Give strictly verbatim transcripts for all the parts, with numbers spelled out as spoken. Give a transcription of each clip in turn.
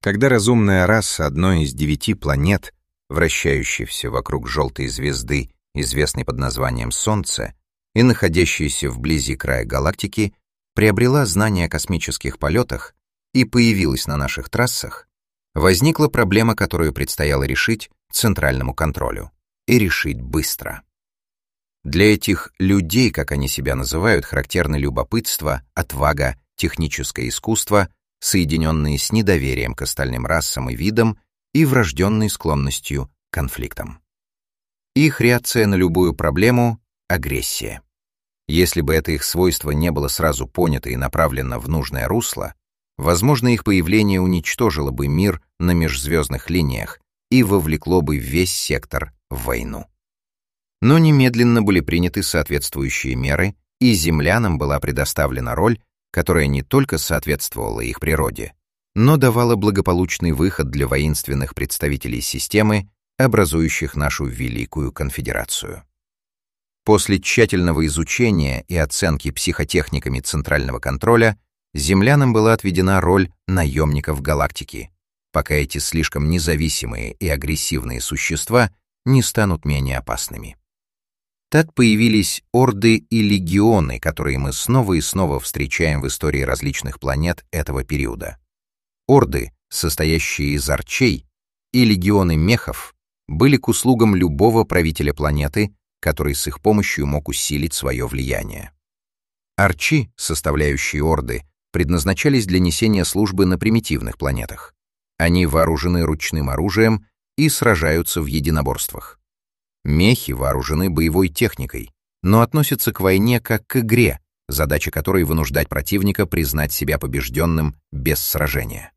Когда разумная раса одной из девяти планет, вращающейся вокруг желтой звезды, известной под названием Солнце, и находящейся вблизи края галактики, приобрела знания о космических полетах и появилась на наших трассах, возникла проблема, которую предстояло решить центральному контролю, и решить быстро. Для этих людей, как они себя называют, характерны любопытство, отвага, техническое искусство, соединенные с недоверием к остальным расам и видам и врожденной склонностью к конфликтам. Их реакция на любую проблему — агрессия. Если бы это их свойство не было сразу понято и направлено в нужное русло, возможно, их появление уничтожило бы мир на межзвездных линиях и вовлекло бы весь сектор в войну. Но немедленно были приняты соответствующие меры, и землянам была предоставлена роль, которая не только соответствовала их природе, но давала благополучный выход для воинственных представителей системы, образующих нашу Великую Конфедерацию. После тщательного изучения и оценки психотехниками центрального контроля землянам была отведена роль наемников галактики, пока эти слишком независимые и агрессивные существа не станут менее опасными. Так появились орды и легионы, которые мы снова и снова встречаем в истории различных планет этого периода. Орды, состоящие из арчей, и легионы мехов были к услугам любого правителя планеты, который с их помощью мог усилить свое влияние. Арчи, составляющие орды, предназначались для несения службы на примитивных планетах. Они вооружены ручным оружием и сражаются в единоборствах. Мехи вооружены боевой техникой, но относятся к войне как к игре, задача которой вынуждать противника признать себя побежденным без сражения.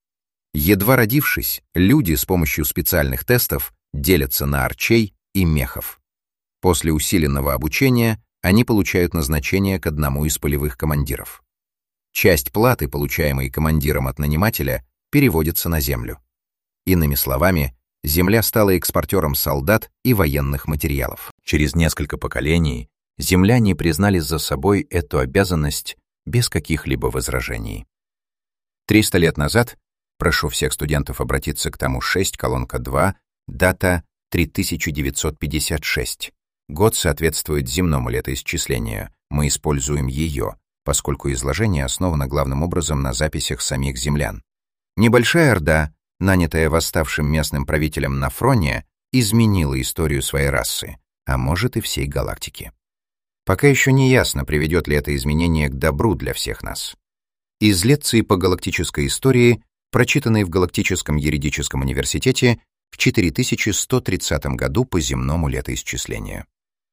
Едва родившись, люди с помощью специальных тестов делятся на арчей и мехов. После усиленного обучения они получают назначение к одному из полевых командиров. Часть платы, получаемой командиром от нанимателя, переводится на землю. Иными словами, земля стала экспортером солдат и военных материалов. Через несколько поколений земляне признали за собой эту обязанность без каких-либо возражений. Триста лет назад, прошу всех студентов обратиться к тому шесть, колонка два, дата три тысячи девятьсот пятьдесят шесть. Год соответствует земному летоисчислению, мы используем ее, поскольку изложение основано главным образом на записях самих землян. Небольшая орда, нанятая восставшим местным правителем на Фроне, изменила историю своей расы, а может и всей галактики. Пока еще не ясно, приведет ли это изменение к добру для всех нас. Из лекции по галактической истории, прочитанной в Галактическом юридическом университете в четыре тысячи сто тридцатом году по земному летоисчислению.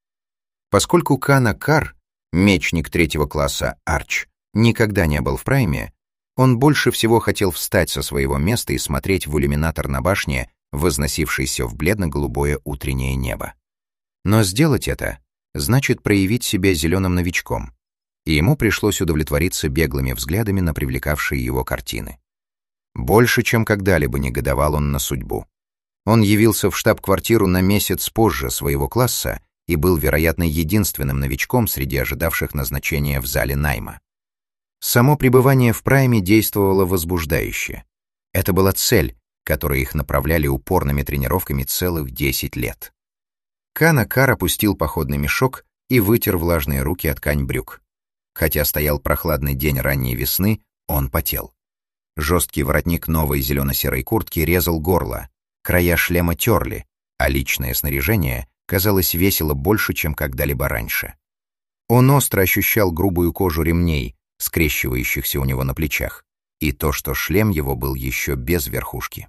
Поскольку Кана Кар, мечник третьего класса Арч, никогда не был в прайме, он больше всего хотел встать со своего места и смотреть в иллюминатор на башне, возносившейся в бледно-голубое утреннее небо. Но сделать это значит проявить себя зеленым новичком, и ему пришлось удовлетвориться беглыми взглядами на привлекавшие его картины. Больше, чем когда-либо негодовал он на судьбу. Он явился в штаб-квартиру на месяц позже своего класса и был, вероятно, единственным новичком среди ожидавших назначения в зале найма. Само пребывание в прайме действовало возбуждающе. Это была цель, которой их направляли упорными тренировками целых десять лет. Кана Кар опустил походный мешок и вытер влажные руки о ткань брюк. Хотя стоял прохладный день ранней весны, он потел. Жесткий воротник новой зелено-серой куртки резал горло, края шлема терли, а личное снаряжение казалось весело больше, чем когда-либо раньше. Он остро ощущал грубую кожу ремней, скрещивающихся у него на плечах, и то, что шлем его был еще без верхушки.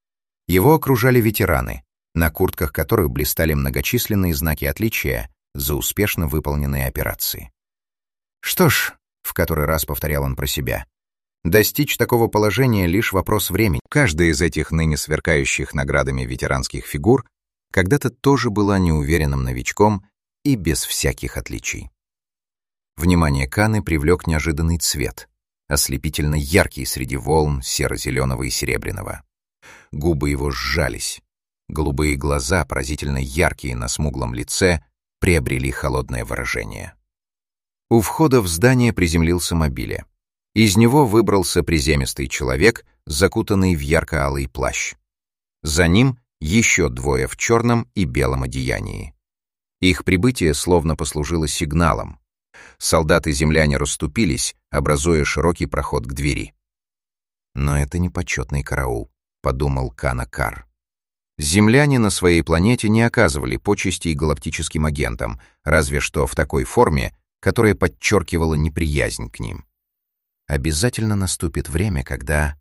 Его окружали ветераны, на куртках которых блистали многочисленные знаки отличия за успешно выполненные операции. Что ж, в который раз повторял он про себя, достичь такого положения — лишь вопрос времени. Каждая из этих ныне сверкающих наградами ветеранских фигур когда-то тоже была неуверенным новичком и без всяких отличий. Внимание Каны привлек неожиданный цвет, ослепительно яркий среди волн серо-зеленого и серебряного. Губы его сжались, голубые глаза, поразительно яркие на смуглом лице, приобрели холодное выражение. У входа в здание приземлился мобиле. Из него выбрался приземистый человек, закутанный в ярко-алый плащ. За ним еще двое в черном и белом одеянии. Их прибытие словно послужило сигналом. Солдаты-земляне расступились, образуя широкий проход к двери. «Но это не почетный караул», — подумал Кана Кар. Земляне на своей планете не оказывали почестей галактическим агентам, разве что в такой форме, которая подчеркивала неприязнь к ним. Обязательно наступит время, когда...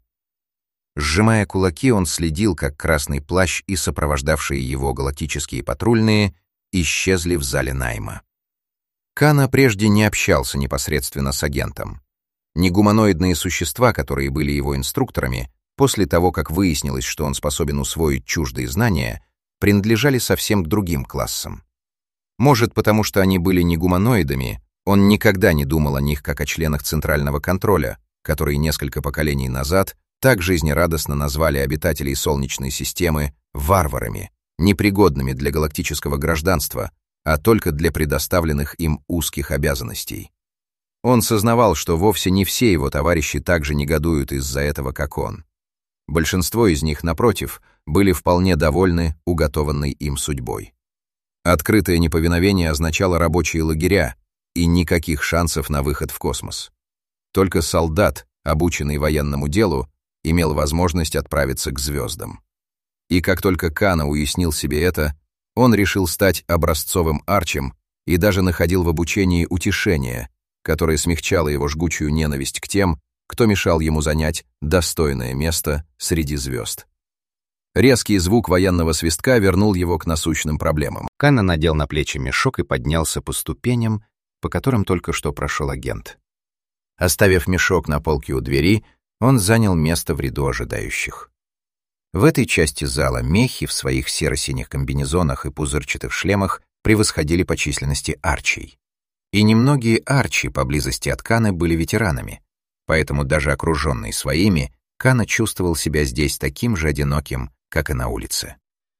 Сжимая кулаки, он следил, как красный плащ и сопровождавшие его галактические патрульные исчезли в зале найма. Кана прежде не общался непосредственно с агентом. Негуманоидные существа, которые были его инструкторами, после того, как выяснилось, что он способен усвоить чуждые знания, принадлежали совсем к другим классам. Может, потому что они были не гуманоидами, он никогда не думал о них как о членах Центрального контроля, которые несколько поколений назад так жизнерадостно назвали обитателей Солнечной системы варварами, непригодными для галактического гражданства, а только для предоставленных им узких обязанностей. Он сознавал, что вовсе не все его товарищи так же негодуют из-за этого, как он. Большинство из них, напротив, были вполне довольны уготованной им судьбой. Открытое неповиновение означало рабочие лагеря и никаких шансов на выход в космос. Только солдат, обученный военному делу, имел возможность отправиться к звездам. И как только Кана уяснил себе это, он решил стать образцовым арчем и даже находил в обучении утешение, которое смягчало его жгучую ненависть к тем, кто мешал ему занять достойное место среди звезд. Резкий звук военного свистка вернул его к насущным проблемам. Кана надел на плечи мешок и поднялся по ступеням, по которым только что прошел агент. Оставив мешок на полке у двери, он занял место в ряду ожидающих. В этой части зала мехи в своих серо-синих комбинезонах и пузырчатых шлемах превосходили по численности арчей. И немногие арчи поблизости от Каны были ветеранами, поэтому даже окруженный своими, Кана чувствовал себя здесь таким же одиноким, как и на улице.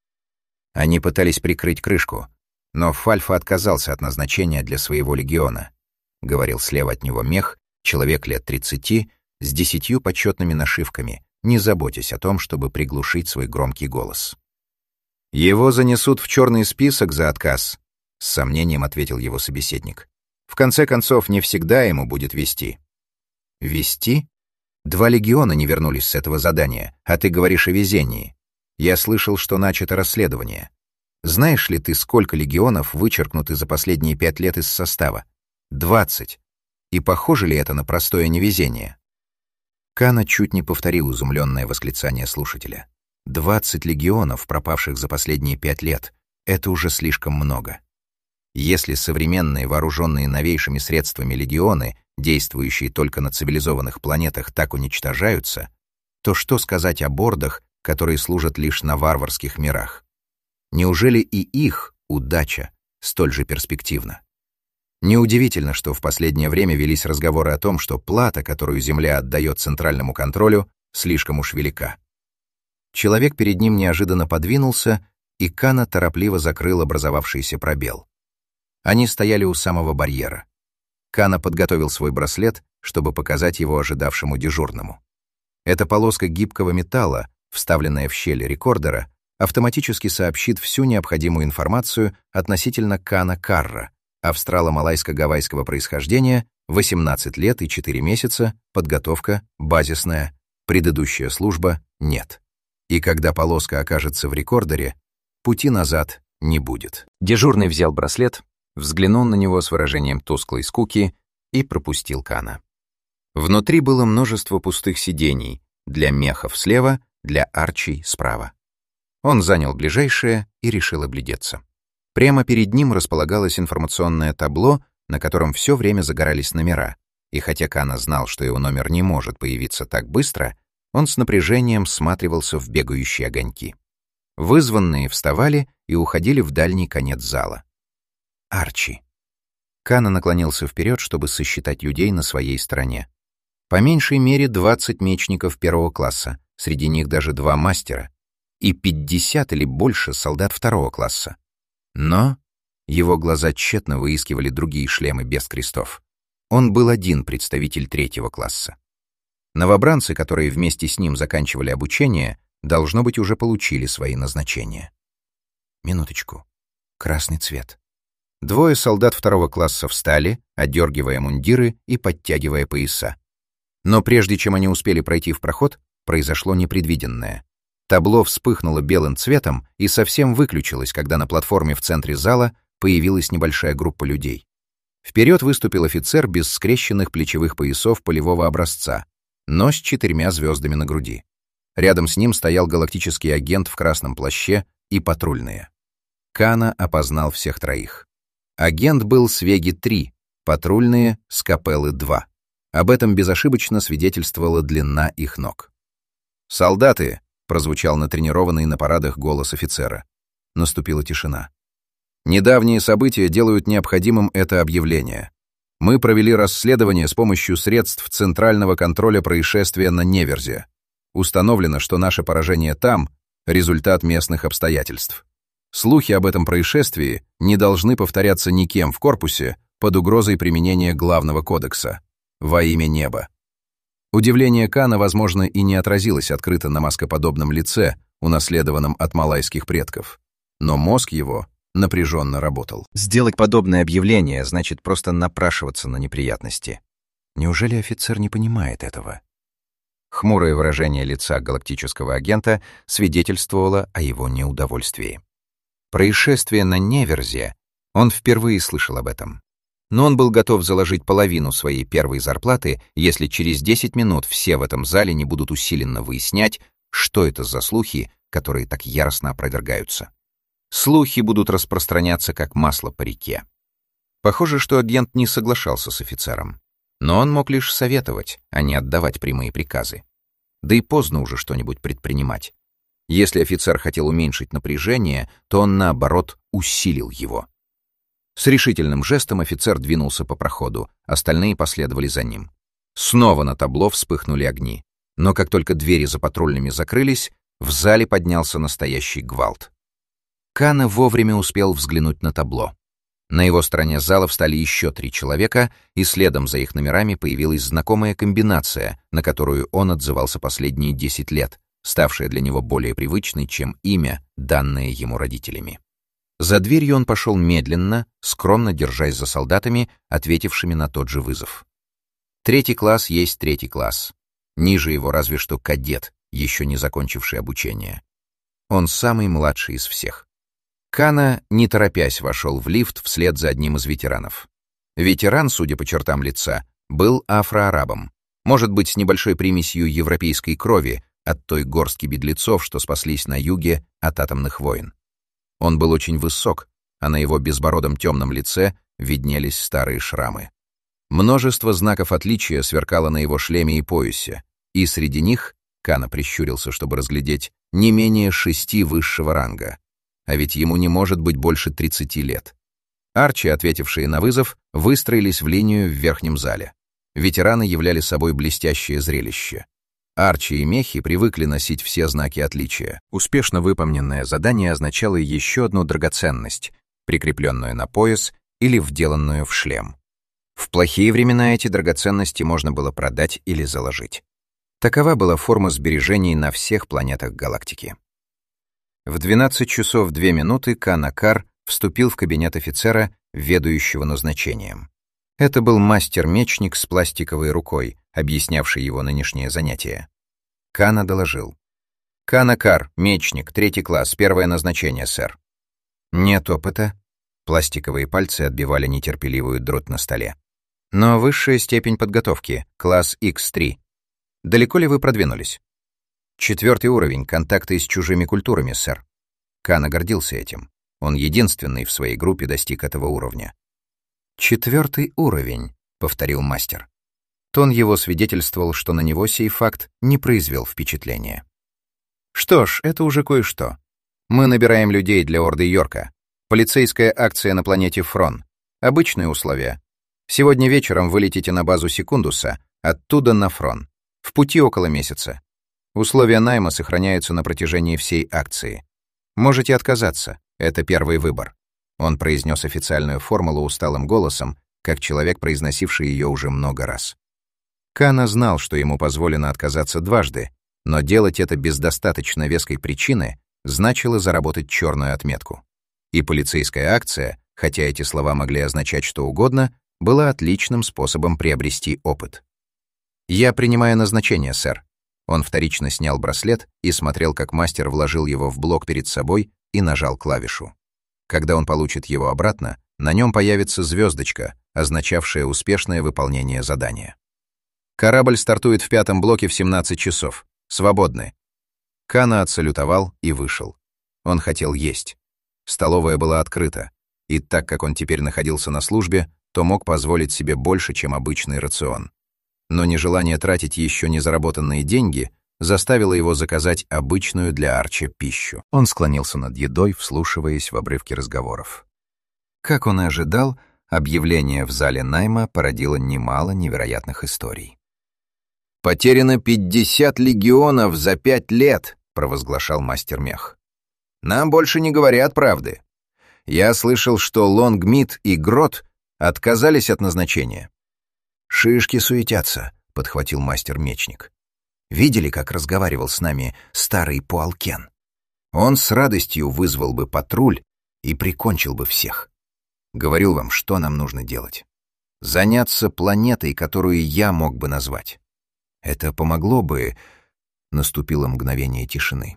Они пытались прикрыть крышку, но Фальфа отказался от назначения для своего легиона, говорил слева от него мех, человек лет тридцати, с десятью почетными нашивками, не заботясь о том, чтобы приглушить свой громкий голос. «Его занесут в черный список за отказ», — с сомнением ответил его собеседник. «В конце концов, не всегда ему будет вести». «Вести? Два легиона не вернулись с этого задания, а ты говоришь о везении. Я слышал, что начато расследование. Знаешь ли ты, сколько легионов вычеркнуты за последние пять лет из состава? Двадцать. И похоже ли это на простое невезение?» Кана чуть не повторил изумленное восклицание слушателя. «Двадцать легионов, пропавших за последние пять лет, это уже слишком много. Если современные, вооруженные новейшими средствами легионы, действующие только на цивилизованных планетах, так уничтожаются, то что сказать о бордах, которые служат лишь на варварских мирах? Неужели и их удача столь же перспективна? Неудивительно, что в последнее время велись разговоры о том, что плата, которую Земля отдает центральному контролю, слишком уж велика. Человек перед ним неожиданно подвинулся, и Кана торопливо закрыл образовавшийся пробел. Они стояли у самого барьера. Кана подготовил свой браслет, чтобы показать его ожидавшему дежурному. Эта полоска гибкого металла, вставленная в щель рекордера, автоматически сообщит всю необходимую информацию относительно Кана Карра, австрало-малайско-гавайского происхождения, восемнадцать лет и четыре месяца, подготовка базисная, предыдущая служба нет. И когда полоска окажется в рекордере, пути назад не будет. Дежурный взял браслет, взглянул на него с выражением тусклой скуки и пропустил Кана. Внутри было множество пустых сидений, для мехов слева, для арчей справа. Он занял ближайшее и решил оглядеться. Прямо перед ним располагалось информационное табло, на котором все время загорались номера, и хотя Кана знал, что его номер не может появиться так быстро, он с напряжением всматривался в бегающие огоньки. Вызванные вставали и уходили в дальний конец зала. Арчи. Кана наклонился вперед, чтобы сосчитать людей на своей стороне. По меньшей мере двадцать мечников первого класса, среди них даже два мастера, и пятьдесят или больше солдат второго класса. Но его глаза тщетно выискивали другие шлемы без крестов. Он был один представитель третьего класса. Новобранцы, которые вместе с ним заканчивали обучение, должно быть, уже получили свои назначения. Минуточку. Красный цвет. Двое солдат второго класса встали, отдергивая мундиры и подтягивая пояса. Но прежде чем они успели пройти в проход, произошло непредвиденное. Табло вспыхнуло белым цветом и совсем выключилось, когда на платформе в центре зала появилась небольшая группа людей. Вперед выступил офицер без скрещенных плечевых поясов полевого образца, но с четырьмя звездами на груди. Рядом с ним стоял галактический агент в красном плаще и патрульные. Кана опознал всех троих. Агент был с Веги-три, патрульные — с Капеллы-два. Об этом безошибочно свидетельствовала длина их ног. «Солдаты!» — прозвучал натренированный на парадах голос офицера. Наступила тишина. «Недавние события делают необходимым это объявление. Мы провели расследование с помощью средств Центрального контроля происшествия на Неверзе. Установлено, что наше поражение там — результат местных обстоятельств. Слухи об этом происшествии не должны повторяться никем в корпусе под угрозой применения главного кодекса. Во имя неба». Удивление Кана, возможно, и не отразилось открыто на маскоподобном лице, унаследованном от малайских предков. Но мозг его напряженно работал. Сделать подобное объявление значит просто напрашиваться на неприятности. Неужели офицер не понимает этого? Хмурое выражение лица галактического агента свидетельствовало о его неудовольствии. Происшествие на Неверзе, он впервые слышал об этом. Но он был готов заложить половину своей первой зарплаты, если через десять минут все в этом зале не будут усиленно выяснять, что это за слухи, которые так яростно опровергаются. Слухи будут распространяться как масло по реке. Похоже, что агент не соглашался с офицером. Но он мог лишь советовать, а не отдавать прямые приказы. Да и поздно уже что-нибудь предпринимать. Если офицер хотел уменьшить напряжение, то он, наоборот, усилил его. С решительным жестом офицер двинулся по проходу, остальные последовали за ним. Снова на табло вспыхнули огни. Но как только двери за патрульными закрылись, в зале поднялся настоящий гвалт. Кана вовремя успел взглянуть на табло. На его стороне зала встали еще три человека, и следом за их номерами появилась знакомая комбинация, на которую он отзывался последние десять лет, ставшая для него более привычной, чем имя, данное ему родителями. За дверью он пошел медленно, скромно держась за солдатами, ответившими на тот же вызов. Третий класс есть третий класс. Ниже его разве что кадет, еще не закончивший обучение. Он самый младший из всех. Кана, не торопясь, вошел в лифт вслед за одним из ветеранов. Ветеран, судя по чертам лица, был афроарабом, может быть, с небольшой примесью европейской крови от той горстки беглецов, что спаслись на юге от атомных войн. Он был очень высок, а на его безбородом темном лице виднелись старые шрамы. Множество знаков отличия сверкало на его шлеме и поясе, и среди них Кана прищурился, чтобы разглядеть не менее шести высшего ранга. А ведь ему не может быть больше тридцати лет. Арчи, ответившие на вызов, выстроились в линию в верхнем зале. Ветераны являли собой блестящее зрелище. Арчи и Мехи привыкли носить все знаки отличия. Успешно выполненное задание означало еще одну драгоценность, прикрепленную на пояс или вделанную в шлем. В плохие времена эти драгоценности можно было продать или заложить. Такова была форма сбережений на всех планетах галактики. В двенадцать часов две минуты Кана Кар вступил в кабинет офицера, ведающего назначением. Это был мастер-мечник с пластиковой рукой, объяснявший его нынешнее занятие. Кана доложил. «Кана Кар, мечник, третий класс, первое назначение, сэр». «Нет опыта». Пластиковые пальцы отбивали нетерпеливую дробь на столе. «Но высшая степень подготовки, класс икс три. Далеко ли вы продвинулись?» «Четвертый уровень, контакты с чужими культурами, сэр». Кана гордился этим. Он единственный в своей группе достиг этого уровня. «Четвертый уровень», — повторил мастер. Тон его свидетельствовал, что на него сей факт не произвел впечатления. «Что ж, это уже кое-что. Мы набираем людей для Орды Йорка. Полицейская акция на планете Фрон. Обычные условия. Сегодня вечером вылетите на базу Секундуса, оттуда на Фрон. В пути около месяца. Условия найма сохраняются на протяжении всей акции. Можете отказаться, это первый выбор». Он произнес официальную формулу усталым голосом, как человек, произносивший ее уже много раз. Кана знал, что ему позволено отказаться дважды, но делать это без достаточно веской причины значило заработать черную отметку. И полицейская акция, хотя эти слова могли означать что угодно, была отличным способом приобрести опыт. «Я принимаю назначение, сэр». Он вторично снял браслет и смотрел, как мастер вложил его в блок перед собой и нажал клавишу. Когда он получит его обратно, на нем появится звездочка, означавшая успешное выполнение задания. «Корабль стартует в пятом блоке в семнадцать часов. Свободны». Кана отсалютовал и вышел. Он хотел есть. Столовая была открыта, и так как он теперь находился на службе, то мог позволить себе больше, чем обычный рацион. Но нежелание тратить еще не заработанные деньги заставило его заказать обычную для Арчи пищу. Он склонился над едой, вслушиваясь в обрывки разговоров. Как он и ожидал, объявление в зале найма породило немало невероятных историй. «Потеряно пятьдесят легионов за пять лет», — провозглашал мастер мех. «Нам больше не говорят правды. Я слышал, что Лонгмит и Грот отказались от назначения». «Шишки суетятся», — подхватил мастер-мечник. «Видели, как разговаривал с нами старый Пуалкен? Он с радостью вызвал бы патруль и прикончил бы всех. Говорил вам, что нам нужно делать. Заняться планетой, которую я мог бы назвать. Это помогло бы...» Наступило мгновение тишины.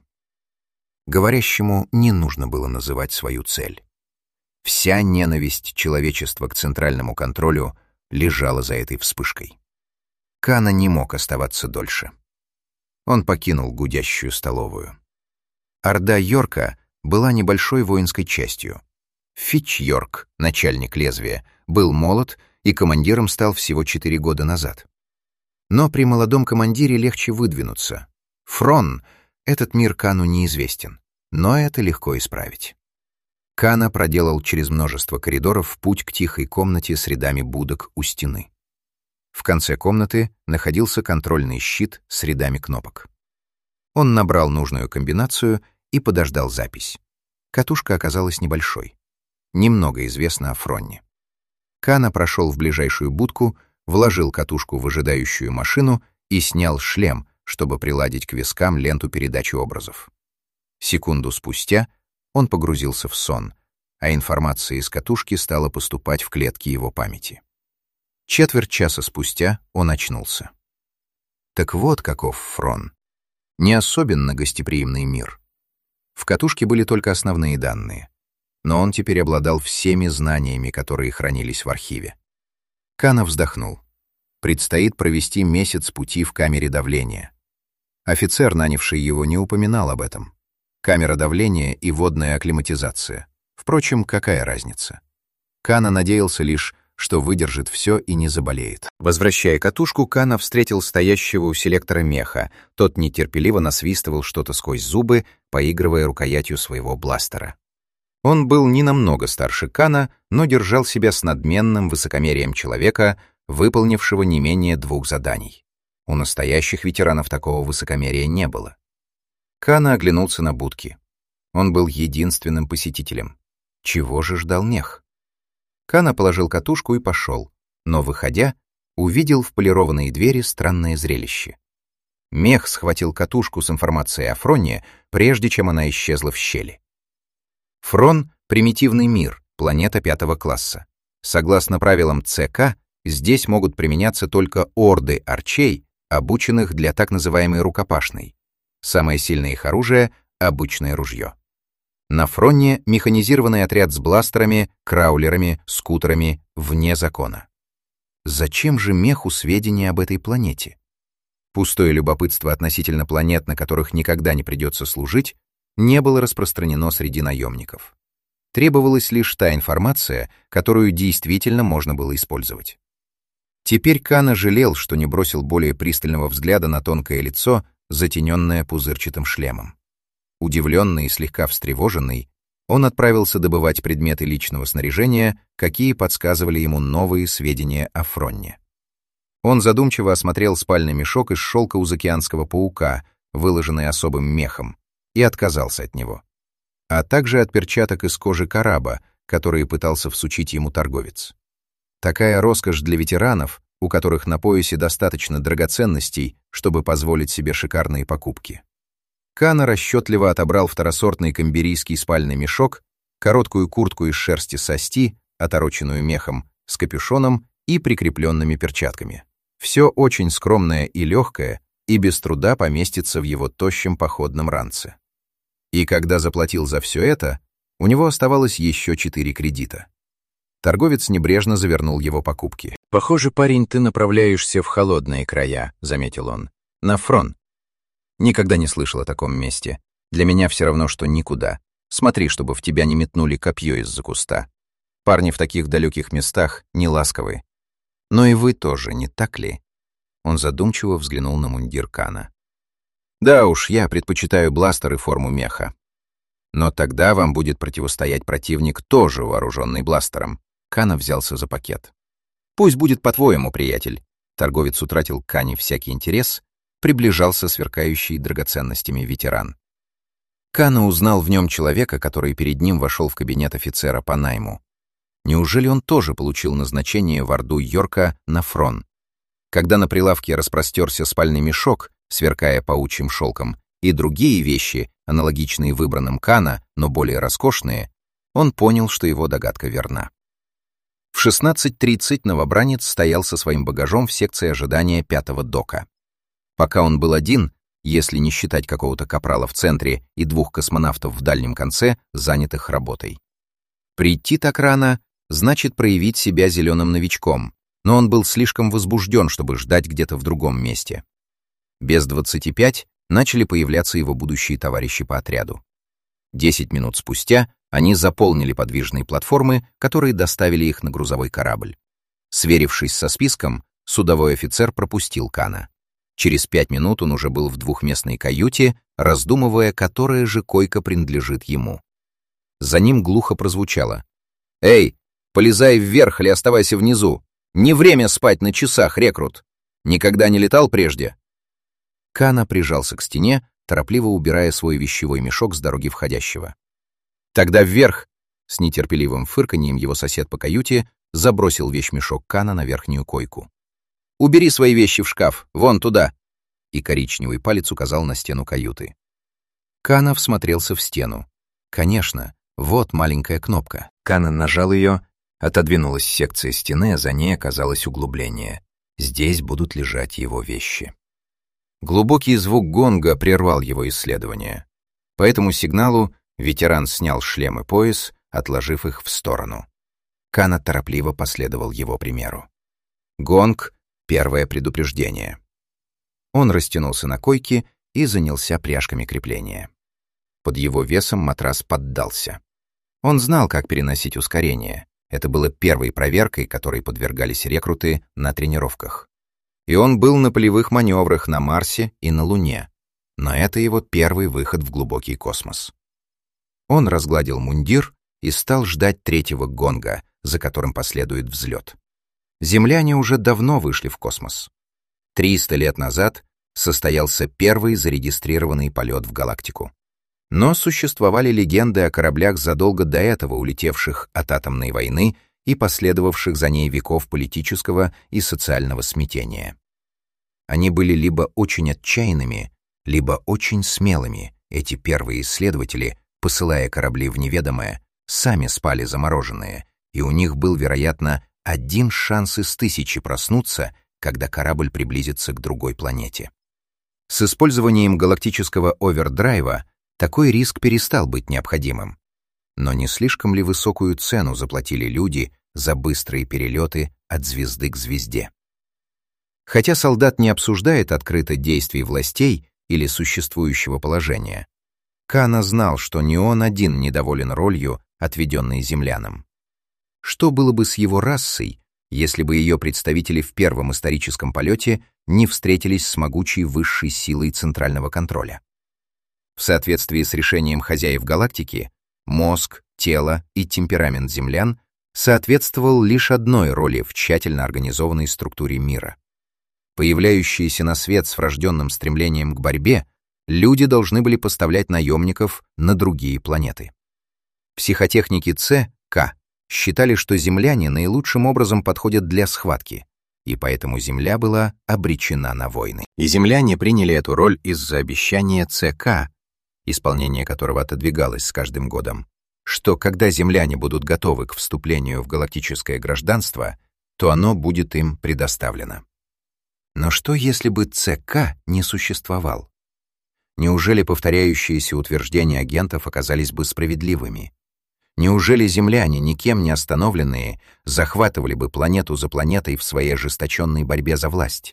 Говорящему не нужно было называть свою цель. Вся ненависть человечества к центральному контролю лежала за этой вспышкой. Кана не мог оставаться дольше. Он покинул гудящую столовую. Орда Йорка была небольшой воинской частью. Фитч Йорк, начальник лезвия, был молод и командиром стал всего четыре года назад. Но при молодом командире легче выдвинуться. Фрон — этот мир Кану неизвестен, но это легко исправить. Кана проделал через множество коридоров путь к тихой комнате с рядами будок у стены. В конце комнаты находился контрольный щит с рядами кнопок. Он набрал нужную комбинацию и подождал запись. Катушка оказалась небольшой. Немного известно о Фронне. Кана прошел в ближайшую будку, вложил катушку в ожидающую машину и снял шлем, чтобы приладить к вискам ленту передачи образов. Секунду спустя он погрузился в сон, а информация из катушки стала поступать в клетки его памяти. Четверть часа спустя он очнулся. Так вот каков Фрон. Не особенно гостеприимный мир. В катушке были только основные данные, но он теперь обладал всеми знаниями, которые хранились в архиве. Кана вздохнул. Предстоит провести месяц пути в камере давления. Офицер, нанявший его, не упоминал об этом. Камера давления и водная акклиматизация. Впрочем, какая разница? Кана надеялся лишь, что выдержит все и не заболеет. Возвращая катушку, Кана встретил стоящего у селектора меха. Тот нетерпеливо насвистывал что-то сквозь зубы, поигрывая рукоятью своего бластера. Он был не намного старше Кана, но держал себя с надменным высокомерием человека, выполнившего не менее двух заданий. У настоящих ветеранов такого высокомерия не было. Кана оглянулся на будки. Он был единственным посетителем. Чего же ждал мех? Кана положил катушку и пошел, но, выходя, увидел в полированной двери странное зрелище. Мех схватил катушку с информацией о Фроне, прежде чем она исчезла в щели. Фрон — примитивный мир, планета пятого класса. Согласно правилам ЦК, здесь могут применяться только орды арчей, обученных для так называемой рукопашной. Самое сильное их оружие — обычное ружье. На Фронне механизированный отряд с бластерами, краулерами, скутерами вне закона. Зачем же меху сведения об этой планете? Пустое любопытство относительно планет, на которых никогда не придется служить, не было распространено среди наемников. Требовалась лишь та информация, которую действительно можно было использовать. Теперь Кана жалел, что не бросил более пристального взгляда на тонкое лицо, затененное пузырчатым шлемом. Удивленный и слегка встревоженный, он отправился добывать предметы личного снаряжения, какие подсказывали ему новые сведения о Фронне. Он задумчиво осмотрел спальный мешок из шелка узокеанского паука, выложенный особым мехом, и отказался от него, а также от перчаток из кожи караба, которые пытался всучить ему торговец. Такая роскошь для ветеранов у которых на поясе достаточно драгоценностей, чтобы позволить себе шикарные покупки. Кана расчетливо отобрал второсортный камберийский спальный мешок, короткую куртку из шерсти састи, отороченную мехом, с капюшоном и прикрепленными перчатками. Все очень скромное и легкое, и без труда поместится в его тощем походном ранце. И когда заплатил за все это, у него оставалось еще четыре кредита. Торговец небрежно завернул его покупки. «Похоже, парень, ты направляешься в холодные края», — заметил он. «На фронт. Никогда не слышал о таком месте. Для меня все равно, что никуда. Смотри, чтобы в тебя не метнули копье из-за куста. Парни в таких далеких местах не ласковы. Но и вы тоже, не так ли?» Он задумчиво взглянул на мундир Кана. «Да уж, я предпочитаю бластер и форму меха. Но тогда вам будет противостоять противник, тоже вооруженный бластером». Кана взялся за пакет. «Пусть будет по-твоему, приятель». Торговец утратил к Кане всякий интерес, приближался сверкающий драгоценностями ветеран. Кана узнал в нем человека, который перед ним вошел в кабинет офицера по найму. Неужели он тоже получил назначение в орду Йорка на фрон? Когда на прилавке распростерся спальный мешок, сверкая паучьим шелком, и другие вещи, аналогичные выбранным Кана, но более роскошные, он понял, что его догадка верна. В шестнадцать тридцать новобранец стоял со своим багажом в секции ожидания пятого дока. Пока он был один, если не считать какого-то капрала в центре и двух космонавтов в дальнем конце, занятых работой. Прийти так рано значит проявить себя зеленым новичком, но он был слишком возбужден, чтобы ждать где-то в другом месте. Без двадцати пять начали появляться его будущие товарищи по отряду. Десять минут спустя они заполнили подвижные платформы, которые доставили их на грузовой корабль. Сверившись со списком, судовой офицер пропустил Кана. Через пять минут он уже был в двухместной каюте, раздумывая, которая же койка принадлежит ему. За ним глухо прозвучало: «Эй, полезай вверх или оставайся внизу! Не время спать на часах, рекрут! Никогда не летал прежде?» Кана прижался к стене, торопливо убирая свой вещевой мешок с дороги входящего. «Тогда вверх!» — с нетерпеливым фырканьем его сосед по каюте забросил вещмешок Кана на верхнюю койку. «Убери свои вещи в шкаф, вон туда!» И коричневый палец указал на стену каюты. Кана всмотрелся в стену. Конечно, вот маленькая кнопка. Кана нажал ее, отодвинулась секция стены, а за ней оказалось углубление. Здесь будут лежать его вещи. Глубокий звук гонга прервал его исследование. По этому сигналу ветеран снял шлем и пояс, отложив их в сторону. Кана торопливо последовал его примеру. Гонг — первое предупреждение. Он растянулся на койке и занялся пряжками крепления. Под его весом матрас поддался. Он знал, как переносить ускорение. Это было первой проверкой, которой подвергались рекруты на тренировках. И он был на полевых маневрах на Марсе и на Луне. Но это его первый выход в глубокий космос. Он разгладил мундир и стал ждать третьего гонга, за которым последует взлет. Земляне уже давно вышли в космос. Триста лет назад состоялся первый зарегистрированный полет в галактику. Но существовали легенды о кораблях задолго до этого улетевших от атомной войны и последовавших за ней веков политического и социального смятения. Они были либо очень отчаянными, либо очень смелыми. Эти первые исследователи, посылая корабли в неведомое, сами спали замороженные, и у них был, вероятно, один шанс из тысячи проснуться, когда корабль приблизится к другой планете. С использованием галактического овердрайва такой риск перестал быть необходимым. Но не слишком ли высокую цену заплатили люди за быстрые перелеты от звезды к звезде? Хотя солдат не обсуждает открыто действий властей или существующего положения, Кана знал, что не он один недоволен ролью, отведенной землянам. Что было бы с его расой, если бы ее представители в первом историческом полете не встретились с могучей высшей силой центрального контроля? В соответствии с решением хозяев галактики, мозг, тело и темперамент землян соответствовал лишь одной роли в тщательно организованной структуре мира. Появляющиеся на свет с врожденным стремлением к борьбе, люди должны были поставлять наемников на другие планеты. Психотехники С, К считали, что земляне наилучшим образом подходят для схватки, и поэтому Земля была обречена на войны. И земляне приняли эту роль из-за обещания ЦК, исполнение которого отодвигалось с каждым годом, что когда земляне будут готовы к вступлению в галактическое гражданство, то оно будет им предоставлено. Но что, если бы ЦК не существовал? Неужели повторяющиеся утверждения агентов оказались бы справедливыми? Неужели земляне, никем не остановленные, захватывали бы планету за планетой в своей ожесточенной борьбе за власть?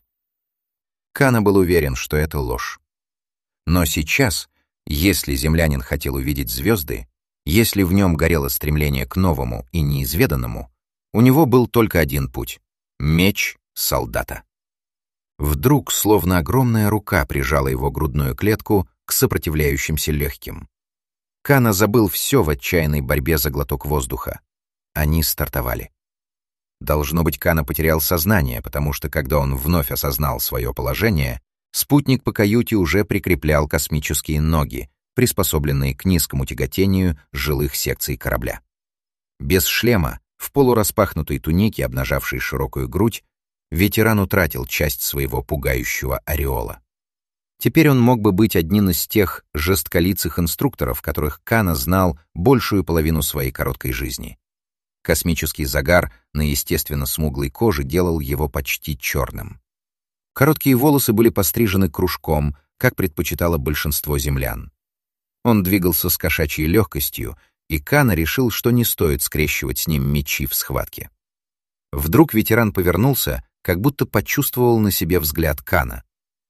Кана был уверен, что это ложь. Но сейчас, если землянин хотел увидеть звезды, если в нем горело стремление к новому и неизведанному, у него был только один путь — меч солдата. Вдруг, словно огромная рука прижала его грудную клетку к сопротивляющимся легким. Кана забыл все в отчаянной борьбе за глоток воздуха. Они стартовали. Должно быть, Кана потерял сознание, потому что, когда он вновь осознал свое положение, спутник по каюте уже прикреплял космические ноги, приспособленные к низкому тяготению жилых секций корабля. Без шлема, в полураспахнутой тунике, обнажавшей широкую грудь, ветеран утратил часть своего пугающего ореола. Теперь он мог бы быть одним из тех жестколицых инструкторов, которых Кана знал большую половину своей короткой жизни. Космический загар на естественно смуглой коже делал его почти черным. Короткие волосы были пострижены кружком, как предпочитало большинство землян. Он двигался с кошачьей легкостью, и Кана решил, что не стоит скрещивать с ним мечи в схватке. Вдруг ветеран повернулся, как будто почувствовал на себе взгляд Кана.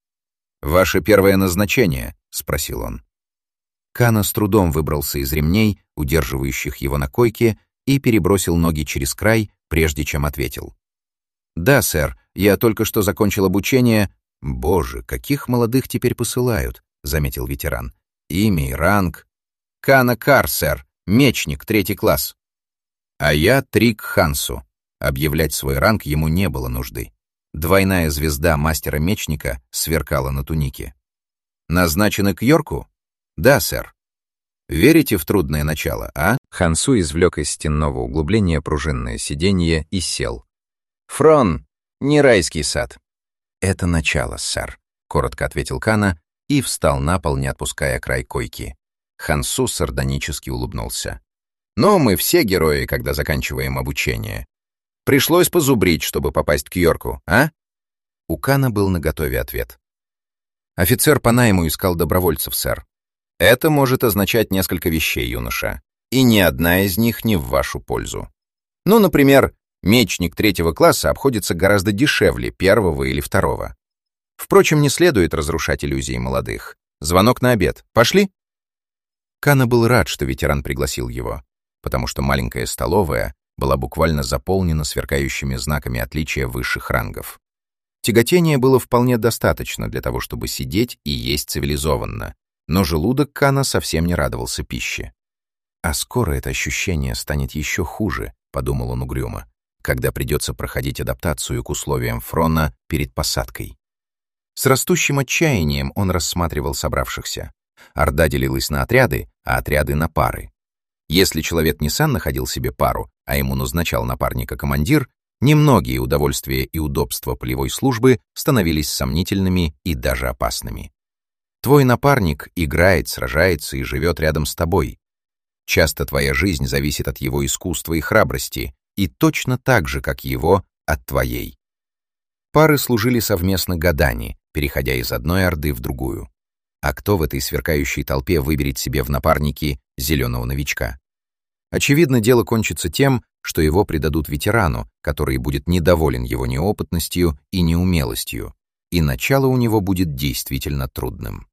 «Ваше первое назначение?» — спросил он. Кана с трудом выбрался из ремней, удерживающих его на койке, и перебросил ноги через край, прежде чем ответил. «Да, сэр, я только что закончил обучение». «Боже, каких молодых теперь посылают», — заметил ветеран. «Имя и ранг». «Кана Кар, сэр, мечник, третий класс». «А я Трик Хансу». Объявлять свой ранг ему не было нужды. Двойная звезда мастера-мечника сверкала на тунике. «Назначены к Йорку?» «Да, сэр». «Верите в трудное начало, а?» Хансу извлек из стенного углубления пружинное сиденье и сел. «Фрон, не райский сад». «Это начало, сэр», — коротко ответил Кана и встал на пол, не отпуская край койки. Хансу сардонически улыбнулся. «Но мы все герои, когда заканчиваем обучение. Пришлось позубрить, чтобы попасть к Йорку, а?» У Кана был наготове ответ. «Офицер по найму искал добровольцев, сэр. Это может означать несколько вещей, юноша, и ни одна из них не в вашу пользу. Ну, например, мечник третьего класса обходится гораздо дешевле первого или второго. Впрочем, не следует разрушать иллюзии молодых. Звонок на обед. Пошли?» Кана был рад, что ветеран пригласил его, потому что маленькая столовая была буквально заполнена сверкающими знаками отличия высших рангов. Тяготения было вполне достаточно для того, чтобы сидеть и есть цивилизованно, но желудок Кана совсем не радовался пище. «А скоро это ощущение станет еще хуже», — подумал он угрюмо, «когда придется проходить адаптацию к условиям Фрона перед посадкой». С растущим отчаянием он рассматривал собравшихся. Орда делилась на отряды, а отряды — на пары. Если человек не сам находил себе пару, а ему назначал напарника командир, немногие удовольствия и удобства полевой службы становились сомнительными и даже опасными. Твой напарник играет, сражается и живет рядом с тобой. Часто твоя жизнь зависит от его искусства и храбрости, и точно так же, как его, от твоей. Пары служили совместно годами, переходя из одной орды в другую. А кто в этой сверкающей толпе выберет себе в напарники зеленого новичка? Очевидно, дело кончится тем, что его предадут ветерану, который будет недоволен его неопытностью и неумелостью, и начало у него будет действительно трудным.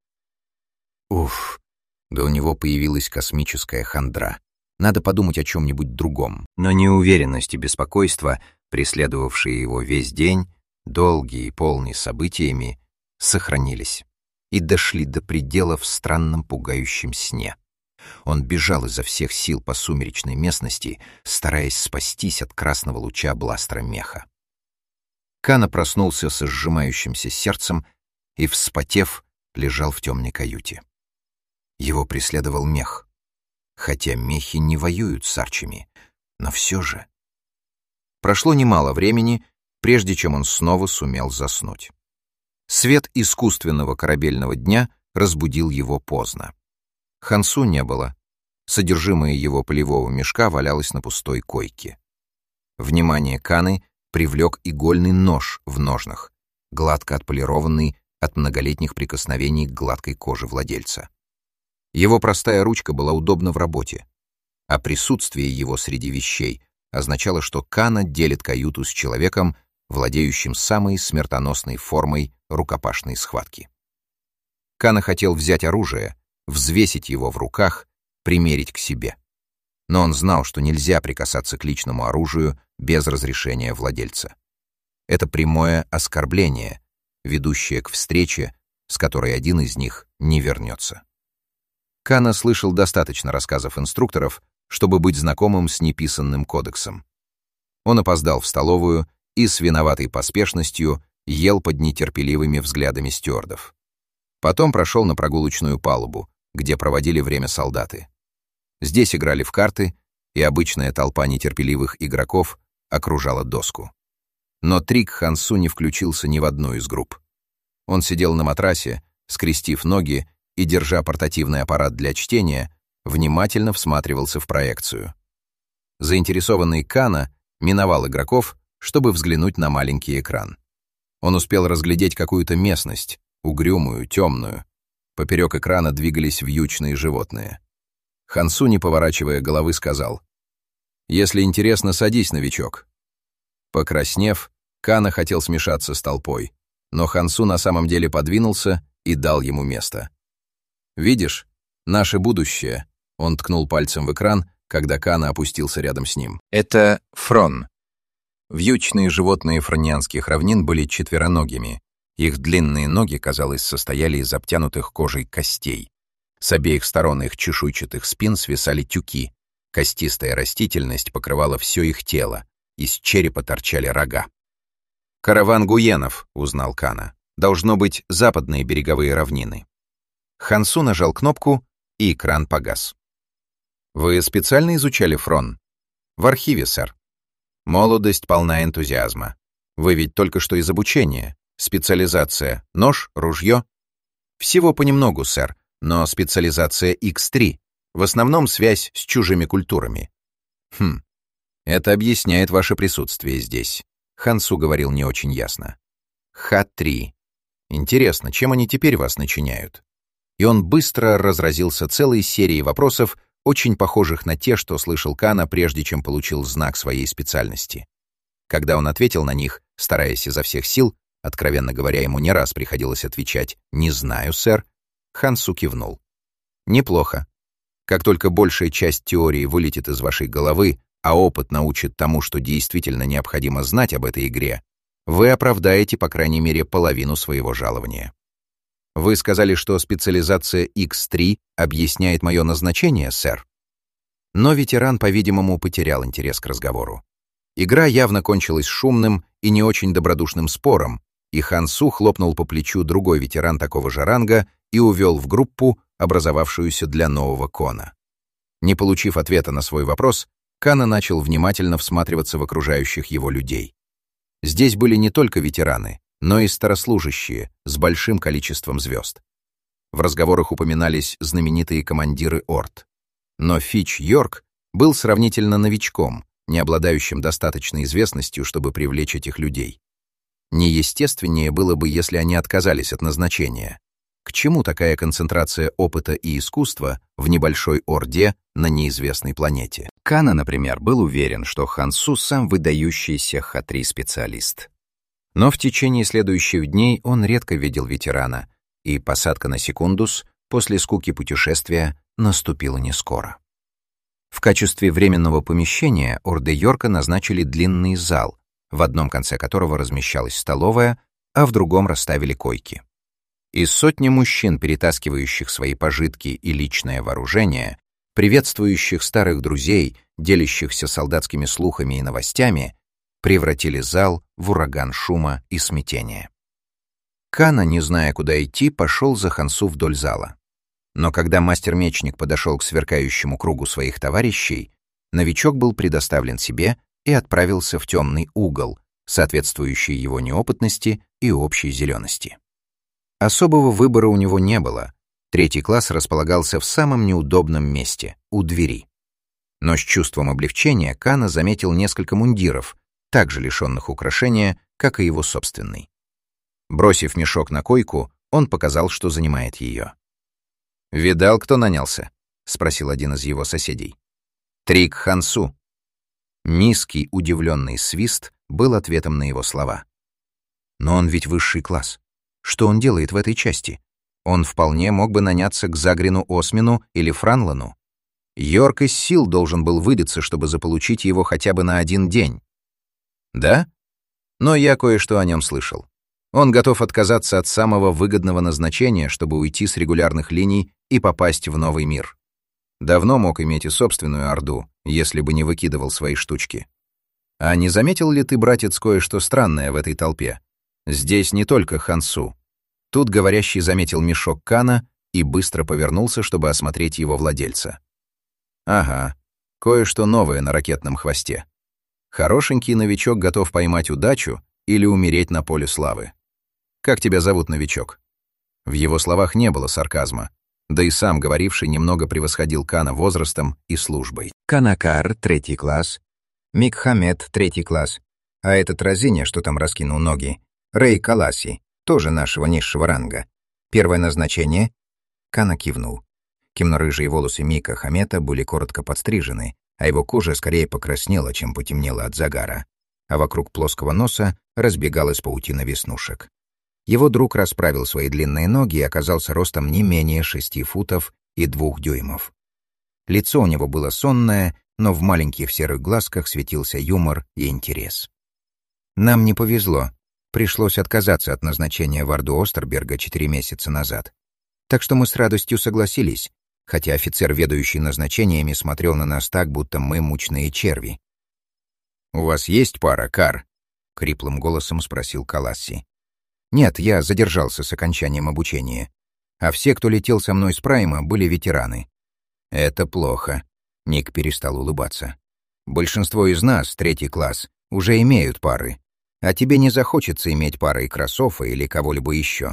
Уф, да у него появилась космическая хандра. Надо подумать о чем-нибудь другом. Но неуверенность и беспокойство, преследовавшие его весь день, долгие и полные событиями, сохранились и дошли до предела в странном пугающем сне. Он бежал изо всех сил по сумеречной местности, стараясь спастись от красного луча бластера меха. Кана проснулся со сжимающимся сердцем и, вспотев, лежал в темной каюте. Его преследовал мех, хотя мехи не воюют с арчами, но все же. Прошло немало времени, прежде чем он снова сумел заснуть. Свет искусственного корабельного дня разбудил его поздно. Хансу не было. Содержимое его полевого мешка валялось на пустой койке. Внимание Каны привлек игольный нож в ножнах, гладко отполированный от многолетних прикосновений к гладкой коже владельца. Его простая ручка была удобна в работе, а присутствие его среди вещей означало, что Кана делит каюту с человеком, владеющим самой смертоносной формой рукопашной схватки. Кана хотел взять оружие, взвесить его в руках, примерить к себе. Но он знал, что нельзя прикасаться к личному оружию без разрешения владельца. Это прямое оскорбление, ведущее к встрече, с которой один из них не вернется. Кана слышал достаточно рассказов инструкторов, чтобы быть знакомым с неписанным кодексом. Он опоздал в столовую и с виноватой поспешностью ел под нетерпеливыми взглядами стюардов. Потом прошел на прогулочную палубу, где проводили время солдаты. Здесь играли в карты, и обычная толпа нетерпеливых игроков окружала доску. Но Трик Хансу не включился ни в одну из групп. Он сидел на матрасе, скрестив ноги и, держа портативный аппарат для чтения, внимательно всматривался в проекцию. Заинтересованный Кана миновал игроков, чтобы взглянуть на маленький экран. Он успел разглядеть какую-то местность, угрюмую, темную. Поперек экрана двигались вьючные животные. Хансу, не поворачивая головы, сказал: «Если интересно, садись, новичок». Покраснев, Кана хотел смешаться с толпой, но Хансу на самом деле подвинулся и дал ему место. «Видишь, наше будущее», — он ткнул пальцем в экран, когда Кана опустился рядом с ним. «Это фрон». Вьючные животные фронианских равнин были четвероногими. Их длинные ноги, казалось, состояли из обтянутых кожей костей. С обеих сторон их чешуйчатых спин свисали тюки. Костистая растительность покрывала все их тело. Из черепа торчали рога. «Караван гуенов», — узнал Кана. «Должно быть западные береговые равнины». Хансу нажал кнопку, и экран погас. «Вы специально изучали фрон?» «В архиве, сэр». «Молодость полна энтузиазма. Вы ведь только что из обучения. Специализация — нож, ружье?» «Всего понемногу, сэр, но специализация икс три. В основном связь с чужими культурами». «Хм, это объясняет ваше присутствие здесь», — Хансу говорил не очень ясно. «Ха три. Интересно, чем они теперь вас начиняют?» И он быстро разразился целой серией вопросов, очень похожих на те, что слышал Кана, прежде чем получил знак своей специальности. Когда он ответил на них, стараясь изо всех сил, откровенно говоря, ему не раз приходилось отвечать «не знаю, сэр», Хансу кивнул. «Неплохо. Как только большая часть теории вылетит из вашей головы, а опыт научит тому, что действительно необходимо знать об этой игре, вы оправдаете, по крайней мере, половину своего жалования. Вы сказали, что специализация икс три объясняет мое назначение, сэр?» Но ветеран, по-видимому, потерял интерес к разговору. Игра явно кончилась шумным и не очень добродушным спором, и Хансу хлопнул по плечу другой ветеран такого же ранга и увел в группу, образовавшуюся для нового Кона. Не получив ответа на свой вопрос, Кана начал внимательно всматриваться в окружающих его людей. Здесь были не только ветераны, но и старослужащие с большим количеством звезд. В разговорах упоминались знаменитые командиры орд. Но Фич Йорк был сравнительно новичком, не обладающим достаточной известностью, чтобы привлечь этих людей. Неестественнее было бы, если они отказались от назначения. К чему такая концентрация опыта и искусства в небольшой орде на неизвестной планете? Кана, например, был уверен, что Хансу сам выдающийся ха три специалист. Но в течение следующих дней он редко видел ветерана, и посадка на Секундус после скуки путешествия наступила не скоро. В качестве временного помещения орды Йорка назначили длинный зал, в одном конце которого размещалась столовая, а в другом расставили койки. Из сотни мужчин, перетаскивающих свои пожитки и личное вооружение, приветствующих старых друзей, делящихся солдатскими слухами и новостями, превратили зал в ураган шума и смятения. Кана, не зная, куда идти, пошел за Хансу вдоль зала. Но когда мастер-мечник подошел к сверкающему кругу своих товарищей, новичок был предоставлен себе и отправился в темный угол, соответствующей его неопытности и общей зелености. Особого выбора у него не было. Третий класс располагался в самом неудобном месте — у двери. Но с чувством облегчения Кана заметил несколько мундиров, также лишенных украшения, как и его собственный. Бросив мешок на койку, он показал, что занимает ее. «Видал, кто нанялся?» — спросил один из его соседей. «Трик Хансу». Низкий, удивленный свист был ответом на его слова. «Но он ведь высший класс. Что он делает в этой части? Он вполне мог бы наняться к Загрину Осмину или Франлану. Йорк из сил должен был выдаться, чтобы заполучить его хотя бы на один день». «Да? Но я кое-что о нем слышал. Он готов отказаться от самого выгодного назначения, чтобы уйти с регулярных линий и попасть в новый мир. Давно мог иметь и собственную орду, если бы не выкидывал свои штучки. А не заметил ли ты, братец, кое-что странное в этой толпе? Здесь не только Хансу». Тут говорящий заметил мешок Кана и быстро повернулся, чтобы осмотреть его владельца. «Ага, кое-что новое на ракетном хвосте. Хорошенький новичок готов поймать удачу или умереть на поле славы. Как тебя зовут, новичок?» В его словах не было сарказма, да и сам говоривший немного превосходил Кана возрастом и службой. Канакар, третий класс. Микхамед, третий класс. А этот разиня, что там раскинул ноги, Рей Каласи, тоже нашего низшего ранга. Первое назначение? Кана кивнул. Темно-рыжие волосы Мика Хамета были коротко подстрижены, а его кожа скорее покраснела, чем потемнела от загара, а вокруг плоского носа разбегалась паутина веснушек. Его друг расправил свои длинные ноги и оказался ростом не менее шести футов и двух дюймов. Лицо у него было сонное, но в маленьких серых глазках светился юмор и интерес. «Нам не повезло. Пришлось отказаться от назначения в Орду Остерберга четыре месяца назад. Так что мы с радостью согласились, хотя офицер, ведающий назначениями, смотрел на нас так, будто мы мучные черви». «У вас есть пара, Кар?» — хриплым голосом спросил Каласси. «Нет, я задержался с окончанием обучения. А все, кто летел со мной с Прайма, были ветераны». «Это плохо», — Ник перестал улыбаться. «Большинство из нас, третий класс, уже имеют пары. А тебе не захочется иметь пары Красофа или кого-либо еще.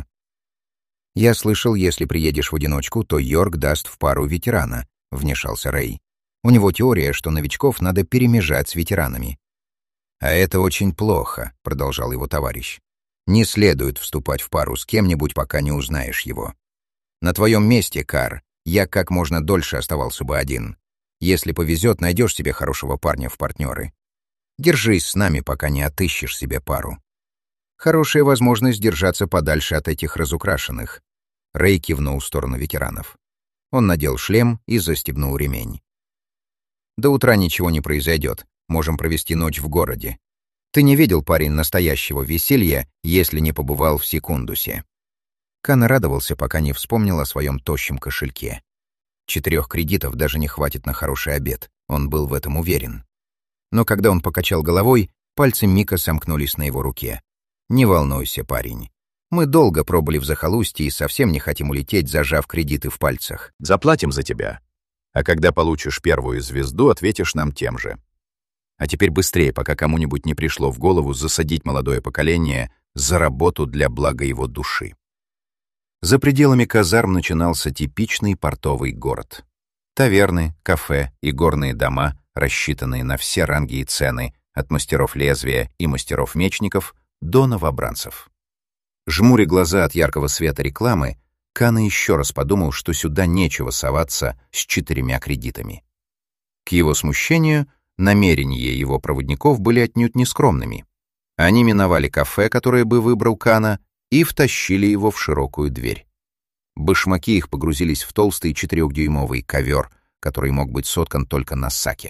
«Я слышал, если приедешь в одиночку, то Йорк даст в пару ветерана», — вмешался Рэй. «У него теория, что новичков надо перемежать с ветеранами». «А это очень плохо», — продолжал его товарищ. «Не следует вступать в пару с кем-нибудь, пока не узнаешь его. На твоем месте, Кар, я как можно дольше оставался бы один. Если повезет, найдешь себе хорошего парня в партнеры. Держись с нами, пока не отыщешь себе пару. Хорошая возможность держаться подальше от этих разукрашенных». Рэй кивнул в сторону ветеранов. Он надел шлем и застегнул ремень. «До утра ничего не произойдет. Можем провести ночь в городе. Ты не видел, парень, настоящего веселья, если не побывал в Секундусе». Кан радовался, пока не вспомнил о своем тощем кошельке. Четырех кредитов даже не хватит на хороший обед, он был в этом уверен. Но когда он покачал головой, пальцы Мика сомкнулись на его руке. «Не волнуйся, парень. Мы долго пробыли в захолустье и совсем не хотим улететь, зажав кредиты в пальцах. Заплатим за тебя. А когда получишь первую звезду, ответишь нам тем же. А теперь быстрее, пока кому-нибудь не пришло в голову засадить молодое поколение за работу для блага его души». За пределами казарм начинался типичный портовый город. Таверны, кафе и горные дома, рассчитанные на все ранги и цены, от мастеров лезвия и мастеров-мечников до новобранцев. Жмуря глаза от яркого света рекламы, Кана еще раз подумал, что сюда нечего соваться с четырьмя кредитами. К его смущению, намерения его проводников были отнюдь не скромными. Они миновали кафе, которое бы выбрал Кана, и втащили его в широкую дверь. Башмаки их погрузились в толстый четырехдюймовый ковер, который мог быть соткан только на саке.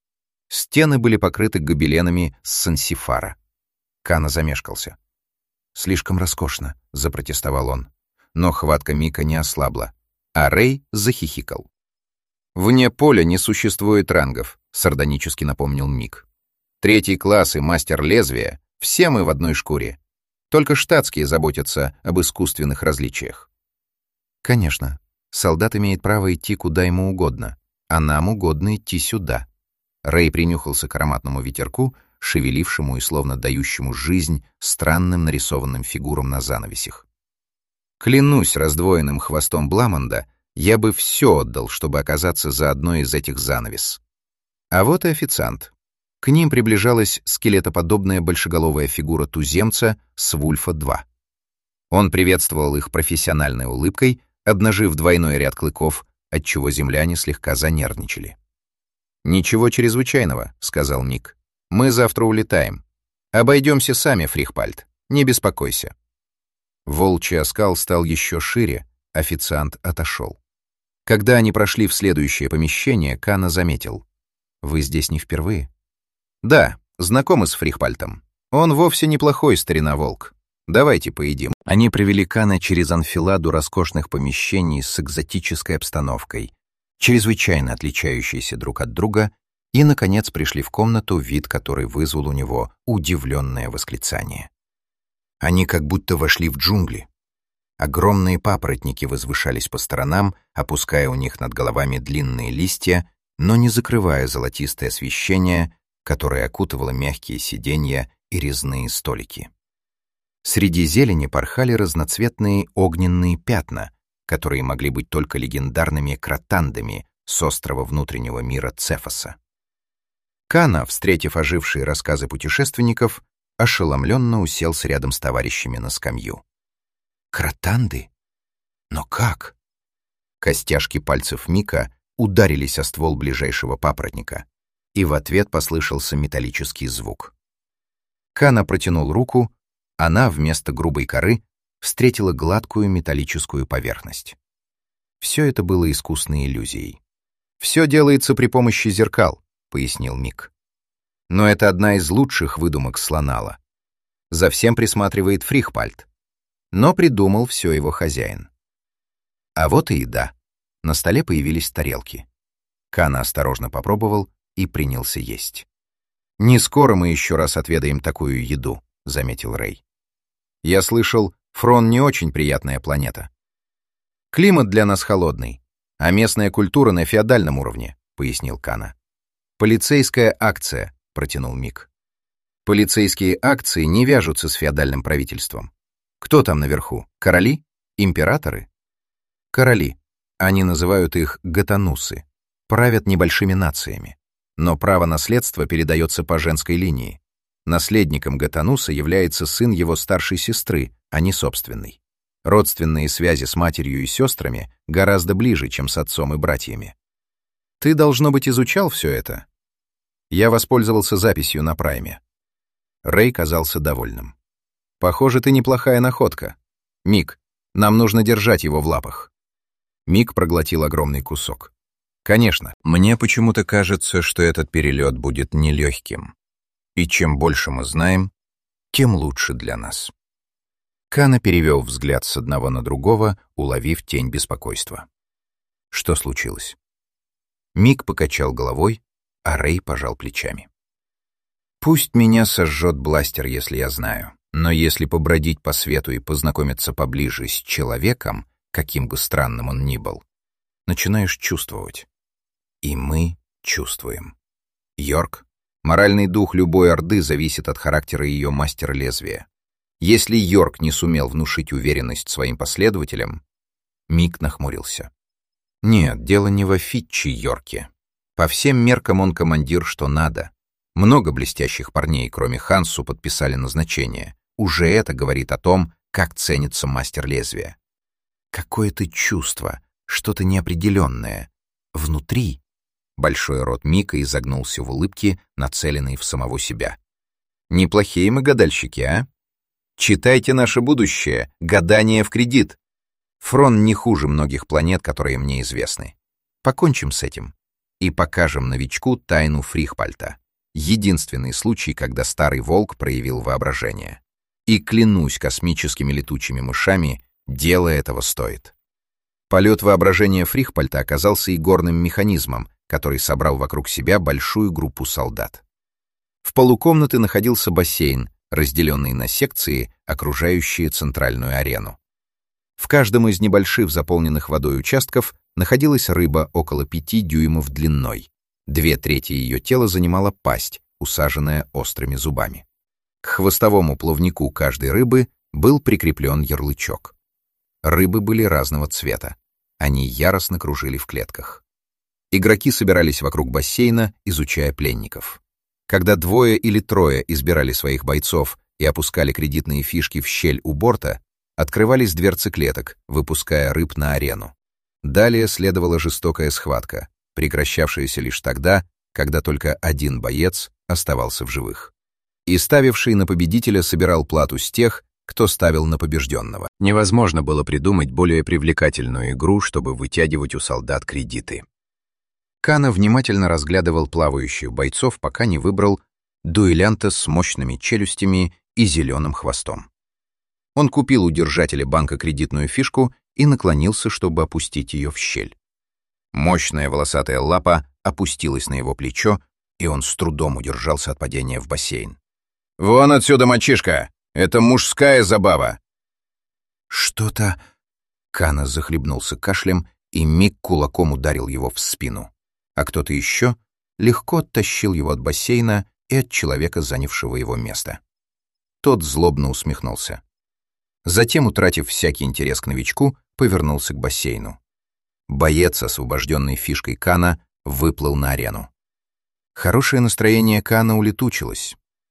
Стены были покрыты гобеленами с сансифара. Кана замешкался. «Слишком роскошно», — запротестовал он. Но хватка Мика не ослабла, а Рэй захихикал. «Вне поля не существует рангов», — сардонически напомнил Мик. «Третий класс и мастер лезвия — все мы в одной шкуре. Только штатские заботятся об искусственных различиях». «Конечно, солдат имеет право идти куда ему угодно, а нам угодно идти сюда». Рэй принюхался к ароматному ветерку, шевелившему и словно дающему жизнь странным нарисованным фигурам на занавесях. Клянусь раздвоенным хвостом Бламонда, я бы все отдал, чтобы оказаться за одной из этих занавес. А вот и официант. К ним приближалась скелетоподобная большеголовая фигура туземца с Вульфа-два. Он приветствовал их профессиональной улыбкой, обнажив двойной ряд клыков, отчего земляне слегка занервничали. «Ничего чрезвычайного», — сказал Мик. «Мы завтра улетаем. Обойдемся сами, Фрихпальд. Не беспокойся». Волчий оскал стал еще шире, официант отошел. Когда они прошли в следующее помещение, Кана заметил. «Вы здесь не впервые?» «Да, знакомы с Фрихпальтом. Он вовсе неплохой старина-волк. Давайте поедим». Они привели Кана через анфиладу роскошных помещений с экзотической обстановкой, чрезвычайно отличающиеся друг от друга, и, наконец, пришли в комнату, вид которой вызвал у него удивленное восклицание. Они как будто вошли в джунгли. Огромные папоротники возвышались по сторонам, опуская у них над головами длинные листья, но не закрывая золотистое освещение, которое окутывало мягкие сиденья и резные столики. Среди зелени порхали разноцветные огненные пятна, которые могли быть только легендарными кротандами с острова внутреннего мира Цефоса. Кана, встретив ожившие рассказы путешественников, ошеломленно уселся рядом с товарищами на скамью. «Кротанды? Но как?» Костяшки пальцев Мика ударились о ствол ближайшего папоротника, и в ответ послышался металлический звук. Кана протянул руку, она вместо грубой коры встретила гладкую металлическую поверхность. Все это было искусной иллюзией. «Все делается при помощи зеркал», — пояснил Мик. «Но это одна из лучших выдумок Слонала. За всем присматривает Фрихпальд. Но придумал все его хозяин». А вот и еда. На столе появились тарелки. Кана осторожно попробовал и принялся есть. «Не скоро мы еще раз отведаем такую еду», — заметил Рэй. «Я слышал, Фрон не очень приятная планета. Климат для нас холодный, а местная культура на феодальном уровне», — пояснил Кана. «Полицейская акция», — протянул Мик. «Полицейские акции не вяжутся с феодальным правительством. Кто там наверху? Короли? Императоры?» «Короли. Они называют их гатанусы. Правят небольшими нациями. Но право наследства передается по женской линии. Наследником Гатануса является сын его старшей сестры, а не собственный. Родственные связи с матерью и сестрами гораздо ближе, чем с отцом и братьями. Ты, должно быть, изучал все это? Я воспользовался записью на прайме». Рэй казался довольным. «Похоже, ты неплохая находка. Мик, нам нужно держать его в лапах». Мик проглотил огромный кусок. «Конечно, мне почему-то кажется, что этот перелет будет нелегким. И чем больше мы знаем, тем лучше для нас». Кана перевел взгляд с одного на другого, уловив тень беспокойства. Что случилось? Мик покачал головой, а Рэй пожал плечами. «Пусть меня сожжет бластер, если я знаю, но если побродить по свету и познакомиться поближе с человеком, каким бы странным он ни был, начинаешь чувствовать. И мы чувствуем. Йорк, моральный дух любой орды зависит от характера ее мастера лезвия. Если Йорк не сумел внушить уверенность своим последователям...» Мик нахмурился. «Нет, дело не в Фитчи Йорке. По всем меркам он командир, что надо. Много блестящих парней, кроме Хансу, подписали назначение. Уже это говорит о том, как ценится мастер лезвия. Какое-то чувство, что-то неопределенное. Внутри...» Большой рот Мика изогнулся в улыбке, нацеленной в самого себя. «Неплохие мы гадальщики, а? Читайте наше будущее, гадание в кредит. Фрон не хуже многих планет, которые мне известны. Покончим с этим и покажем новичку тайну Фрихпальта. Единственный случай, когда старый волк проявил воображение. И клянусь космическими летучими мышами, дело этого стоит». Полет воображения Фрихпальта оказался игорным механизмом, который собрал вокруг себя большую группу солдат. В полу комнаты находился бассейн, разделенный на секции, окружающие центральную арену. В каждом из небольших заполненных водой участков находилась рыба около пяти дюймов длиной. Две трети ее тела занимала пасть, усаженная острыми зубами. К хвостовому плавнику каждой рыбы был прикреплен ярлычок. Рыбы были разного цвета. Они яростно кружили в клетках. Игроки собирались вокруг бассейна, изучая пленников. Когда двое или трое избирали своих бойцов и опускали кредитные фишки в щель у борта, открывались дверцы клеток, выпуская рыб на арену. Далее следовала жестокая схватка, прекращавшаяся лишь тогда, когда только один боец оставался в живых. И ставивший на победителя собирал плату с тех, кто ставил на побежденного. Невозможно было придумать более привлекательную игру, чтобы вытягивать у солдат кредиты. Кана внимательно разглядывал плавающих бойцов, пока не выбрал дуэлянта с мощными челюстями и зеленым хвостом. Он купил у держателя банка кредитную фишку и наклонился, чтобы опустить ее в щель. Мощная волосатая лапа опустилась на его плечо, и он с трудом удержался от падения в бассейн. «Вон отсюда, мальчишка! Это мужская забава!» «Что-то...» Кана захлебнулся кашлем, и Мик кулаком ударил его в спину. А кто-то еще легко оттащил его от бассейна и от человека, занявшего его место. Тот злобно усмехнулся. Затем, утратив всякий интерес к новичку, повернулся к бассейну. Боец, освобожденный фишкой Кана, выплыл на арену. Хорошее настроение Кана улетучилось.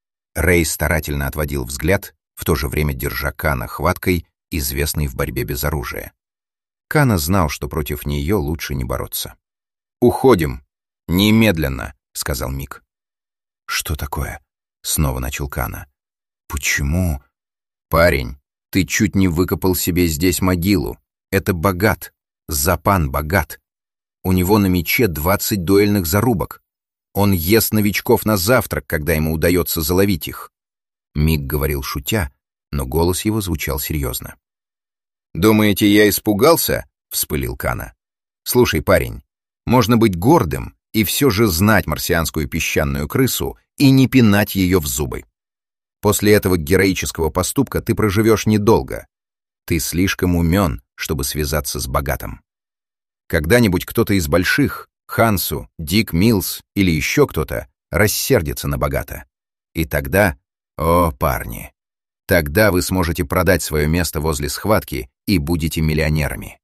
Рэй старательно отводил взгляд, в то же время держа Кана хваткой, известной в борьбе без оружия. Кана знал, что против нее лучше не бороться. «Уходим! Немедленно!» — сказал Мик. «Что такое?» — снова начал Кана. «Почему?» «Парень, ты чуть не выкопал себе здесь могилу. Это Богат. Запан Богат. У него на мече двадцать дуэльных зарубок. Он ест новичков на завтрак, когда ему удается заловить их». Мик говорил шутя, но голос его звучал серьезно. «Думаете, я испугался?» — вспылил Кана. «Слушай, парень, можно быть гордым и все же знать марсианскую песчаную крысу и не пинать ее в зубы. После этого героического поступка ты проживешь недолго. Ты слишком умен, чтобы связаться с Богатым. Когда-нибудь кто-то из больших, Хансу, Дик Милс или еще кто-то, рассердится на Богата. И тогда, о, парни, тогда вы сможете продать свое место возле схватки и будете миллионерами.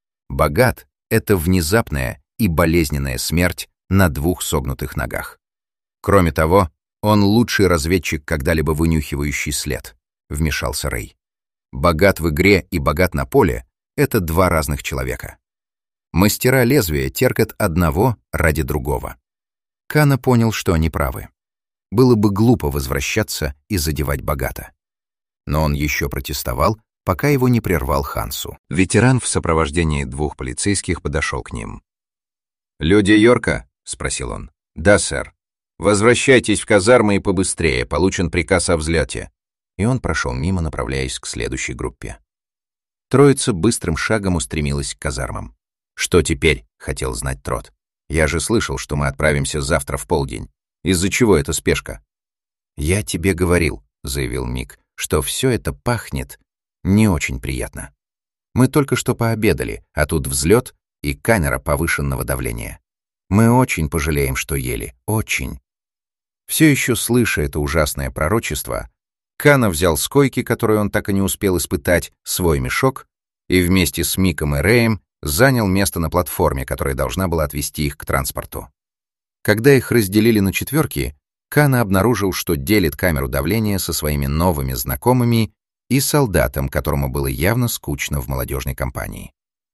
Богат — это внезапная и болезненная смерть на двух согнутых ногах. Кроме того, он лучший разведчик, когда-либо вынюхивающий след, — вмешался Рэй. Богат в игре и Богат на поле — это два разных человека. Мастера лезвия терпят одного ради другого. Кана понял, что они правы. Было бы глупо возвращаться и задевать Богата. Но он еще протестовал, пока его не прервал Хансу. Ветеран в сопровождении двух полицейских подошел к ним. «Люди Йорка?» — спросил он. «Да, сэр. Возвращайтесь в казармы и побыстрее, получен приказ о взлете». И он прошел мимо, направляясь к следующей группе. Троица быстрым шагом устремилась к казармам. «Что теперь?» — хотел знать Трот. «Я же слышал, что мы отправимся завтра в полдень. Из-за чего эта спешка?» «Я тебе говорил», — заявил Мик, «что все это пахнет не очень приятно. Мы только что пообедали, а тут взлет и камера повышенного давления. Мы очень пожалеем, что ели, очень». Все еще слыша это ужасное пророчество, Кана взял с койки, которую он так и не успел испытать, свой мешок и вместе с Миком и Рэем занял место на платформе, которая должна была отвезти их к транспорту. Когда их разделили на четверки, Кана обнаружил, что делит камеру давления со своими новыми знакомыми и солдатом, которому было явно скучно в молодежной компании.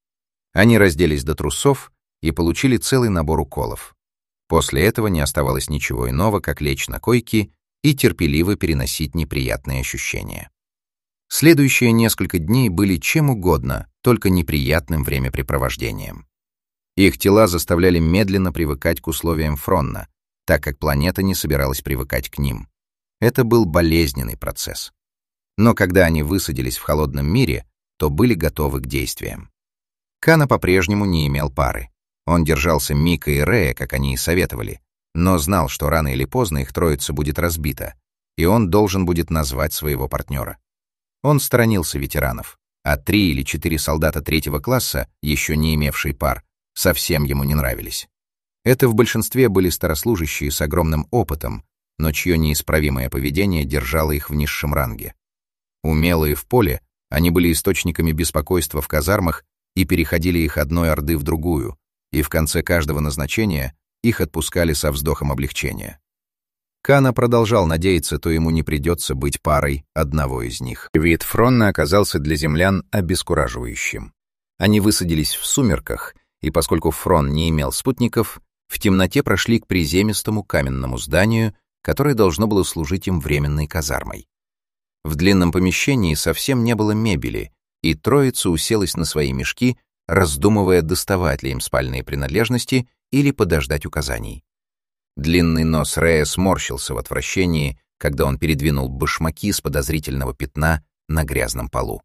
Они разделись до трусов и получили целый набор уколов. После этого не оставалось ничего иного, как лечь на койке и терпеливо переносить неприятные ощущения. Следующие несколько дней были чем угодно, только неприятным времяпрепровождением. Их тела заставляли медленно привыкать к условиям Фронна, так как планета не собиралась привыкать к ним. Это был болезненный процесс. Но когда они высадились в холодном мире, то были готовы к действиям. Кана по-прежнему не имел пары. Он держался Мика и Рэя, как они и советовали, но знал, что рано или поздно их троица будет разбита, и он должен будет назвать своего партнера. Он сторонился ветеранов, а три или четыре солдата третьего класса, еще не имевшие пар, совсем ему не нравились. Это в большинстве были старослужащие с огромным опытом, но чье неисправимое поведение держало их в низшем ранге. Умелые в поле, они были источниками беспокойства в казармах и переходили их одной орды в другую, и в конце каждого назначения их отпускали со вздохом облегчения. Кана продолжал надеяться, то ему не придется быть парой одного из них. Вид Фронна оказался для землян обескураживающим. Они высадились в сумерках, и поскольку Фрон не имел спутников, в темноте прошли к приземистому каменному зданию, которое должно было служить им временной казармой. В длинном помещении совсем не было мебели, и троица уселась на свои мешки, раздумывая, доставать ли им спальные принадлежности или подождать указаний. Длинный нос Рэя сморщился в отвращении, когда он передвинул башмаки с подозрительного пятна на грязном полу.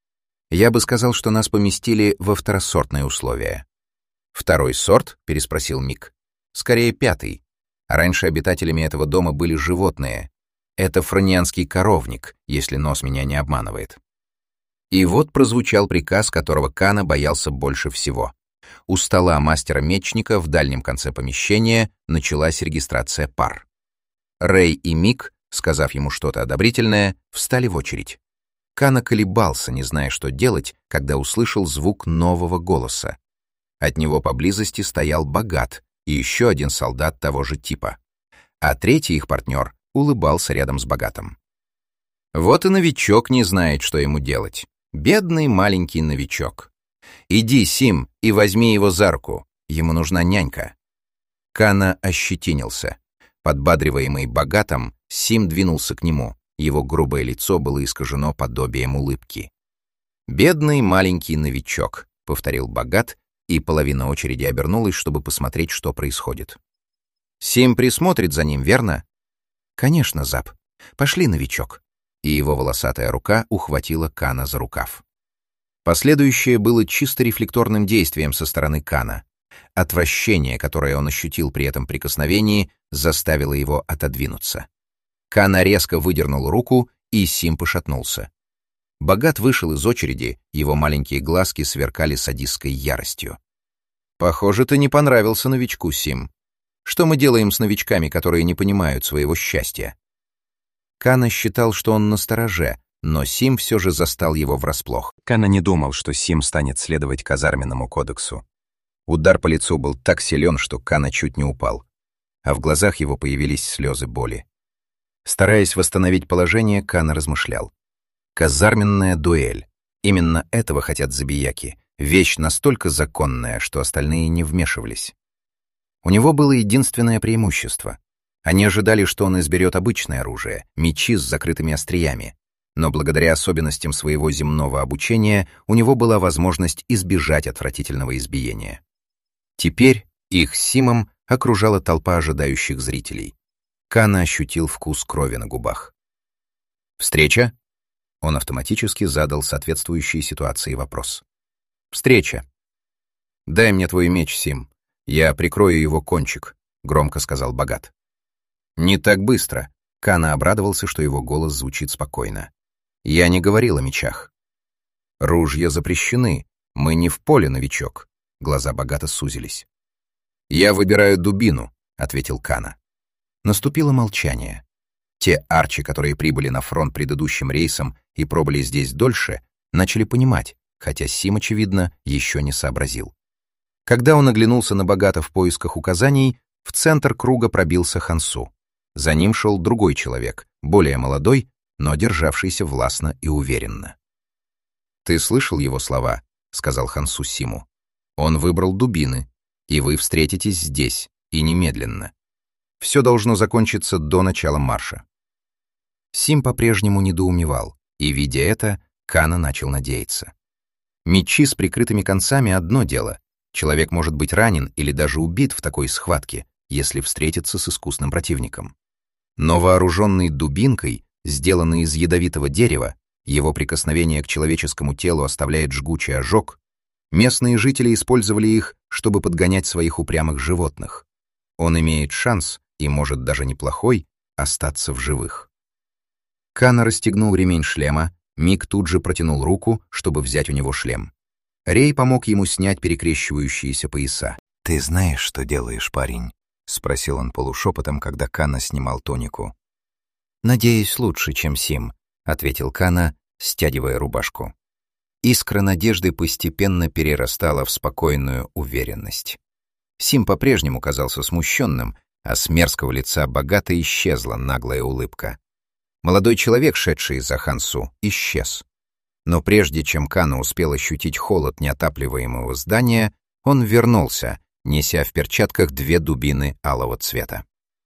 «Я бы сказал, что нас поместили во второсортные условия». «Второй сорт?» — переспросил Мик. «Скорее, пятый. Раньше обитателями этого дома были животные. Это фронианский коровник, если нос меня не обманывает». И вот прозвучал приказ, которого Кана боялся больше всего. У стола мастера-мечника в дальнем конце помещения началась регистрация пар. Рэй и Мик, сказав ему что-то одобрительное, встали в очередь. Кана колебался, не зная, что делать, когда услышал звук нового голоса. От него поблизости стоял Богат и еще один солдат того же типа. А третий их партнер улыбался рядом с Богатом. Вот и новичок не знает, что ему делать. Бедный маленький новичок. «Иди, Сим, и возьми его за руку. Ему нужна нянька». Кана ощетинился. Подбадриваемый Богатом, Сим двинулся к нему. Его грубое лицо было искажено подобием улыбки. «Бедный маленький новичок», — повторил Богат, и половина очереди обернулась, чтобы посмотреть, что происходит. «Сим присмотрит за ним, верно?» «Конечно, Зап. Пошли, новичок». И его волосатая рука ухватила Кана за рукав. Последующее было чисто рефлекторным действием со стороны Кана. Отвращение, которое он ощутил при этом прикосновении, заставило его отодвинуться. Кана резко выдернул руку, и Сим пошатнулся. Богат вышел из очереди, его маленькие глазки сверкали садистской яростью. «Похоже, ты не понравился новичку, Сим. Что мы делаем с новичками, которые не понимают своего счастья?» Кана считал, что он настороже, но Сим все же застал его врасплох. Кана не думал, что Сим станет следовать казарменному кодексу. Удар по лицу был так силен, что Кана чуть не упал, а в глазах его появились слезы боли. Стараясь восстановить положение, Кана размышлял. Казарменная дуэль. Именно этого хотят забияки. Вещь настолько законная, что остальные не вмешивались. У него было единственное преимущество. Они ожидали, что он изберет обычное оружие, мечи с закрытыми остриями. Но благодаря особенностям своего земного обучения у него была возможность избежать отвратительного избиения. Теперь их с Симом окружала толпа ожидающих зрителей. Кана ощутил вкус крови на губах. «Встреча?» Он автоматически задал соответствующей ситуации вопрос. «Встреча. Дай мне твой меч, Сим. Я прикрою его кончик», — громко сказал Богат. «Не так быстро», — Кана обрадовался, что его голос звучит спокойно. «Я не говорил о мечах». «Ружья запрещены. Мы не в поле, новичок». Глаза Богата сузились. «Я выбираю дубину», — ответил Кана. Наступило молчание. Те арчи, которые прибыли на фронт предыдущим рейсом и пробыли здесь дольше, начали понимать, хотя Сим, очевидно, еще не сообразил. Когда он оглянулся на Богата в поисках указаний, в центр круга пробился Хансу. За ним шел другой человек, более молодой, но державшийся властно и уверенно. «Ты слышал его слова?» — сказал Хансу Симу. «Он выбрал дубины, и вы встретитесь здесь, и немедленно. Все должно закончиться до начала марша». Сим по-прежнему недоумевал, и, видя это, Кана начал надеяться. Мечи с прикрытыми концами — одно дело. Человек может быть ранен или даже убит в такой схватке, если встретится с искусным противником. Но вооруженный дубинкой, сделанный из ядовитого дерева, его прикосновение к человеческому телу оставляет жгучий ожог, местные жители использовали их, чтобы подгонять своих упрямых животных. Он имеет шанс, и может даже неплохой, остаться в живых. Кана расстегнул ремень шлема, Мик тут же протянул руку, чтобы взять у него шлем. Рей помог ему снять перекрещивающиеся пояса. «Ты знаешь, что делаешь, парень?» спросил он полушепотом, когда Кана снимал тонику. «Надеюсь, лучше, чем Сим», — ответил Кана, стягивая рубашку. Искра надежды постепенно перерастала в спокойную уверенность. Сим по-прежнему казался смущенным, а с мерзкого лица богато исчезла наглая улыбка. Молодой человек, шедший за Хансу, исчез. Но прежде чем Кана успел ощутить холод неотапливаемого здания, он вернулся, неся в перчатках две дубины алого цвета.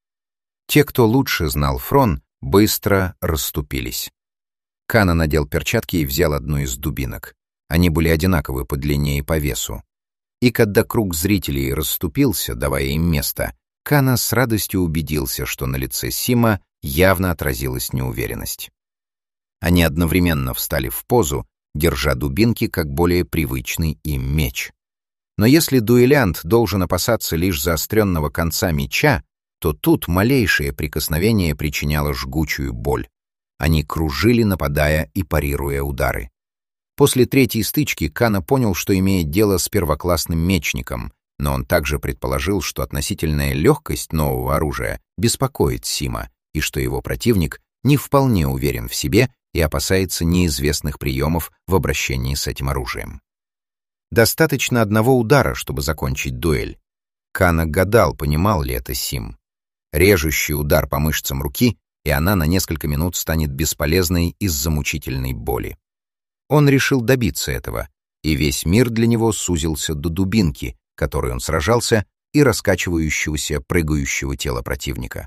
Те, кто лучше знал Фрон, быстро расступились. Кана надел перчатки и взял одну из дубинок. Они были одинаковы по длине и по весу. И когда круг зрителей расступился, давая им место, Кана с радостью убедился, что на лице Сима явно отразилась неуверенность. Они одновременно встали в позу, держа дубинки как более привычный им меч. Но если дуэлянт должен опасаться лишь заостренного конца меча, то тут малейшее прикосновение причиняло жгучую боль. Они кружили, нападая и парируя удары. После третьей стычки Кана понял, что имеет дело с первоклассным мечником, но он также предположил, что относительная легкость нового оружия беспокоит Сима, и что его противник не вполне уверен в себе и опасается неизвестных приемов в обращении с этим оружием. Достаточно одного удара, чтобы закончить дуэль. Кана гадал, понимал ли это Сим. Режущий удар по мышцам руки, и она на несколько минут станет бесполезной из-за мучительной боли. Он решил добиться этого, и весь мир для него сузился до дубинки, которой он сражался, и раскачивающегося, прыгающего тела противника.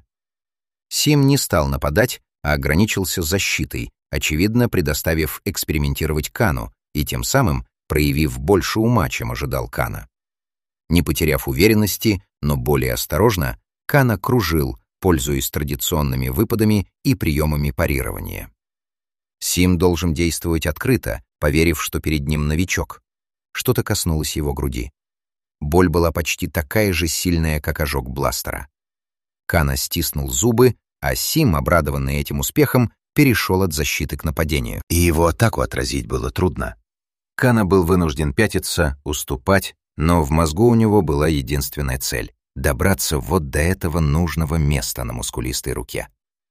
Сим не стал нападать, а ограничился защитой, очевидно, предоставив экспериментировать Кану и тем самым проявив больше ума, чем ожидал Кана. Не потеряв уверенности, но более осторожно, Кана кружил, пользуясь традиционными выпадами и приемами парирования. Сим должен действовать открыто, поверив, что перед ним новичок. Что-то коснулось его груди. Боль была почти такая же сильная, как ожог бластера. Кана стиснул зубы, а Сим, обрадованный этим успехом, перешел от защиты к нападению. И его атаку отразить было трудно. Кана был вынужден пятиться, уступать, но в мозгу у него была единственная цель — добраться вот до этого нужного места на мускулистой руке.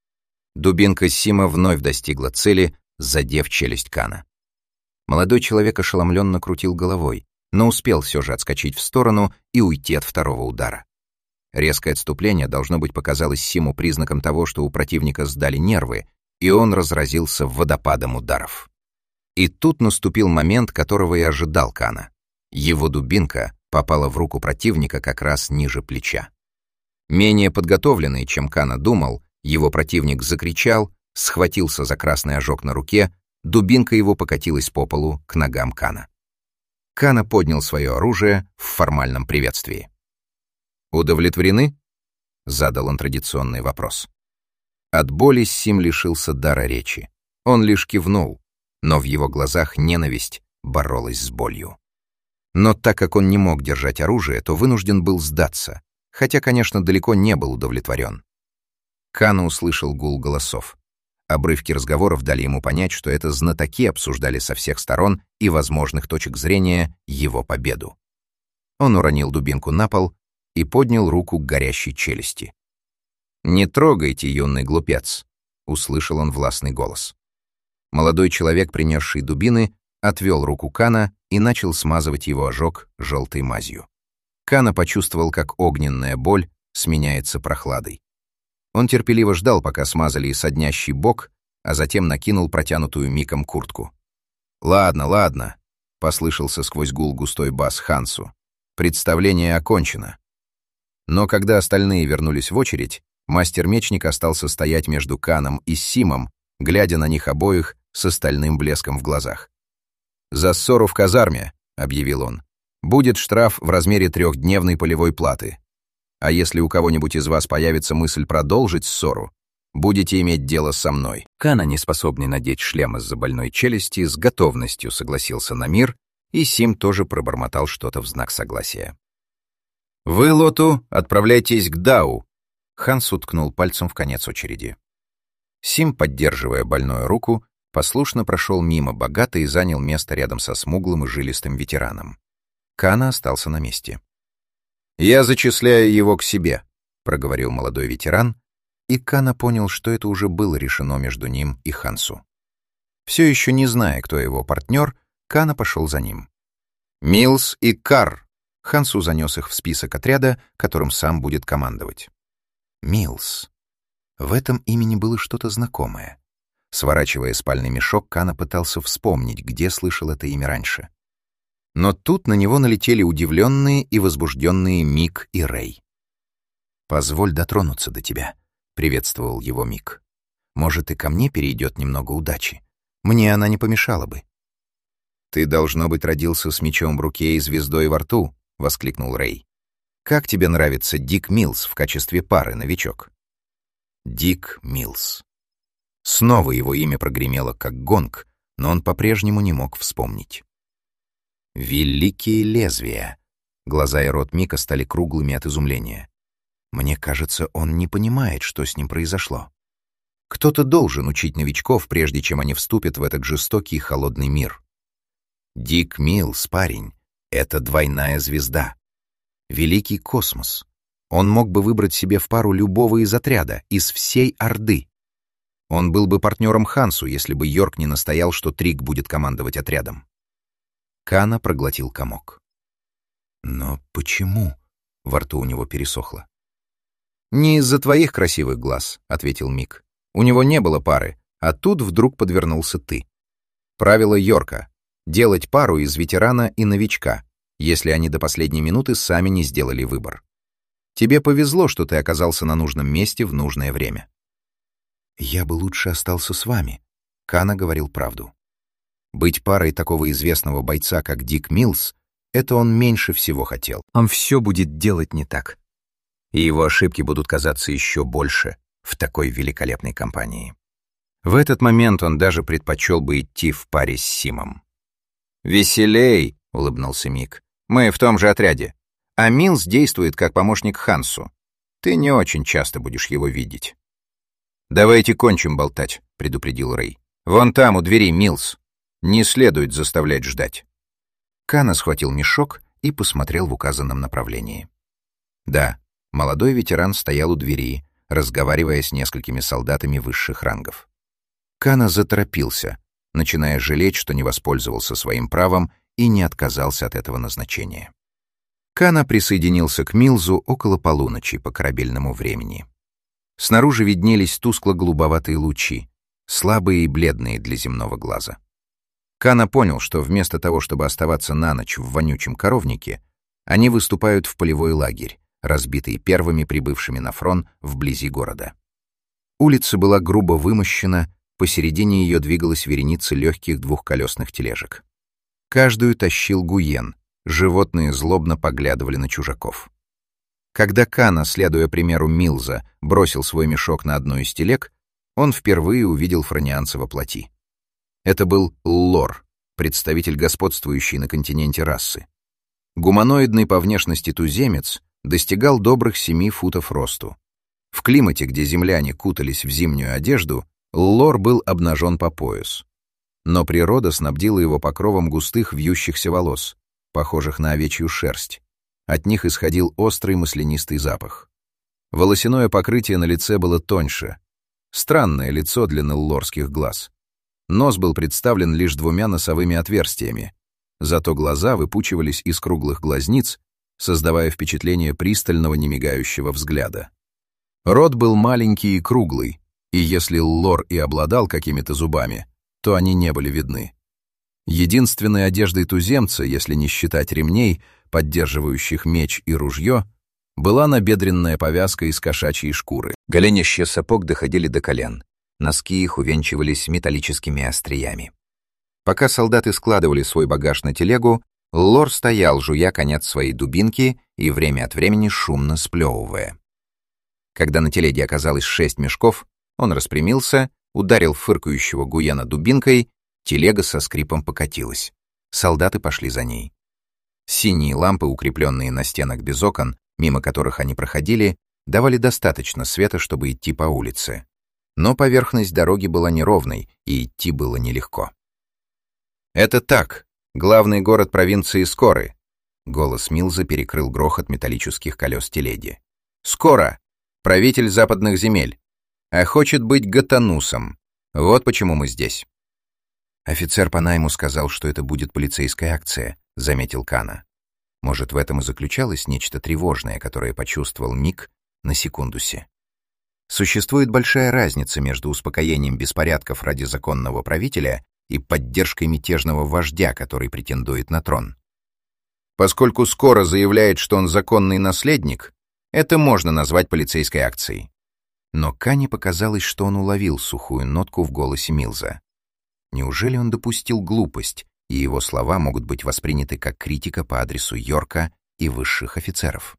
Дубинка Сима вновь достигла цели, задев челюсть Кана. Молодой человек ошеломленно крутил головой, но успел все же отскочить в сторону и уйти от второго удара. Резкое отступление, должно быть, показалось Симу признаком того, что у противника сдали нервы, и он разразился водопадом ударов. И тут наступил момент, которого и ожидал Кана. Его дубинка попала в руку противника как раз ниже плеча. Менее подготовленный, чем Кана думал, его противник закричал, схватился за красный ожог на руке, дубинка его покатилась по полу к ногам Кана. Кана поднял свое оружие в формальном приветствии. «Удовлетворены?» — задал он традиционный вопрос. От боли Сим лишился дара речи. Он лишь кивнул, но в его глазах ненависть боролась с болью. Но так как он не мог держать оружие, то вынужден был сдаться, хотя, конечно, далеко не был удовлетворен. Кана услышал гул голосов. Обрывки разговоров дали ему понять, что это знатоки обсуждали со всех сторон и возможных точек зрения его победу. Он уронил дубинку на пол и поднял руку к горящей челюсти. «Не трогайте, юный глупец», — услышал он властный голос. Молодой человек, принесший дубины, отвел руку Кана и начал смазывать его ожог желтой мазью. Кана почувствовал, как огненная боль сменяется прохладой. Он терпеливо ждал, пока смазали и соднящий бок, а затем накинул протянутую Миком куртку. «Ладно, ладно», — послышался сквозь гул густой бас Хансу. «Представление окончено». Но когда остальные вернулись в очередь, мастер-мечник остался стоять между Каном и Симом, глядя на них обоих с остальным блеском в глазах. «За ссору в казарме», — объявил он, — «будет штраф в размере трехдневной полевой платы. А если у кого-нибудь из вас появится мысль продолжить ссору, будете иметь дело со мной». Кана, не способный надеть шлем из-за больной челюсти, с готовностью согласился на мир, и Сим тоже пробормотал что-то в знак согласия. «Вы, Лоту, отправляйтесь к Дау», — Ханс уткнул пальцем в конец очереди. Сим, поддерживая больную руку, послушно прошел мимо богато и занял место рядом со смуглым и жилистым ветераном. Кана остался на месте. «Я зачисляю его к себе», — проговорил молодой ветеран, и Кана понял, что это уже было решено между ним и Хансу. Все еще не зная, кто его партнер, Кана пошел за ним. «Милс и Карр!» — Хансу занес их в список отряда, которым сам будет командовать. Милс. В этом имени было что-то знакомое. Сворачивая спальный мешок, Кана пытался вспомнить, где слышал это имя раньше. Но тут на него налетели удивленные и возбужденные Мик и Рэй. «Позволь дотронуться до тебя», — приветствовал его Мик. «Может, и ко мне перейдет немного удачи. Мне она не помешала бы». «Ты, должно быть, родился с мечом в руке и звездой во рту», — воскликнул Рэй. «Как тебе нравится Дик Милс в качестве пары, новичок?» Дик Милс. Снова его имя прогремело как гонг, но он по-прежнему не мог вспомнить. «Великие лезвия!» Глаза и рот Мика стали круглыми от изумления. Мне кажется, он не понимает, что с ним произошло. Кто-то должен учить новичков, прежде чем они вступят в этот жестокий и холодный мир. Дик Милс, парень, это двойная звезда. Великий космос. Он мог бы выбрать себе в пару любого из отряда, из всей Орды. Он был бы партнером Хансу, если бы Йорк не настоял, что Трик будет командовать отрядом. Кана проглотил комок. «Но почему?» — во рту у него пересохло. «Не из-за твоих красивых глаз», — ответил Мик. «У него не было пары, а тут вдруг подвернулся ты. Правило Йорка — делать пару из ветерана и новичка, если они до последней минуты сами не сделали выбор. Тебе повезло, что ты оказался на нужном месте в нужное время». «Я бы лучше остался с вами», — Кана говорил правду. Быть парой такого известного бойца, как Дик Милс, это он меньше всего хотел. Он все будет делать не так. И его ошибки будут казаться еще больше в такой великолепной компании. В этот момент он даже предпочел бы идти в паре с Симом. «Веселей», — улыбнулся Мик. «Мы в том же отряде. А Милс действует как помощник Хансу. Ты не очень часто будешь его видеть». «Давайте кончим болтать», — предупредил Рэй. «Вон там, у двери, Милс. Не следует заставлять ждать». Кана схватил мешок и посмотрел в указанном направлении. Да, молодой ветеран стоял у двери, разговаривая с несколькими солдатами высших рангов. Кана заторопился, начиная жалеть, что не воспользовался своим правом и не отказался от этого назначения. Кана присоединился к Милзу около полуночи по корабельному времени. Снаружи виднелись тускло-голубоватые лучи, слабые и бледные для земного глаза. Кана понял, что вместо того, чтобы оставаться на ночь в вонючем коровнике, они выступают в полевой лагерь, разбитый первыми прибывшими на фронт вблизи города. Улица была грубо вымощена, посередине ее двигалась вереница легких двухколесных тележек. Каждую тащил гуен, животные злобно поглядывали на чужаков. Когда Кана, следуя примеру Милза, бросил свой мешок на одну из телег, он впервые увидел фронианца во плоти. Это был Ллор, представитель господствующей на континенте расы. Гуманоидный по внешности туземец достигал добрых семи футов росту. В климате, где земляне кутались в зимнюю одежду, Ллор был обнажен по пояс. Но природа снабдила его покровом густых вьющихся волос, похожих на овечью шерсть. От них исходил острый маслянистый запах. Волосяное покрытие на лице было тоньше. Странное лицо для неллорских глаз. Нос был представлен лишь двумя носовыми отверстиями, зато глаза выпучивались из круглых глазниц, создавая впечатление пристального немигающего взгляда. Рот был маленький и круглый, и если Ллор и обладал какими-то зубами, то они не были видны. Единственной одеждой туземца, если не считать ремней, поддерживающих меч и ружье, была набедренная повязка из кошачьей шкуры. Голенища сапог доходили до колен. Носки их увенчивались металлическими остриями. Пока солдаты складывали свой багаж на телегу, Ллор стоял, жуя конец своей дубинки и время от времени шумно сплевывая. Когда на телеге оказалось шесть мешков, он распрямился, ударил фыркающего гуена дубинкой, телега со скрипом покатилась. Солдаты пошли за ней. Синие лампы, укрепленные на стенах без окон, мимо которых они проходили, давали достаточно света, чтобы идти по улице. Но поверхность дороги была неровной, и идти было нелегко. «Это так, главный город провинции Скоры», — голос Милза перекрыл грохот металлических колес телеги. «Скоро! правитель западных земель, а хочет быть Гатанусом. Вот почему мы здесь». «Офицер по найму сказал, что это будет полицейская акция», — заметил Кана. Может, в этом и заключалось нечто тревожное, которое почувствовал Мик на секундусе. Существует большая разница между успокоением беспорядков ради законного правителя и поддержкой мятежного вождя, который претендует на трон. Поскольку Скоро заявляет, что он законный наследник, это можно назвать полицейской акцией. Но Кане показалось, что он уловил сухую нотку в голосе Милза. Неужели он допустил глупость, и его слова могут быть восприняты как критика по адресу Йорка и высших офицеров?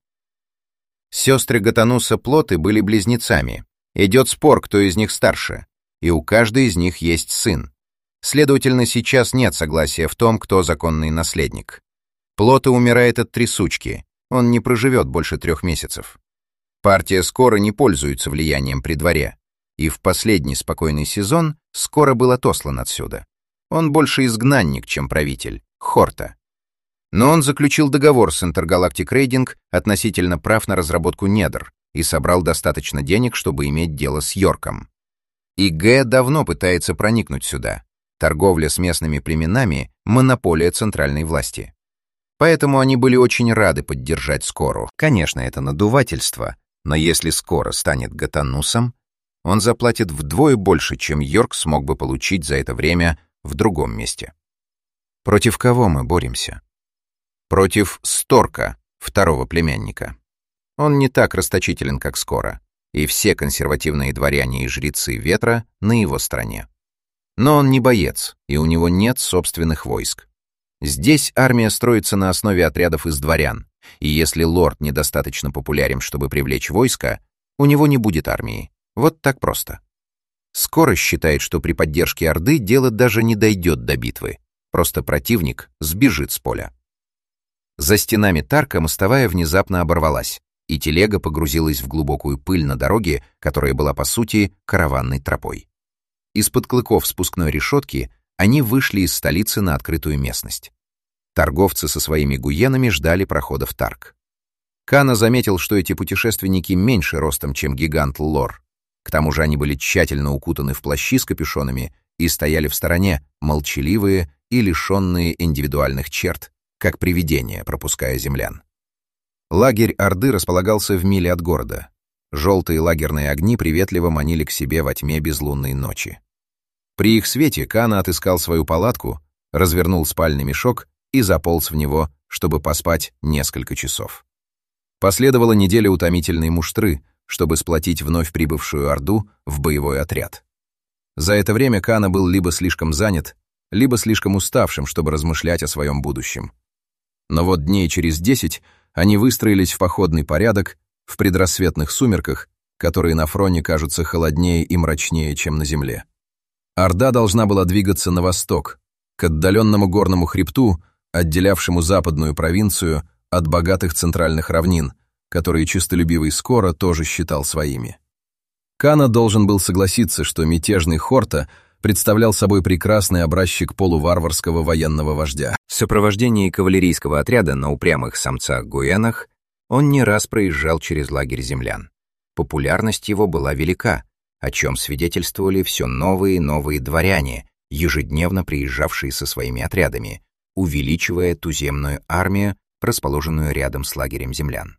Сестры Гатануса Плоты были близнецами. Идет спор, кто из них старше, и у каждой из них есть сын. Следовательно, сейчас нет согласия в том, кто законный наследник. Плоты умирает от трясучки, он не проживет больше трех месяцев. Партия Скоро не пользуется влиянием при дворе, и в последний спокойный сезон Скоро был отослан отсюда. Он больше изгнанник, чем правитель, Хорта. Но он заключил договор с Intergalactic Raiding относительно прав на разработку недр и собрал достаточно денег, чтобы иметь дело с Йорком. И Г давно пытается проникнуть сюда. Торговля с местными племенами — монополия центральной власти. Поэтому они были очень рады поддержать Скору. Конечно, это надувательство, но если Скоро станет Гатанусом, он заплатит вдвое больше, чем Йорк смог бы получить за это время в другом месте. Против кого мы боремся? Против Сторка, второго племянника. Он не так расточителен, как Скоро, и все консервативные дворяне и жрецы Ветра на его стороне. Но он не боец, и у него нет собственных войск. Здесь армия строится на основе отрядов из дворян, и если лорд недостаточно популярен, чтобы привлечь войско, у него не будет армии. Вот так просто. Скоро считает, что при поддержке Орды дело даже не дойдет до битвы, просто противник сбежит с поля. За стенами Тарка мостовая внезапно оборвалась, и телега погрузилась в глубокую пыль на дороге, которая была, по сути, караванной тропой. Из-под клыков спускной решетки они вышли из столицы на открытую местность. Торговцы со своими гуенами ждали прохода в Тарк. Кана заметил, что эти путешественники меньше ростом, чем гигант Лор. К тому же они были тщательно укутаны в плащи с капюшонами и стояли в стороне, молчаливые и лишенные индивидуальных черт, как привидения, пропуская землян. Лагерь Орды располагался в миле от города. Желтые лагерные огни приветливо манили к себе во тьме безлунной ночи. При их свете Кана отыскал свою палатку, развернул спальный мешок и заполз в него, чтобы поспать несколько часов. Последовала неделя утомительной муштры, чтобы сплотить вновь прибывшую Орду в боевой отряд. За это время Кана был либо слишком занят, либо слишком уставшим, чтобы размышлять о своем будущем. Но вот дней через десять они выстроились в походный порядок в предрассветных сумерках, которые на фроне кажутся холоднее и мрачнее, чем на земле. Орда должна была двигаться на восток, к отдаленному горному хребту, отделявшему западную провинцию от богатых центральных равнин, которые честолюбивый Скоро тоже считал своими. Кана должен был согласиться, что мятежный Хорта представлял собой прекрасный образчик полуварварского военного вождя. В сопровождении кавалерийского отряда на упрямых самцах-гуенах он не раз проезжал через лагерь землян. Популярность его была велика, о чем свидетельствовали все новые и новые дворяне, ежедневно приезжавшие со своими отрядами, увеличивая туземную армию, расположенную рядом с лагерем землян.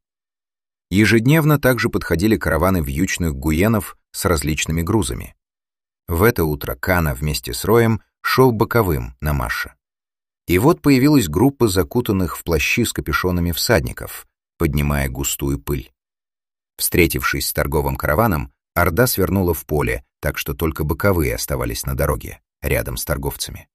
Ежедневно также подходили караваны вьючных гуенов с различными грузами. В это утро Кана вместе с Роем шел боковым на марше. И вот появилась группа закутанных в плащи с капюшонами всадников, поднимая густую пыль. Встретившись с торговым караваном, Орда свернула в поле, так что только боковые оставались на дороге, рядом с торговцами.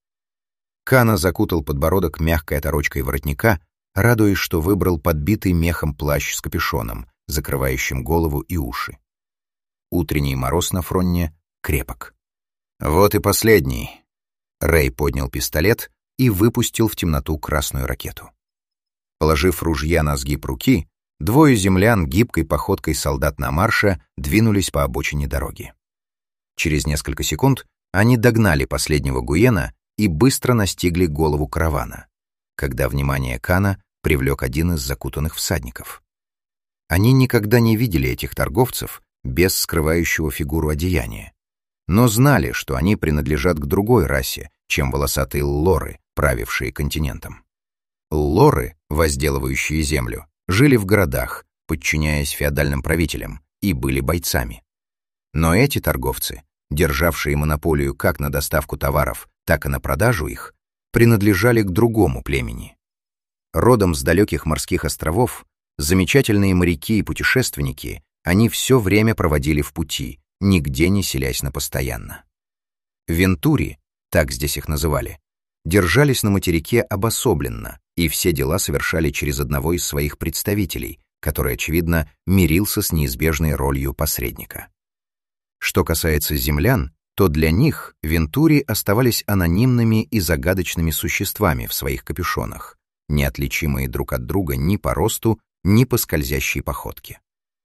Кана закутал подбородок мягкой оторочкой воротника, радуясь, что выбрал подбитый мехом плащ с капюшоном, закрывающим голову и уши. Утренний мороз на фронте крепок. Вот и последний. Рэй поднял пистолет и выпустил в темноту красную ракету. Положив ружья на сгиб руки, двое землян гибкой походкой солдат на марше двинулись по обочине дороги. Через несколько секунд они догнали последнего гуена и быстро настигли голову каравана, когда внимание Кана привлек один из закутанных всадников. Они никогда не видели этих торговцев без скрывающего фигуру одеяния, но знали, что они принадлежат к другой расе, чем волосатые ллоры, правившие континентом. Ллоры, возделывающие землю, жили в городах, подчиняясь феодальным правителям, и были бойцами. Но эти торговцы, державшие монополию как на доставку товаров, так и на продажу их, принадлежали к другому племени. Родом с далеких морских островов, замечательные моряки и путешественники, они все время проводили в пути, нигде не селясь на постоянно. Вентури, так здесь их называли, держались на материке обособленно, и все дела совершали через одного из своих представителей, который, очевидно, мирился с неизбежной ролью посредника. Что касается землян, то для них Вентури оставались анонимными и загадочными существами в своих капюшонах, неотличимые друг от друга ни по росту, ни по скользящей походке.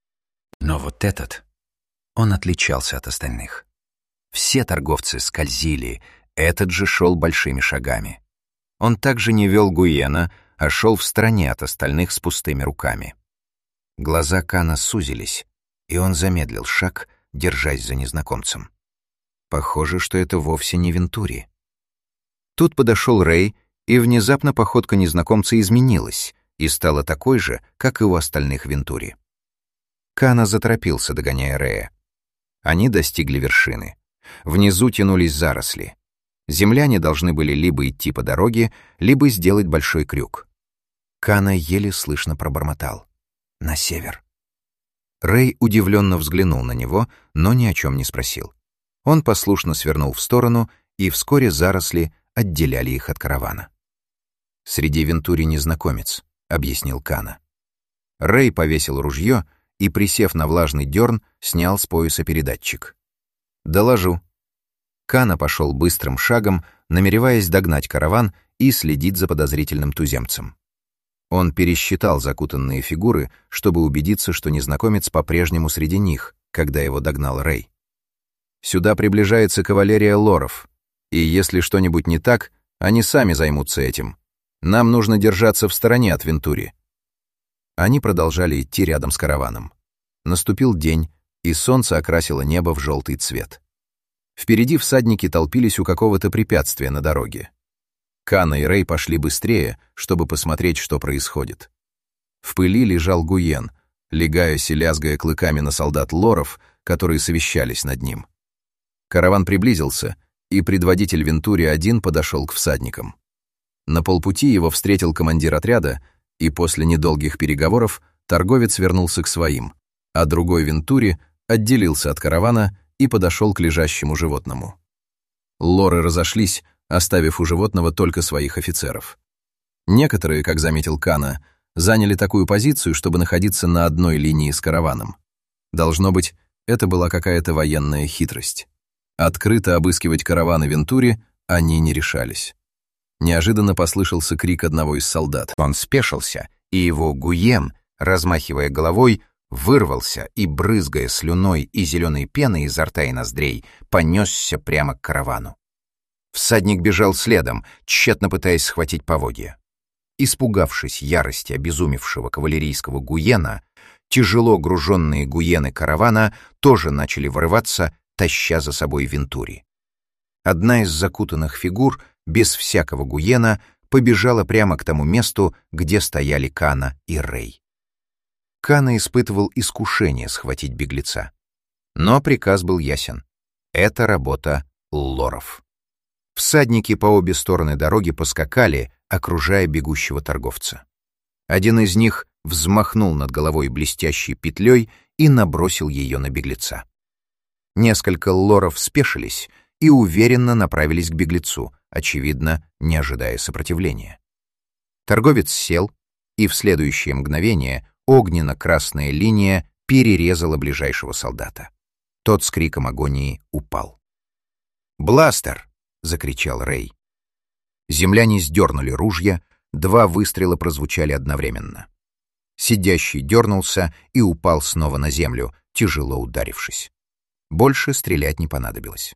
Но вот этот, он отличался от остальных. Все торговцы скользили, этот же шел большими шагами. Он также не вел Гуена, а шел в стороне от остальных с пустыми руками. Глаза Кана сузились, и он замедлил шаг, держась за незнакомцем. Похоже, что это вовсе не Вентури. Тут подошел Рэй, и внезапно походка незнакомца изменилась и стала такой же, как и у остальных Вентури. Кана заторопился, догоняя Рэя. Они достигли вершины. Внизу тянулись заросли. Земляне должны были либо идти по дороге, либо сделать большой крюк. Кана еле слышно пробормотал: «На север». Рэй удивленно взглянул на него, но ни о чем не спросил. Он послушно свернул в сторону, и вскоре заросли отделяли их от каравана. «Среди Вентури незнакомец», — объяснил Кана. Рэй повесил ружье и, присев на влажный дерн, снял с пояса передатчик. «Доложу». Кана пошел быстрым шагом, намереваясь догнать караван и следить за подозрительным туземцем. Он пересчитал закутанные фигуры, чтобы убедиться, что незнакомец по-прежнему среди них, когда его догнал Рэй. «Сюда приближается кавалерия лоров, и если что-нибудь не так, они сами займутся этим. Нам нужно держаться в стороне от Вентури». Они продолжали идти рядом с караваном. Наступил день, и солнце окрасило небо в желтый цвет. Впереди всадники толпились у какого-то препятствия на дороге. Кана и Рэй пошли быстрее, чтобы посмотреть, что происходит. В пыли лежал Гуен, легаясь и лязгая клыками на солдат лоров, которые совещались над ним. Караван приблизился, и предводитель Вентури-один подошел к всадникам. На полпути его встретил командир отряда, и после недолгих переговоров торговец вернулся к своим, а другой Вентури отделился от каравана и подошел к лежащему животному. Лоры разошлись, оставив у животного только своих офицеров. Некоторые, как заметил Кана, заняли такую позицию, чтобы находиться на одной линии с караваном. Должно быть, это была какая-то военная хитрость. Открыто обыскивать караваны Вентури они не решались. Неожиданно послышался крик одного из солдат. Он спешился, и его Гуен, размахивая головой, вырвался и, брызгая слюной и зеленой пеной изо рта и ноздрей, понесся прямо к каравану. Всадник бежал следом, тщетно пытаясь схватить поводья. Испугавшись ярости обезумевшего кавалерийского Гуена, тяжело груженные Гуены каравана тоже начали вырываться, таща за собой Вентури. Одна из закутанных фигур, без всякого Гуена, побежала прямо к тому месту, где стояли Кана и Рэй. Кана испытывал искушение схватить беглеца. Но приказ был ясен. Это работа лоров. Всадники по обе стороны дороги поскакали, окружая бегущего торговца. Один из них взмахнул над головой блестящей петлей и набросил ее на беглеца. Несколько лоров спешились и уверенно направились к беглецу, очевидно, не ожидая сопротивления. Торговец сел, и в следующее мгновение огненно-красная линия перерезала ближайшего солдата. Тот с криком агонии упал. «Бластер!» — закричал Рэй. Земляне сдернули ружья, два выстрела прозвучали одновременно. Сидящий дернулся и упал снова на землю, тяжело ударившись. Больше стрелять не понадобилось.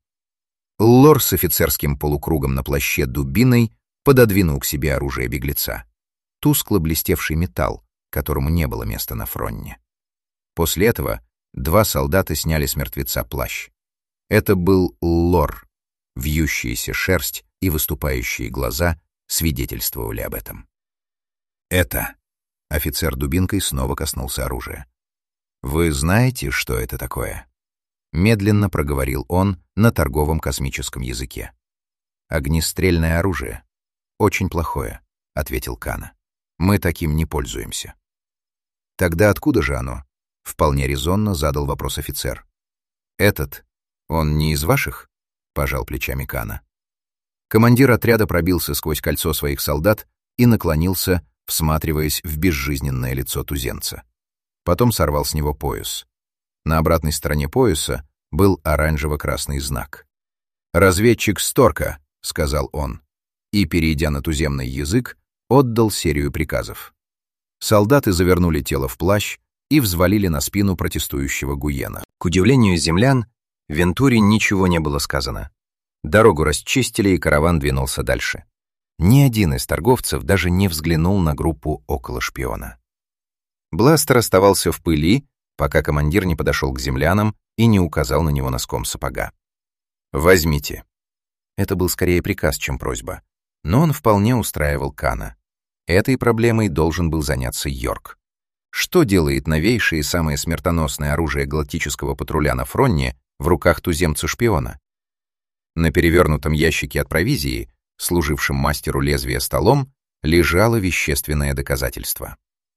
Лор с офицерским полукругом на плаще дубиной пододвинул к себе оружие беглеца. Тускло блестевший металл, которому не было места на фронне. После этого Два солдата сняли с мертвеца плащ. Это был лор. Вьющаяся шерсть и выступающие глаза свидетельствовали об этом. «Это...» — офицер дубинкой снова коснулся оружия. «Вы знаете, что это такое?» Медленно проговорил он на торговом космическом языке. «Огнестрельное оружие. Очень плохое», — ответил Кана. «Мы таким не пользуемся». «Тогда откуда же оно?» — вполне резонно задал вопрос офицер. «Этот, он не из ваших?» — пожал плечами Кана. Командир отряда пробился сквозь кольцо своих солдат и наклонился, всматриваясь в безжизненное лицо туземца. Потом сорвал с него пояс. На обратной стороне пояса был оранжево-красный знак. «Разведчик Сторка», — сказал он, и, перейдя на туземный язык, отдал серию приказов. Солдаты завернули тело в плащ и взвалили на спину протестующего Гуена. К удивлению землян, Вентуре ничего не было сказано. Дорогу расчистили, и караван двинулся дальше. Ни один из торговцев даже не взглянул на группу около шпиона. Бластер оставался в пыли, пока командир не подошел к землянам и не указал на него носком сапога. «Возьмите». Это был скорее приказ, чем просьба, но он вполне устраивал Кана. Этой проблемой должен был заняться Йорк. Что делает новейшее и самое смертоносное оружие галактического патруля на Фронне в руках туземца-шпиона? На перевернутом ящике от провизии, служившем мастеру лезвия столом, лежало вещественное доказательство.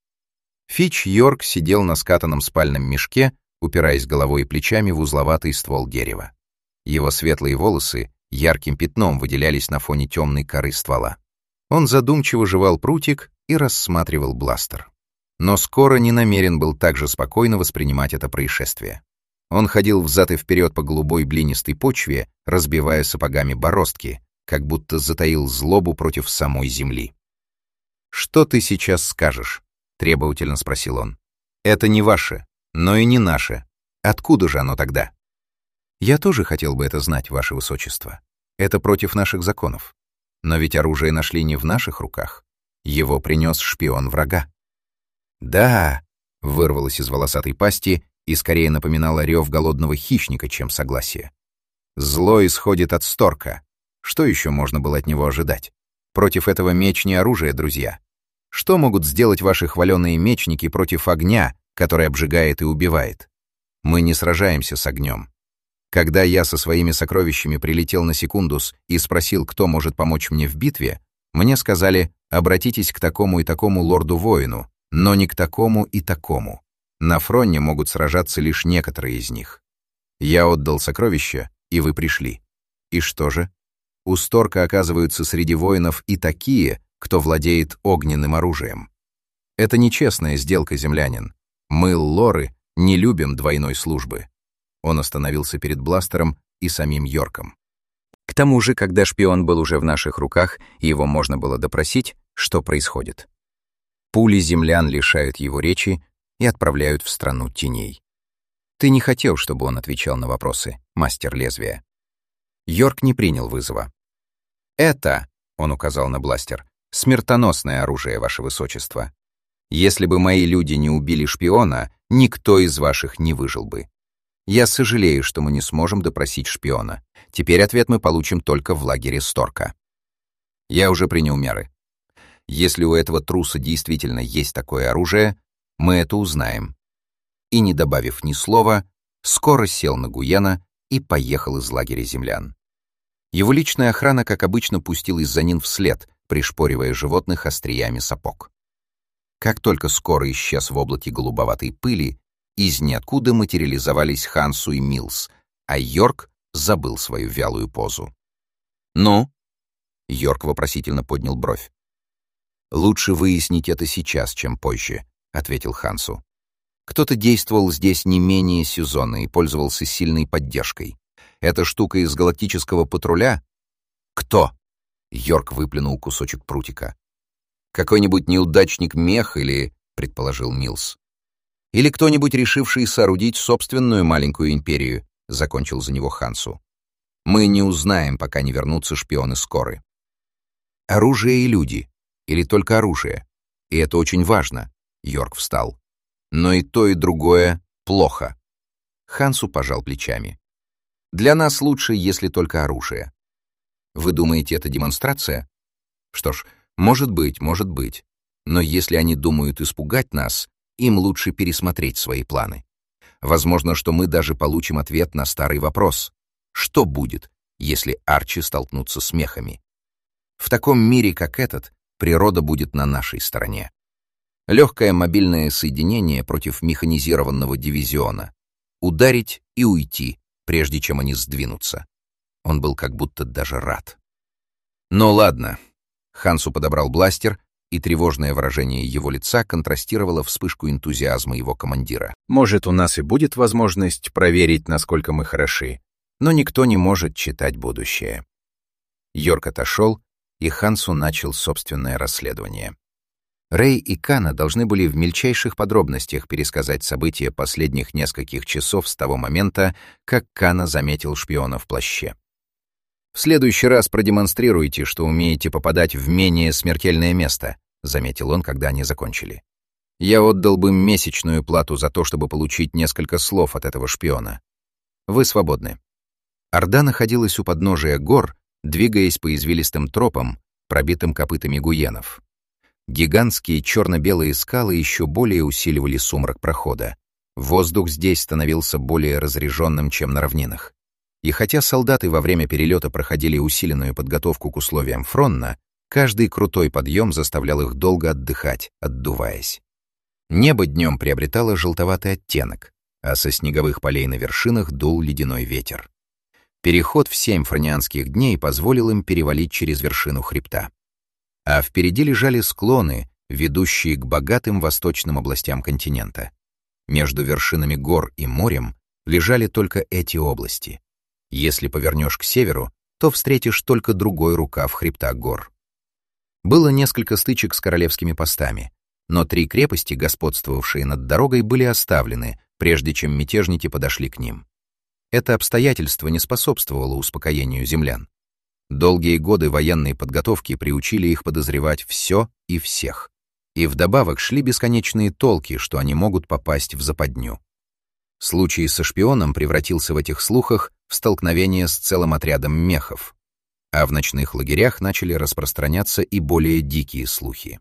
Фич Йорк сидел на скатанном спальном мешке, упираясь головой и плечами в узловатый ствол дерева. Его светлые волосы ярким пятном выделялись на фоне темной коры ствола. Он задумчиво жевал прутик и рассматривал бластер. Но скоро не намерен был так же спокойно воспринимать это происшествие. Он ходил взад и вперед по голубой глинистой почве, разбивая сапогами бороздки, как будто затаил злобу против самой земли. «Что ты сейчас скажешь?» — требовательно спросил он. «Это не ваше, но и не наше. Откуда же оно тогда?» «Я тоже хотел бы это знать, ваше высочество. Это против наших законов. Но ведь оружие нашли не в наших руках. Его принес шпион врага». «Да», — вырвалось из волосатой пасти и скорее напоминало рев голодного хищника, чем согласие. «Зло исходит от Сторка. Что еще можно было от него ожидать? Против этого меч не оружие, друзья. Что могут сделать ваши хваленые мечники против огня, который обжигает и убивает? Мы не сражаемся с огнем. Когда я со своими сокровищами прилетел на Секундус и спросил, кто может помочь мне в битве, мне сказали: обратитесь к такому и такому лорду-воину, но не к такому и такому. На Фронне могут сражаться лишь некоторые из них. Я отдал сокровища, и вы пришли. И что же? У Сторка оказываются среди воинов и такие, кто владеет огненным оружием. Это нечестная сделка, землянин. Мы, лоры, не любим двойной службы». Он остановился перед бластером и самим Йорком. К тому же, когда шпион был уже в наших руках, и его можно было допросить, что происходит. Пули землян лишают его речи и отправляют в страну теней. Ты не хотел, чтобы он отвечал на вопросы, мастер лезвия. Йорк не принял вызова. «Это», — он указал на бластер, — «смертоносное оружие, ваше высочество. Если бы мои люди не убили шпиона, никто из ваших не выжил бы. Я сожалею, что мы не сможем допросить шпиона. Теперь ответ мы получим только в лагере Сторка. Я уже принял меры. Если у этого труса действительно есть такое оружие, мы это узнаем». И, не добавив ни слова, скоро сел на Гуена и поехал из лагеря землян. Его личная охрана, как обычно, пустилась за ним вслед, пришпоривая животных остриями сапог. Как только скоро исчез в облаке голубоватой пыли, из ниоткуда материализовались Хансу и Милс, а Йорк забыл свою вялую позу. «Ну?» — Йорк вопросительно поднял бровь. «Лучше выяснить это сейчас, чем позже», — ответил Хансу. «Кто-то действовал здесь не менее сезонно и пользовался сильной поддержкой. Эта штука из галактического патруля?» «Кто?» — Йорк выплюнул кусочек прутика. «Какой-нибудь неудачник мех или...» — предположил Милс. «Или кто-нибудь, решивший соорудить собственную маленькую империю», — закончил за него Хансу. «Мы не узнаем, пока не вернутся шпионы Скоры». «Оружие и люди. Или только оружие. И это очень важно», — Йорк встал. «Но и то, и другое плохо. Хансу пожал плечами. «Для нас лучше, если только оружие». «Вы думаете, это демонстрация?» «Что ж, может быть, может быть. Но если они думают испугать нас, им лучше пересмотреть свои планы. Возможно, что мы даже получим ответ на старый вопрос. Что будет, если Арчи столкнутся с мехами? В таком мире, как этот, природа будет на нашей стороне. Легкое мобильное соединение против механизированного дивизиона. Ударить и уйти, прежде чем они сдвинутся». Он был как будто даже рад. «Ну ладно». Хансу подобрал бластер, и тревожное выражение его лица контрастировало вспышку энтузиазма его командира. «Может, у нас и будет возможность проверить, насколько мы хороши, но никто не может читать будущее». Йорк отошел, и Хансу начал собственное расследование. Рэй и Кана должны были в мельчайших подробностях пересказать события последних нескольких часов с того момента, как Кана заметил шпиона в плаще. «В следующий раз продемонстрируйте, что умеете попадать в менее смертельное место», — заметил он, когда они закончили. «Я отдал бы месячную плату за то, чтобы получить несколько слов от этого шпиона. Вы свободны». Орда находилась у подножия гор, двигаясь по извилистым тропам, пробитым копытами гуенов. Гигантские черно-белые скалы еще более усиливали сумрак прохода. Воздух здесь становился более разреженным, чем на равнинах. И хотя солдаты во время перелета проходили усиленную подготовку к условиям фронта, каждый крутой подъем заставлял их долго отдыхать, отдуваясь. Небо днем приобретало желтоватый оттенок, а со снеговых полей на вершинах дул ледяной ветер. Переход в семь фронианских дней позволил им перевалить через вершину хребта. А впереди лежали склоны, ведущие к богатым восточным областям континента. Между вершинами гор и морем лежали только эти области. Если повернешь к северу, то встретишь только другой рукав хребта гор. Было несколько стычек с королевскими постами, но три крепости, господствовавшие над дорогой, были оставлены, прежде чем мятежники подошли к ним. Это обстоятельство не способствовало успокоению землян. Долгие годы военной подготовки приучили их подозревать все и всех. И вдобавок шли бесконечные толки, что они могут попасть в западню. Случай со шпионом превратился в этих слухах в столкновение с целым отрядом мехов, а в ночных лагерях начали распространяться и более дикие слухи.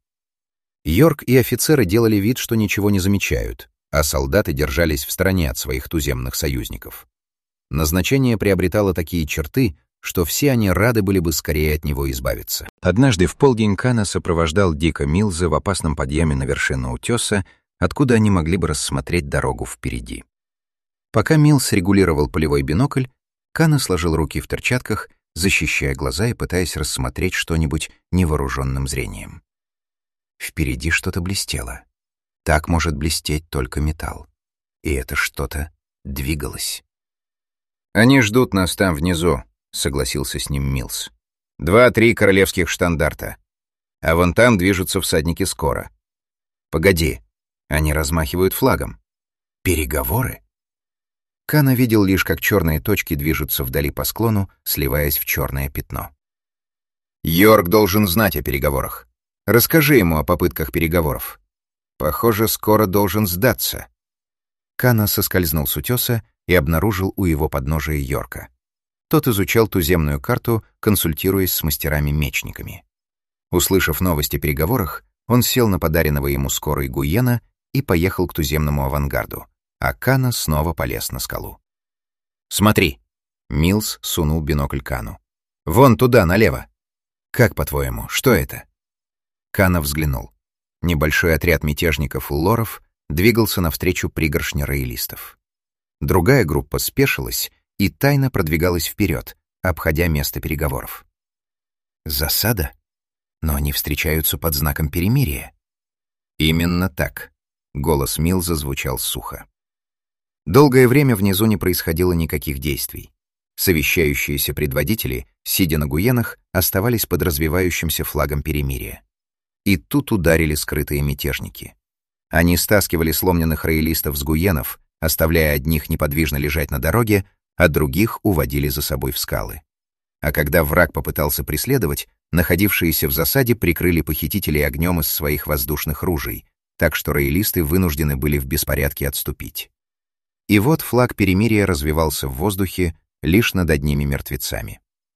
Йорк и офицеры делали вид, что ничего не замечают, а солдаты держались в стороне от своих туземных союзников. Назначение приобретало такие черты, что все они рады были бы скорее от него избавиться. Однажды в полдень Кана сопровождал Дика Милза в опасном подъеме на вершину утеса, откуда они могли бы рассмотреть дорогу впереди. Пока Милз регулировал полевой бинокль, Кана сложил руки в перчатках, защищая глаза и пытаясь рассмотреть что-нибудь невооруженным зрением. Впереди что-то блестело. Так может блестеть только металл. И это что-то двигалось. «Они ждут нас там внизу», — согласился с ним Милз. «Два-три королевских штандарта. А вон там движутся всадники скоро. Погоди, они размахивают флагом. Переговоры?» Кана видел лишь, как черные точки движутся вдали по склону, сливаясь в черное пятно. «Йорк должен знать о переговорах. Расскажи ему о попытках переговоров. Похоже, скоро должен сдаться». Кана соскользнул с утеса и обнаружил у его подножия Йорка. Тот изучал туземную карту, консультируясь с мастерами-мечниками. Услышав новости о переговорах, он сел на подаренного ему скорой Гуена и поехал к туземному авангарду, а Кана снова полез на скалу. «Смотри!» — Милз сунул бинокль Кану. «Вон туда, налево! Как, по-твоему, что это?» Кана взглянул. Небольшой отряд мятежников-уллоров двигался навстречу пригоршне роялистов. Другая группа спешилась и тайно продвигалась вперед, обходя место переговоров. Засада? Но они встречаются под знаком перемирия. Именно так. Голос Милза звучал сухо. Долгое время внизу не происходило никаких действий. Совещающиеся предводители, сидя на гуенах, оставались под развивающимся флагом перемирия. И тут ударили скрытые мятежники. Они стаскивали сломленных роялистов с гуенов, оставляя одних неподвижно лежать на дороге, а других уводили за собой в скалы. А когда враг попытался преследовать, находившиеся в засаде прикрыли похитителей огнем из своих воздушных ружей, так что роялисты вынуждены были в беспорядке отступить. И вот флаг перемирия развивался в воздухе лишь над одними мертвецами.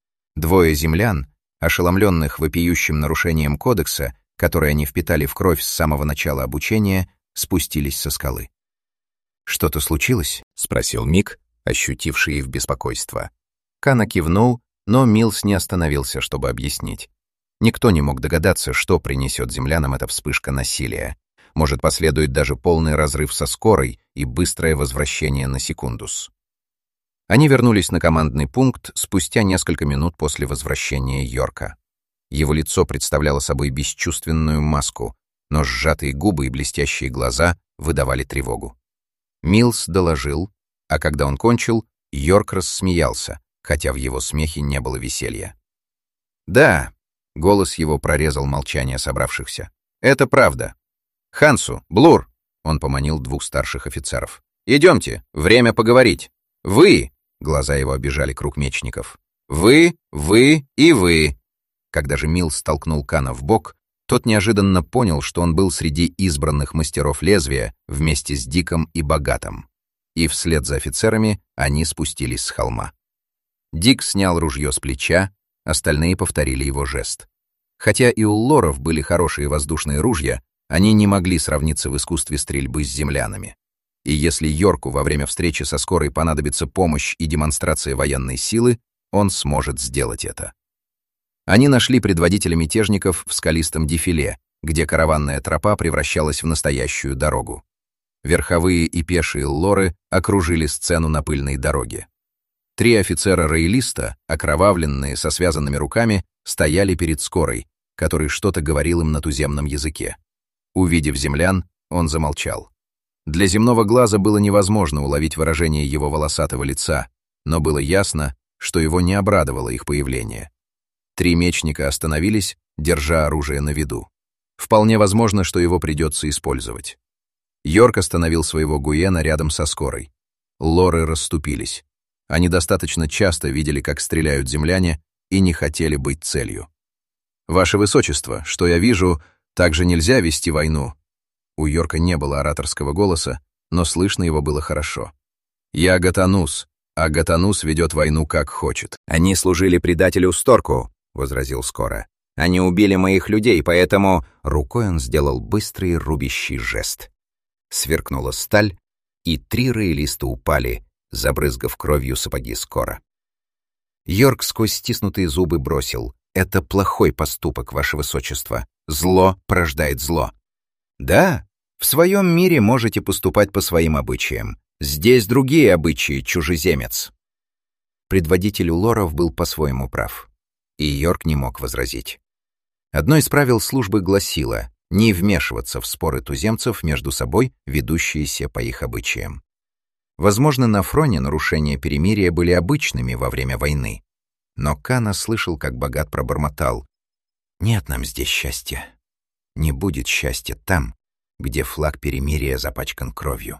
Двое землян, ошеломленных вопиющим нарушением кодекса, который они впитали в кровь с самого начала обучения, спустились со скалы. «Что-то случилось?» — спросил Мик, ощутивший их беспокойство. Кана кивнул, но Милс не остановился, чтобы объяснить. Никто не мог догадаться, что принесет землянам эта вспышка насилия. Может, последует даже полный разрыв со Скорой и быстрое возвращение на Секундус. Они вернулись на командный пункт спустя несколько минут после возвращения Йорка. Его лицо представляло собой бесчувственную маску, но сжатые губы и блестящие глаза выдавали тревогу. Милс доложил, а когда он кончил, Йорк рассмеялся, хотя в его смехе не было веселья. «Да», — голос его прорезал молчание собравшихся, — «это правда. Хансу, Блур», — он поманил двух старших офицеров, — «идемте, время поговорить. Вы», — глаза его обежали круг мечников, — «вы, вы и вы». Когда же Милс столкнул Кана в бок, тот неожиданно понял, что он был среди избранных мастеров лезвия вместе с Диком и Богатым. И вслед за офицерами они спустились с холма. Дик снял ружье с плеча, остальные повторили его жест. Хотя и у лоров были хорошие воздушные ружья, они не могли сравниться в искусстве стрельбы с землянами. И если Йорку во время встречи со Скорой понадобится помощь и демонстрация военной силы, он сможет сделать это. Они нашли предводителя мятежников в скалистом дефиле, где караванная тропа превращалась в настоящую дорогу. Верховые и пешие лоры окружили сцену на пыльной дороге. Три офицера-роялиста, окровавленные, со связанными руками, стояли перед Скорой, который что-то говорил им на туземном языке. Увидев землян, он замолчал. Для земного глаза было невозможно уловить выражение его волосатого лица, но было ясно, что его не обрадовало их появление. Три мечника остановились, держа оружие на виду. Вполне возможно, что его придется использовать. Йорк остановил своего Гуена рядом со Скорой. Лоры расступились. Они достаточно часто видели, как стреляют земляне, и не хотели быть целью. «Ваше Высочество, что я вижу, так же нельзя вести войну». У Йорка не было ораторского голоса, но слышно его было хорошо. «Я Гатанус, а Гатанус ведет войну как хочет». «Они служили предателю Сторку», — возразил Скора. «Они убили моих людей, поэтому...» Рукой он сделал быстрый рубящий жест. Сверкнула сталь, и три роялиста упали, забрызгав кровью сапоги Скора. Йорк сквозь стиснутые зубы бросил: «Это плохой поступок, Ваше Высочество. Зло порождает зло». «Да, в своем мире можете поступать по своим обычаям. Здесь другие обычаи, чужеземец». Предводитель лоров был по-своему прав, и Йорк не мог возразить. Одно из правил службы гласило не вмешиваться в споры туземцев между собой, ведущиеся по их обычаям. Возможно, на Фроне нарушения перемирия были обычными во время войны. Но Кана слышал, как Богат пробормотал: «Нет нам здесь счастья. Не будет счастья там, где флаг перемирия запачкан кровью».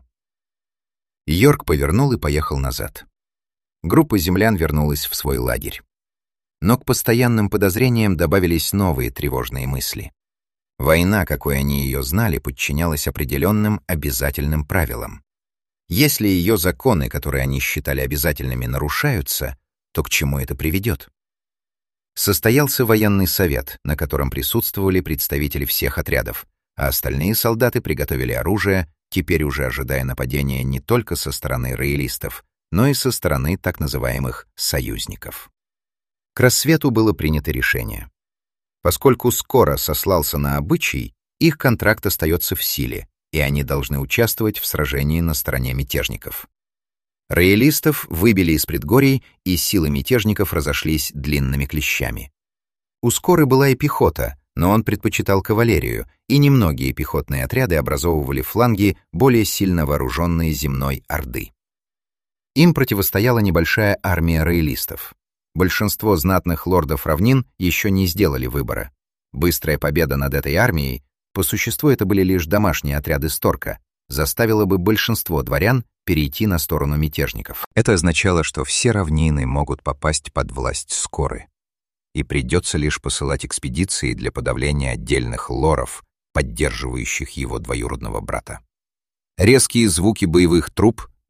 Йорк повернул и поехал назад. Группа землян вернулась в свой лагерь. Но к постоянным подозрениям добавились новые тревожные мысли. Война, какой они ее знали, подчинялась определенным обязательным правилам. Если ее законы, которые они считали обязательными, нарушаются, то к чему это приведет? Состоялся военный совет, на котором присутствовали представители всех отрядов, а остальные солдаты приготовили оружие, теперь уже ожидая нападения не только со стороны роялистов, но и со стороны так называемых союзников. К рассвету было принято решение. Поскольку Скора сослался на обычай, их контракт остается в силе, и они должны участвовать в сражении на стороне мятежников. Роялистов выбили из предгорий, и силы мятежников разошлись длинными клещами. У Скоры была и пехота, но он предпочитал кавалерию, и немногие пехотные отряды образовывали фланги более сильно вооруженные земной орды. Им противостояла небольшая армия роялистов. Большинство знатных лордов равнин еще не сделали выбора. Быстрая победа над этой армией, по существу это были лишь домашние отряды Сторка, заставила бы большинство дворян перейти на сторону мятежников. Это означало, что все равнины могут попасть под власть Скоры, и придется лишь посылать экспедиции для подавления отдельных лоров, поддерживающих его двоюродного брата. Резкие звуки боевых труб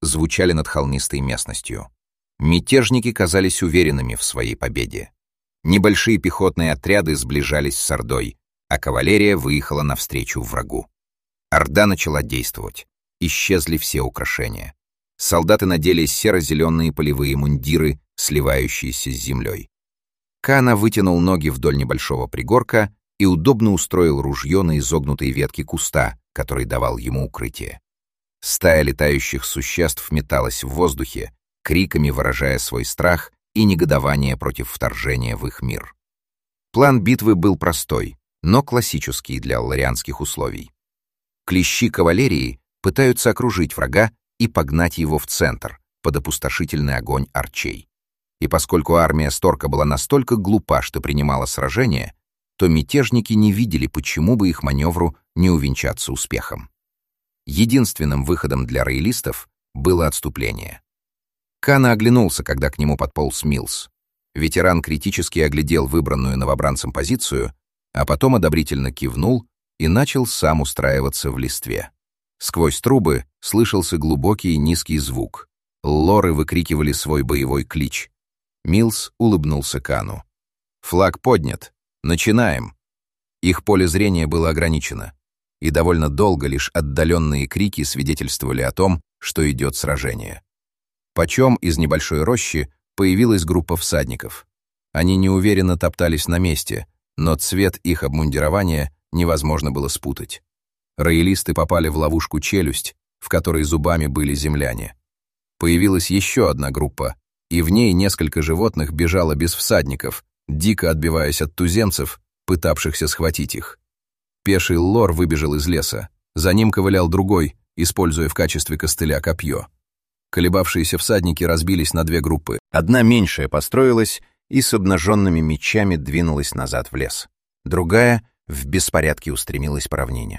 звучали над холмистой местностью. Мятежники казались уверенными в своей победе. Небольшие пехотные отряды сближались с Ордой, а кавалерия выехала навстречу врагу. Орда начала действовать. Исчезли все украшения. Солдаты надели серо-зеленые полевые мундиры, сливающиеся с землей. Кана вытянул ноги вдоль небольшого пригорка и удобно устроил ружье на изогнутой ветке куста, который давал ему укрытие. Стая летающих существ металась в воздухе, криками выражая свой страх и негодование против вторжения в их мир. План битвы был простой, но классический для ларианских условий. Клещи кавалерии пытаются окружить врага и погнать его в центр, под опустошительный огонь арчей. И поскольку армия Сторка была настолько глупа, что принимала сражение, то мятежники не видели, почему бы их маневру не увенчаться успехом. Единственным выходом для роялистов было отступление. Кана оглянулся, когда к нему подполз Милс. Ветеран критически оглядел выбранную новобранцем позицию, а потом одобрительно кивнул и начал сам устраиваться в листве. Сквозь трубы слышался глубокий и низкий звук. Лоры выкрикивали свой боевой клич. Милс улыбнулся Кану. «Флаг поднят. Начинаем!» Их поле зрения было ограничено, и довольно долго лишь отдаленные крики свидетельствовали о том, что идет сражение. Почем из небольшой рощи появилась группа всадников. Они неуверенно топтались на месте, но цвет их обмундирования невозможно было спутать. Роялисты попали в ловушку челюсть, в которой зубами были земляне. Появилась еще одна группа, и в ней несколько животных бежало без всадников, дико отбиваясь от туземцев, пытавшихся схватить их. Пеший лор выбежал из леса. За ним ковылял другой, используя в качестве костыля копье. Колебавшиеся всадники разбились на две группы. Одна меньшая построилась и с обнаженными мечами двинулась назад в лес. Другая в беспорядке устремилась по равнине.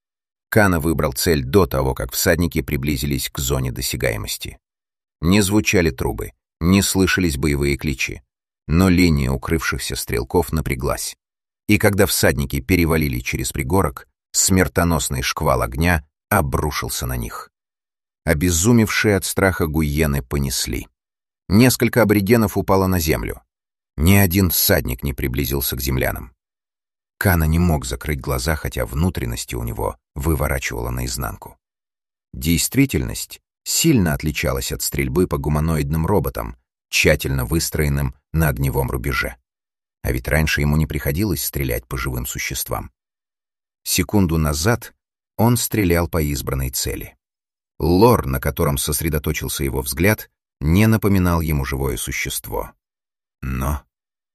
Кана выбрал цель до того, как всадники приблизились к зоне досягаемости. Не звучали трубы, не слышались боевые кличи, но линия укрывшихся стрелков напряглась. И когда всадники перевалили через пригорок, смертоносный шквал огня обрушился на них. Обезумевшие от страха гуйены понесли. Несколько аборигенов упало на землю. Ни один всадник не приблизился к землянам. Кана не мог закрыть глаза, хотя внутренности у него выворачивало наизнанку. Действительность сильно отличалась от стрельбы по гуманоидным роботам, тщательно выстроенным на огневом рубеже. А ведь раньше ему не приходилось стрелять по живым существам. Секунду назад он стрелял по избранной цели. Лор, на котором сосредоточился его взгляд, не напоминал ему живое существо. Но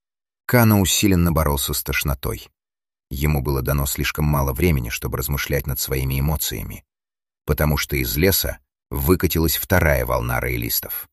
Кана усиленно боролся с тошнотой. Ему было дано слишком мало времени, чтобы размышлять над своими эмоциями, потому что из леса выкатилась вторая волна роялистов.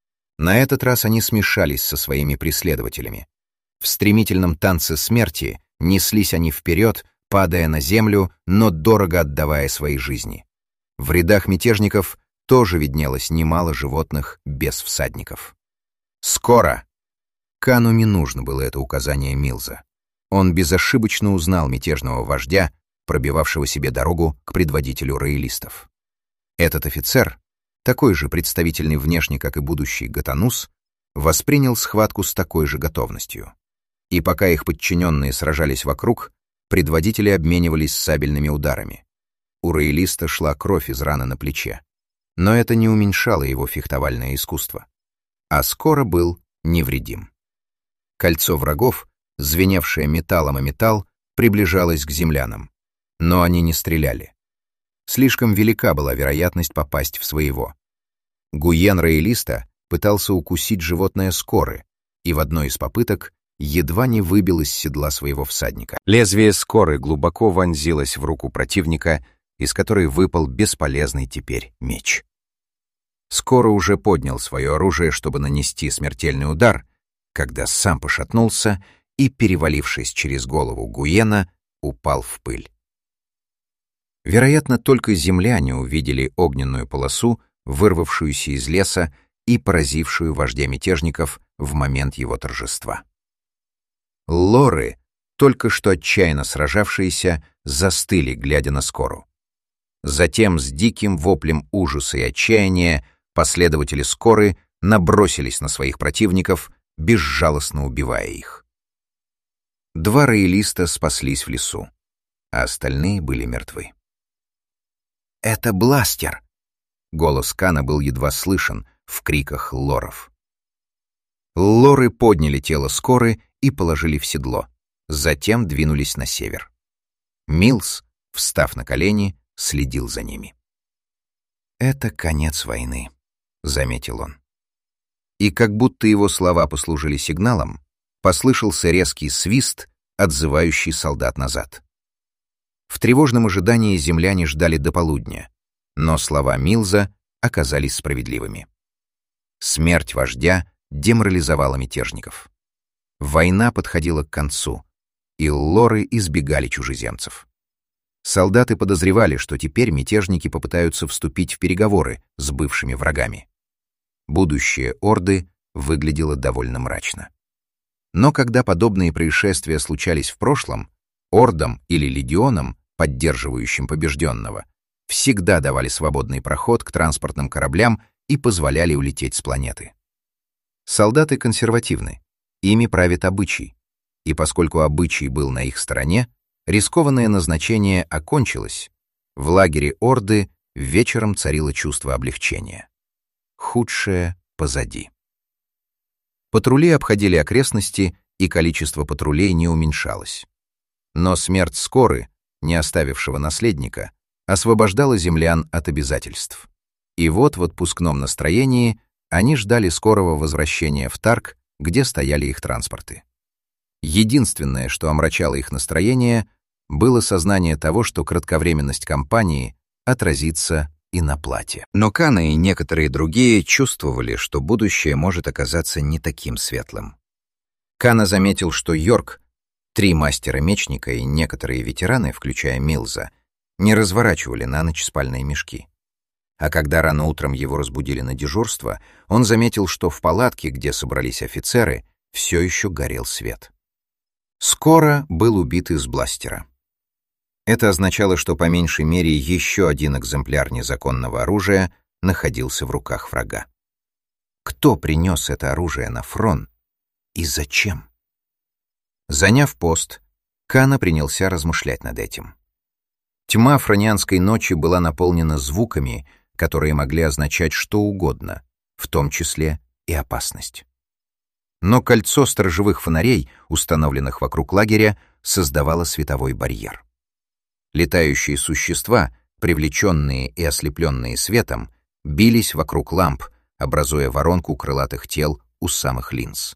На этот раз они смешались со своими преследователями. В стремительном танце смерти неслись они вперед, падая на землю, но дорого отдавая свои жизни. В рядах мятежников тоже виднелось немало животных без всадников. «Скоро!» Кану не нужно было это указание Милза. Он безошибочно узнал мятежного вождя, пробивавшего себе дорогу к предводителю роялистов. Этот офицер, такой же представительный внешне, как и будущий Гатанус, воспринял схватку с такой же готовностью. И пока их подчиненные сражались вокруг, предводители обменивались сабельными ударами. У роялиста шла кровь из раны на плече. Но это не уменьшало его фехтовальное искусство. А скоро был невредим. Кольцо врагов, звеневшее металлом о металл, приближалось к землянам. Но они не стреляли. Слишком велика была вероятность попасть в своего. Гуен роялиста пытался укусить животное скоры, и в одной из попыток едва не выбил из седла своего всадника. Лезвие скоры глубоко вонзилось в руку противника, из которой выпал бесполезный теперь меч. Скоро уже поднял свое оружие, чтобы нанести смертельный удар, когда сам пошатнулся и, перевалившись через голову Гуена, упал в пыль. Вероятно, только земляне увидели огненную полосу, вырвавшуюся из леса и поразившую вождя мятежников в момент его торжества. Лоры, только что отчаянно сражавшиеся, застыли, глядя на скору. Затем с диким воплем ужаса и отчаяния Последователи Скоры набросились на своих противников, безжалостно убивая их. Два роялиста спаслись в лесу, а остальные были мертвы. «Это бластер!» Голос Кана был едва слышен в криках лоров. Лоры подняли тело Скоры и положили в седло, затем двинулись на север. Милс, встав на колени, следил за ними. «Это конец войны», — заметил он. И как будто его слова послужили сигналом, послышался резкий свист, отзывающий солдат назад. В тревожном ожидании земляне ждали до полудня, но слова Милза оказались справедливыми. Смерть вождя деморализовала мятежников. Война подходила к концу, и лоры избегали чужеземцев. Солдаты подозревали, что теперь мятежники попытаются вступить в переговоры с бывшими врагами. Будущее Орды выглядело довольно мрачно. Но когда подобные происшествия случались в прошлом, ордам или легионам, поддерживающим побежденного, всегда давали свободный проход к транспортным кораблям и позволяли улететь с планеты. Солдаты консервативны, ими правит обычай, и поскольку обычай был на их стороне, рискованное назначение окончилось, в лагере Орды вечером царило чувство облегчения. Худшее позади. Патрули обходили окрестности, и количество патрулей не уменьшалось. Но смерть Скоры, не оставившего наследника, освобождала землян от обязательств. И вот в отпускном настроении они ждали скорого возвращения в Тарк, где стояли их транспорты. Единственное, что омрачало их настроение, было сознание того, что кратковременность кампании отразится и на плате. Но Кана и некоторые другие чувствовали, что будущее может оказаться не таким светлым. Кана заметил, что Йорк, три мастера-мечника и некоторые ветераны, включая Милза, не разворачивали на ночь спальные мешки. А когда рано утром его разбудили на дежурство, он заметил, что в палатке, где собрались офицеры, все еще горел свет. Скоро был убит из бластера. Это означало, что по меньшей мере еще один экземпляр незаконного оружия находился в руках врага. Кто принес это оружие на фрон и зачем? Заняв пост, Кана принялся размышлять над этим. Тьма фронианской ночи была наполнена звуками, которые могли означать что угодно, в том числе и опасность. Но кольцо сторожевых фонарей, установленных вокруг лагеря, создавало световой барьер. Летающие существа, привлеченные и ослепленные светом, бились вокруг ламп, образуя воронку крылатых тел у самых линз.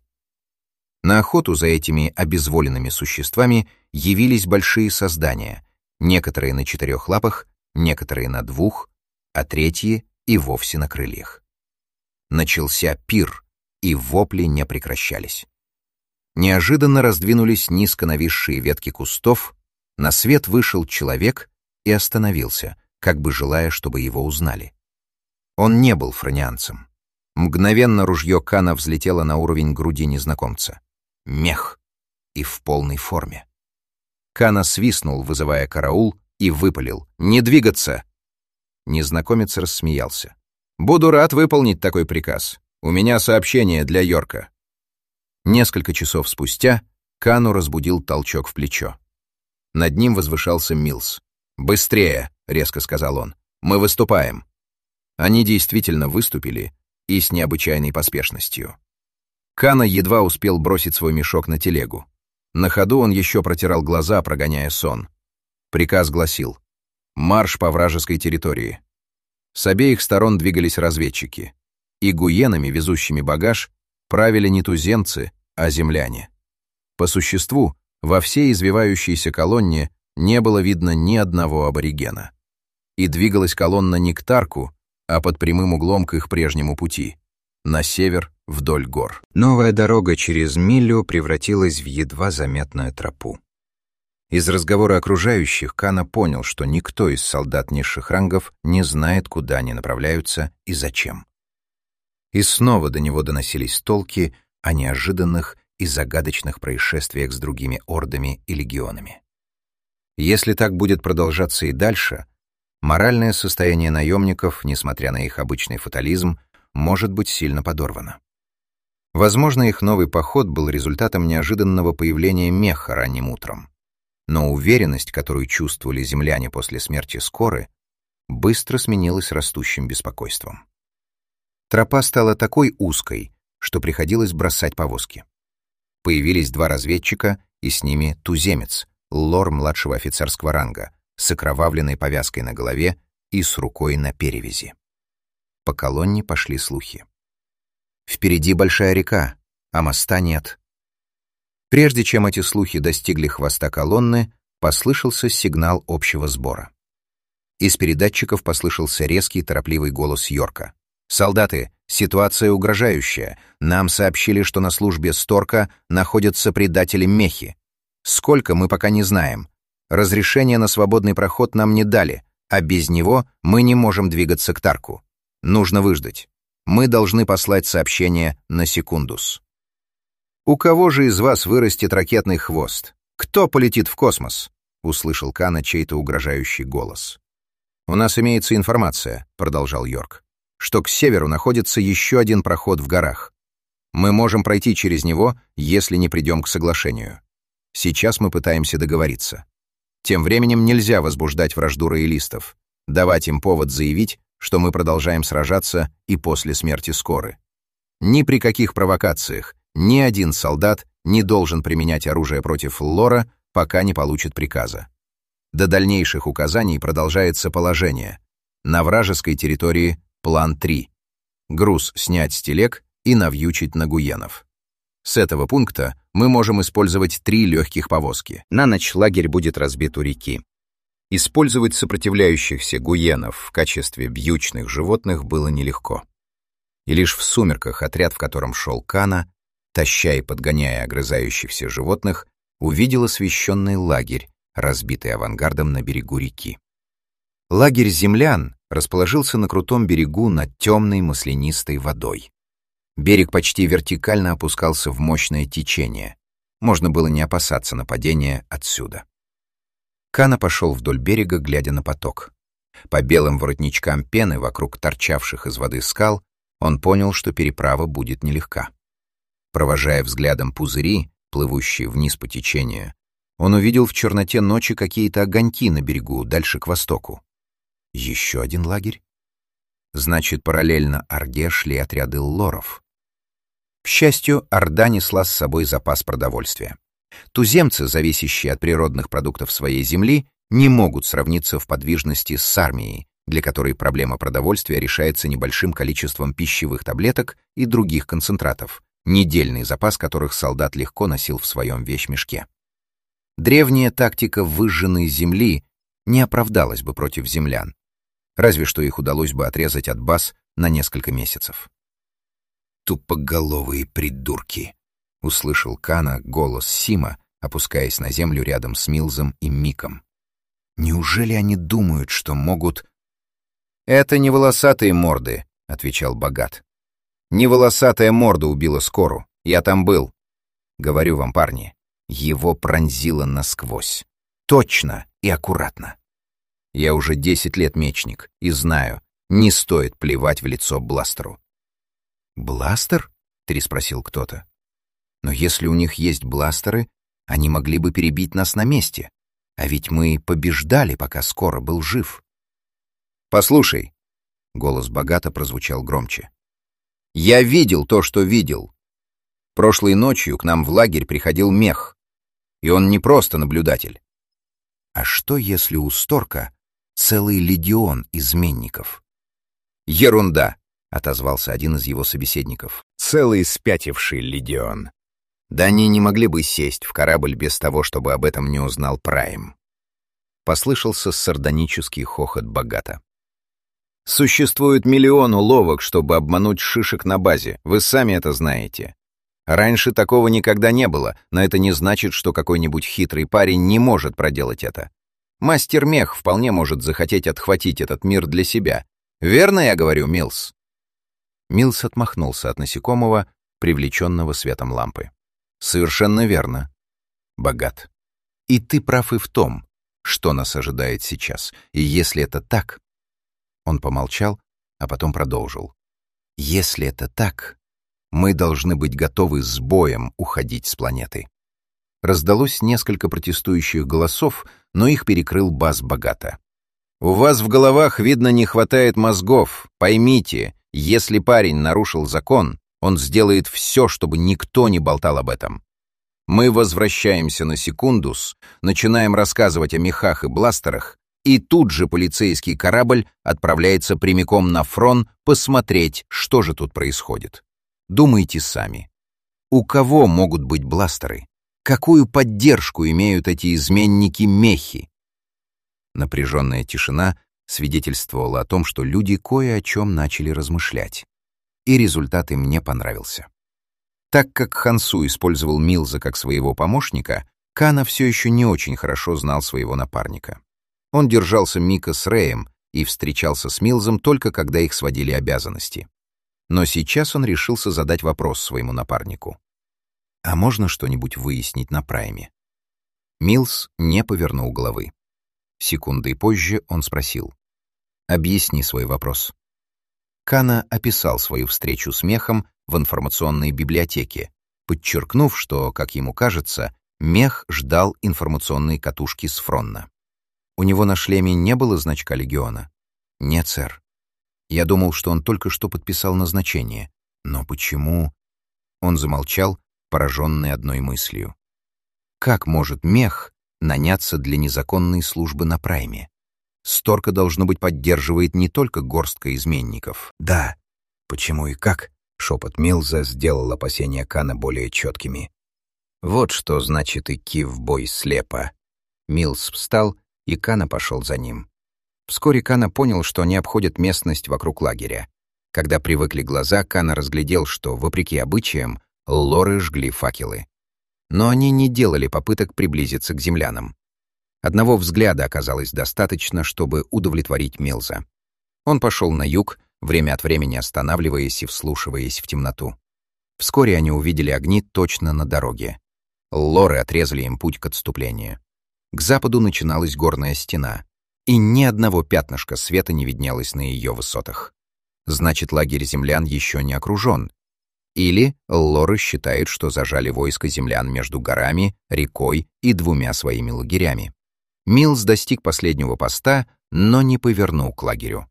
На охоту за этими обезволенными существами явились большие создания, некоторые на четырех лапах, некоторые на двух, а третьи и вовсе на крыльях. Начался пир, и вопли не прекращались. Неожиданно раздвинулись низко нависшие ветки кустов, на свет вышел человек и остановился, как бы желая, чтобы его узнали. Он не был фронианцем. Мгновенно ружье Кана взлетело на уровень груди незнакомца. Мех. И в полной форме. Кана свистнул, вызывая караул, и выпалил: «Не двигаться!» Незнакомец рассмеялся. «Буду рад выполнить такой приказ. У меня сообщение для Йорка». Несколько часов спустя Кану разбудил толчок в плечо. Над ним возвышался Милс. «Быстрее!» — резко сказал он. «Мы выступаем!» Они действительно выступили, и с необычайной поспешностью. Кана едва успел бросить свой мешок на телегу. На ходу он еще протирал глаза, прогоняя сон. Приказ гласил: «Марш по вражеской территории». С обеих сторон двигались разведчики. И гуенами, везущими багаж, правили не туземцы, а земляне. По существу, во всей извивающейся колонне не было видно ни одного аборигена. И двигалась колонна не к Тарку, а под прямым углом к их прежнему пути, на север вдоль гор. Новая дорога через милю превратилась в едва заметную тропу. Из разговора окружающих Кана понял, что никто из солдат низших рангов не знает, куда они направляются и зачем. И снова до него доносились толки о неожиданных и загадочных происшествиях с другими ордами и легионами. Если так будет продолжаться и дальше, моральное состояние наемников, несмотря на их обычный фатализм, может быть сильно подорвана. Возможно, их новый поход был результатом неожиданного появления меха ранним утром. Но уверенность, которую чувствовали земляне после смерти Скоры, быстро сменилась растущим беспокойством. Тропа стала такой узкой, что приходилось бросать повозки. Появились два разведчика, и с ними туземец, лор младшего офицерского ранга, с окровавленной повязкой на голове и с рукой на перевязи. По колонне пошли слухи. Впереди большая река, а моста нет. Прежде чем эти слухи достигли хвоста колонны, послышался сигнал общего сбора. Из передатчиков послышался резкий, торопливый голос Йорка. «Солдаты, ситуация угрожающая. Нам сообщили, что на службе Сторка находятся предатели Мехи. Сколько, мы пока не знаем. Разрешение на свободный проход нам не дали, а без него мы не можем двигаться к Тарку. Нужно выждать. Мы должны послать сообщение на Секундус». «У кого же из вас вырастет ракетный хвост? Кто полетит в космос?» — услышал Кана чей-то угрожающий голос. «У нас имеется информация», — продолжал Йорк, «что к северу находится еще один проход в горах. Мы можем пройти через него, если не придем к соглашению. Сейчас мы пытаемся договориться. Тем временем нельзя возбуждать вражду роялистов, давать им повод заявить, что мы продолжаем сражаться и после смерти Скоры. Ни при каких провокациях ни один солдат не должен применять оружие против Лора, пока не получит приказа. До дальнейших указаний продолжается положение. На вражеской территории план три. Груз снять с телег и навьючить на гуенов. С этого пункта мы можем использовать три легких повозки. На ночь лагерь будет разбит у реки. Использовать сопротивляющихся гуенов в качестве вьючных животных было нелегко. И лишь в сумерках отряд, в котором шел Кана, таща и подгоняя огрызающихся животных, увидел освещенный лагерь, разбитый авангардом на берегу реки. Лагерь землян расположился на крутом берегу над темной маслянистой водой. Берег почти вертикально опускался в мощное течение. Можно было не опасаться нападения отсюда. Кана пошел вдоль берега, глядя на поток. По белым воротничкам пены вокруг торчавших из воды скал он понял, что переправа будет нелегка. Провожая взглядом пузыри, плывущие вниз по течению, он увидел в черноте ночи какие-то огоньки на берегу, дальше к востоку. Еще один лагерь? Значит, параллельно Орде шли отряды лоров. К счастью, Орда несла с собой запас продовольствия. Туземцы, зависящие от природных продуктов своей земли, не могут сравниться в подвижности с армией, для которой проблема продовольствия решается небольшим количеством пищевых таблеток и других концентратов, недельный запас которых солдат легко носил в своем вещмешке. Древняя тактика выжженной земли не оправдалась бы против землян, разве что их удалось бы отрезать от баз на несколько месяцев. «Тупоголовые придурки!» — услышал Кана голос Сима, опускаясь на землю рядом с Милзом и Миком. «Неужели они думают, что могут...» «Это не волосатые морды», — отвечал Богат. «Не волосатая морда убила Скору. Я там был. Говорю вам, парни, его пронзило насквозь. Точно и аккуратно. Я уже десять лет мечник и знаю, не стоит плевать в лицо бластеру». «Бластер?» — переспросил кто-то. «Но если у них есть бластеры, они могли бы перебить нас на месте. А ведь мы побеждали, пока Скоро был жив». «Послушай», — голос Богата прозвучал громче. «Я видел то, что видел. Прошлой ночью к нам в лагерь приходил мех, и он не просто наблюдатель». «А что, если у Сторка целый легион изменников?» «Ерунда», — отозвался один из его собеседников. «Целый спятивший легион. Да они не могли бы сесть в корабль без того, чтобы об этом не узнал Прайм». Послышался сардонический хохот Богата. «Существует миллион уловок, чтобы обмануть шишек на базе, вы сами это знаете. Раньше такого никогда не было, но это не значит, что какой-нибудь хитрый парень не может проделать это. Мастер Мех вполне может захотеть отхватить этот мир для себя. Верно я говорю, Милс?» Милс отмахнулся от насекомого, привлеченного светом лампы. «Совершенно верно. Богат. И ты прав и в том, что нас ожидает сейчас. И если это так...» Он помолчал, а потом продолжил. Если это так, мы должны быть готовы с боем уходить с планеты. Раздалось несколько протестующих голосов, но их перекрыл бас Богата. «У вас в головах, видно, не хватает мозгов. Поймите, если парень нарушил закон, он сделает все, чтобы никто не болтал об этом. Мы возвращаемся на секундус, начинаем рассказывать о мехах и бластерах, и тут же полицейский корабль отправляется прямиком на фрон посмотреть, что же тут происходит. Думайте сами. У кого могут быть бластеры? Какую поддержку имеют эти изменники-мехи?» Напряженная тишина свидетельствовала о том, что люди кое о чем начали размышлять. И результат им не понравился. Так как Хансу использовал Милза как своего помощника, Кана все еще не очень хорошо знал своего напарника. Он держался Мика с Рэем и встречался с Милзом только когда их сводили обязанности. Но сейчас он решился задать вопрос своему напарнику. «А можно что-нибудь выяснить на Прайме?» Милз не повернул головы. Секундой позже он спросил. «Объясни свой вопрос». Кана описал свою встречу с мехом в информационной библиотеке, подчеркнув, что, как ему кажется, мех ждал информационной катушки с Фронна. «У него на шлеме не было значка легиона?» «Нет, сэр. Я думал, что он только что подписал назначение. Но почему?» Он замолчал, пораженный одной мыслью. «Как может мех наняться для незаконной службы на Прайме? Сторка, должно быть, поддерживает не только горстка изменников». «Да. Почему и как?» Шепот Милза сделал опасения Кана более четкими. «Вот что значит идти в бой слепо». Милз встал, и Кана пошел за ним. Вскоре Кана понял, что они обходят местность вокруг лагеря. Когда привыкли глаза, Кана разглядел, что, вопреки обычаям, лоры жгли факелы. Но они не делали попыток приблизиться к землянам. Одного взгляда оказалось достаточно, чтобы удовлетворить Милза. Он пошел на юг, время от времени останавливаясь и вслушиваясь в темноту. Вскоре они увидели огни точно на дороге. Лоры отрезали им путь к отступлению. К западу начиналась горная стена, и ни одного пятнышка света не виднелось на ее высотах. Значит, лагерь землян еще не окружен. Или лоры считают, что зажали войско землян между горами, рекой и двумя своими лагерями. Милз достиг последнего поста, но не повернул к лагерю.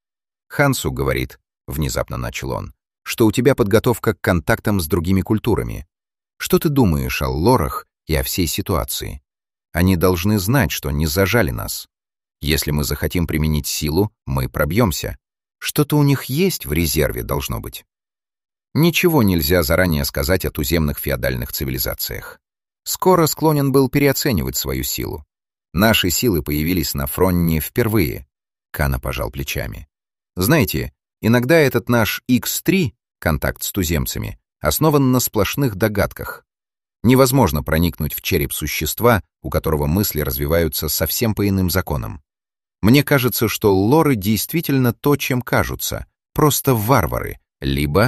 «Хансу говорит», — внезапно начал он, «что у тебя подготовка к контактам с другими культурами. Что ты думаешь о лорах и о всей ситуации? Они должны знать, что не зажали нас. Если мы захотим применить силу, мы пробьемся. Что-то у них есть в резерве, должно быть». Ничего нельзя заранее сказать о туземных феодальных цивилизациях. Скоро склонен был переоценивать свою силу. Наши силы появились на Фронне впервые. Кана пожал плечами. Знаете, иногда этот наш икс три, контакт с туземцами, основан на сплошных догадках. Невозможно проникнуть в череп существа, у которого мысли развиваются совсем по иным законам. Мне кажется, что лоры действительно то, чем кажутся, просто варвары, либо...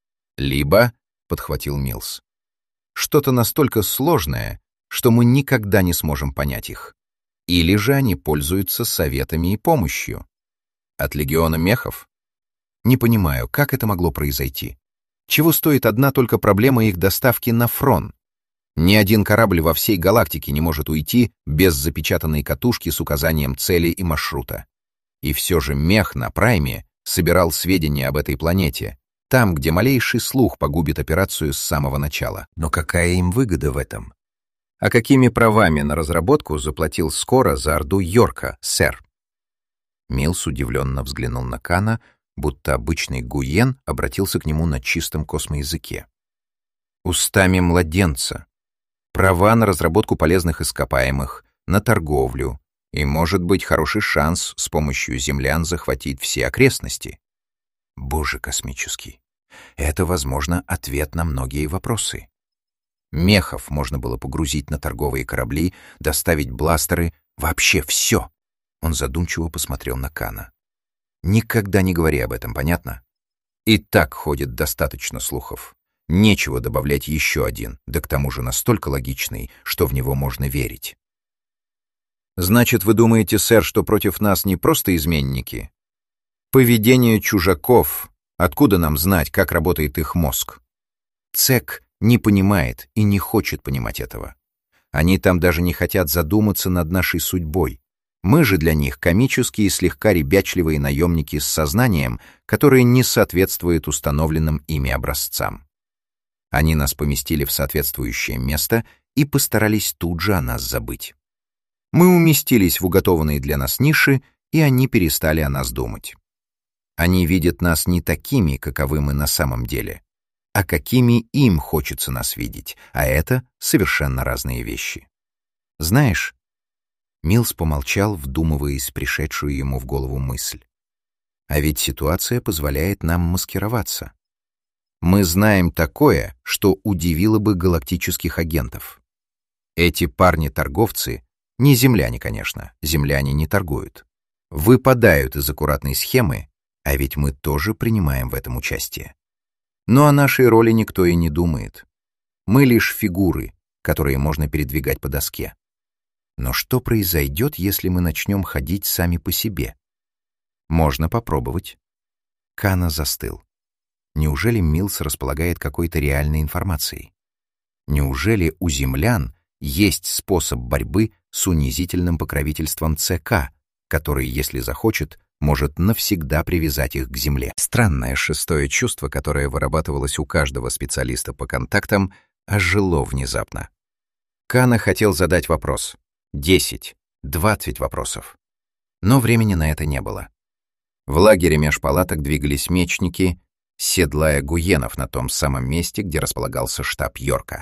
Либо, — подхватил Милз, — что-то настолько сложное, что мы никогда не сможем понять их. Или же они пользуются советами и помощью. От легиона мехов? Не понимаю, как это могло произойти. Чего стоит одна только проблема их доставки на Фрон? Ни один корабль во всей галактике не может уйти без запечатанной катушки с указанием цели и маршрута. И все же мех на Прайме собирал сведения об этой планете, там, где малейший слух погубит операцию с самого начала. Но какая им выгода в этом? А какими правами на разработку заплатил Скоро за Орду Йорка, сэр? Милз удивленно взглянул на Кана, будто обычный Гуен обратился к нему на чистом космоязыке. Устами младенца. Права на разработку полезных ископаемых, на торговлю и, может быть, хороший шанс с помощью землян захватить все окрестности. Боже космический. Это, возможно, ответ на многие вопросы. Мехов можно было погрузить на торговые корабли, доставить бластеры, вообще все. Он задумчиво посмотрел на Кана. Никогда не говори об этом, понятно? И так ходит достаточно слухов. Нечего добавлять еще один, да к тому же настолько логичный, что в него можно верить. Значит, вы думаете, сэр, что против нас не просто изменники? Поведение чужаков Откуда нам знать, как работает их мозг? ЦЕК не понимает и не хочет понимать этого. Они там даже не хотят задуматься над нашей судьбой. Мы же для них комические и слегка ребячливые наемники с сознанием, которые не соответствуют установленным ими образцам. Они нас поместили в соответствующее место и постарались тут же о нас забыть. Мы уместились в уготованные для нас ниши, и они перестали о нас думать. Они видят нас не такими, каковы мы на самом деле, а какими им хочется нас видеть, а это совершенно разные вещи. Знаешь, Милс помолчал, вдумываясь в пришедшую ему в голову мысль. А ведь ситуация позволяет нам маскироваться. Мы знаем такое, что удивило бы галактических агентов. Эти парни-торговцы, не земляне, конечно, земляне не торгуют, выпадают из аккуратной схемы, а ведь мы тоже принимаем в этом участие. Но о нашей роли никто и не думает. Мы лишь фигуры, которые можно передвигать по доске. Но что произойдет, если мы начнем ходить сами по себе? Можно попробовать. Кана застыл. Неужели Милс располагает какой-то реальной информацией? Неужели у землян есть способ борьбы с унизительным покровительством ЦК, который, если захочет, может навсегда привязать их к земле? Странное шестое чувство, которое вырабатывалось у каждого специалиста по контактам, ожило внезапно. Кана хотел задать вопрос. Десять, двадцать вопросов. Но времени на это не было. В лагере меж палаток двигались мечники, седлая гуенов на том самом месте, где располагался штаб Йорка.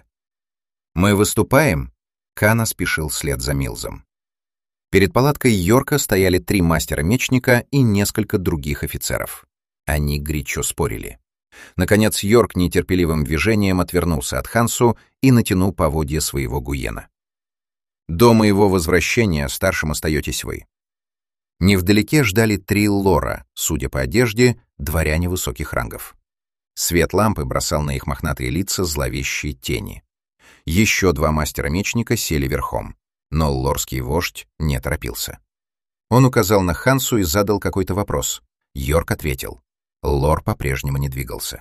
«Мы выступаем?» Кана спешил вслед за Милзом. Перед палаткой Йорка стояли три мастера-мечника и несколько других офицеров. Они горячо спорили. Наконец Йорк нетерпеливым движением отвернулся от Хансу и натянул поводья своего гуена. «До моего возвращения старшим остаетесь вы». Невдалеке ждали три лора, судя по одежде, дворяне высоких рангов. Свет лампы бросал на их мохнатые лица зловещие тени. Еще два мастера-мечника сели верхом, но лорский вождь не торопился. Он указал на Хансу и задал какой-то вопрос. Йорк ответил. Лор по-прежнему не двигался.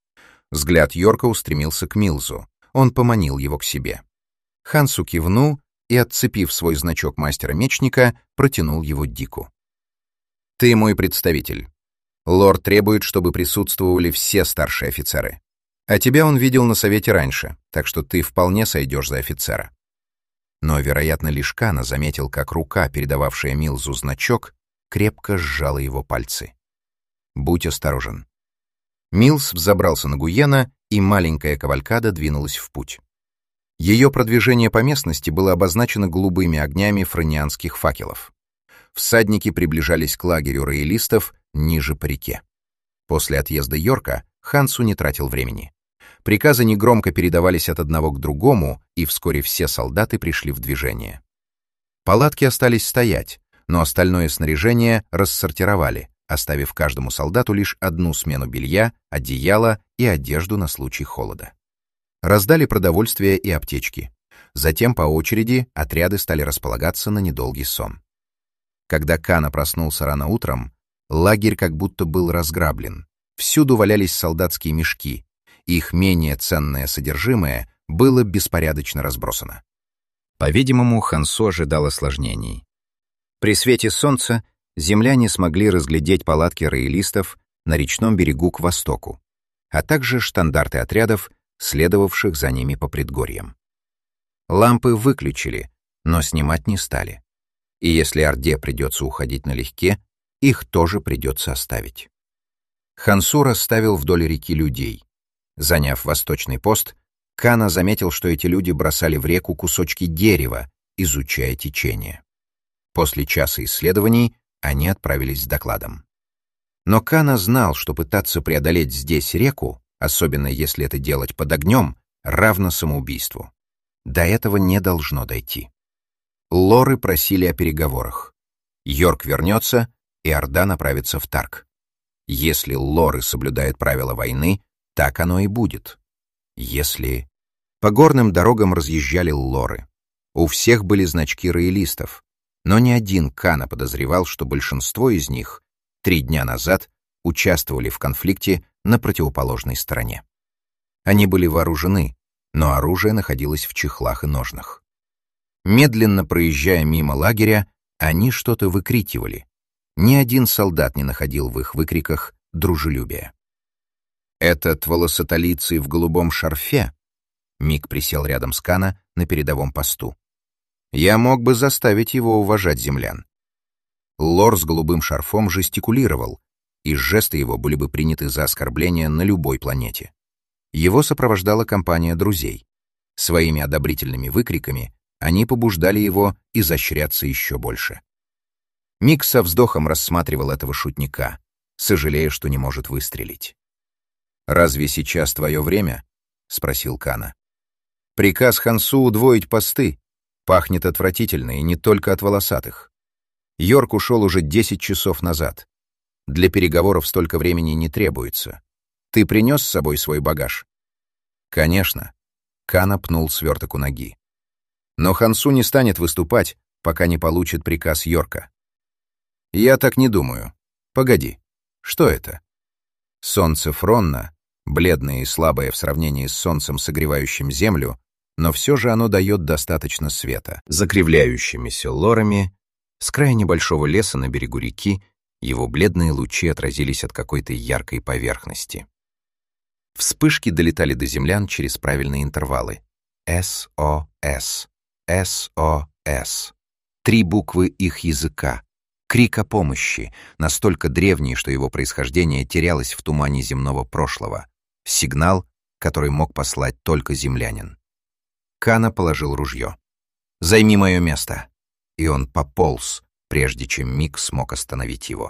Взгляд Йорка устремился к Милзу. Он поманил его к себе. Хансу кивнул и, отцепив свой значок мастера-мечника, протянул его Дику. «Ты мой представитель. Лорд требует, чтобы присутствовали все старшие офицеры. А тебя он видел на совете раньше, так что ты вполне сойдешь за офицера». Но, вероятно, лишь Кана заметил, как рука, передававшая Милзу значок, крепко сжала его пальцы. «Будь осторожен». Милс взобрался на гуена, и маленькая кавалькада двинулась в путь. Ее продвижение по местности было обозначено голубыми огнями фронианских факелов. Всадники приближались к лагерю роялистов ниже по реке. После отъезда Йорка Хансу не тратил времени. Приказы негромко передавались от одного к другому, и вскоре все солдаты пришли в движение. Палатки остались стоять, но остальное снаряжение рассортировали, оставив каждому солдату лишь одну смену белья, одеяло и одежду на случай холода. Раздали продовольствие и аптечки. Затем по очереди отряды стали располагаться на недолгий сон. Когда Кана проснулся рано утром, лагерь как будто был разграблен. Всюду валялись солдатские мешки. Их менее ценное содержимое было беспорядочно разбросано. По-видимому, Хансу ожидал осложнений. При свете солнца земляне смогли разглядеть палатки роялистов на речном берегу к востоку, а также штандарты отрядов, следовавших за ними по предгорьям. Лампы выключили, но снимать не стали. И если Орде придется уходить налегке, их тоже придется оставить. Хансу расставил вдоль реки людей. Заняв восточный пост, Кана заметил, что эти люди бросали в реку кусочки дерева, изучая течение. После часа исследований они отправились с докладом. Но Кана знал, что пытаться преодолеть здесь реку, особенно если это делать под огнем, равно самоубийству. До этого не должно дойти. Лоры просили о переговорах. Йорк вернется, и Орда направится в Тарк. Если лоры соблюдают правила войны, так оно и будет. Если... По горным дорогам разъезжали лоры. У всех были значки роялистов, но ни один Кана подозревал, что большинство из них три дня назад участвовали в конфликте на противоположной стороне. Они были вооружены, но оружие находилось в чехлах и ножнах. Медленно проезжая мимо лагеря, они что-то выкрикивали. Ни один солдат не находил в их выкриках дружелюбия. «Этот волосатолицый в голубом шарфе?» Мик присел рядом с Кана на передовом посту. «Я мог бы заставить его уважать землян». Лор с голубым шарфом жестикулировал, и жесты его были бы приняты за оскорбление на любой планете. Его сопровождала компания друзей. Своими одобрительными выкриками они побуждали его изощряться еще больше. Мик со вздохом рассматривал этого шутника, сожалея, что не может выстрелить. «Разве сейчас твое время?» — спросил Кана. «Приказ Хансу удвоить посты. Пахнет отвратительно, и не только от волосатых. Йорк ушел уже десять часов назад. Для переговоров столько времени не требуется. Ты принес с собой свой багаж?» «Конечно». Кана пнул сверток у ноги. «Но Хансу не станет выступать, пока не получит приказ Йорка». «Я так не думаю. Погоди. Что это?» Солнце Фронна, бледное и слабое в сравнении с солнцем, согревающим землю, но все же оно дает достаточно света. Закривляющимися лорами, с края небольшого леса на берегу реки, его бледные лучи отразились от какой-то яркой поверхности. Вспышки долетали до землян через правильные интервалы. эс о эс, эс о эс. Три буквы их языка. Крик о помощи, настолько древний, что его происхождение терялось в тумане земного прошлого. Сигнал, который мог послать только землянин. Кана положил ружье. «Займи мое место!» И он пополз, прежде чем Мик смог остановить его.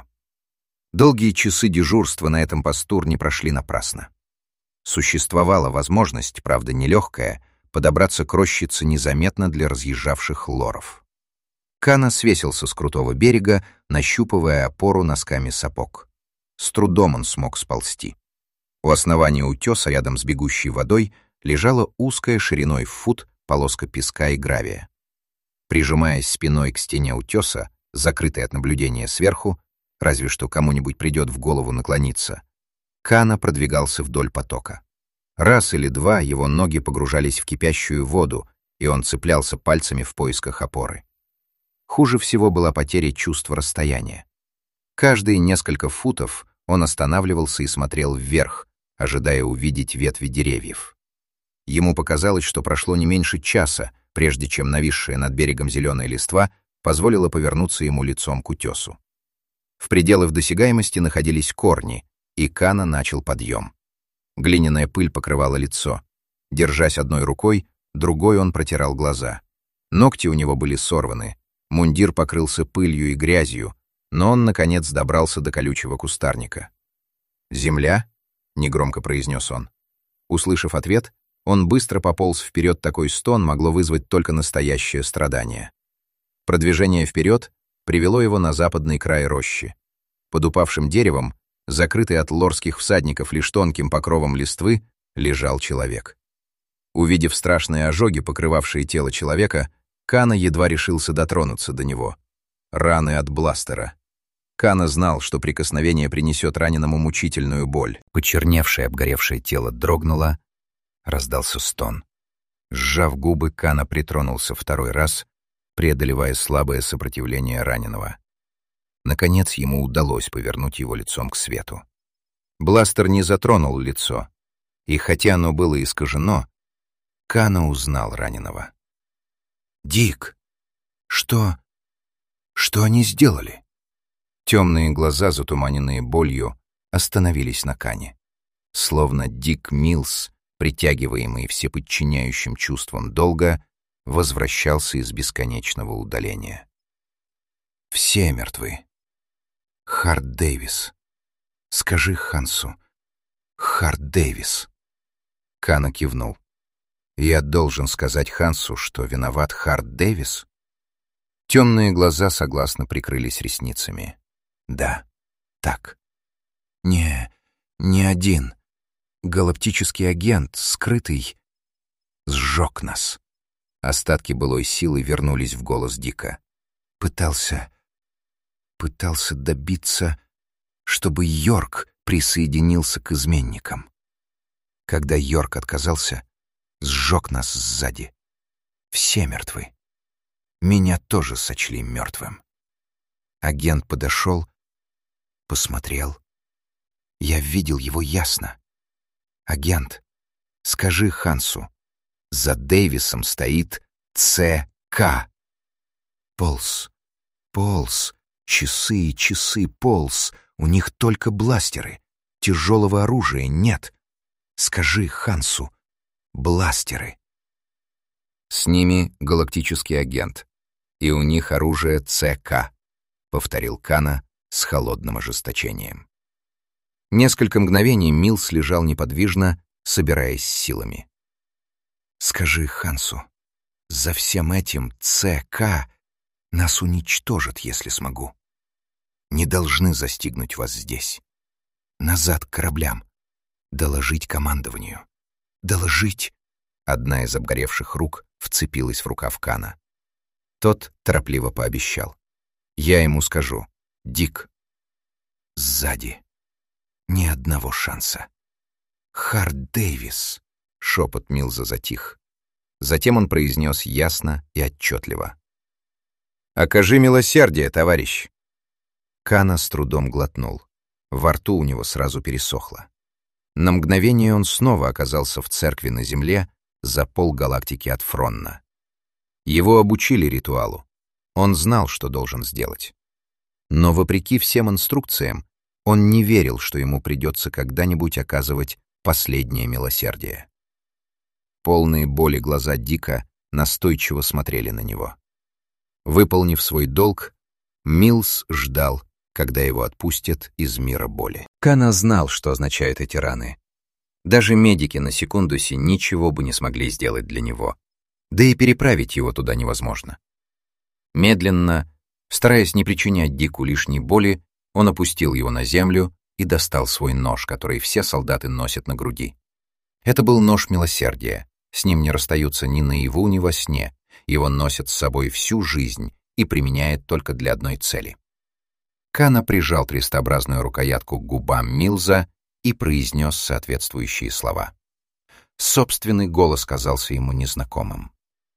Долгие часы дежурства на этом посту не прошли напрасно. Существовала возможность, правда нелегкая, подобраться к рощице незаметно для разъезжавших лоров. Кана свесился с крутого берега, нащупывая опору носками сапог. С трудом он смог сползти. У основания утеса, рядом с бегущей водой, лежала узкая шириной в фут полоска песка и гравия. Прижимаясь спиной к стене утеса, закрытой от наблюдения сверху, разве что кому-нибудь придет в голову наклониться, Кана продвигался вдоль потока. Раз или два его ноги погружались в кипящую воду, и он цеплялся пальцами в поисках опоры. Хуже всего была потеря чувства расстояния. Каждые несколько футов он останавливался и смотрел вверх, ожидая увидеть ветви деревьев. Ему показалось, что прошло не меньше часа, прежде чем нависшая над берегом зеленая листва позволила повернуться ему лицом к утесу. В пределах досягаемости находились корни, и Кана начал подъем. Глиняная пыль покрывала лицо. Держась одной рукой, другой он протирал глаза. Ногти у него были сорваны, мундир покрылся пылью и грязью, но он, наконец, добрался до колючего кустарника. «Земля?» — негромко произнес он. Услышав ответ, он быстро пополз вперед, такой стон могло вызвать только настоящее страдание. Продвижение вперед привело его на западный край рощи. Под упавшим деревом, закрытый от лорских всадников лишь тонким покровом листвы, лежал человек. Увидев страшные ожоги, покрывавшие тело человека, Кана едва решился дотронуться до него. Раны от бластера. Кана знал, что прикосновение принесет раненому мучительную боль. Почерневшее, обгоревшее тело дрогнуло, раздался стон. Сжав губы, Кана притронулся второй раз, преодолевая слабое сопротивление раненого. Наконец ему удалось повернуть его лицом к свету. Бластер не затронул лицо, и хотя оно было искажено, Кана узнал раненого. «Дик, что... что они сделали?» Темные глаза, затуманенные болью, остановились на Кане. Словно Дик Милс, притягиваемый всеподчиняющим чувством долга, возвращался из бесконечного удаления. «Все мертвы. Харт Дэвис. Скажи Хансу. Харт Дэвис». Кана кивнул. «Я должен сказать Хансу, что виноват Харт Дэвис?» Темные глаза согласно прикрылись ресницами. «Да, так. Не, не один. Галактический агент, скрытый, сжег нас». Остатки былой силы вернулись в голос Дика. Пытался... пытался добиться чтобы Йорк присоединился к изменникам. Когда Йорк отказался, сжег нас сзади. Все мертвы. Меня тоже сочли мертвым. Агент подошел, посмотрел. Я видел его ясно. Агент, скажи Хансу, за Дэвисом стоит ЦК. Полз, полз, часы и часы полз. У них только бластеры. Тяжелого оружия нет. Скажи Хансу, бластеры. С ними галактический агент. И у них оружие ЦК, повторил Кана с холодным ожесточением. Несколько мгновений Милс лежал неподвижно, собираясь силами. «Скажи Хансу, за всем этим ЦК нас уничтожат, если смогу. Не должны застигнуть вас здесь. Назад к кораблям. Доложить командованию. Доложить!» Одна из обгоревших рук вцепилась в рукав Кана. Тот торопливо пообещал. «Я ему скажу. Дик. Сзади. Ни одного шанса. Харт Дэвис!» Шепот Милза затих. Затем он произнес ясно и отчетливо. «Окажи милосердие, товарищ!» Кана с трудом глотнул. Во рту у него сразу пересохло. На мгновение он снова оказался в церкви на земле за полгалактики от Фронна. Его обучили ритуалу. Он знал, что должен сделать. Но, вопреки всем инструкциям, он не верил, что ему придется когда-нибудь оказывать последнее милосердие. Полные боли глаза Дика настойчиво смотрели на него. Выполнив свой долг, Милс ждал, когда его отпустят из мира боли. Кана знал, что означают эти раны. Даже медики на Секундусе ничего бы не смогли сделать для него. Да и переправить его туда невозможно. Медленно, стараясь не причинять Дику лишней боли, он опустил его на землю и достал свой нож, который все солдаты носят на груди. Это был нож милосердия. С ним не расстаются ни наяву, ни во сне. Его носят с собой всю жизнь и применяют только для одной цели. Кана прижал крестообразную рукоятку к губам Милза и произнес соответствующие слова. Собственный голос казался ему незнакомым.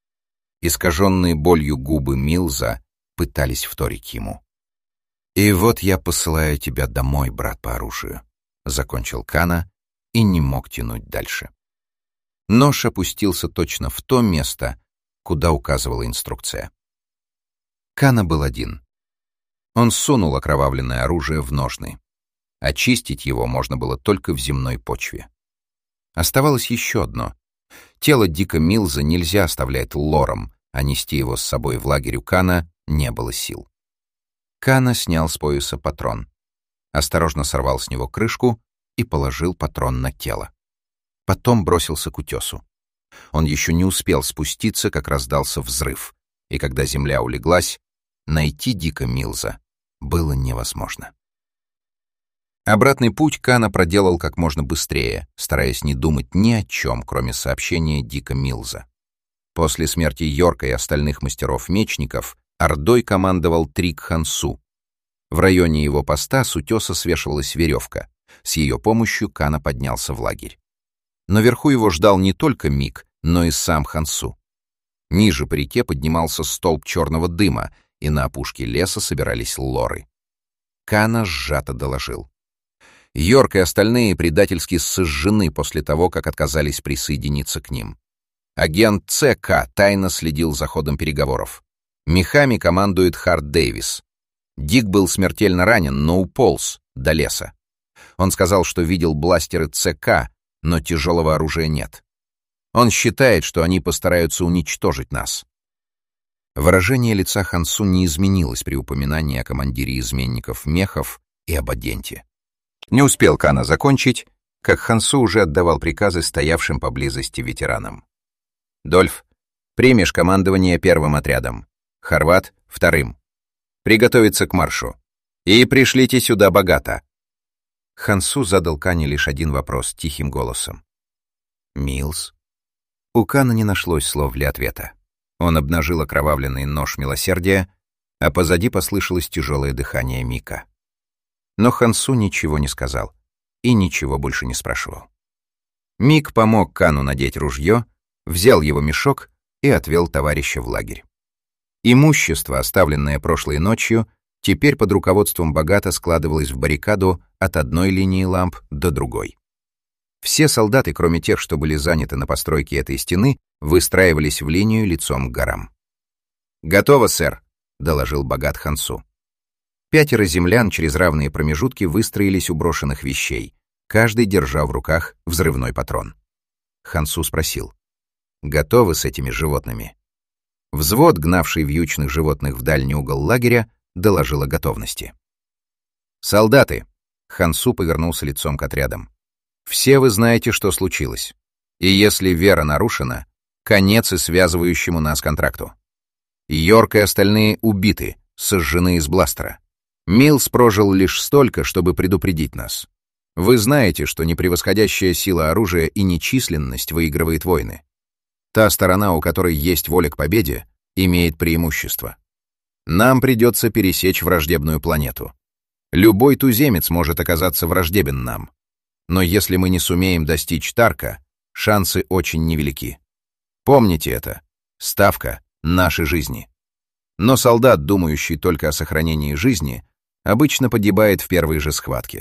Искаженные болью губы Милза пытались вторить ему. «И вот я посылаю тебя домой, брат по оружию», — закончил Кана и не мог тянуть дальше. Нож опустился точно в то место, куда указывала инструкция. Кана был один. Он сунул окровавленное оружие в ножны. Очистить его можно было только в земной почве. Оставалось еще одно. Тело Дика Милза нельзя оставлять лором, а нести его с собой в лагерь у Кана не было сил. Кана снял с пояса патрон, осторожно сорвал с него крышку и положил патрон на тело. Потом бросился к утесу. Он еще не успел спуститься, как раздался взрыв, и когда земля улеглась, найти Дика Милза было невозможно. Обратный путь Кана проделал как можно быстрее, стараясь не думать ни о чем, кроме сообщения Дика Милза. После смерти Йорка и остальных мастеров-мечников ордой командовал Трик Хансу. В районе его поста с утеса свешивалась веревка. С ее помощью Кана поднялся в лагерь. Но вверху его ждал не только Мик, но и сам Хансу. Ниже по реке поднимался столб черного дыма, и на опушке леса собирались лоры. Кана сжато доложил. Йорк и остальные предательски сожжены после того, как отказались присоединиться к ним. Агент ЦК тайно следил за ходом переговоров. Мехами командует Харт Дэвис. Дик был смертельно ранен, но уполз до леса. Он сказал, что видел бластеры ЦК, но тяжелого оружия нет. Он считает, что они постараются уничтожить нас. Выражение лица Хансу не изменилось при упоминании о командире изменников Мехов и об агенте. Не успел Кана закончить, как Хансу уже отдавал приказы стоявшим поблизости ветеранам. «Дольф, примешь командование первым отрядом. Хорват — вторым. Приготовиться к маршу. И пришлите сюда богато». Хансу задал Кане лишь один вопрос тихим голосом. «Милс?» У Кана не нашлось слов для ответа. Он обнажил окровавленный нож милосердия, а позади послышалось тяжелое дыхание Мика. Но Хансу ничего не сказал и ничего больше не спрашивал. Мик помог Кану надеть ружье, взял его мешок и отвел товарища в лагерь. Имущество, оставленное прошлой ночью, теперь под руководством Богата складывалось в баррикаду от одной линии ламп до другой. Все солдаты, кроме тех, что были заняты на постройке этой стены, выстраивались в линию лицом к горам. «Готово, сэр», — доложил Богат Хансу. Пятеро землян через равные промежутки выстроились у брошенных вещей, каждый держа в руках взрывной патрон. Хансу спросил: «Готовы с этими животными?» Взвод, гнавший вьючных животных в дальний угол лагеря, доложил о готовности. «Солдаты!» — Хансу повернулся лицом к отрядам. «Все вы знаете, что случилось. И если вера нарушена, конец и связывающему нас контракту. Йорк и остальные убиты, сожжены из бластера. Милс прожил лишь столько, чтобы предупредить нас. Вы знаете, что непревосходящая сила оружия и нечисленность выигрывает войны. Та сторона, у которой есть воля к победе, имеет преимущество. Нам придется пересечь враждебную планету. Любой туземец может оказаться враждебен нам. Но если мы не сумеем достичь Тарка, шансы очень невелики. Помните это. Ставка — наши жизни. Но солдат, думающий только о сохранении жизни, обычно погибает в первой же схватке.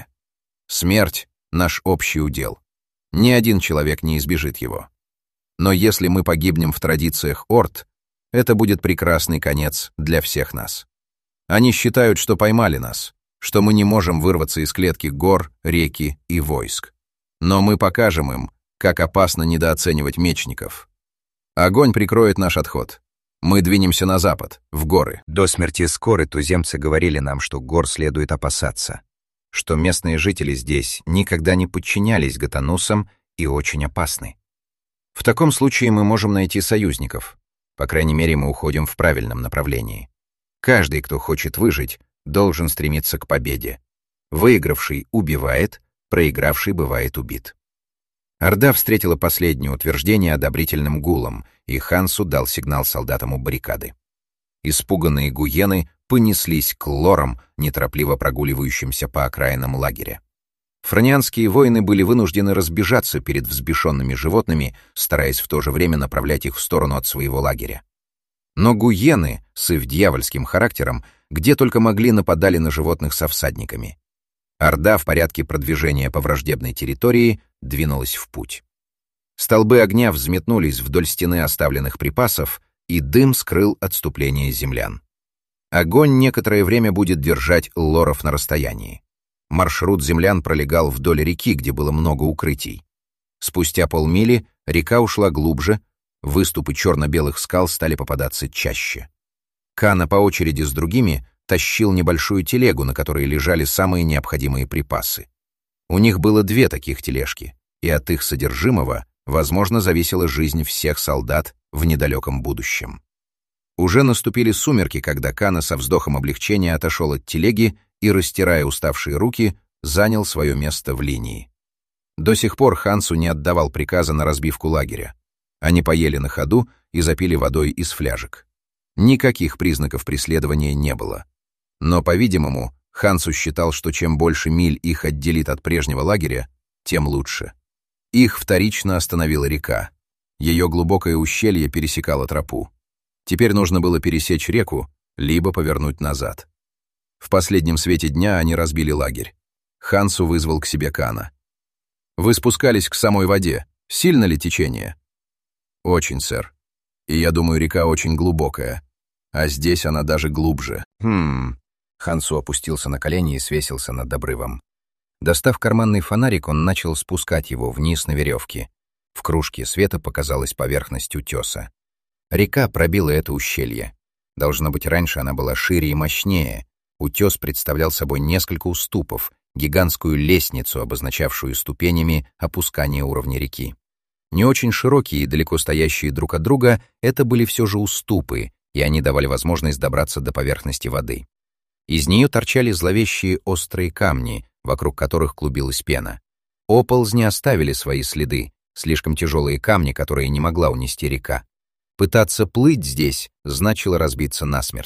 Смерть — наш общий удел. Ни один человек не избежит его. Но если мы погибнем в традициях Орд, это будет прекрасный конец для всех нас. Они считают, что поймали нас, что мы не можем вырваться из клетки гор, реки и войск. Но мы покажем им, как опасно недооценивать мечников. Огонь прикроет наш отход. Мы двинемся на запад, в горы. До смерти Скоры туземцы говорили нам, что гор следует опасаться, что местные жители здесь никогда не подчинялись гатанусам и очень опасны. В таком случае мы можем найти союзников. По крайней мере, мы уходим в правильном направлении. Каждый, кто хочет выжить, должен стремиться к победе. Выигравший убивает, проигравший бывает убит. Орда встретила последнее утверждение одобрительным гулом, и Хансу дал сигнал солдатам у баррикады. Испуганные гуены понеслись к лорам, неторопливо прогуливающимся по окраинам лагеря. Фронианские воины были вынуждены разбежаться перед взбешенными животными, стараясь в то же время направлять их в сторону от своего лагеря. Но гуены, с их дьявольским характером, где только могли, нападали на животных со всадниками. Орда в порядке продвижения по враждебной территории двинулась в путь. Столбы огня взметнулись вдоль стены оставленных припасов, и дым скрыл отступление землян. Огонь некоторое время будет держать лоров на расстоянии. Маршрут землян пролегал вдоль реки, где было много укрытий. Спустя полмили река ушла глубже, выступы черно-белых скал стали попадаться чаще. Кана по очереди с другими тащил небольшую телегу, на которой лежали самые необходимые припасы. У них было две таких тележки, и от их содержимого, возможно, зависела жизнь всех солдат в недалеком будущем. Уже наступили сумерки, когда Кана со вздохом облегчения отошел от телеги и, растирая уставшие руки, занял свое место в линии. До сих пор Хансу не отдавал приказа на разбивку лагеря. Они поели на ходу и запили водой из фляжек. Никаких признаков преследования не было. Но, по-видимому, Хансу считал, что чем больше миль их отделит от прежнего лагеря, тем лучше. Их вторично остановила река. Ее глубокое ущелье пересекало тропу. Теперь нужно было пересечь реку, либо повернуть назад. В последнем свете дня они разбили лагерь. Хансу вызвал к себе Кана. «Вы спускались к самой воде. Сильно ли течение?» «Очень, сэр. И я думаю, река очень глубокая. А здесь она даже глубже». «Хм...» Хансу опустился на колени и свесился над обрывом. Достав карманный фонарик, он начал спускать его вниз на веревке. В кружке света показалась поверхность утеса. Река пробила это ущелье. Должно быть, раньше она была шире и мощнее. Утес представлял собой несколько уступов, гигантскую лестницу, обозначавшую ступенями опускания уровня реки. Не очень широкие и далеко стоящие друг от друга, это были все же уступы, и они давали возможность добраться до поверхности воды. Из нее торчали зловещие острые камни, вокруг которых клубилась пена. Оползни оставили свои следы, слишком тяжелые камни, которые не могла унести река. Пытаться плыть здесь значило разбиться насмерть.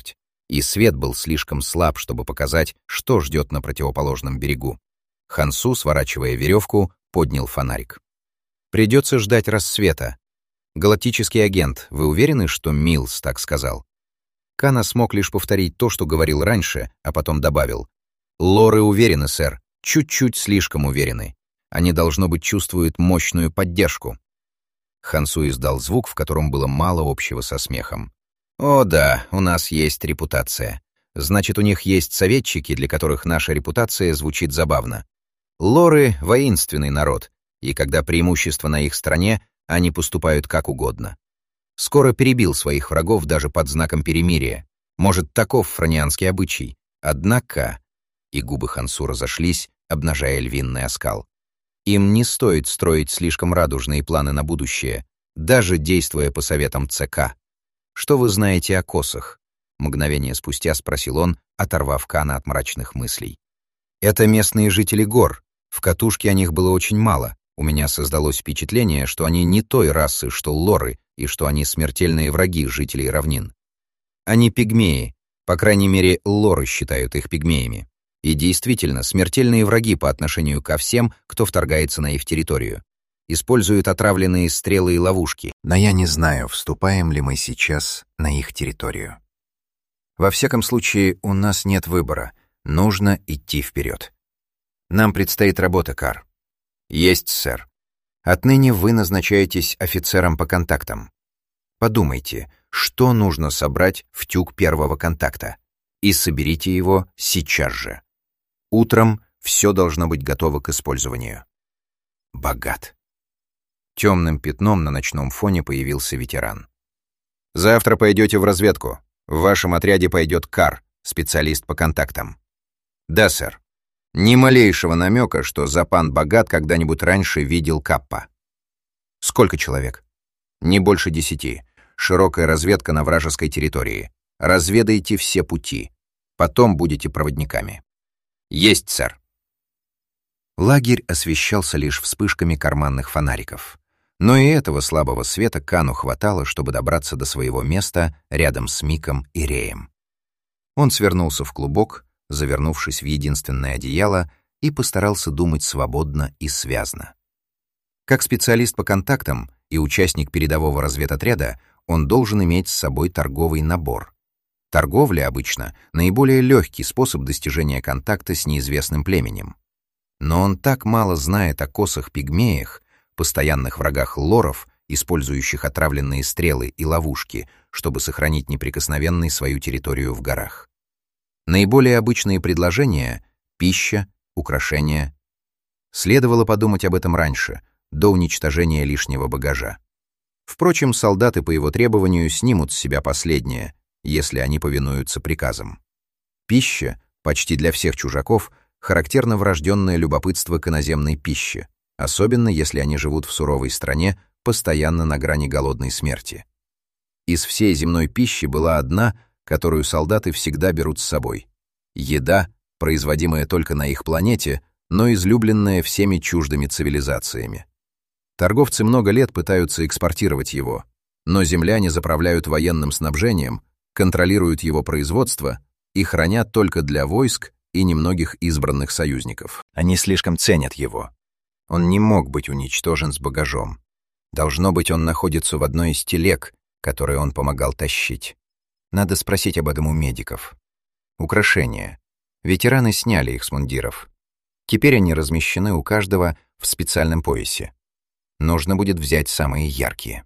и свет был слишком слаб, чтобы показать, что ждет на противоположном берегу. Хансу, сворачивая веревку, поднял фонарик. «Придется ждать рассвета. Галактический агент, вы уверены, что Милс так сказал?» Кана смог лишь повторить то, что говорил раньше, а потом добавил. «Лоры уверены, сэр, чуть-чуть слишком уверены. Они, должно быть, чувствуют мощную поддержку». Хансу издал звук, в котором было мало общего со смехом. «О да, у нас есть репутация. Значит, у них есть советчики, для которых наша репутация звучит забавно. Лоры — воинственный народ, и когда преимущество на их стороне, они поступают как угодно. Скоро перебил своих врагов даже под знаком перемирия. Может, таков фронианский обычай. Однако...» И губы Хансу разошлись, обнажая львиный оскал. «Им не стоит строить слишком радужные планы на будущее, даже действуя по советам ЦК. Что вы знаете о косах?» Мгновение спустя спросил он, оторвав Кана от мрачных мыслей. «Это местные жители гор. В катушке о них было очень мало. У меня создалось впечатление, что они не той расы, что лоры, и что они смертельные враги жителей равнин. Они пигмеи, по крайней мере, лоры считают их пигмеями. И действительно, смертельные враги по отношению ко всем, кто вторгается на их территорию. Используют отравленные стрелы и ловушки. Но я не знаю, вступаем ли мы сейчас на их территорию. Во всяком случае, у нас нет выбора. Нужно идти вперед. Нам предстоит работа, Кар. Есть, сэр. Отныне вы назначаетесь офицером по контактам. Подумайте, что нужно собрать в тюк первого контакта, и соберите его сейчас же. Утром все должно быть готово к использованию. Богат. Темным пятном на ночном фоне появился ветеран. «Завтра пойдете в разведку. В вашем отряде пойдет Кар, специалист по контактам». «Да, сэр. Ни малейшего намека, что Запан Богат когда-нибудь раньше видел Каппа». «Сколько человек?» «Не больше десяти. Широкая разведка на вражеской территории. Разведайте все пути. Потом будете проводниками». «Есть, сэр». Лагерь освещался лишь вспышками карманных фонариков. Но и этого слабого света Кану хватало, чтобы добраться до своего места рядом с Миком и Реем. Он свернулся в клубок, завернувшись в единственное одеяло, и постарался думать свободно и связно. Как специалист по контактам и участник передового разведотряда, он должен иметь с собой торговый набор. Торговля обычно наиболее легкий способ достижения контакта с неизвестным племенем. Но он так мало знает о косах-пигмеях, постоянных врагах лоров, использующих отравленные стрелы и ловушки, чтобы сохранить неприкосновенной свою территорию в горах. Наиболее обычные предложения — пища, украшения. Следовало подумать об этом раньше, до уничтожения лишнего багажа. Впрочем, солдаты по его требованию снимут с себя последнее, если они повинуются приказам. Пища, почти для всех чужаков, характерно врожденное любопытство к иноземной пище, особенно если они живут в суровой стране, постоянно на грани голодной смерти. Из всей земной пищи была одна, которую солдаты всегда берут с собой. Еда, производимая только на их планете, но излюбленная всеми чуждыми цивилизациями. Торговцы много лет пытаются экспортировать его, но земляне заправляют военным снабжением, контролируют его производство и хранят только для войск и немногих избранных союзников. Они слишком ценят его. Он не мог быть уничтожен с багажом. Должно быть, он находится в одной из телег, которые он помогал тащить. Надо спросить об этом у медиков. Украшения. Ветераны сняли их с мундиров. Теперь они размещены у каждого в специальном поясе. Нужно будет взять самые яркие.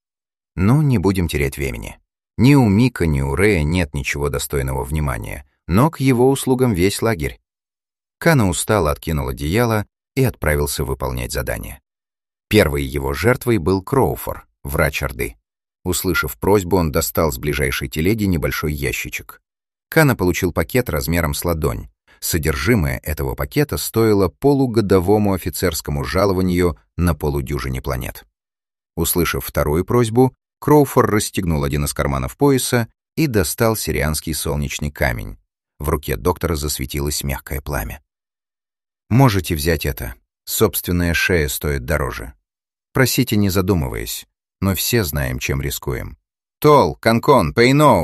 Но не будем терять времени. Ни у Мика, ни у Рея нет ничего достойного внимания, но к его услугам весь лагерь. Кана устало откинул одеяло и отправился выполнять задание. Первой его жертвой был Кроуфор, врач Орды. Услышав просьбу, он достал с ближайшей телеги небольшой ящичек. Кана получил пакет размером с ладонь. Содержимое этого пакета стоило полугодовому офицерскому жалованию на полудюжине планет. Услышав вторую просьбу, Кроуфор расстегнул один из карманов пояса и достал сирианский солнечный камень. В руке доктора засветилось мягкое пламя. «Можете взять это. Собственная шея стоит дороже. Просите, не задумываясь, но все знаем, чем рискуем». «Тол, Канкон, Пейноу!»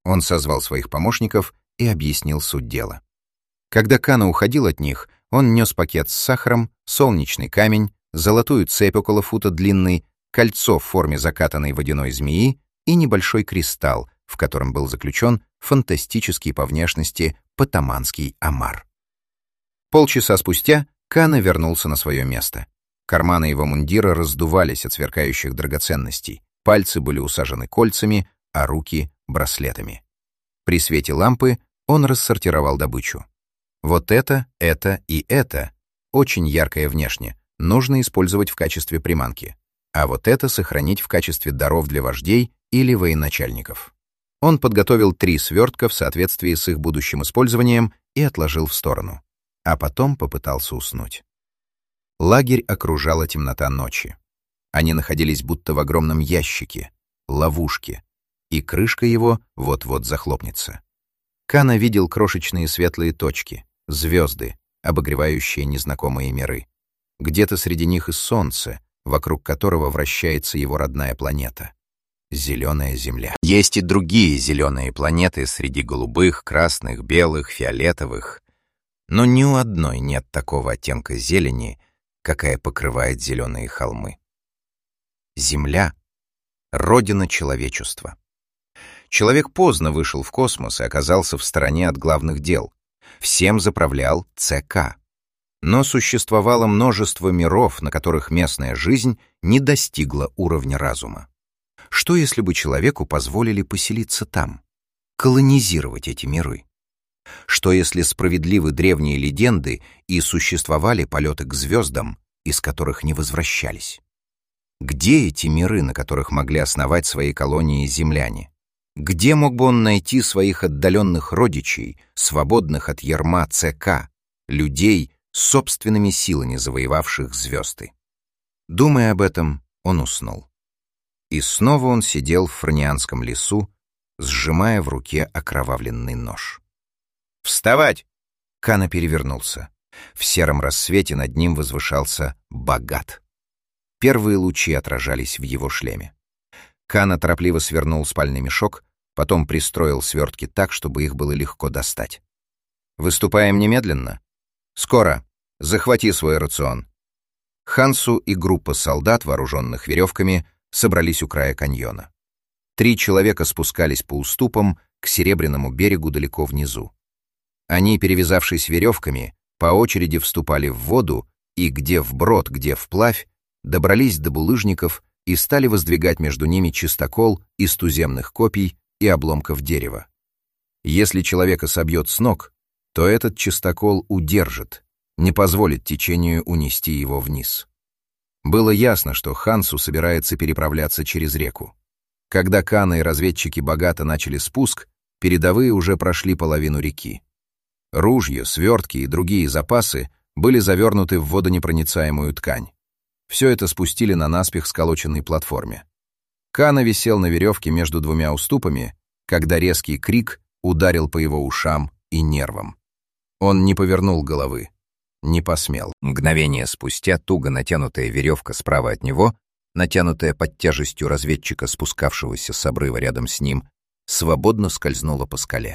Он созвал своих помощников и объяснил суть дела. Когда Кана уходил от них, он нес пакет с сахаром, солнечный камень, золотую цепь около фута длинной, кольцо в форме закатанной водяной змеи и небольшой кристалл, в котором был заключен фантастический по внешности потаманский омар. Полчаса спустя Кана вернулся на свое место. Карманы его мундира раздувались от сверкающих драгоценностей, пальцы были усажены кольцами, а руки — браслетами. При свете лампы он рассортировал добычу. Вот это, это и это, очень яркое внешне, нужно использовать в качестве приманки, а вот это сохранить в качестве даров для вождей или военачальников. Он подготовил три свертка в соответствии с их будущим использованием и отложил в сторону, а потом попытался уснуть. Лагерь окружала темнота ночи. Они находились будто в огромном ящике, ловушке, и крышка его вот-вот захлопнется. Кана видел крошечные светлые точки, звезды, обогревающие незнакомые миры. Где-то среди них и солнце, вокруг которого вращается его родная планета — зеленая Земля. Есть и другие зеленые планеты среди голубых, красных, белых, фиолетовых, но ни у одной нет такого оттенка зелени, какая покрывает зеленые холмы. Земля — родина человечества. Человек поздно вышел в космос и оказался в стороне от главных дел. Всем заправлял ЦК. Но существовало множество миров, на которых местная жизнь не достигла уровня разума. Что если бы человеку позволили поселиться там, колонизировать эти миры? Что если справедливы древние легенды и существовали полеты к звездам, из которых не возвращались? Где эти миры, на которых могли основать свои колонии земляне? Где мог бы он найти своих отдаленных родичей, свободных от ярма ЦК, людей, собственными силами завоевавших звезды? Думая об этом, он уснул. И снова он сидел в фарнианском лесу, сжимая в руке окровавленный нож. «Вставать!» Кана перевернулся. В сером рассвете над ним возвышался Богат. Первые лучи отражались в его шлеме. Кана торопливо свернул спальный мешок, потом пристроил свертки так, чтобы их было легко достать. «Выступаем немедленно?» «Скоро. Захвати свой рацион». Хансу и группа солдат, вооруженных веревками, собрались у края каньона. Три человека спускались по уступам к серебряному берегу далеко внизу. Они, перевязавшись веревками, по очереди вступали в воду и, где вброд, где вплавь, добрались до булыжников и стали воздвигать между ними чистокол из туземных копий и обломков дерева. Если человека собьет с ног, то этот чистокол удержит, не позволит течению унести его вниз. Было ясно, что Хансу собирается переправляться через реку. Когда Кана и разведчики Богата начали спуск, передовые уже прошли половину реки. Ружья, свертки и другие запасы были завернуты в водонепроницаемую ткань. Все это спустили на наспех сколоченной платформе. Кана висел на веревке между двумя уступами, когда резкий крик ударил по его ушам и нервам. Он не повернул головы, не посмел. Мгновение спустя туго натянутая веревка справа от него, натянутая под тяжестью разведчика, спускавшегося с обрыва рядом с ним, свободно скользнула по скале.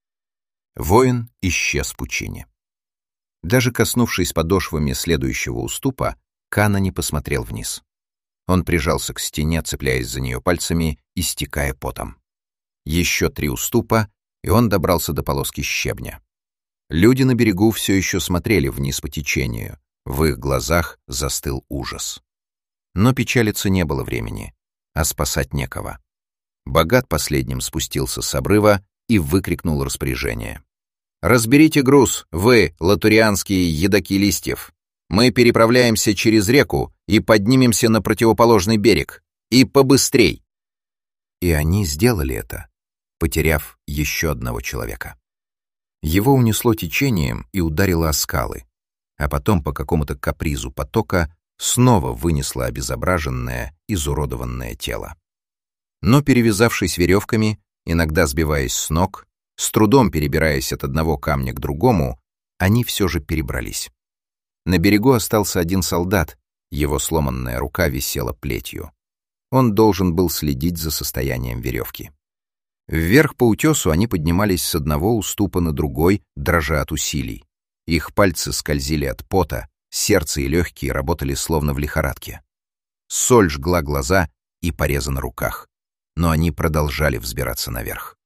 Воин исчез в пучине. Даже коснувшись подошвами следующего уступа, Кана не посмотрел вниз. Он прижался к стене, цепляясь за нее пальцами, истекая потом. Еще три уступа, и он добрался до полоски щебня. Люди на берегу все еще смотрели вниз по течению. В их глазах застыл ужас. Но печалиться не было времени, а спасать некого. Богат последним спустился с обрыва и выкрикнул распоряжение. «Разберите груз, вы, латурианские едоки листьев! Мы переправляемся через реку и поднимемся на противоположный берег. И побыстрей!» И они сделали это, потеряв еще одного человека. Его унесло течением и ударило о скалы, а потом по какому-то капризу потока снова вынесло обезображенное, изуродованное тело. Но, перевязавшись веревками, иногда сбиваясь с ног, с трудом перебираясь от одного камня к другому, они все же перебрались. На берегу остался один солдат, его сломанная рука висела плетью. Он должен был следить за состоянием веревки. Вверх по утесу они поднимались с одного уступа на другой, дрожа от усилий. Их пальцы скользили от пота, сердце и легкие работали словно в лихорадке. Соль жгла глаза и порезы на руках, но они продолжали взбираться наверх.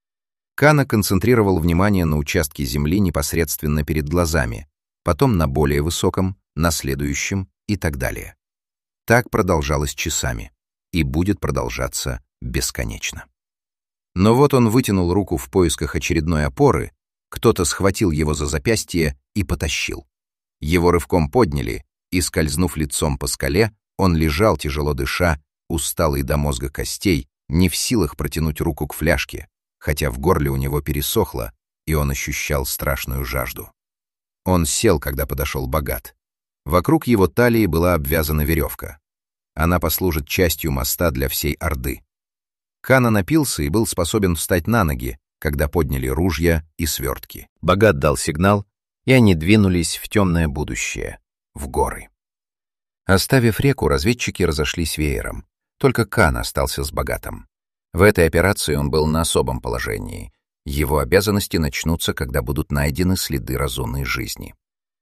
Кана концентрировал внимание на участке земли непосредственно перед глазами, потом на более высоком, на следующем и так далее. Так продолжалось часами и будет продолжаться бесконечно. Но вот он вытянул руку в поисках очередной опоры, кто-то схватил его за запястье и потащил. Его рывком подняли, и, скользнув лицом по скале, он лежал, тяжело дыша, усталый до мозга костей, не в силах протянуть руку к фляжке, хотя в горле у него пересохло, и он ощущал страшную жажду. Он сел, когда подошел Богат. Вокруг его талии была обвязана веревка. Она послужит частью моста для всей Орды. Кана напился и был способен встать на ноги, когда подняли ружья и свертки. Богат дал сигнал, и они двинулись в темное будущее, в горы. Оставив реку, разведчики разошлись веером. Только Кан остался с Богатом. В этой операции он был на особом положении. Его обязанности начнутся, когда будут найдены следы разумной жизни.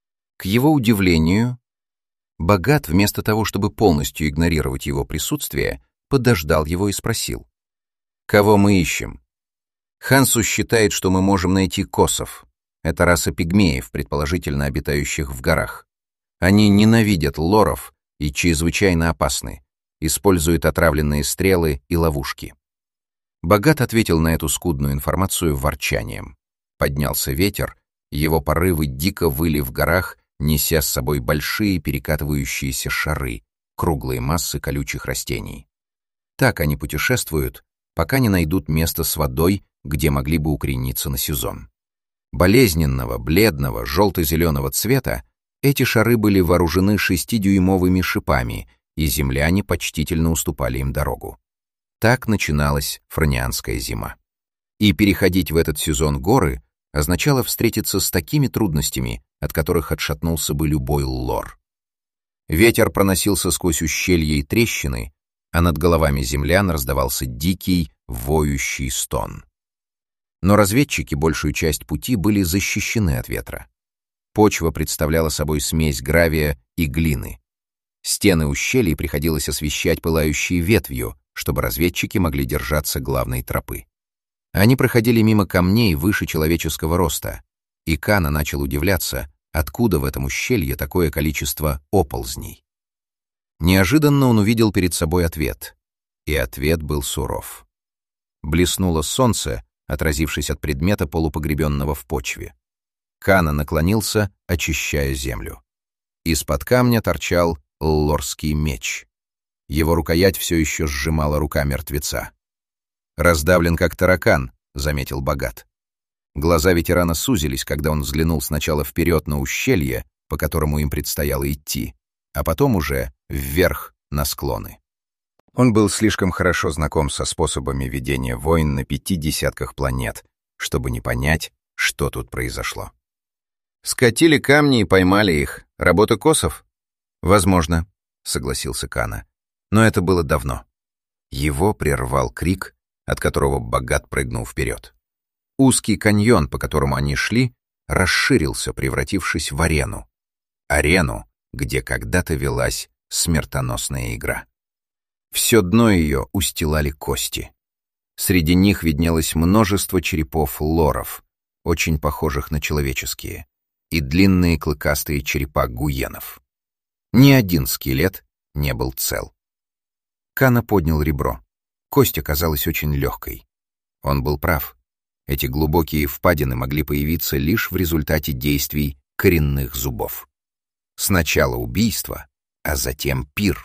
К его удивлению, Богат, вместо того, чтобы полностью игнорировать его присутствие, подождал его и спросил: «Кого мы ищем?» «Хансу считает, что мы можем найти косов. Это раса пигмеев, предположительно обитающих в горах. Они ненавидят лоров и чрезвычайно опасны, используют отравленные стрелы и ловушки». Богат ответил на эту скудную информацию ворчанием. Поднялся ветер, его порывы дико выли в горах, неся с собой большие перекатывающиеся шары, круглые массы колючих растений. Так они путешествуют, пока не найдут место с водой, где могли бы укорениться на сезон. Болезненного, бледного, желто-зеленого цвета эти шары были вооружены шестидюймовыми шипами, и земляне почтительно уступали им дорогу. Так начиналась фронианская зима. И переходить в этот сезон горы означало встретиться с такими трудностями, от которых отшатнулся бы любой лор. Ветер проносился сквозь ущелья и трещины, а над головами землян раздавался дикий, воющий стон. Но разведчики большую часть пути были защищены от ветра. Почва представляла собой смесь гравия и глины. Стены ущелий приходилось освещать пылающей ветвью, чтобы разведчики могли держаться главной тропы. Они проходили мимо камней выше человеческого роста, и Кана начал удивляться, откуда в этом ущелье такое количество оползней. Неожиданно он увидел перед собой ответ, и ответ был суров. Блеснуло солнце, отразившись от предмета, полупогребенного в почве. Кана наклонился, очищая землю. Из-под камня торчал лорский меч. Его рукоять все еще сжимала рука мертвеца. «Раздавлен, как таракан», — заметил Богат. Глаза ветерана сузились, когда он взглянул сначала вперед на ущелье, по которому им предстояло идти, а потом уже вверх на склоны. Он был слишком хорошо знаком со способами ведения войн на пяти десятках планет, чтобы не понять, что тут произошло. «Скатили камни и поймали их. Работа косов?» «Возможно», — согласился Кана. Но это было давно. Его прервал крик, от которого Богат прыгнул вперед. Узкий каньон, по которому они шли, расширился, превратившись в арену. Арену, где когда-то велась смертоносная игра. Все дно ее устилали кости. Среди них виднелось множество черепов лоров, очень похожих на человеческие, и длинные клыкастые черепа гуенов. Ни один скелет не был цел. Кана поднял ребро. Кость оказалась очень легкой. Он был прав. Эти глубокие впадины могли появиться лишь в результате действий коренных зубов. Сначала убийство, а затем пир.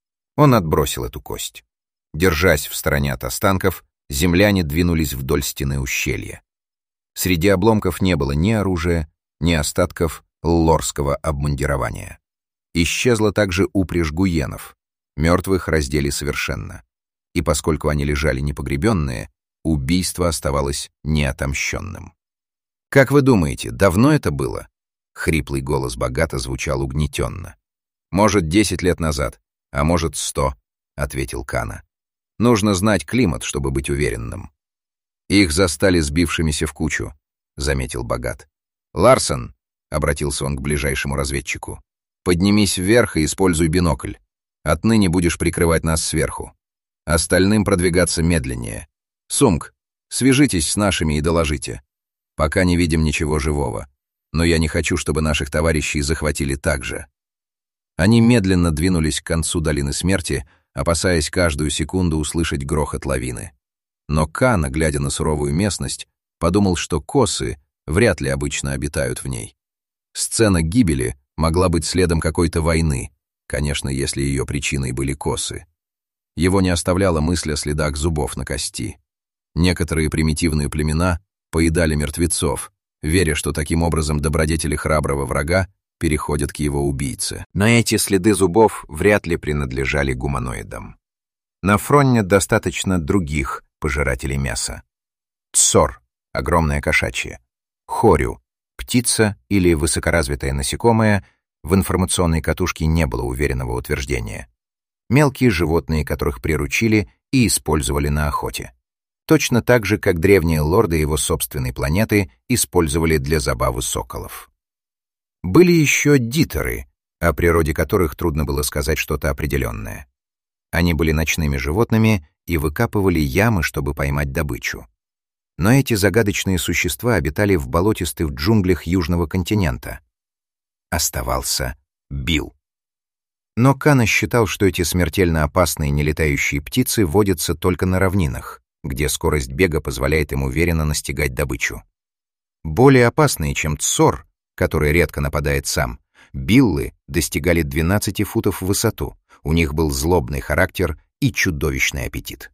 Он отбросил эту кость. Держась в стороне от останков, земляне двинулись вдоль стены ущелья. Среди обломков не было ни оружия, ни остатков лорского обмундирования. Исчезла также упряжь гуенов. Мертвых раздели совершенно. И поскольку они лежали непогребенные, убийство оставалось неотомщенным. «Как вы думаете, давно это было?» Хриплый голос Богата звучал угнетенно. «Может, десять лет назад, а может, сто», — ответил Кана. «Нужно знать климат, чтобы быть уверенным». «Их застали сбившимися в кучу», — заметил Богат. «Ларсон», — обратился он к ближайшему разведчику, — «поднимись вверх и используй бинокль. Отныне будешь прикрывать нас сверху. Остальным продвигаться медленнее. Сумк, свяжитесь с нашими и доложите. Пока не видим ничего живого. Но я не хочу, чтобы наших товарищей захватили так же». Они медленно двинулись к концу долины смерти, опасаясь каждую секунду услышать грохот лавины. Но Кана, глядя на суровую местность, подумал, что косы вряд ли обычно обитают в ней. Сцена гибели могла быть следом какой-то войны, конечно, если ее причиной были косы. Его не оставляла мысль о следах зубов на кости. Некоторые примитивные племена поедали мертвецов, веря, что таким образом добродетели храброго врага переходят к его убийце. Но эти следы зубов вряд ли принадлежали гуманоидам. На Фронне достаточно других пожирателей мяса. Тсор — огромное кошачье. Хорю — птица или высокоразвитое насекомое, в информационной катушке не было уверенного утверждения. Мелкие животные, которых приручили и использовали на охоте. Точно так же, как древние лорды его собственной планеты использовали для забавы соколов. Были еще дитеры, о природе которых трудно было сказать что-то определенное. Они были ночными животными и выкапывали ямы, чтобы поймать добычу. Но эти загадочные существа обитали в болотистых джунглях Южного континента. Оставался Билл. Но Кана считал, что эти смертельно опасные нелетающие птицы водятся только на равнинах, где скорость бега позволяет им уверенно настигать добычу. Более опасные, чем Тсор, который редко нападает сам, Биллы достигали двенадцати футов в высоту, у них был злобный характер и чудовищный аппетит.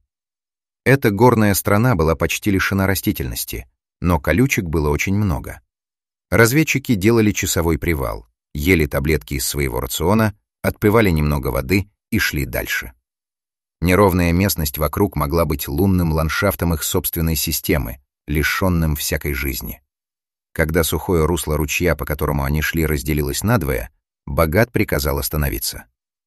Эта горная страна была почти лишена растительности, но колючек было очень много. Разведчики делали часовой привал, ели таблетки из своего рациона, отпивали немного воды и шли дальше. Неровная местность вокруг могла быть лунным ландшафтом их собственной системы, лишенным всякой жизни. Когда сухое русло ручья, по которому они шли, разделилось надвое, Богат приказал остановиться.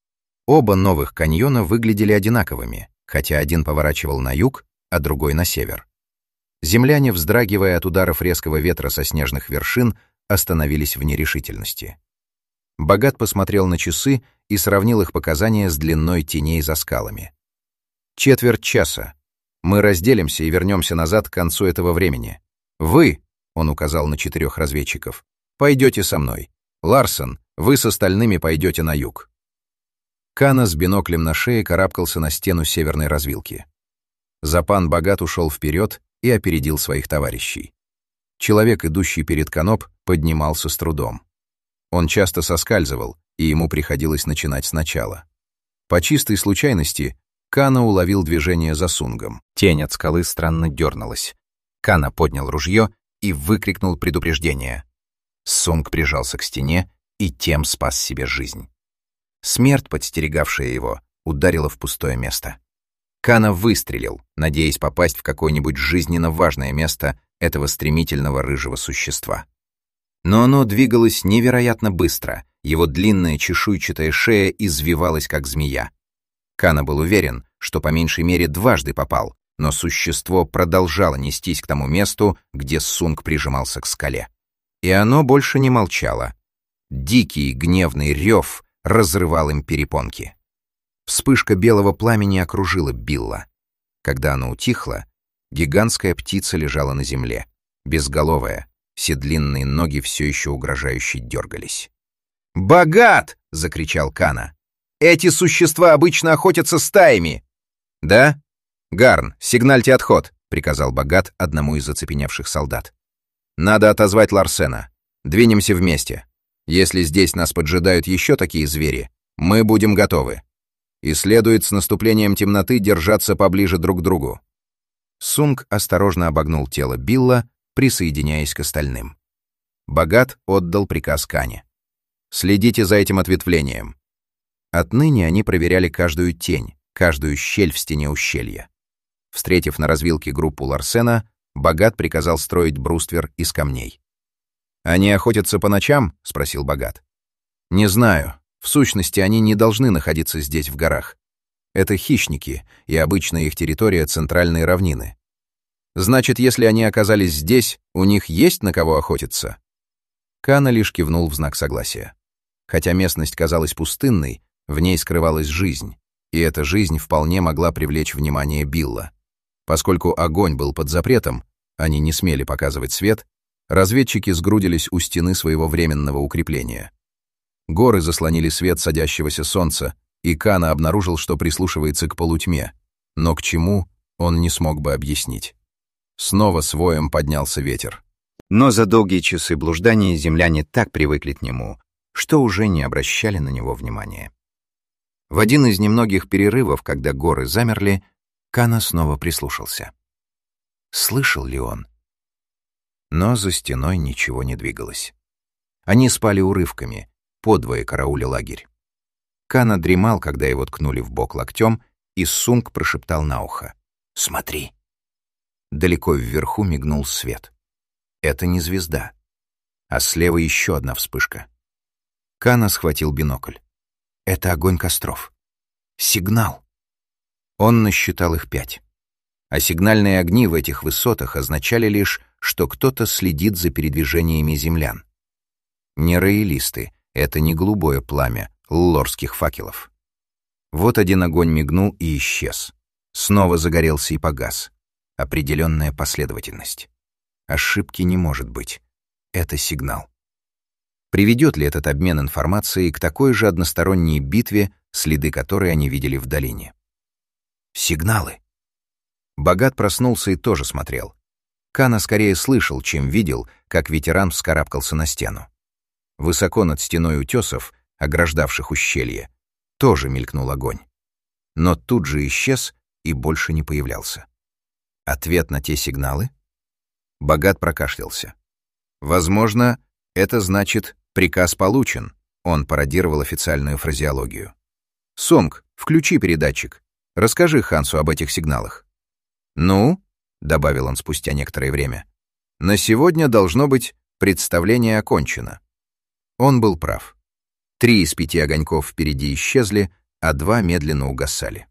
Оба новых каньона выглядели одинаковыми, хотя один поворачивал на юг, а другой на север. Земляне, вздрагивая от ударов резкого ветра со снежных вершин, остановились в нерешительности. Богат посмотрел на часы и сравнил их показания с длиной теней за скалами. «Четверть часа. Мы разделимся и вернемся назад к концу этого времени. Вы, — он указал на четырех разведчиков, — пойдете со мной. Ларсон, вы с остальными пойдете на юг». Кана с биноклем на шее карабкался на стену северной развилки. Запан Богат ушел вперед и опередил своих товарищей. Человек, идущий перед Каноп, поднимался с трудом. Он часто соскальзывал, и ему приходилось начинать сначала. По чистой случайности Кана уловил движение за Сунгом. Тень от скалы странно дернулась. Кана поднял ружье и выкрикнул предупреждение. Сунг прижался к стене и тем спас себе жизнь. Смерть, подстерегавшая его, ударила в пустое место. Кана выстрелил, надеясь попасть в какое-нибудь жизненно важное место этого стремительного рыжего существа. Но оно двигалось невероятно быстро, его длинная чешуйчатая шея извивалась, как змея. Кана был уверен, что по меньшей мере дважды попал, но существо продолжало нестись к тому месту, где Сунг прижимался к скале. И оно больше не молчало. Дикий гневный рев разрывал им перепонки. Вспышка белого пламени окружила Билла. Когда оно утихло, гигантская птица лежала на земле, безголовая, все длинные ноги все еще угрожающе дергались. «Богат!» — закричал Кана. «Эти существа обычно охотятся стаями!» «Да? Гарн, сигнальте отход!» — приказал Богат одному из оцепеневших солдат. «Надо отозвать Ларсена. Двинемся вместе. Если здесь нас поджидают еще такие звери, мы будем готовы. И следует с наступлением темноты держаться поближе друг к другу». Сунг осторожно обогнул тело Билла, присоединяясь к остальным. Богат отдал приказ Кане. «Следите за этим ответвлением». Отныне они проверяли каждую тень, каждую щель в стене ущелья. Встретив на развилке группу Ларсена, Богат приказал строить бруствер из камней. «Они охотятся по ночам?» — спросил Богат. «Не знаю. В сущности, они не должны находиться здесь, в горах. Это хищники, и обычно их территория — центральные равнины. Значит, если они оказались здесь, у них есть на кого охотиться?» Кана лишь кивнул в знак согласия. Хотя местность казалась пустынной, в ней скрывалась жизнь, и эта жизнь вполне могла привлечь внимание Билла. Поскольку огонь был под запретом, они не смели показывать свет, разведчики сгрудились у стены своего временного укрепления. Горы заслонили свет садящегося солнца, и Кана обнаружил, что прислушивается к полутьме, но к чему он не смог бы объяснить. Снова с воем поднялся ветер. Но за долгие часы блуждания земляне так привыкли к нему, что уже не обращали на него внимания. В один из немногих перерывов, когда горы замерли, Кана снова прислушался. Слышал ли он? Но за стеной ничего не двигалось. Они спали урывками, подвое карауля лагерь. Кана дремал, когда его ткнули в бок локтем, и Сунг прошептал на ухо: «Смотри». Далеко вверху мигнул свет. Это не звезда, а слева еще одна вспышка. Кана схватил бинокль. Это огонь костров. Сигнал. Он насчитал их пять. А сигнальные огни в этих высотах означали лишь, что кто-то следит за передвижениями землян. Не роялисты, это не голубое пламя ллорских факелов. Вот один огонь мигнул и исчез. Снова загорелся и погас. Определенная последовательность. Ошибки не может быть. Это сигнал. Приведет ли этот обмен информацией к такой же односторонней битве, следы которой они видели в долине? Сигналы. Богат проснулся и тоже смотрел. Кана скорее слышал, чем видел, как ветеран вскарабкался на стену. Высоко над стеной утесов, ограждавших ущелье, тоже мелькнул огонь. Но тут же исчез и больше не появлялся. Ответ на те сигналы? Богат прокашлялся. Возможно, это значит «приказ получен», он пародировал официальную фразеологию. «Сунг, включи передатчик. Расскажи Хансу об этих сигналах». «Ну», — добавил он спустя некоторое время, — «на сегодня, должно быть, представление окончено». Он был прав. Три из пяти огоньков впереди исчезли, а два медленно угасали.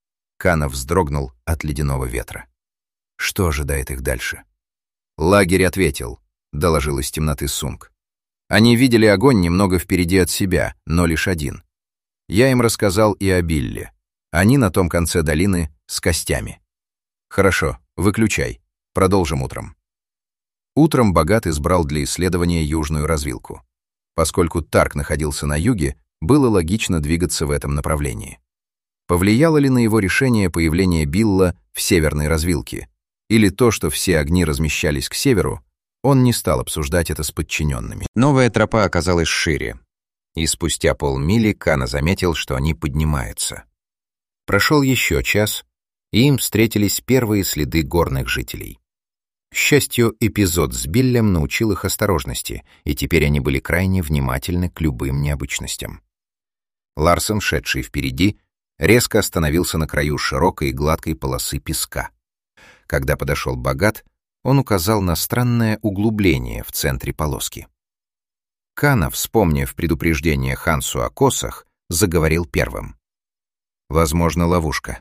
Кана вздрогнул от ледяного ветра. Что ожидает их дальше? «Лагерь ответил», — доложил из темноты Сунг. «Они видели огонь немного впереди от себя, но лишь один. Я им рассказал и о Билле. Они на том конце долины с костями». «Хорошо, выключай. Продолжим утром». Утром Богат избрал для исследования южную развилку. Поскольку Тарк находился на юге, было логично двигаться в этом направлении. Повлияло ли на его решение появление Билла в северной развилке? Или то, что все огни размещались к северу, он не стал обсуждать это с подчиненными. Новая тропа оказалась шире, и спустя полмили Кана заметил, что они поднимаются. Прошел еще час, и им встретились первые следы горных жителей. К счастью, эпизод с Биллем научил их осторожности, и теперь они были крайне внимательны к любым необычностям. Ларсон, шедший впереди, резко остановился на краю широкой и гладкой полосы песка. Когда подошел Богат, он указал на странное углубление в центре полоски. Кана, вспомнив предупреждение Хансу о косах, заговорил первым. «Возможно, ловушка».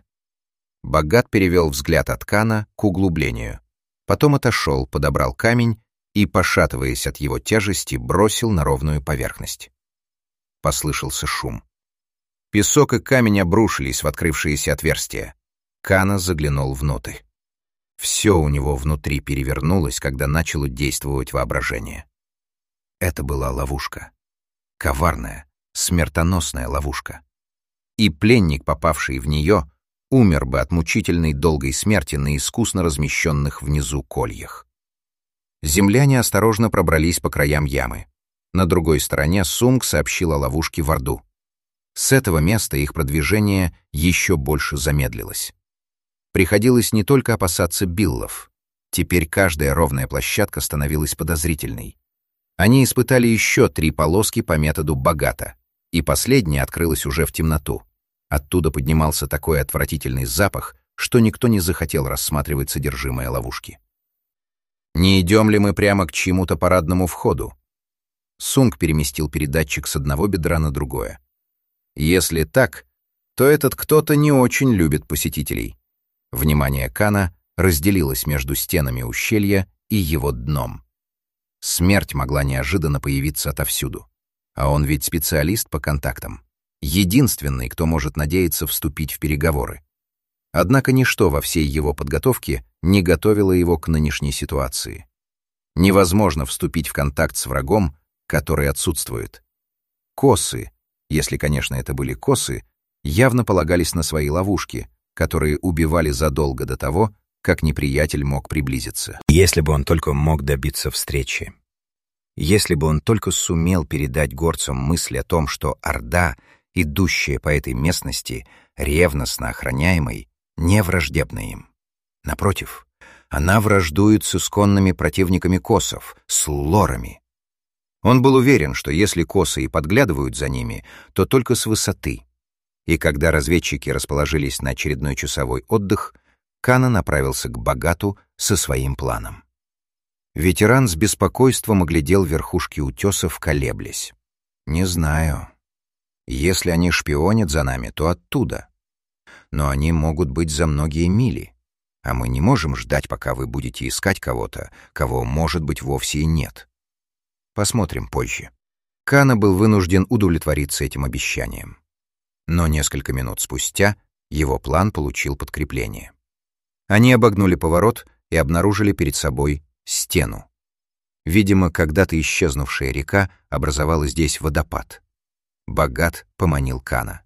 Богат перевел взгляд от Кана к углублению. Потом отошел, подобрал камень и, пошатываясь от его тяжести, бросил на ровную поверхность. Послышался шум. Песок и камень обрушились в открывшиеся отверстия. Кана заглянул внутрь. Все у него внутри перевернулось, когда начало действовать воображение. Это была ловушка. Коварная, смертоносная ловушка. И пленник, попавший в нее, умер бы от мучительной долгой смерти на искусно размещенных внизу кольях. Земляне осторожно пробрались по краям ямы. На другой стороне Сунг сообщил о ловушке в Орду. С этого места их продвижение еще больше замедлилось. Приходилось не только опасаться биллов. Теперь каждая ровная площадка становилась подозрительной. Они испытали еще три полоски по методу Богата, и последняя открылась уже в темноту. Оттуда поднимался такой отвратительный запах, что никто не захотел рассматривать содержимое ловушки. «Не идем ли мы прямо к чьему-то парадному входу?» Сунг переместил передатчик с одного бедра на другое. «Если так, то этот кто-то не очень любит посетителей». Внимание Кана разделилась между стенами ущелья и его дном. Смерть могла неожиданно появиться отовсюду. А он ведь специалист по контактам. Единственный, кто может надеяться вступить в переговоры. Однако ничто во всей его подготовке не готовило его к нынешней ситуации. Невозможно вступить в контакт с врагом, который отсутствует. Косы, если, конечно, это были косы, явно полагались на свои ловушки, которые убивали задолго до того, как неприятель мог приблизиться. Если бы он только мог добиться встречи. Если бы он только сумел передать горцам мысль о том, что орда, идущая по этой местности, ревностно охраняемой, не враждебна им. Напротив, она враждует с исконными противниками косов, с лорами. Он был уверен, что если косы и подглядывают за ними, то только с высоты. И когда разведчики расположились на очередной часовой отдых, Кана направился к Богату со своим планом. Ветеран с беспокойством оглядел верхушки утесов, колеблясь. «Не знаю. Если они шпионят за нами, то оттуда. Но они могут быть за многие мили, а мы не можем ждать, пока вы будете искать кого-то, кого, может быть, вовсе и нет. Посмотрим позже». Кана был вынужден удовлетвориться этим обещанием. Но несколько минут спустя его план получил подкрепление. Они обогнули поворот и обнаружили перед собой стену. Видимо, когда-то исчезнувшая река образовала здесь водопад. Богат поманил Кана.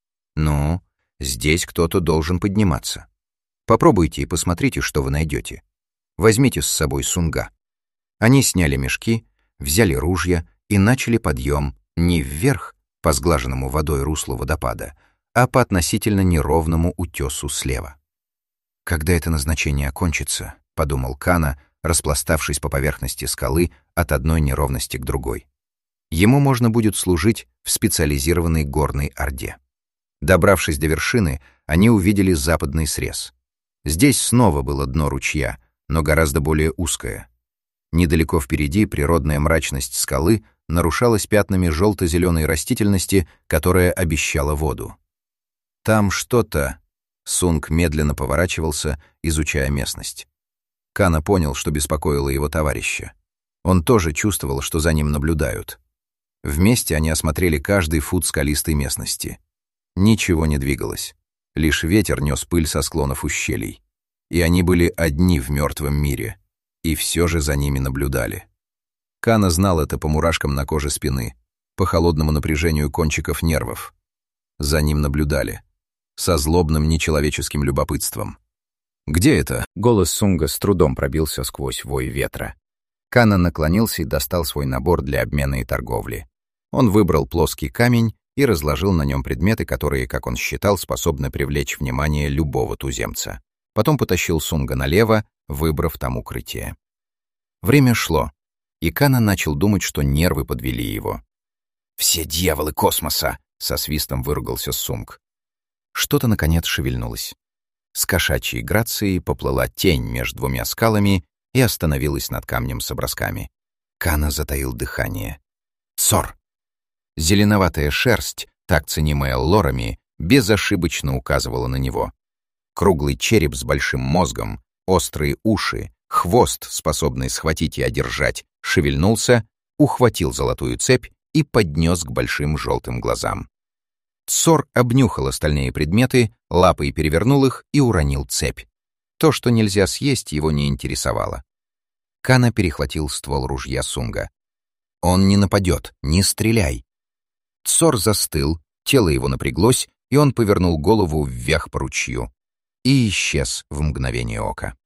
«Ну, здесь кто-то должен подниматься. Попробуйте и посмотрите, что вы найдете. Возьмите с собой сунга». Они сняли мешки, взяли ружья и начали подъем не вверх по сглаженному водой руслу водопада, а по относительно неровному утесу слева. «Когда это назначение окончится», — подумал Кана, распластавшись по поверхности скалы от одной неровности к другой. Ему можно будет служить в специализированной горной орде. Добравшись до вершины, они увидели западный срез. Здесь снова было дно ручья, но гораздо более узкое. Недалеко впереди природная мрачность скалы нарушалась пятнами желто-зеленой растительности, которая обещала воду. «Там что-то...» — Сунг медленно поворачивался, изучая местность. Кана понял, что беспокоило его товарища. Он тоже чувствовал, что за ним наблюдают. Вместе они осмотрели каждый фут скалистой местности. Ничего не двигалось. Лишь ветер нес пыль со склонов ущелий. И они были одни в мертвом мире. И все же за ними наблюдали. Кана знал это по мурашкам на коже спины, по холодному напряжению кончиков нервов. За ним наблюдали. Со злобным нечеловеческим любопытством. «Где это?» — голос Сунга с трудом пробился сквозь вой ветра. Кана наклонился и достал свой набор для обмена и торговли. Он выбрал плоский камень и разложил на нем предметы, которые, как он считал, способны привлечь внимание любого туземца. Потом потащил Сунга налево, выбрав там укрытие. Время шло, и Кана начал думать, что нервы подвели его. «Все дьяволы космоса!» — со свистом выругался Сунг. Что-то, наконец, шевельнулось. С кошачьей грацией поплыла тень между двумя скалами и остановилась над камнем с образками. Кана затаил дыхание. «Цор!» Зеленоватая шерсть, так ценимая лорами, безошибочно указывала на него. Круглый череп с большим мозгом, острые уши, хвост, способный схватить и одержать, шевельнулся, ухватил золотую цепь и поднес к большим желтым глазам. Цор обнюхал остальные предметы, лапой перевернул их и уронил цепь. То, что нельзя съесть, его не интересовало. Кана перехватил ствол ружья Сунга. «Он не нападет, не стреляй!» Цор застыл, тело его напряглось, и он повернул голову вверх по ручью. И исчез в мгновение ока.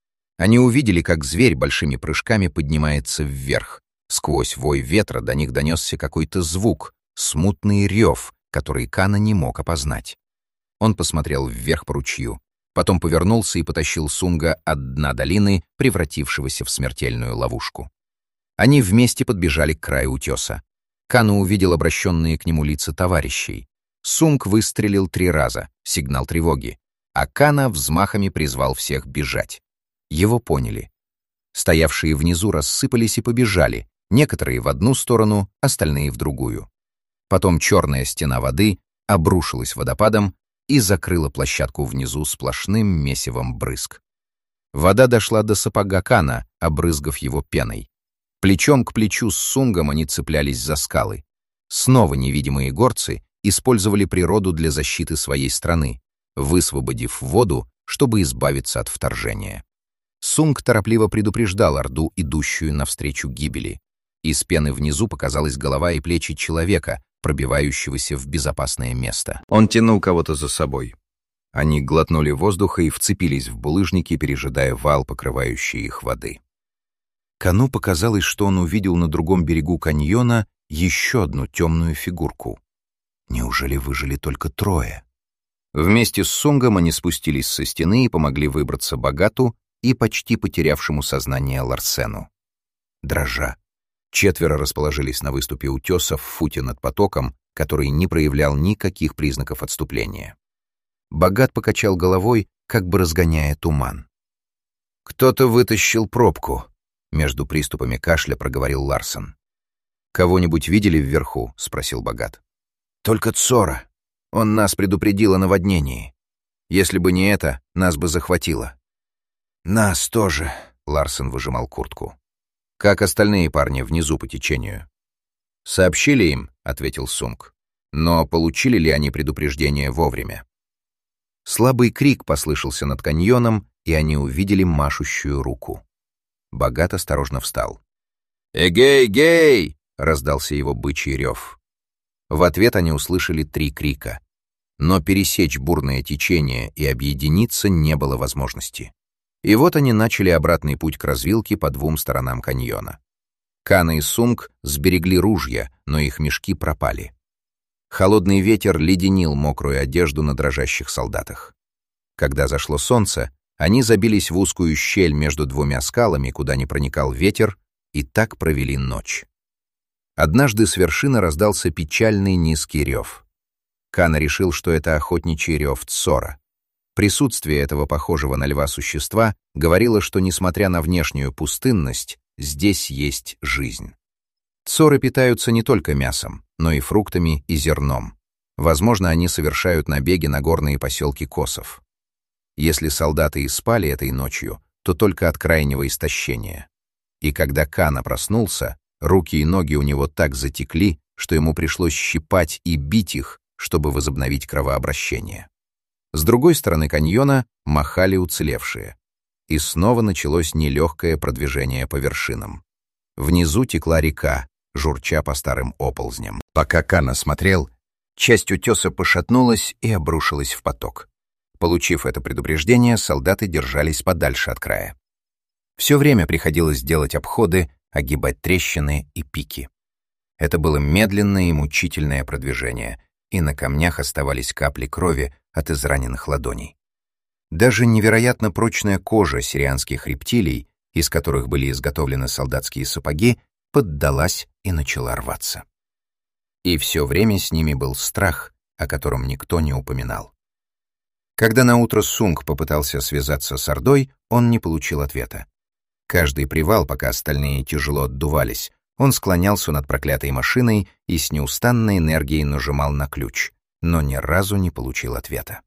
Они увидели, как зверь большими прыжками поднимается вверх. Сквозь вой ветра до них донесся какой-то звук, смутный рев, который Кана не мог опознать. Он посмотрел вверх по ручью, потом повернулся и потащил Сунга от дна долины, превратившегося в смертельную ловушку. Они вместе подбежали к краю утеса. Кана увидел обращенные к нему лица товарищей. Сунг выстрелил три раза, сигнал тревоги, а Кана взмахами призвал всех бежать. Его поняли. Стоявшие внизу рассыпались и побежали, некоторые в одну сторону, остальные в другую. Потом черная стена воды обрушилась водопадом и закрыла площадку внизу сплошным месивом брызг. Вода дошла до сапога Кана, обрызгав его пеной. Плечом к плечу с Сунгом они цеплялись за скалы. Снова невидимые горцы использовали природу для защиты своей страны, высвободив воду, чтобы избавиться от вторжения. Сунг торопливо предупреждал орду, идущую навстречу гибели. Из пены внизу показалась голова и плечи человека, пробивающегося в безопасное место. Он тянул кого-то за собой. Они глотнули воздуха и вцепились в булыжники, пережидая вал, покрывающий их воды. Кану показалось, что он увидел на другом берегу каньона еще одну темную фигурку. Неужели выжили только трое? Вместе с Сунгом они спустились со стены и помогли выбраться Богату и почти потерявшему сознание Ларсену. Дрожа, четверо расположились на выступе утеса в футе над потоком, который не проявлял никаких признаков отступления. Богат покачал головой, как бы разгоняя туман. «Кто-то вытащил пробку», — между приступами кашля проговорил Ларсен. «Кого-нибудь видели вверху?» — спросил Богат. «Только Цора. Он нас предупредил о наводнении. Если бы не это, нас бы захватило». «Нас тоже», — Ларсен выжимал куртку. «Как остальные парни внизу по течению?» «Сообщили им», — ответил Сунг. «Но получили ли они предупреждение вовремя?» Слабый крик послышался над каньоном, и они увидели машущую руку. Богат осторожно встал. «Эгей-гей!» — раздался его бычий рев. В ответ они услышали три крика. Но пересечь бурное течение и объединиться не было возможности. И вот они начали обратный путь к развилке по двум сторонам каньона. Кана и Сунг сберегли ружья, но их мешки пропали. Холодный ветер леденил мокрую одежду на дрожащих солдатах. Когда зашло солнце, они забились в узкую щель между двумя скалами, куда не проникал ветер, и так провели ночь. Однажды с вершины раздался печальный низкий рев. Кана решил, что это охотничий рев Цора. Присутствие этого похожего на льва существа говорило, что, несмотря на внешнюю пустынность, здесь есть жизнь. Цоры питаются не только мясом, но и фруктами и зерном. Возможно, они совершают набеги на горные поселки косов. Если солдаты и спали этой ночью, то только от крайнего истощения. И когда Кана проснулся, руки и ноги у него так затекли, что ему пришлось щипать и бить их, чтобы возобновить кровообращение. С другой стороны каньона махали уцелевшие. И снова началось нелегкое продвижение по вершинам. Внизу текла река, журча по старым оползням. Пока Кана смотрел, часть утеса пошатнулась и обрушилась в поток. Получив это предупреждение, солдаты держались подальше от края. Все время приходилось делать обходы, огибать трещины и пики. Это было медленное и мучительное продвижение, и на камнях оставались капли крови от израненных ладоней. Даже невероятно прочная кожа сирианских рептилий, из которых были изготовлены солдатские сапоги, поддалась и начала рваться. И все время с ними был страх, о котором никто не упоминал. Когда наутро Сунг попытался связаться с ордой, он не получил ответа. Каждый привал, пока остальные тяжело отдувались, он склонялся над проклятой машиной и с неустанной энергией нажимал на ключ, но ни разу не получил ответа.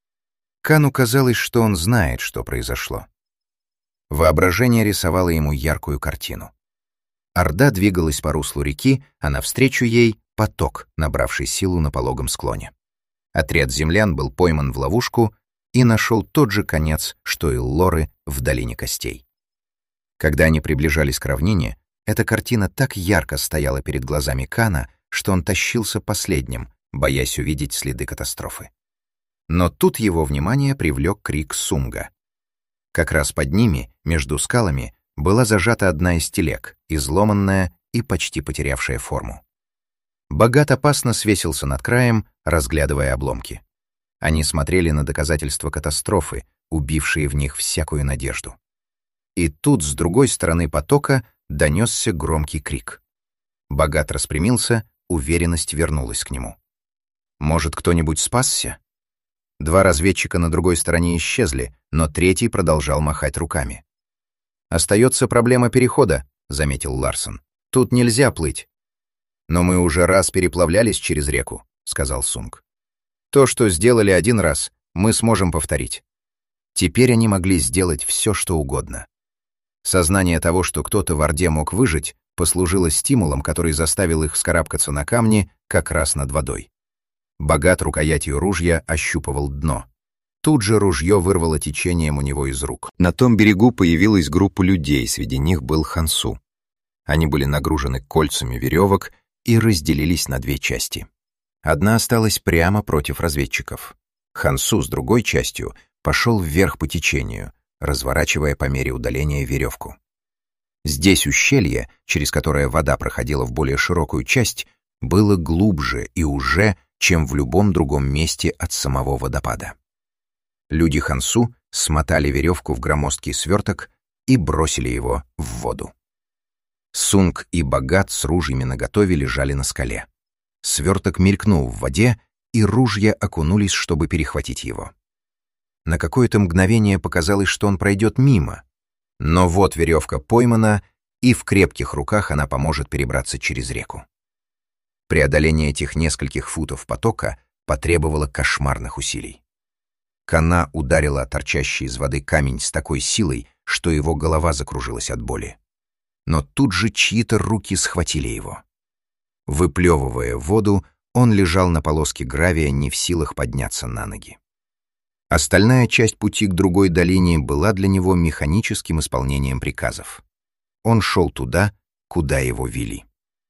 Кану казалось, что он знает, что произошло. Воображение рисовало ему яркую картину. Орда двигалась по руслу реки, а навстречу ей — поток, набравший силу на пологом склоне. Отряд землян был пойман в ловушку и нашел тот же конец, что и Лоры в долине костей. Когда они приближались к равнине, эта картина так ярко стояла перед глазами Кана, что он тащился последним, боясь увидеть следы катастрофы. Но тут его внимание привлек крик Сунга. Как раз под ними, между скалами, была зажата одна из телег, изломанная и почти потерявшая форму. Богат опасно свесился над краем, разглядывая обломки. Они смотрели на доказательства катастрофы, убившие в них всякую надежду. И тут, с другой стороны потока, донесся громкий крик. Богат распрямился, уверенность вернулась к нему. Может, кто-нибудь спасся? Два разведчика на другой стороне исчезли, но третий продолжал махать руками. «Остается проблема перехода», — заметил Ларсен. «Тут нельзя плыть». «Но мы уже раз переплавлялись через реку», — сказал Сунг. «То, что сделали один раз, мы сможем повторить. Теперь они могли сделать все, что угодно. Сознание того, что кто-то в Орде мог выжить, послужило стимулом, который заставил их вскарабкаться на камни как раз над водой. Богат рукоятью ружья ощупывал дно. Тут же ружье вырвало течением у него из рук. На том берегу появилась группа людей, среди них был Хансу. Они были нагружены кольцами веревок и разделились на две части. Одна осталась прямо против разведчиков. Хансу с другой частью пошел вверх по течению, разворачивая по мере удаления веревку. Здесь ущелье, через которое вода проходила в более широкую часть, было глубже и уже, чем в любом другом месте от самого водопада. Люди Хансу смотали веревку в громоздкий сверток и бросили его в воду. Сунг и Богат с ружьями наготове лежали на скале. Сверток мелькнул в воде, и ружья окунулись, чтобы перехватить его. На какое-то мгновение показалось, что он пройдет мимо, но вот веревка поймана, и в крепких руках она поможет перебраться через реку. Преодоление этих нескольких футов потока потребовало кошмарных усилий. Кана ударила торчащий из воды камень с такой силой, что его голова закружилась от боли. Но тут же чьи-то руки схватили его. Выплевывая воду, он лежал на полоске гравия, не в силах подняться на ноги. Остальная часть пути к другой долине была для него механическим исполнением приказов. Он шел туда, куда его вели.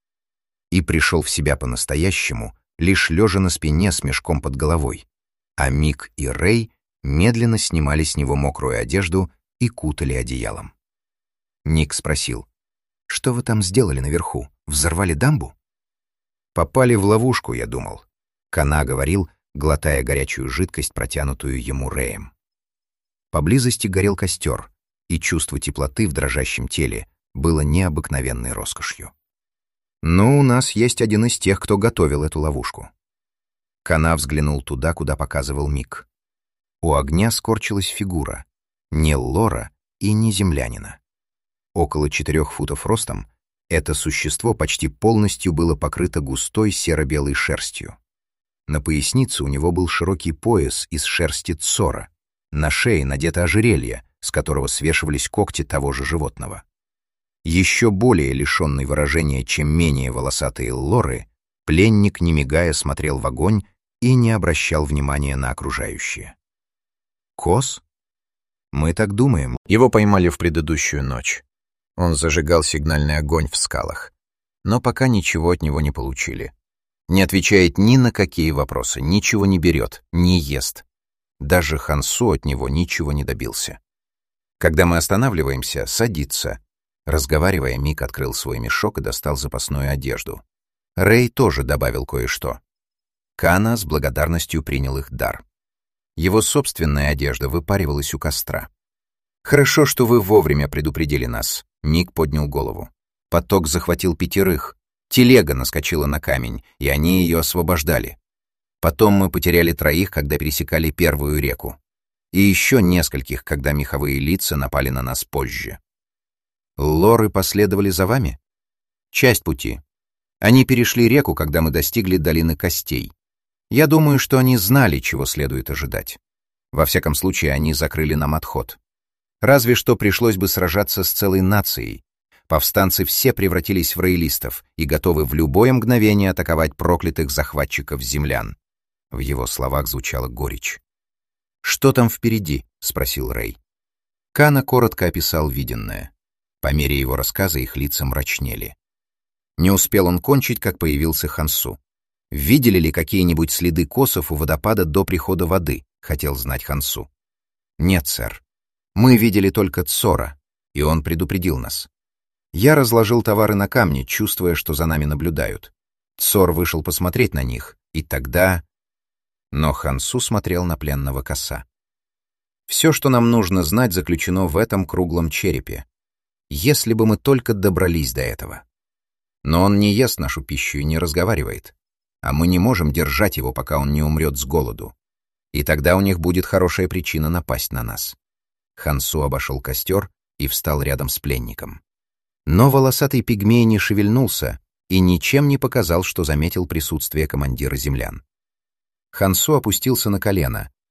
И пришел в себя по-настоящему, лишь лежа на спине с мешком под головой, а Мик и Рэй медленно снимали с него мокрую одежду и кутали одеялом. Ник спросил: «Что вы там сделали наверху? Взорвали дамбу?» «Попали в ловушку, я думал», — Кана говорил, глотая горячую жидкость, протянутую ему Рэем. Поблизости горел костер, и чувство теплоты в дрожащем теле было необыкновенной роскошью. «Но у нас есть один из тех, кто готовил эту ловушку». Кана взглянул туда, куда показывал Мик. У огня скорчилась фигура, не лора и не землянина. Около четырех футов ростом, это существо почти полностью было покрыто густой серо-белой шерстью. На пояснице у него был широкий пояс из шерсти цора, на шее надето ожерелье, с которого свешивались когти того же животного. Еще более лишенный выражения, чем менее волосатые лоры, пленник, не мигая, смотрел в огонь и не обращал внимания на окружающее. «Кос? Мы так думаем». Его поймали в предыдущую ночь. Он зажигал сигнальный огонь в скалах, но пока ничего от него не получили. Не отвечает ни на какие вопросы, ничего не берет, не ест. Даже Хансу от него ничего не добился. Когда мы останавливаемся, садится. Разговаривая, Мик открыл свой мешок и достал запасную одежду. Рэй тоже добавил кое-что. Кана с благодарностью принял их дар. Его собственная одежда выпаривалась у костра. «Хорошо, что вы вовремя предупредили нас», — Мик поднял голову. Поток захватил пятерых. Телега наскочила на камень, и они ее освобождали. Потом мы потеряли троих, когда пересекали первую реку. И еще нескольких, когда меховые лица напали на нас позже. Лоры последовали за вами? Часть пути. Они перешли реку, когда мы достигли долины костей. Я думаю, что они знали, чего следует ожидать. Во всяком случае, они закрыли нам отход. Разве что пришлось бы сражаться с целой нацией. Повстанцы все превратились в роялистов и готовы в любое мгновение атаковать проклятых захватчиков-землян. В его словах звучала горечь. «Что там впереди?» — спросил Рэй. Кана коротко описал виденное. По мере его рассказа их лица мрачнели. Не успел он кончить, как появился Хансу. «Видели ли какие-нибудь следы косов у водопада до прихода воды?» — хотел знать Хансу. «Нет, сэр. Мы видели только Цора, и он предупредил нас. Я разложил товары на камне, чувствуя, что за нами наблюдают. Цор вышел посмотреть на них, и тогда...» Но Хансу смотрел на пленного коса. «Все, что нам нужно знать, заключено в этом круглом черепе. Если бы мы только добрались до этого. Но он не ест нашу пищу и не разговаривает, а мы не можем держать его, пока он не умрет с голоду. И тогда у них будет хорошая причина напасть на нас». Хансу обошел костер и встал рядом с пленником. Но волосатый пигмей не шевельнулся и ничем не показал, что заметил присутствие командира землян. Хансу опустился на колено,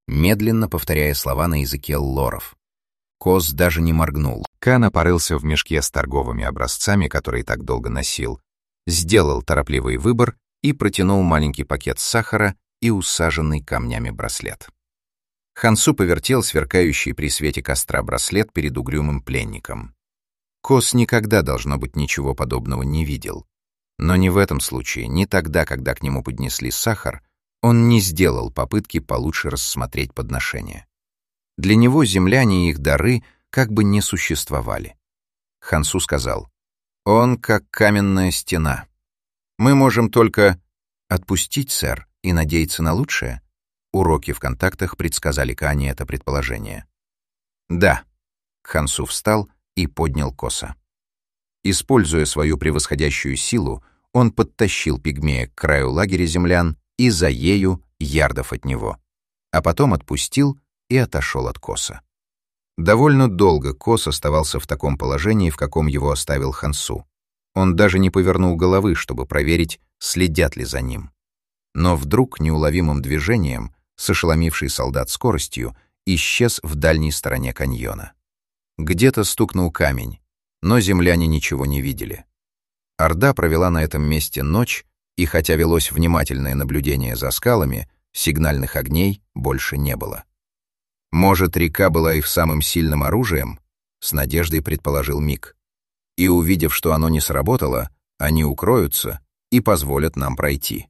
медленно повторяя слова на языке лоров. Кос даже не моргнул. Кана порылся в мешке с торговыми образцами, который так долго носил, сделал торопливый выбор и протянул маленький пакет сахара и усаженный камнями браслет. Хансу повертел сверкающий при свете костра браслет перед угрюмым пленником. Кос никогда, должно быть, ничего подобного не видел. Но ни в этом случае, ни тогда, когда к нему поднесли сахар, он не сделал попытки получше рассмотреть подношение. Для него земляне и их дары как бы не существовали. Хансу сказал: «Он как каменная стена. Мы можем только отпустить, сэр, и надеяться на лучшее». Уроки в контактах предсказали Кане это предположение. «Да». Хансу встал и поднял Коса. Используя свою превосходящую силу, он подтащил пигмея к краю лагеря землян и за ею ярдов от него, а потом отпустил и отошел от Коса. Довольно долго Кос оставался в таком положении, в каком его оставил Хансу. Он даже не повернул головы, чтобы проверить, следят ли за ним. Но вдруг неуловимым движением, с ошеломившей солдат скоростью, исчез в дальней стороне каньона. Где-то стукнул камень, но земляне ничего не видели. Орда провела на этом месте ночь, и хотя велось внимательное наблюдение за скалами, сигнальных огней больше не было. «Может, река была их самым сильным оружием?» — с надеждой предположил Мик. «И, увидев, что оно не сработало, они укроются и позволят нам пройти».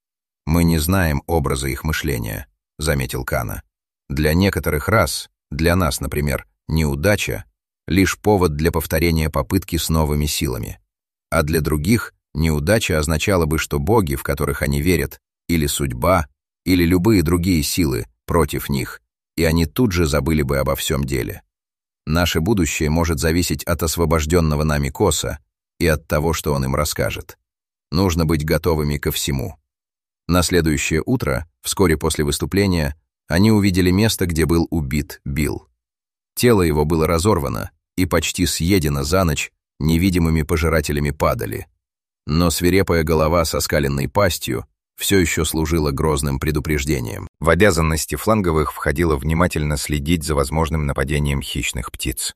«Мы не знаем образа их мышления», — заметил Кана. «Для некоторых рас, для нас, например, неудача — лишь повод для повторения попытки с новыми силами. А для других неудача означала бы, что боги, в которых они верят, или судьба, или любые другие силы против них, и они тут же забыли бы обо всем деле. Наше будущее может зависеть от освобожденного нами Коса и от того, что он им расскажет. Нужно быть готовыми ко всему». На следующее утро, вскоре после выступления, они увидели место, где был убит Билл. Тело его было разорвано и почти съедено за ночь невидимыми пожирателями падали. Но свирепая голова со скаленной пастью все еще служила грозным предупреждением. В обязанности фланговых входило внимательно следить за возможным нападением хищных птиц.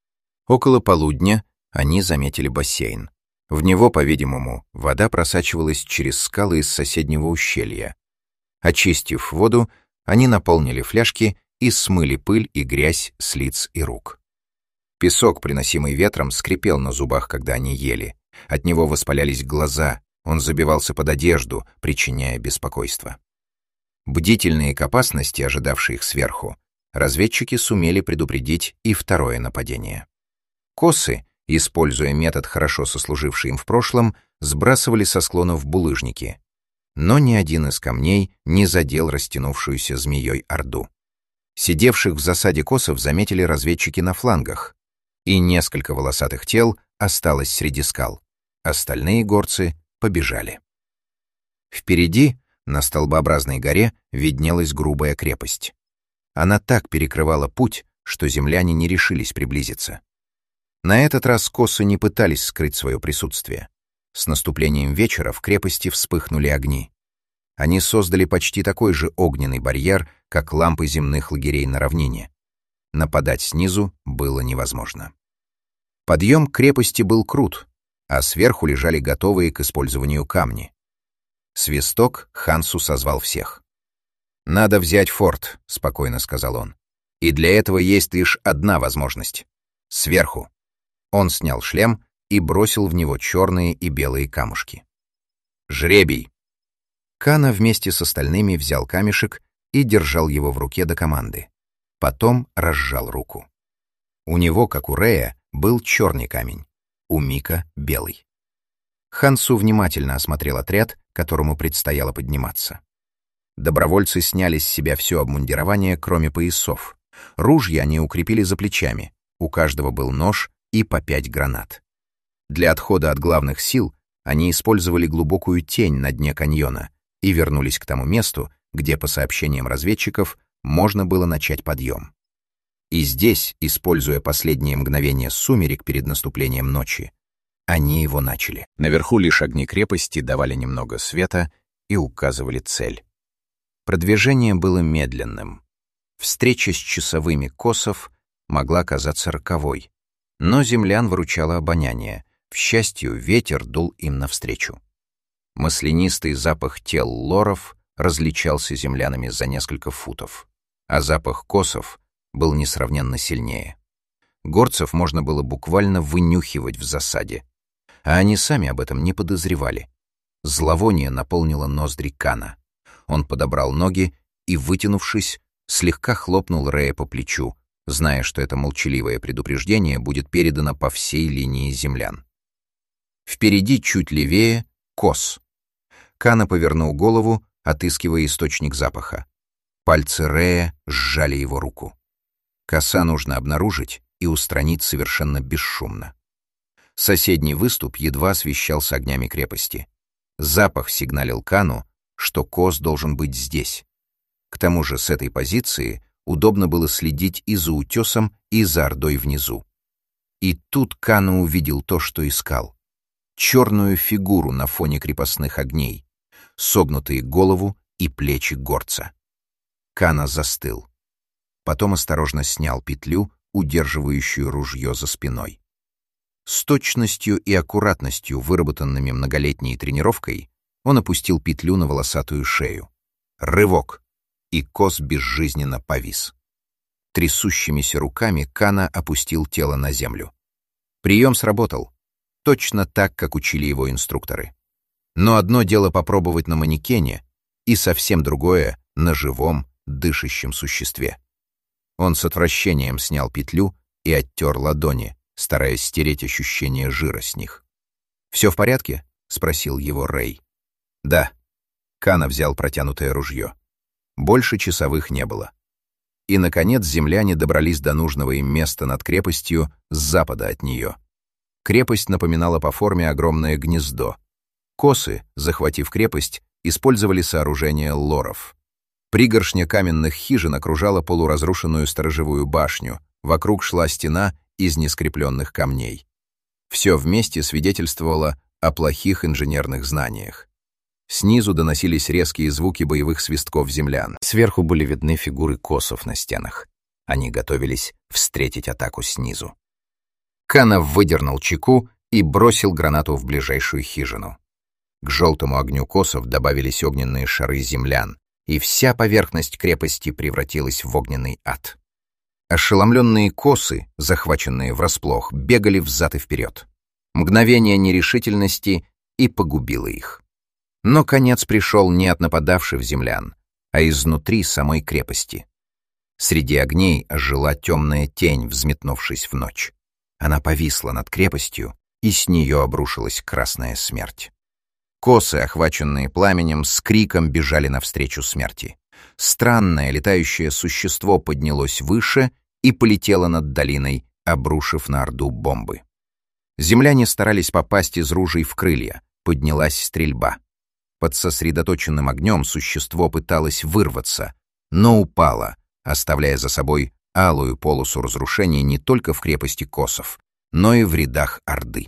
Около полудня они заметили бассейн. В него, по-видимому, вода просачивалась через скалы из соседнего ущелья. Очистив воду, они наполнили фляжки и смыли пыль и грязь с лиц и рук. Песок, приносимый ветром, скрипел на зубах, когда они ели. От него воспалялись глаза, он забивался под одежду, причиняя беспокойство. Бдительные к опасности, ожидавшие их сверху, разведчики сумели предупредить и второе нападение. Косы, используя метод, хорошо сослуживший им в прошлом, сбрасывали со склонов булыжники. Но ни один из камней не задел растянувшуюся змеей орду. Сидевших в засаде косов заметили разведчики на флангах, и несколько волосатых тел осталось среди скал. Остальные горцы побежали. Впереди, на столбообразной горе, виднелась грубая крепость. Она так перекрывала путь, что земляне не решились приблизиться. На этот раз косы не пытались скрыть свое присутствие. С наступлением вечера в крепости вспыхнули огни. Они создали почти такой же огненный барьер, как лампы земных лагерей на равнине. Нападать снизу было невозможно. Подъем к крепости был крут, а сверху лежали готовые к использованию камни. Свисток Хансу созвал всех. «Надо взять форт», — спокойно сказал он. «И для этого есть лишь одна возможность. Сверху». Он снял шлем и бросил в него черные и белые камушки. «Жребий!» Кана вместе с остальными взял камешек и держал его в руке до команды. Потом разжал руку. У него, как у Рея, был черный камень, у Мика — белый. Хансу внимательно осмотрел отряд, которому предстояло подниматься. Добровольцы сняли с себя все обмундирование, кроме поясов. Ружья они укрепили за плечами, у каждого был нож и по пять гранат. Для отхода от главных сил они использовали глубокую тень на дне каньона и вернулись к тому месту, где, по сообщениям разведчиков, можно было начать подъем. И здесь, используя последние мгновения сумерек перед наступлением ночи, они его начали. Наверху лишь огни крепости давали немного света и указывали цель. Продвижение было медленным. Встреча с часовыми косов могла казаться роковой, но землян выручало обоняние. К счастью, ветер дул им навстречу. Маслянистый запах тел лоров различался землянами за несколько футов, а запах косов был несравненно сильнее. Горцев можно было буквально вынюхивать в засаде, а они сами об этом не подозревали. Зловоние наполнило ноздри Кана. Он подобрал ноги и, вытянувшись, слегка хлопнул Рэя по плечу, зная, что это молчаливое предупреждение будет передано по всей линии землян. Впереди, чуть левее, кос. Кана повернул голову, отыскивая источник запаха. Пальцы Рэя сжали его руку. Коса нужно обнаружить и устранить совершенно бесшумно. Соседний выступ едва освещался огнями крепости. Запах сигналил Кану, что кос должен быть здесь. К тому же с этой позиции удобно было следить и за утесом, и за ордой внизу. И тут Кану увидел то, что искал. Черную фигуру на фоне крепостных огней, согнутые голову и плечи горца. Кана застыл. Потом осторожно снял петлю, удерживающую ружье за спиной. С точностью и аккуратностью, выработанными многолетней тренировкой, он опустил петлю на волосатую шею. Рывок, и кос безжизненно повис. Трясущимися руками Кана опустил тело на землю. Прием сработал, точно так, как учили его инструкторы. Но одно дело попробовать на манекене, и совсем другое — на живом, дышащем существе. Он с отвращением снял петлю и оттер ладони, стараясь стереть ощущение жира с них. «Все в порядке?» — спросил его Рэй. «Да». Кана взял протянутое ружье. Больше часовых не было. И, наконец, земляне добрались до нужного им места над крепостью с запада от нее. Крепость напоминала по форме огромное гнездо. Косы, захватив крепость, использовали сооружение лоров. Пригоршня каменных хижин окружала полуразрушенную сторожевую башню, вокруг шла стена из нескрепленных камней. Все вместе свидетельствовало о плохих инженерных знаниях. Снизу доносились резкие звуки боевых свистков землян. Сверху были видны фигуры косов на стенах. Они готовились встретить атаку снизу. Кана выдернул чеку и бросил гранату в ближайшую хижину. К желтому огню косов добавились огненные шары землян, и вся поверхность крепости превратилась в огненный ад. Ошеломленные косы, захваченные врасплох, бегали взад и вперед. Мгновение нерешительности и погубило их. Но конец пришел не от нападавших землян, а изнутри самой крепости. Среди огней ожила темная тень, взметнувшись в ночь. Она повисла над крепостью, и с нее обрушилась красная смерть. Косы, охваченные пламенем, с криком бежали навстречу смерти. Странное летающее существо поднялось выше и полетело над долиной, обрушив на орду бомбы. Земляне старались попасть из ружей в крылья, поднялась стрельба. Под сосредоточенным огнем существо пыталось вырваться, но упало, оставляя за собой алую полосу разрушений не только в крепости косов, но и в рядах орды.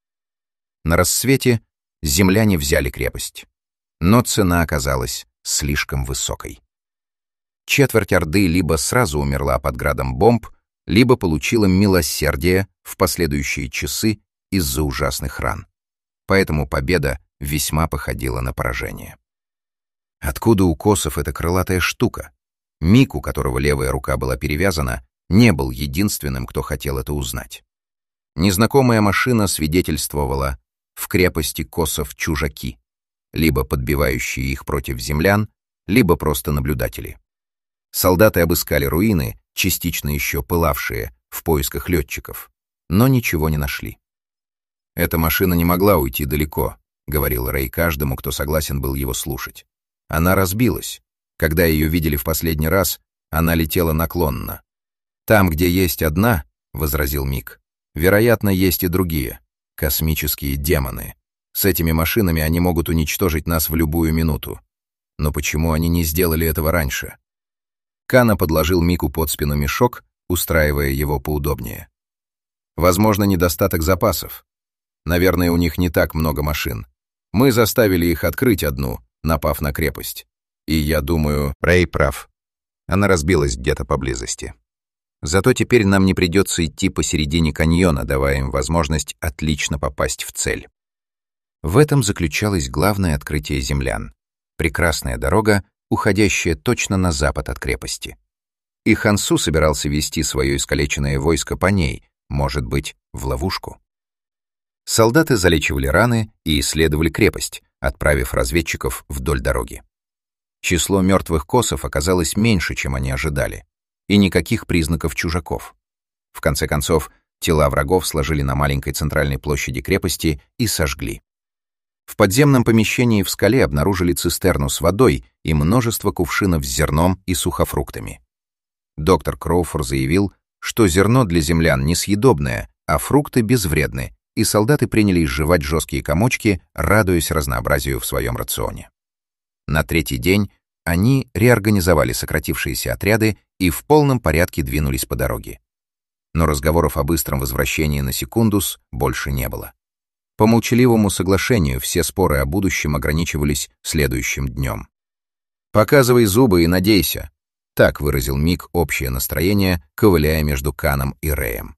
На рассвете земляне взяли крепость, но цена оказалась слишком высокой. Четверть орды либо сразу умерла под градом бомб, либо получила милосердие в последующие часы из-за ужасных ран. Поэтому победа весьма походила на поражение. Откуда у косов эта крылатая штука? Мик, у которого левая рука была перевязана, не был единственным, кто хотел это узнать. Незнакомая машина свидетельствовала: в крепости косов чужаки, либо подбивающие их против землян, либо просто наблюдатели. Солдаты обыскали руины, частично еще пылавшие, в поисках летчиков, но ничего не нашли. «Эта машина не могла уйти далеко», — говорил Рэй каждому, кто согласен был его слушать. «Она разбилась. Когда ее видели в последний раз, она летела наклонно. Там, где есть одна, — возразил Мик, — вероятно, есть и другие. Космические демоны. С этими машинами они могут уничтожить нас в любую минуту. Но почему они не сделали этого раньше?» Кана подложил Мику под спину мешок, устраивая его поудобнее. «Возможно, недостаток запасов. Наверное, у них не так много машин. Мы заставили их открыть одну, напав на крепость. И я думаю...» «Рэй прав», Она разбилась где-то поблизости. Зато теперь нам не придется идти посередине каньона, давая им возможность отлично попасть в цель. В этом заключалось главное открытие землян. Прекрасная дорога, уходящая точно на запад от крепости. И Хансу собирался вести свое искалеченное войско по ней, может быть, в ловушку. Солдаты залечивали раны и исследовали крепость, отправив разведчиков вдоль дороги. Число мертвых косов оказалось меньше, чем они ожидали, и никаких признаков чужаков. В конце концов, тела врагов сложили на маленькой центральной площади крепости и сожгли. В подземном помещении в скале обнаружили цистерну с водой и множество кувшинов с зерном и сухофруктами. Доктор Кроуфор заявил, что зерно для землян несъедобное, а фрукты безвредны, и солдаты принялись жевать жесткие комочки, радуясь разнообразию в своем рационе. На третий день они реорганизовали сократившиеся отряды и в полном порядке двинулись по дороге. Но разговоров о быстром возвращении на Секундус больше не было. По молчаливому соглашению все споры о будущем ограничивались следующим днем. «Показывай зубы и надейся», — так выразил Мик общее настроение, ковыляя между Каном и Рэем.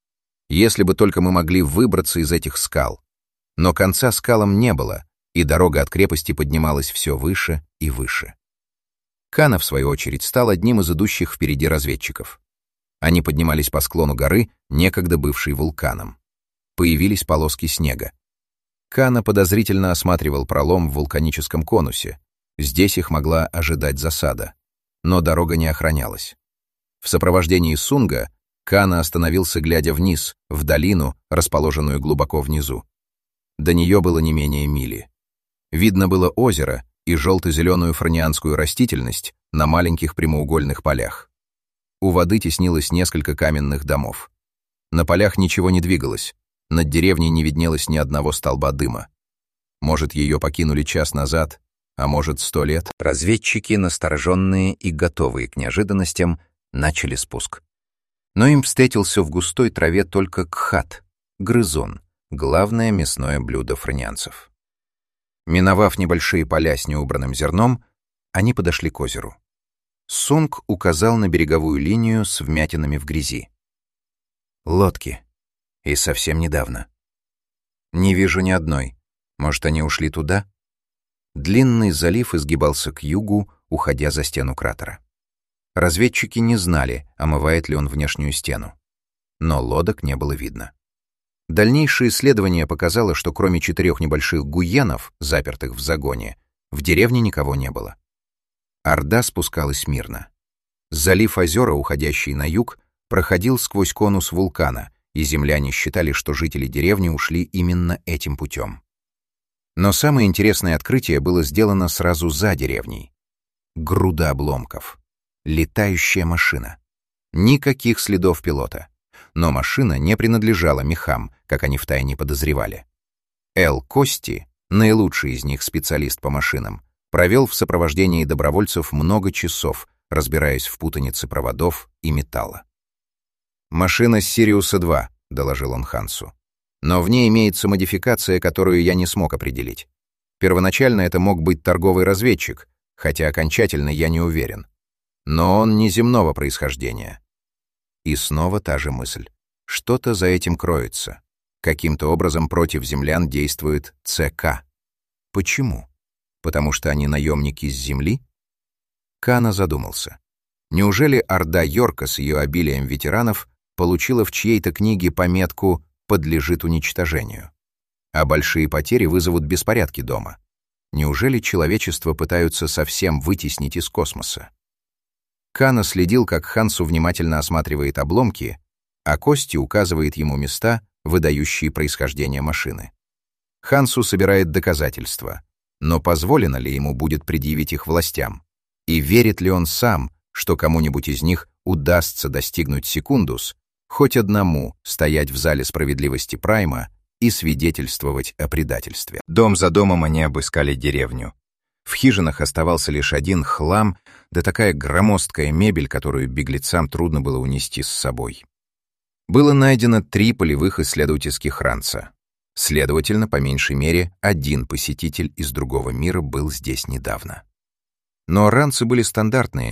«Если бы только мы могли выбраться из этих скал». Но конца скалам не было, и дорога от крепости поднималась все выше и выше. Кана, в свою очередь, стал одним из идущих впереди разведчиков. Они поднимались по склону горы, некогда бывшей вулканом. Появились полоски снега. Кана подозрительно осматривал пролом в вулканическом конусе. Здесь их могла ожидать засада. Но дорога не охранялась. В сопровождении Сунга Кана остановился, глядя вниз, в долину, расположенную глубоко внизу. До нее было не менее мили. Видно было озеро и желто-зеленую фронианскую растительность на маленьких прямоугольных полях. У воды теснилось несколько каменных домов. На полях ничего не двигалось. Над деревней не виднелось ни одного столба дыма. Может, ее покинули час назад, а может, сто лет. Разведчики, настороженные и готовые к неожиданностям, начали спуск. Но им встретился в густой траве только кхат, грызун, главное мясное блюдо фронианцев. Миновав небольшие поля с неубранным зерном, они подошли к озеру. Сунг указал на береговую линию с вмятинами в грязи. «Лодки. И совсем недавно. Не вижу ни одной. Может, они ушли туда?» Длинный залив изгибался к югу, уходя за стену кратера. Разведчики не знали, омывает ли он внешнюю стену. Но лодок не было видно. Дальнейшее исследование показало, что кроме четырех небольших гуенов, запертых в загоне, в деревне никого не было. Орда спускалась мирно. Залив озера, уходящий на юг, проходил сквозь конус вулкана, и земляне считали, что жители деревни ушли именно этим путем. Но самое интересное открытие было сделано сразу за деревней. Груда обломков. Летающая машина. Никаких следов пилота. Но машина не принадлежала мехам, как они втайне подозревали. Эл Кости, наилучший из них специалист по машинам, провел в сопровождении добровольцев много часов, разбираясь в путанице проводов и металла. «Машина Сириуса-два», — доложил он Хансу. «Но в ней имеется модификация, которую я не смог определить. Первоначально это мог быть торговый разведчик, хотя окончательно я не уверен. Но он не земного происхождения». И снова та же мысль. Что-то за этим кроется. Каким-то образом против землян действует ЦК. Почему? Потому что они наемники с земли? Кана задумался. Неужели орда Йорка с ее обилием ветеранов получила в чьей-то книге пометку «подлежит уничтожению»? А большие потери вызовут беспорядки дома. Неужели человечество пытаются совсем вытеснить из космоса? Кана следил, как Хансу внимательно осматривает обломки, а Кости указывает ему места, выдающие происхождение машины. Хансу собирает доказательства, но позволено ли ему будет предъявить их властям? И верит ли он сам, что кому-нибудь из них удастся достигнуть Секундус, хоть одному стоять в зале справедливости Прайма и свидетельствовать о предательстве? Дом за домом они обыскали деревню. В хижинах оставался лишь один хлам, да такая громоздкая мебель, которую беглецам трудно было унести с собой. Было найдено три полевых исследовательских ранца. Следовательно, по меньшей мере, один посетитель из другого мира был здесь недавно. Но ранцы были стандартные,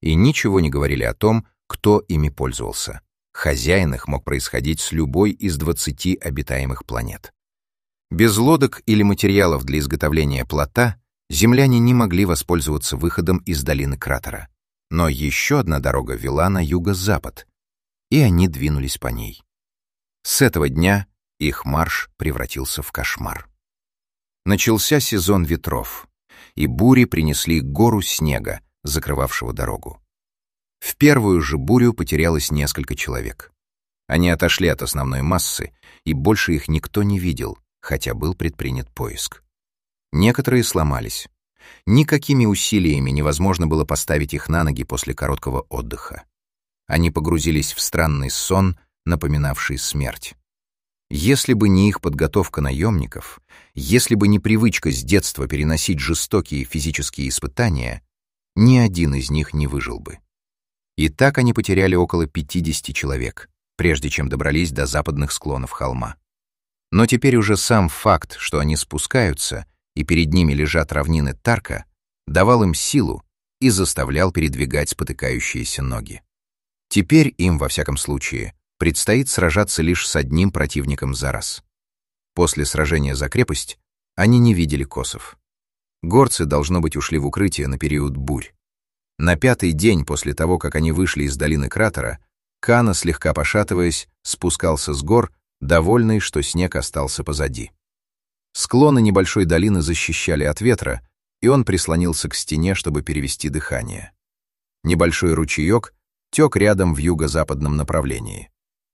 и ничего не говорили о том, кто ими пользовался. Хозяин их мог происходить с любой из двадцати обитаемых планет. Без лодок или материалов для изготовления плота земляне не могли воспользоваться выходом из долины кратера. Но еще одна дорога вела на юго-запад, и они двинулись по ней. С этого дня их марш превратился в кошмар. Начался сезон ветров, и бури принесли гору снега, закрывавшего дорогу. В первую же бурю потерялось несколько человек. Они отошли от основной массы, и больше их никто не видел, хотя был предпринят поиск. Некоторые сломались. Никакими усилиями невозможно было поставить их на ноги после короткого отдыха. Они погрузились в странный сон, напоминавший смерть. Если бы не их подготовка наемников, если бы не привычка с детства переносить жестокие физические испытания, ни один из них не выжил бы. И так они потеряли около пятидесяти человек, прежде чем добрались до западных склонов холма. Но теперь уже сам факт, что они спускаются, и перед ними лежат равнины Тарка, давал им силу и заставлял передвигать спотыкающиеся ноги. Теперь им, во всяком случае, предстоит сражаться лишь с одним противником за раз. После сражения за крепость они не видели косов. Горцы, должно быть, ушли в укрытие на период бурь. На пятый день после того, как они вышли из долины кратера, Кана, слегка пошатываясь, спускался с гор, довольный, что снег остался позади. Склоны небольшой долины защищали от ветра, и он прислонился к стене, чтобы перевести дыхание. Небольшой ручеек тек рядом в юго-западном направлении.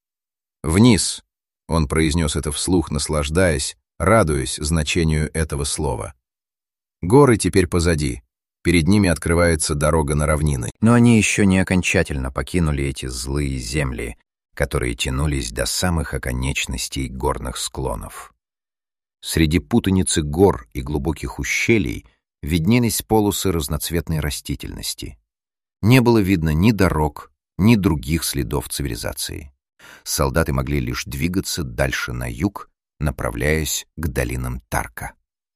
«Вниз!» — он произнес это вслух, наслаждаясь, радуясь значению этого слова. Горы теперь позади, перед ними открывается дорога на равнины. Но они еще не окончательно покинули эти злые земли, которые тянулись до самых оконечностей горных склонов. Среди путаницы гор и глубоких ущелий виднелись полосы разноцветной растительности. Не было видно ни дорог, ни других следов цивилизации. Солдаты могли лишь двигаться дальше на юг, направляясь к долинам Тарка.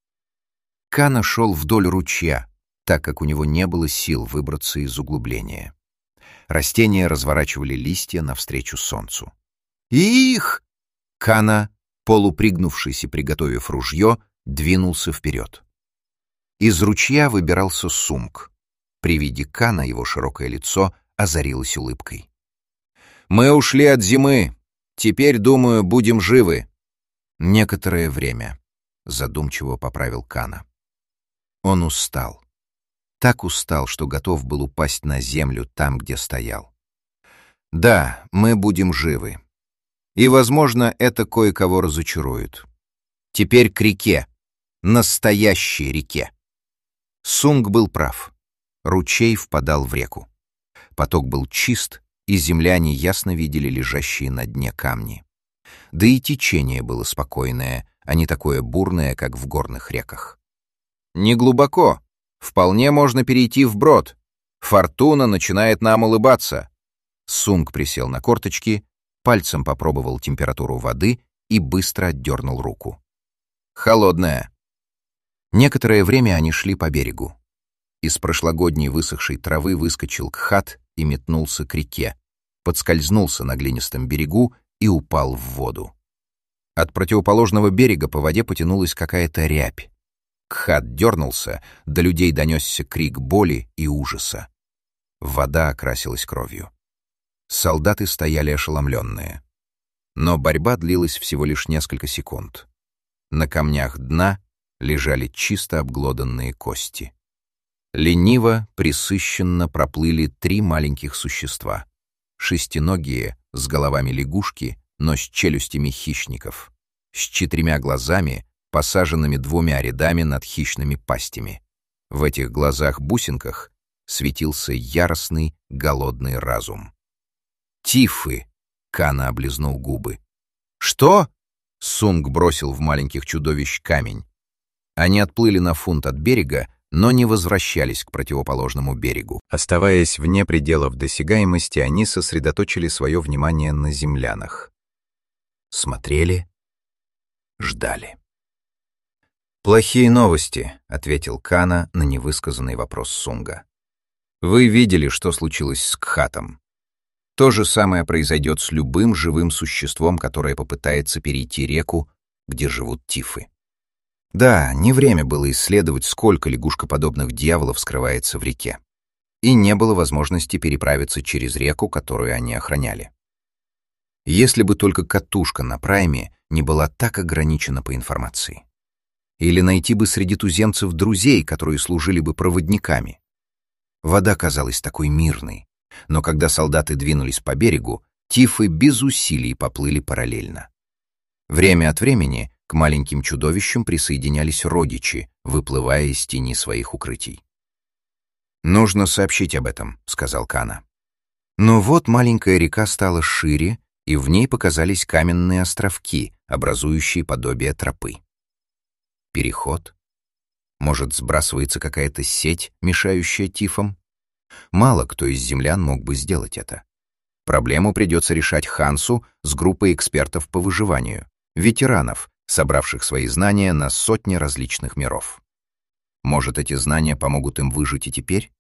Кана шел вдоль ручья, так как у него не было сил выбраться из углубления. Растения разворачивали листья навстречу солнцу. «Их!» Кана, полупригнувшись и приготовив ружье, двинулся вперед. Из ручья выбирался Сунг. При виде Кана его широкое лицо озарилось улыбкой. «Мы ушли от зимы. Теперь, думаю, будем живы». «Некоторое время», — задумчиво поправил Кана. Он устал. Так устал, что готов был упасть на землю там, где стоял. «Да, мы будем живы. И, возможно, это кое-кого разочарует. Теперь к реке. Настоящей реке». Сунг был прав. Ручей впадал в реку. Поток был чист, и земляне ясно видели лежащие на дне камни. Да и течение было спокойное, а не такое бурное, как в горных реках. «Не глубоко. Вполне можно перейти вброд. Фортуна начинает нам улыбаться». Сунг присел на корточки, пальцем попробовал температуру воды и быстро отдернул руку. «Холодная». Некоторое время они шли по берегу. Из прошлогодней высохшей травы выскочил кхат и метнулся к реке, подскользнулся на глинистом берегу и упал в воду. От противоположного берега по воде потянулась какая-то рябь. Кхат дернулся, до людей донесся крик боли и ужаса. Вода окрасилась кровью. Солдаты стояли ошеломленные. Но борьба длилась всего лишь несколько секунд. На камнях дна лежали чисто обглоданные кости. Лениво, пресыщенно проплыли три маленьких существа. Шестиногие, с головами лягушки, но с челюстями хищников. С четырьмя глазами, посаженными двумя рядами над хищными пастями. В этих глазах-бусинках светился яростный, голодный разум. «Тифы!» — Кана облизнул губы. «Что?» — Сунг бросил в маленьких чудовищ камень. Они отплыли на фунт от берега, но не возвращались к противоположному берегу. Оставаясь вне пределов досягаемости, они сосредоточили свое внимание на землянах. Смотрели, ждали. «Плохие новости», — ответил Кана на невысказанный вопрос Сунга. Вы видели, что случилось с Кхатом. То же самое произойдет с любым живым существом, которое попытается перейти реку, где живут тифы. Да, не время было исследовать, сколько лягушкоподобных дьяволов скрывается в реке. И не было возможности переправиться через реку, которую они охраняли. Если бы только катушка на прайме не была так ограничена по информации. Или найти бы среди туземцев друзей, которые служили бы проводниками. Вода казалась такой мирной, но когда солдаты двинулись по берегу, тифы без усилий поплыли параллельно. Время от времени к маленьким чудовищам присоединялись родичи, выплывая из тени своих укрытий. «Нужно сообщить об этом», — сказал Кана. Но вот маленькая река стала шире, и в ней показались каменные островки, образующие подобие тропы. Переход? Может, сбрасывается какая-то сеть, мешающая тифам? Мало кто из землян мог бы сделать это. Проблему придется решать Хансу с группой экспертов по выживанию, ветеранов, собравших свои знания на сотни различных миров. Может, эти знания помогут им выжить и теперь?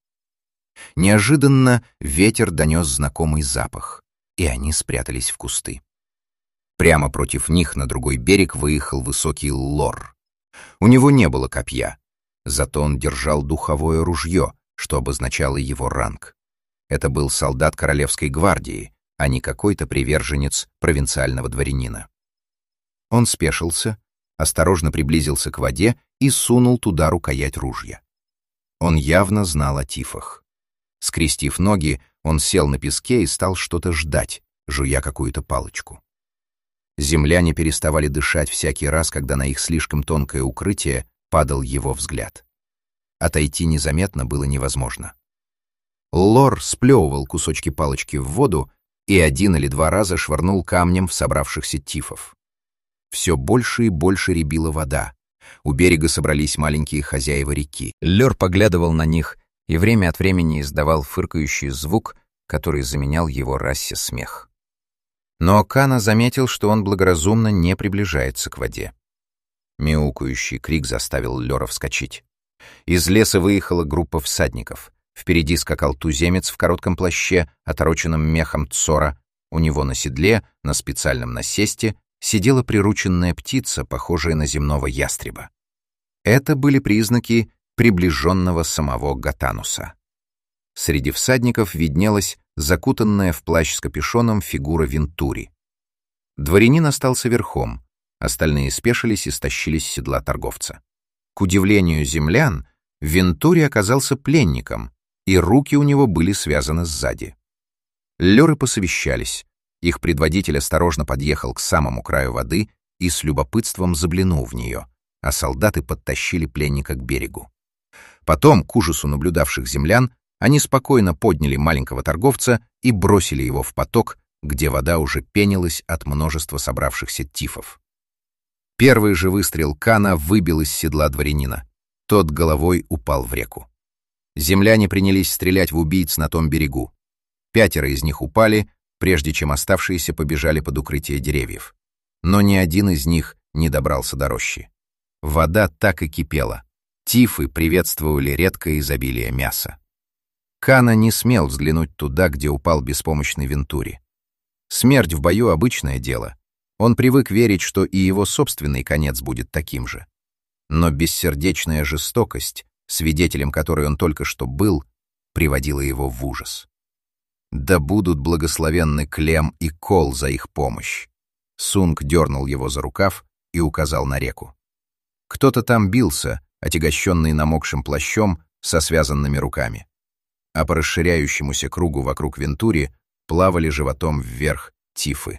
Неожиданно ветер донес знакомый запах, и они спрятались в кусты. Прямо против них на другой берег выехал высокий лор. У него не было копья, зато он держал духовое ружье, что обозначало его ранг. Это был солдат Королевской гвардии, а не какой-то приверженец провинциального дворянина. Он спешился, осторожно приблизился к воде и сунул туда рукоять ружья. Он явно знал о тифах. Скрестив ноги, он сел на песке и стал что-то ждать, жуя какую-то палочку. Земляне переставали дышать всякий раз, когда на их слишком тонкое укрытие падал его взгляд. Отойти незаметно было невозможно. Лор сплевывал кусочки палочки в воду и один или два раза швырнул камнем в собравшихся тифов. Все больше и больше рябила вода. У берега собрались маленькие хозяева реки. Лор поглядывал на них и время от времени издавал фыркающий звук, который заменял его расе смех. Но Кана заметил, что он благоразумно не приближается к воде. Мяукающий крик заставил Лёра вскочить. Из леса выехала группа всадников. Впереди скакал туземец в коротком плаще, отороченном мехом цора. У него на седле, на специальном насесте, сидела прирученная птица, похожая на земного ястреба. Это были признаки приближенного самого Гатануса. Среди всадников виднелась закутанная в плащ с капюшоном фигура Вентури. Дворянин остался верхом, остальные спешились и стащили с седла торговца. К удивлению землян, Вентури оказался пленником, и руки у него были связаны сзади. Лёры посовещались. Их предводитель осторожно подъехал к самому краю воды и с любопытством заглянул в нее, а солдаты подтащили пленника к берегу. Потом, к ужасу наблюдавших землян, они спокойно подняли маленького торговца и бросили его в поток, где вода уже пенилась от множества собравшихся тифов. Первый же выстрел Кана выбил из седла дворянина. Тот головой упал в реку. Земляне принялись стрелять в убийц на том берегу. Пятеро из них упали, прежде чем оставшиеся побежали под укрытие деревьев. Но ни один из них не добрался до рощи. Вода так и кипела. Тифы приветствовали редкое изобилие мяса. Кана не смел взглянуть туда, где упал беспомощный Вентури. Смерть в бою — обычное дело. Он привык верить, что и его собственный конец будет таким же. Но бессердечная жестокость, свидетелем которой он только что был, приводила его в ужас. Да будут благословенны Клем и Кол за их помощь. Сунг дернул его за рукав и указал на реку. Кто-то там бился, отягощенный намокшим плащом со связанными руками. А по расширяющемуся кругу вокруг Вентури плавали животом вверх тифы.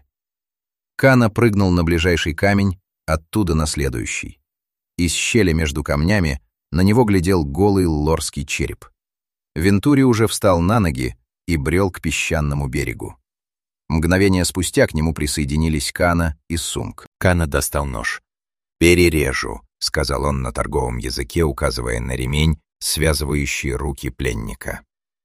Кана прыгнул на ближайший камень, оттуда на следующий. Из щели между камнями на него глядел голый лорский череп. Вентури уже встал на ноги и брел к песчаному берегу. Мгновение спустя к нему присоединились Кана и Сунг. Кана достал нож. «Перережу», — сказал он на торговом языке, указывая на ремень, связывающий руки пленника.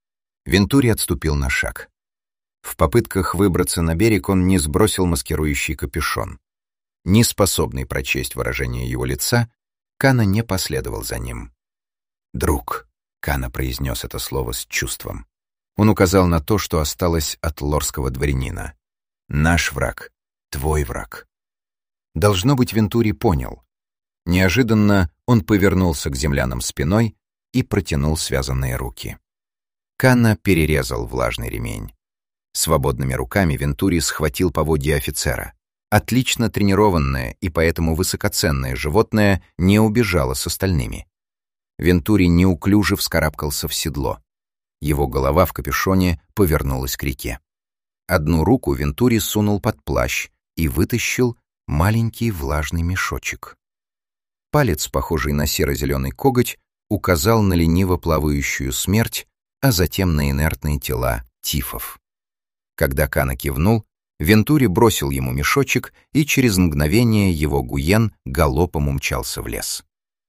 Вентури отступил на шаг. В попытках выбраться на берег он не сбросил маскирующий капюшон. Не способный прочесть выражение его лица, Кана не последовал за ним. «Друг», Кана произнес это слово с чувством. Он указал на то, что осталось от лорского дворянина. «Наш враг, твой враг». Должно быть, Вентури понял. Неожиданно он повернулся к землянам спиной и протянул связанные руки. Кана перерезал влажный ремень. Свободными руками Вентури схватил поводья офицера. Отлично тренированное и поэтому высокоценное животное не убежало с остальными. Вентури неуклюже вскарабкался в седло. Его голова в капюшоне повернулась к реке. Одну руку Вентури сунул под плащ и вытащил маленький влажный мешочек. Палец, похожий на серо-зеленый коготь, указал на лениво плавающую смерть, а затем на инертные тела тифов. Когда Кана кивнул, Вентури бросил ему мешочек, и через мгновение его гуен галопом умчался в лес.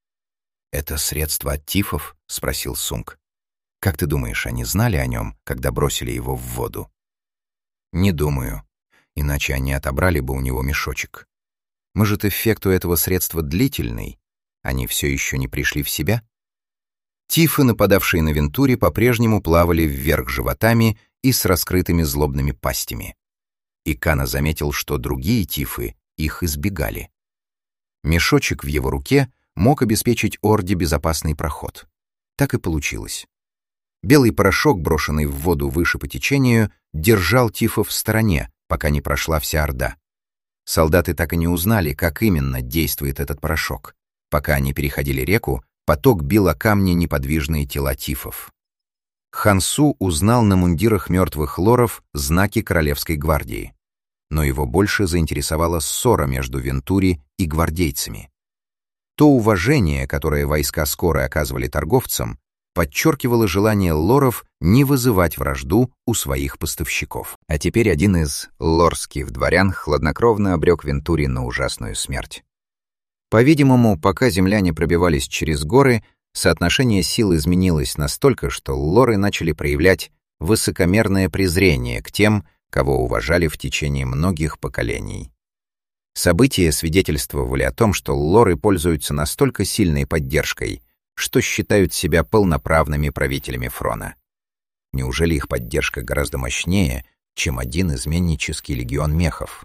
«Это средство от тифов?» — спросил Сунг. «Как ты думаешь, они знали о нем, когда бросили его в воду?» «Не думаю. Иначе они отобрали бы у него мешочек. Может, эффект у этого средства длительный? Они все еще не пришли в себя?» Тифы, нападавшие на Вентури, по-прежнему плавали вверх животами и с раскрытыми злобными пастями. И Кана заметил, что другие тифы их избегали. Мешочек в его руке мог обеспечить орде безопасный проход. Так и получилось. Белый порошок, брошенный в воду выше по течению, держал тифов в стороне, пока не прошла вся орда. Солдаты так и не узнали, как именно действует этот порошок. Пока они переходили реку, поток бил о камни неподвижные тела тифов. Хансу узнал на мундирах мертвых лоров знаки Королевской гвардии. Но его больше заинтересовала ссора между Вентури и гвардейцами. То уважение, которое войска скорой оказывали торговцам, подчеркивало желание лоров не вызывать вражду у своих поставщиков. А теперь один из лорских дворян хладнокровно обрек Вентури на ужасную смерть. По-видимому, пока земляне пробивались через горы, соотношение сил изменилось настолько, что лоры начали проявлять высокомерное презрение к тем, кого уважали в течение многих поколений. События свидетельствовали о том, что лоры пользуются настолько сильной поддержкой, что считают себя полноправными правителями Фрона. Неужели их поддержка гораздо мощнее, чем один изменнический легион мехов?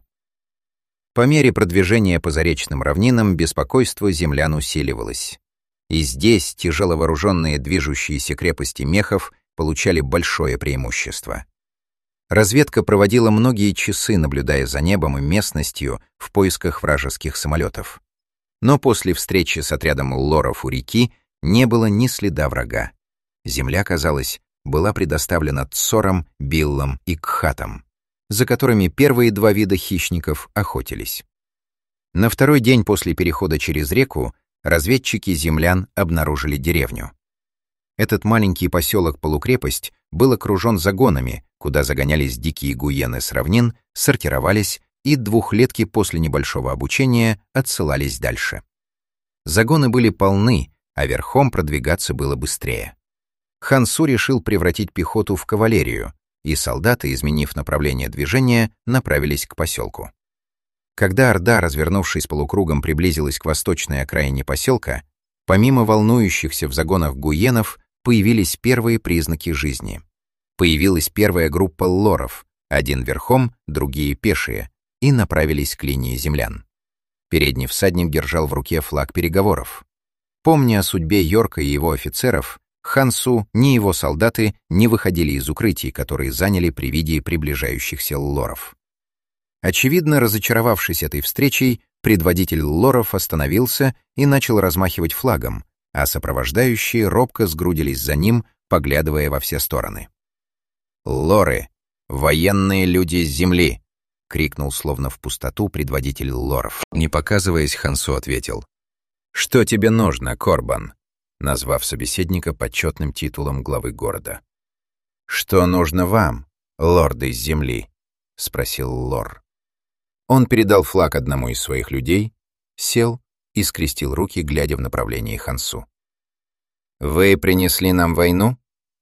По мере продвижения по заречным равнинам беспокойство землян усиливалось. И здесь тяжеловооруженные движущиеся крепости мехов получали большое преимущество. Разведка проводила многие часы, наблюдая за небом и местностью в поисках вражеских самолетов. Но после встречи с отрядом лоров у реки не было ни следа врага. Земля, казалось, была предоставлена Тсорам, Биллам и Кхатам, за которыми первые два вида хищников охотились. На второй день после перехода через реку разведчики землян обнаружили деревню. Этот маленький поселок-полукрепость был окружен загонами, куда загонялись дикие гуены с равнин, сортировались и двухлетки после небольшого обучения отсылались дальше. Загоны были полны, а верхом продвигаться было быстрее. Хансу решил превратить пехоту в кавалерию, и солдаты, изменив направление движения, направились к поселку. Когда орда, развернувшись полукругом, приблизилась к восточной окраине поселка, помимо волнующихся в загонах гуенов, появились первые признаки жизни. Появилась первая группа лоров, один верхом, другие пешие, и направились к линии землян. Передний всадник держал в руке флаг переговоров. Помня о судьбе Йорка и его офицеров, Хансу ни его солдаты не выходили из укрытий, которые заняли при виде приближающихся лоров. Очевидно, разочаровавшись этой встречей, предводитель лоров остановился и начал размахивать флагом, а сопровождающие робко сгрудились за ним, поглядывая во все стороны. «Лоры! Военные люди с земли!» — крикнул словно в пустоту предводитель лоров. Не показываясь, Хансу ответил: «Что тебе нужно, Корбан?» назвав собеседника почетным титулом главы города. «Что нужно вам, лорды с земли?» — спросил лор. Он передал флаг одному из своих людей, сел и скрестил руки, глядя в направлении Хансу. «Вы принесли нам войну?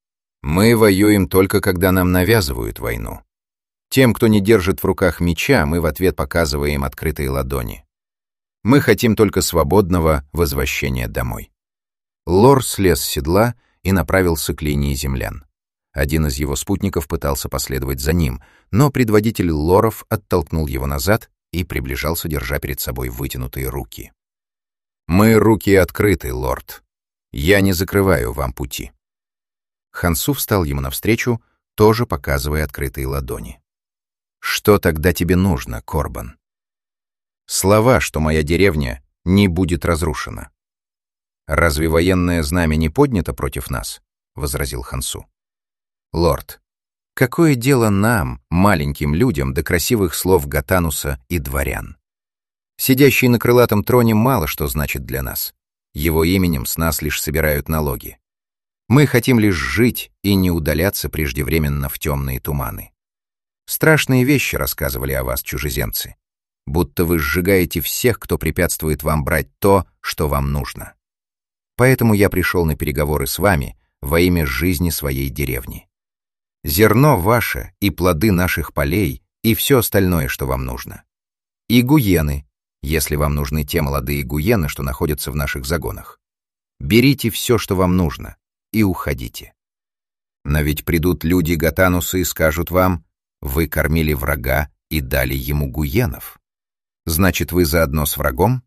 Мы воюем только, когда нам навязывают войну. Тем, кто не держит в руках меча, мы в ответ показываем открытые ладони. Мы хотим только свободного возвращения домой». Лор слез с седла и направился к линии землян. Один из его спутников пытался последовать за ним, но предводитель лоров оттолкнул его назад и приближался, держа перед собой вытянутые руки. «Мы руки открыты, лорд. Я не закрываю вам пути». Хансу встал ему навстречу, тоже показывая открытые ладони. «Что тогда тебе нужно, Корбан?» «Слова, что моя деревня не будет разрушена». «Разве военное знамя не поднято против нас?» — возразил Хансу. «Лорд, какое дело нам, маленьким людям, до красивых слов Гатануса и дворян? Сидящий на крылатом троне мало что значит для нас. Его именем с нас лишь собирают налоги. Мы хотим лишь жить и не удаляться преждевременно в темные туманы. Страшные вещи рассказывали о вас чужеземцы, будто вы сжигаете всех, кто препятствует вам брать то, что вам нужно. Поэтому я пришел на переговоры с вами во имя жизни своей деревни. Зерно ваше и плоды наших полей и все остальное, что вам нужно. И гуены, если вам нужны те молодые гуены, что находятся в наших загонах. Берите все, что вам нужно, и уходите. Но ведь придут люди Гатануса и скажут вам: вы кормили врага и дали ему гуенов. Значит, вы заодно с врагом?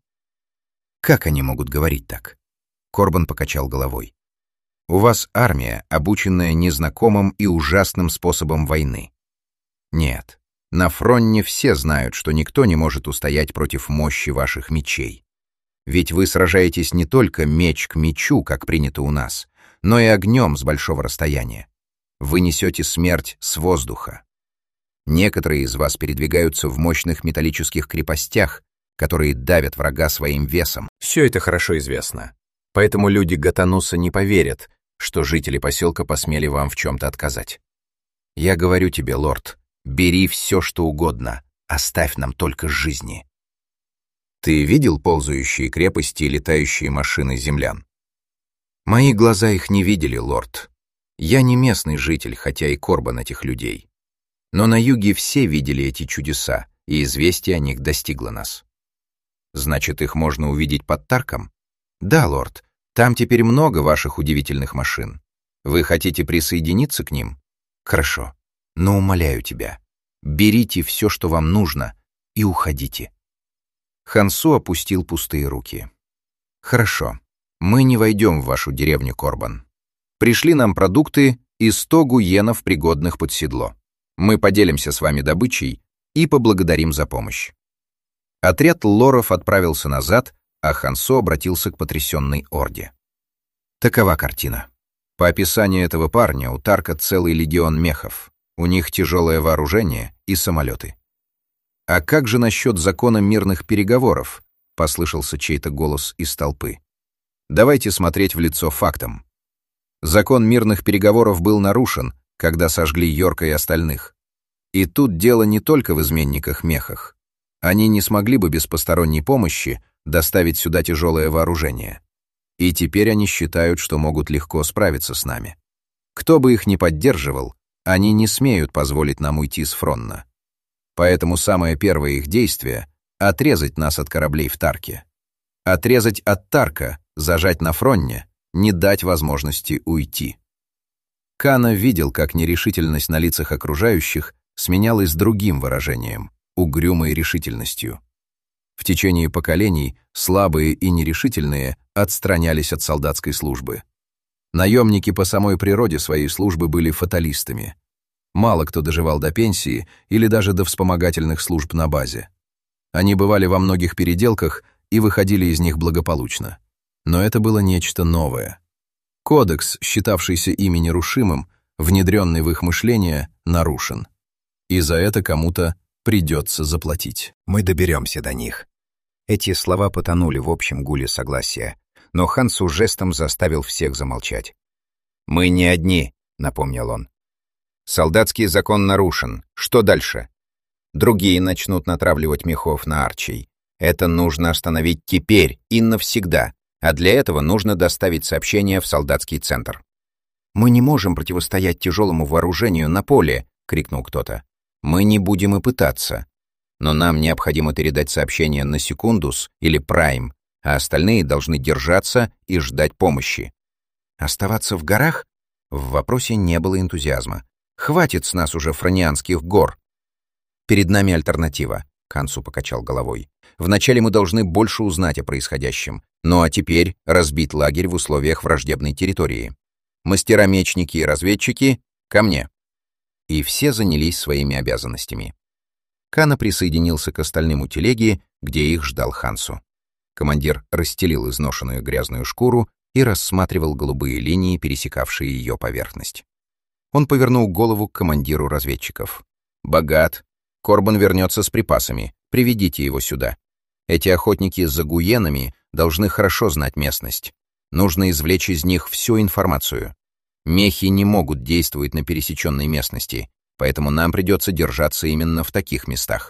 Как они могут говорить так? Корбан покачал головой. У вас армия, обученная незнакомым и ужасным способом войны. Нет, на фронте все знают, что никто не может устоять против мощи ваших мечей. Ведь вы сражаетесь не только меч к мечу, как принято у нас, но и огнем с большого расстояния. Вы несете смерть с воздуха. Некоторые из вас передвигаются в мощных металлических крепостях, которые давят врага своим весом. Все это хорошо известно. Поэтому люди Гатануса не поверят, что жители поселка посмели вам в чем-то отказать. Я говорю тебе, лорд, бери все, что угодно, оставь нам только жизни. Ты видел ползающие крепости и летающие машины землян? Мои глаза их не видели, лорд. Я не местный житель, хотя и Корбан этих людей. Но на юге все видели эти чудеса, и известие о них достигло нас. Значит, их можно увидеть под Тарком? Да, лорд. Там теперь много ваших удивительных машин. Вы хотите присоединиться к ним? Хорошо. Но умоляю тебя, берите все, что вам нужно, и уходите. Хансу опустил пустые руки. Хорошо. Мы не войдем в вашу деревню, Корбан. Пришли нам продукты и сто гуенов, пригодных под седло. Мы поделимся с вами добычей и поблагодарим за помощь. Отряд лоров отправился назад, а Хансу обратился к потрясенной орде. Такова картина. По описанию этого парня, у Тарка целый легион мехов. У них тяжелое вооружение и самолеты. «А как же насчет закона мирных переговоров?» — послышался чей-то голос из толпы. «Давайте смотреть в лицо фактам. Закон мирных переговоров был нарушен, когда сожгли Йорка и остальных. И тут дело не только в изменниках-мехах. Они не смогли бы без посторонней помощи доставить сюда тяжелое вооружение. И теперь они считают, что могут легко справиться с нами. Кто бы их ни поддерживал, они не смеют позволить нам уйти с фронта. Поэтому самое первое их действие — отрезать нас от кораблей в Тарке. Отрезать от Тарка, зажать на фронте, не дать возможности уйти». Кана видел, как нерешительность на лицах окружающих сменялась другим выражением — угрюмой решительностью. В течение поколений слабые и нерешительные отстранялись от солдатской службы. Наемники по самой природе своей службы были фаталистами. Мало кто доживал до пенсии или даже до вспомогательных служб на базе. Они бывали во многих переделках и выходили из них благополучно. Но это было нечто новое. Кодекс, считавшийся ими нерушимым, внедренный в их мышление, нарушен. И за это кому-то придется заплатить. Мы доберемся до них. Эти слова потонули в общем гуле согласия, но Хансу жестом заставил всех замолчать. «Мы не одни», — напомнил он. «Солдатский закон нарушен. Что дальше? Другие начнут натравливать мехов на арчей. Это нужно остановить теперь и навсегда, а для этого нужно доставить сообщение в солдатский центр». «Мы не можем противостоять тяжелому вооружению на поле», — крикнул кто-то. «Мы не будем и пытаться. Но нам необходимо передать сообщение на Секундус или Прайм, а остальные должны держаться и ждать помощи. Оставаться в горах? В вопросе не было энтузиазма. Хватит с нас уже фронианских гор. Перед нами альтернатива. Хансу покачал головой. Вначале мы должны больше узнать о происходящем. Ну а теперь разбить лагерь в условиях враждебной территории. Мастера-мечники и разведчики, ко мне. И все занялись своими обязанностями. Кана присоединился к остальным у телеги, где их ждал Хансу. Командир расстелил изношенную грязную шкуру и рассматривал голубые линии, пересекавшие ее поверхность. Он повернул голову к командиру разведчиков. «Богат. Корбан вернется с припасами. Приведите его сюда. Эти охотники за гуенами должны хорошо знать местность. Нужно извлечь из них всю информацию. Мехи не могут действовать на пересеченной местности, поэтому нам придется держаться именно в таких местах».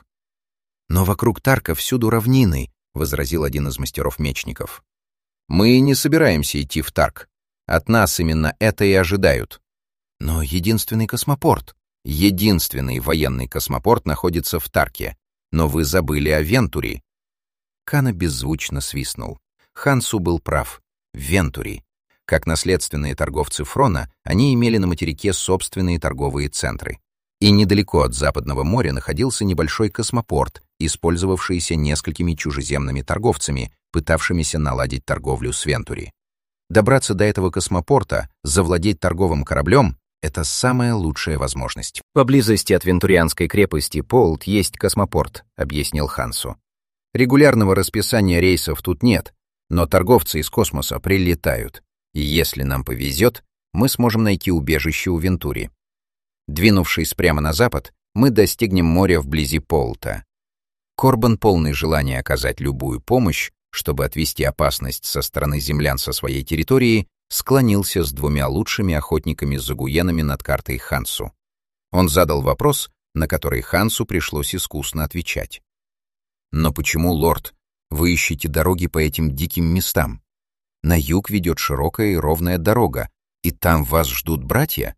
«Но вокруг Тарка всюду равнины», — возразил один из мастеров-мечников. «Мы не собираемся идти в Тарк. От нас именно это и ожидают. Но единственный космопорт, единственный военный космопорт находится в Тарке. Но вы забыли о Вентури». Кана беззвучно свистнул. Хансу был прав. Вентури. Как наследственные торговцы Фрона, они имели на материке собственные торговые центры. И недалеко от Западного моря находился небольшой космопорт, использовавшийся несколькими чужеземными торговцами, пытавшимися наладить торговлю с Вентури. Добраться до этого космопорта, завладеть торговым кораблем — это самая лучшая возможность. «Поблизости от Вентурианской крепости Полт есть космопорт», — объяснил Хансу. «Регулярного расписания рейсов тут нет, но торговцы из космоса прилетают. И если нам повезет, мы сможем найти убежище у Вентури. Двинувшись прямо на запад, мы достигнем моря вблизи Полта». Корбан, полный желания оказать любую помощь, чтобы отвести опасность со стороны землян со своей территории, склонился с двумя лучшими охотниками за гуенами над картой Хансу. Он задал вопрос, на который Хансу пришлось искусно отвечать. «Но почему, лорд, вы ищете дороги по этим диким местам? На юг ведет широкая и ровная дорога, и там вас ждут братья?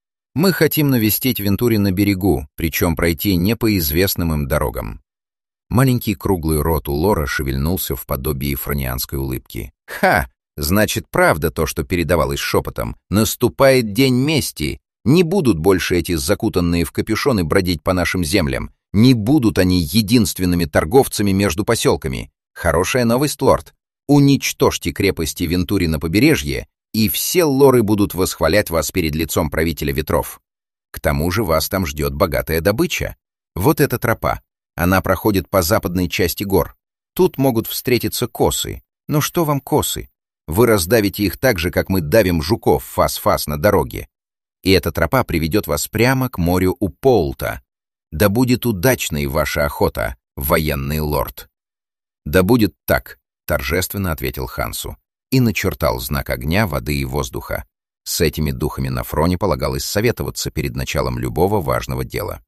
Мы хотим навестить Вентури на берегу, причем пройти не по известным им дорогам». Маленький круглый рот у Лора шевельнулся в подобии фронианской улыбки. «Ха! Значит, правда то, что передавалось шепотом. Наступает день мести. Не будут больше эти закутанные в капюшоны бродить по нашим землям. Не будут они единственными торговцами между поселками. Хорошая новость, лорд. Уничтожьте крепости Вентури на побережье, и все лоры будут восхвалять вас перед лицом правителя ветров. К тому же вас там ждет богатая добыча. Вот эта тропа. Она проходит по западной части гор. Тут могут встретиться косы. Но что вам косы? Вы раздавите их так же, как мы давим жуков фас-фас на дороге. И эта тропа приведет вас прямо к морю у Полта. Да будет удачной ваша охота, военный лорд». «Да будет так», — торжественно ответил Хансу и начертал знак огня, воды и воздуха. С этими духами на Фроне полагалось советоваться перед началом любого важного дела.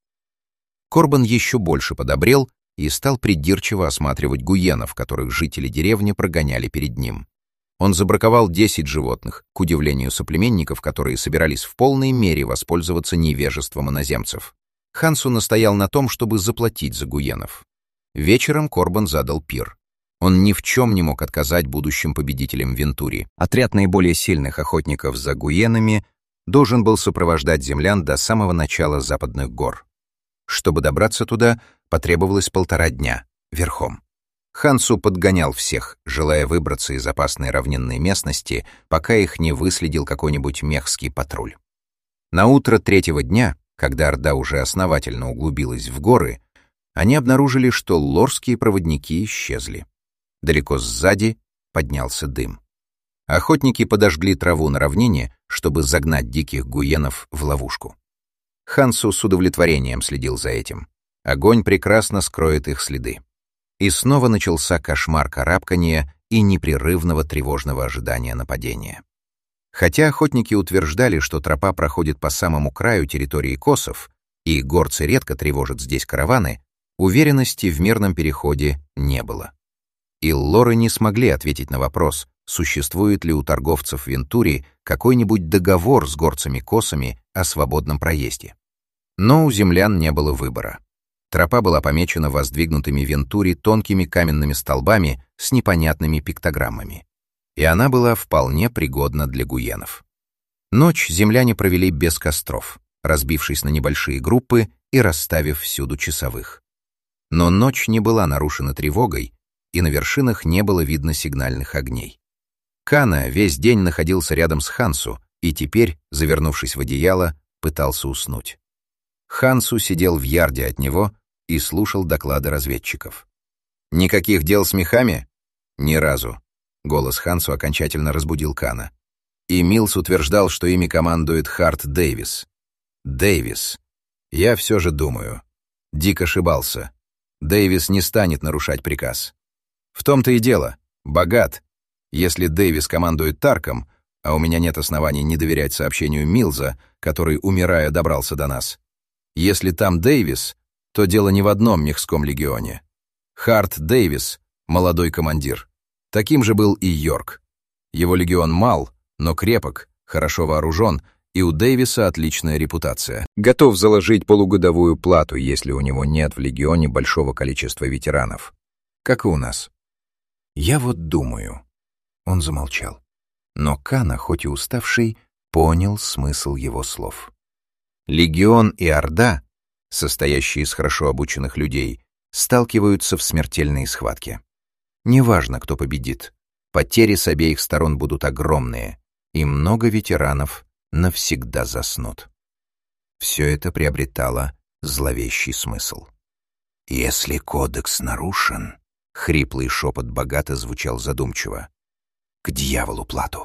Корбан еще больше подобрел и стал придирчиво осматривать гуенов, которых жители деревни прогоняли перед ним. Он забраковал десять животных, к удивлению соплеменников, которые собирались в полной мере воспользоваться невежеством иноземцев. Хансу настоял на том, чтобы заплатить за гуенов. Вечером Корбан задал пир. Он ни в чем не мог отказать будущим победителям Вентури. Отряд наиболее сильных охотников за гуенами должен был сопровождать землян до самого начала западных гор. Чтобы добраться туда, потребовалось полтора дня, верхом. Хансу подгонял всех, желая выбраться из опасной равнинной местности, пока их не выследил какой-нибудь мехский патруль. На утро третьего дня, когда орда уже основательно углубилась в горы, они обнаружили, что лорские проводники исчезли. Далеко сзади поднялся дым. Охотники подожгли траву на равнине, чтобы загнать диких гуенов в ловушку. Хансу с удовлетворением следил за этим. Огонь прекрасно скроет их следы. И снова начался кошмар карабкания и непрерывного тревожного ожидания нападения. Хотя охотники утверждали, что тропа проходит по самому краю территории косов, и горцы редко тревожат здесь караваны, уверенности в мирном переходе не было. И лоры не смогли ответить на вопрос, существует ли у торговцев Вентури какой-нибудь договор с горцами-косами о свободном проезде. Но у землян не было выбора. Тропа была помечена воздвигнутыми Вентури тонкими каменными столбами с непонятными пиктограммами. и она была вполне пригодна для гуенов. Ночь земляне провели без костров, разбившись на небольшие группы и расставив всюду часовых. Но ночь не была нарушена тревогой, и на вершинах не было видно сигнальных огней. Кана весь день находился рядом с Хансу и теперь, завернувшись в одеяло, пытался уснуть. Хансу сидел в ярде от него и слушал доклады разведчиков. «Никаких дел с мехами?» «Ни разу». Голос Хансу окончательно разбудил Кана. И Милс утверждал, что ими командует Харт Дэвис. Дэвис. Я все же думаю. Дик ошибался. Дэвис не станет нарушать приказ. В том-то и дело. Богат. Если Дэвис командует Тарком, а у меня нет оснований не доверять сообщению Милза, который, умирая, добрался до нас. Если там Дэвис, то дело не в одном мехском легионе. Харт Дэвис — молодой командир. Таким же был и Йорк. Его легион мал, но крепок, хорошо вооружен, и у Дэвиса отличная репутация. Готов заложить полугодовую плату, если у него нет в легионе большого количества ветеранов. Как и у нас. Я вот думаю. Он замолчал. Но Кана, хоть и уставший, понял смысл его слов. Легион и Орда, состоящие из хорошо обученных людей, сталкиваются в смертельной схватке. Неважно, кто победит, потери с обеих сторон будут огромные, и много ветеранов навсегда заснут. Все это приобретало зловещий смысл. «Если кодекс нарушен», — хриплый шепот богато звучал задумчиво, — «к дьяволу плату.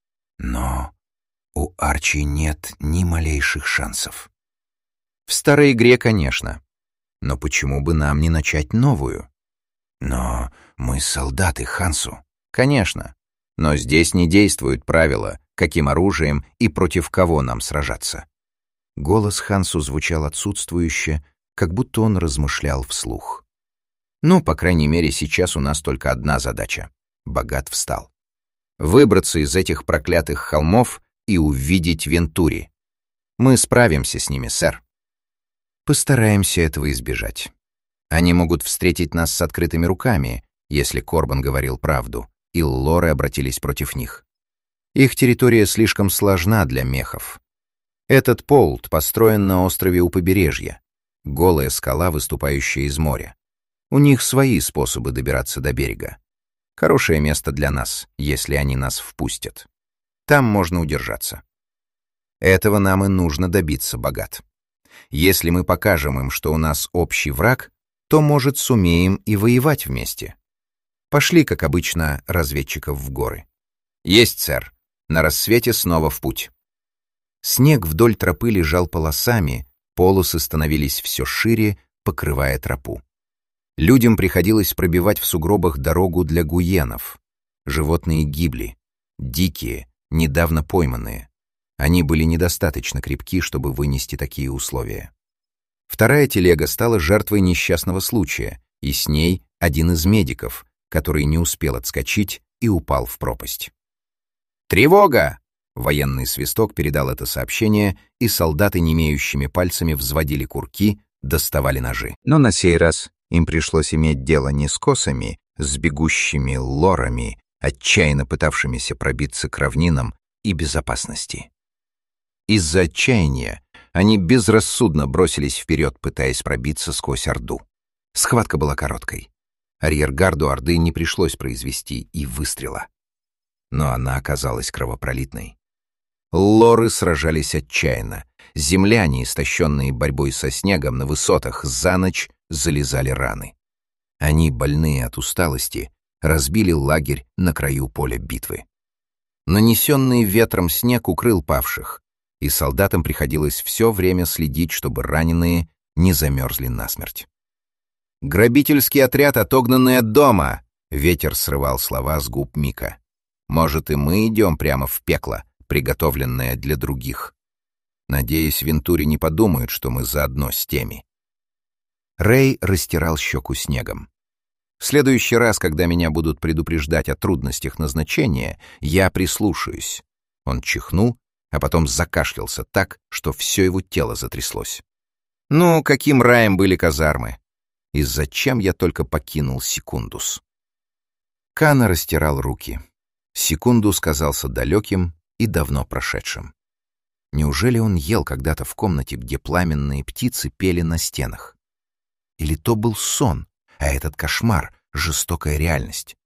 Но у Арчи нет ни малейших шансов». В старой игре, конечно. Но почему бы нам не начать новую? Но мы солдаты, Хансу. Конечно. Но здесь не действуют правила, каким оружием и против кого нам сражаться. Голос Хансу звучал отсутствующе, как будто он размышлял вслух. Ну, по крайней мере, сейчас у нас только одна задача. Богат встал. Выбраться из этих проклятых холмов и увидеть Вентури. Мы справимся с ними, сэр. Постараемся этого избежать. Они могут встретить нас с открытыми руками, если Корбан говорил правду, и лоры обратились против них. Их территория слишком сложна для мехов. Этот полт построен на острове у побережья. Голая скала, выступающая из моря. У них свои способы добираться до берега. Хорошее место для нас, если они нас впустят. Там можно удержаться. Этого нам и нужно добиться, Богат. Если мы покажем им, что у нас общий враг, то, может, сумеем и воевать вместе. Пошли, как обычно, разведчиков в горы. Есть, сэр. На рассвете снова в путь. Снег вдоль тропы лежал полосами, полосы становились все шире, покрывая тропу. Людям приходилось пробивать в сугробах дорогу для гуенов. Животные гибли, дикие, недавно пойманные. Они были недостаточно крепки, чтобы вынести такие условия. Вторая телега стала жертвой несчастного случая, и с ней один из медиков, который не успел отскочить и упал в пропасть. «Тревога!» — военный свисток передал это сообщение, и солдаты немеющими пальцами взводили курки, доставали ножи. Но на сей раз им пришлось иметь дело не с косами, с бегущими лорами, отчаянно пытавшимися пробиться к равнинам и безопасности. Из-за отчаяния они безрассудно бросились вперед, пытаясь пробиться сквозь Орду. Схватка была короткой. Арьергарду Орды не пришлось произвести и выстрела. Но она оказалась кровопролитной. Лоры сражались отчаянно. Земляне, истощенные борьбой со снегом на высотах, за ночь залезали раны. Они, больные от усталости, разбили лагерь на краю поля битвы. Нанесенный ветром снег укрыл павших, и солдатам приходилось все время следить, чтобы раненые не замерзли насмерть. «Грабительский отряд, отогнанный от дома!» — ветер срывал слова с губ Мика. «Может, и мы идем прямо в пекло, приготовленное для других. Надеюсь, Вентури не подумают, что мы заодно с теми». Рэй растирал щеку снегом. «В следующий раз, когда меня будут предупреждать о трудностях назначения, я прислушаюсь». Он чихнул, а потом закашлялся так, что все его тело затряслось. «Ну, каким раем были казармы? И зачем я только покинул Секундус?» Кана растирал руки. Секундус казался далеким и давно прошедшим. Неужели он ел когда-то в комнате, где пламенные птицы пели на стенах? Или то был сон, а этот кошмар — жестокая реальность?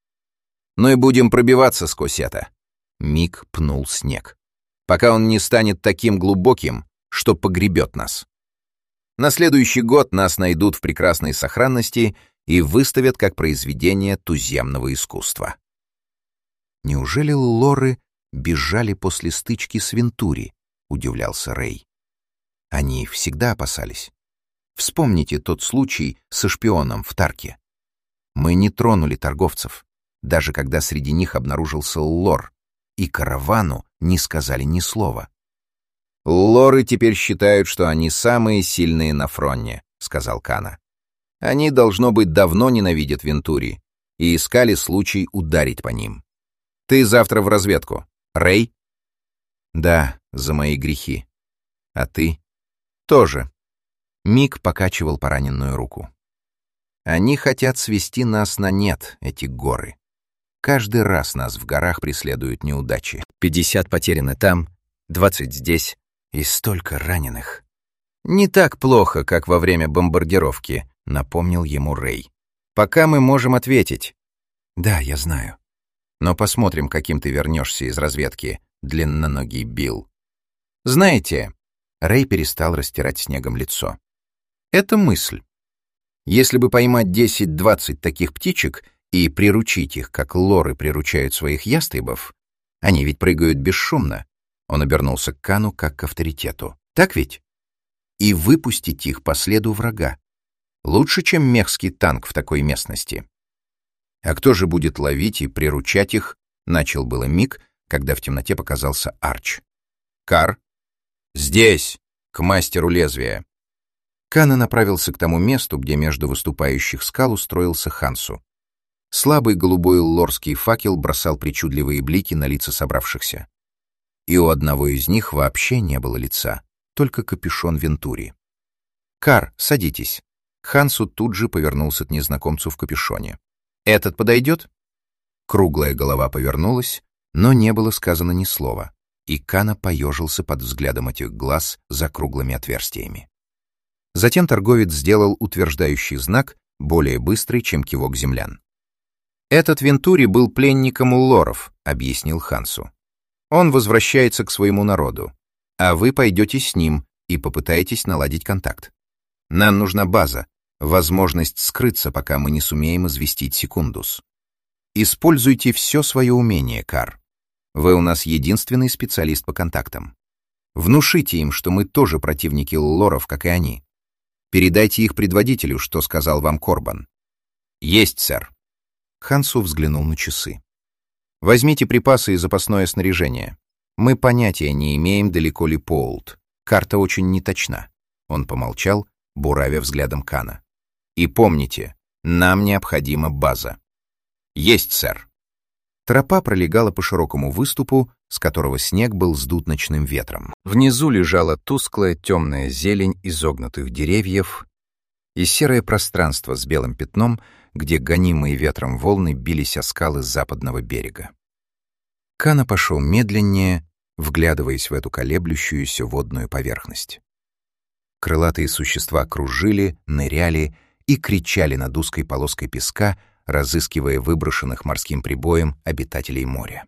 «Ну и будем пробиваться сквозь это», — Мик пнул снег, «пока он не станет таким глубоким, что погребет нас. На следующий год нас найдут в прекрасной сохранности и выставят как произведение туземного искусства». «Неужели лоры бежали после стычки с Вентури?» — удивлялся Рэй. «Они всегда опасались. Вспомните тот случай со шпионом в Тарке. Мы не тронули торговцев, даже когда среди них обнаружился лор, и каравану не сказали ни слова». «Лоры теперь считают, что они самые сильные на Фронне», — сказал Кана. «Они, должно быть, давно ненавидят Вентури и искали случай ударить по ним. Ты завтра в разведку, Рэй?» «Да, за мои грехи. А ты?» «Тоже». Мик покачивал пораненную руку. «Они хотят свести нас на нет, эти горы. Каждый раз нас в горах преследуют неудачи. Пятьдесят потеряно там, двадцать здесь, и столько раненых. Не так плохо, как во время бомбардировки», — напомнил ему Рэй. «Пока мы можем ответить». «Да, я знаю. Но посмотрим, каким ты вернешься из разведки, длинноногий Билл». «Знаете...» — Рэй перестал растирать снегом лицо. «Это мысль. Если бы поймать десять-двадцать таких птичек и приручить их, как лоры приручают своих ястребов, они ведь прыгают бесшумно», — он обернулся к Кану как к авторитету. «Так ведь? И выпустить их по следу врага. Лучше, чем мехский танк в такой местности». «А кто же будет ловить и приручать их?» — начал было Мик, когда в темноте показался Арч. «Кар?» «Здесь, к мастеру лезвия». Кана направился к тому месту, где между выступающих скал устроился Хансу. Слабый голубой лорский факел бросал причудливые блики на лица собравшихся. И у одного из них вообще не было лица, только капюшон Вентури. «Кар, садитесь». Хансу тут же повернулся к незнакомцу в капюшоне. «Этот подойдет?» Круглая голова повернулась, но не было сказано ни слова, и Кана поежился под взглядом этих глаз за круглыми отверстиями. Затем торговец сделал утверждающий знак, более быстрый, чем кивок землян. «Этот Вентури был пленником у лоров», — объяснил Хансу. «Он возвращается к своему народу, а вы пойдете с ним и попытаетесь наладить контакт. Нам нужна база, возможность скрыться, пока мы не сумеем известить Секундус. Используйте все свое умение, Кар. Вы у нас единственный специалист по контактам. Внушите им, что мы тоже противники лоров, как и они. Передайте их предводителю, что сказал вам Корбан». «Есть, сэр». Хансу взглянул на часы. «Возьмите припасы и запасное снаряжение. Мы понятия не имеем, далеко ли Поулт. Карта очень неточна». Он помолчал, буравя взглядом Кана. «И помните, нам необходима база». «Есть, сэр». Тропа пролегала по широкому выступу, с которого снег был сдут ночным ветром. Внизу лежала тусклая темная зелень изогнутых деревьев и серое пространство с белым пятном, где гонимые ветром волны бились о скалы западного берега. Кана пошел медленнее, вглядываясь в эту колеблющуюся водную поверхность. Крылатые существа кружили, ныряли и кричали над узкой полоской песка, разыскивая выброшенных морским прибоем обитателей моря.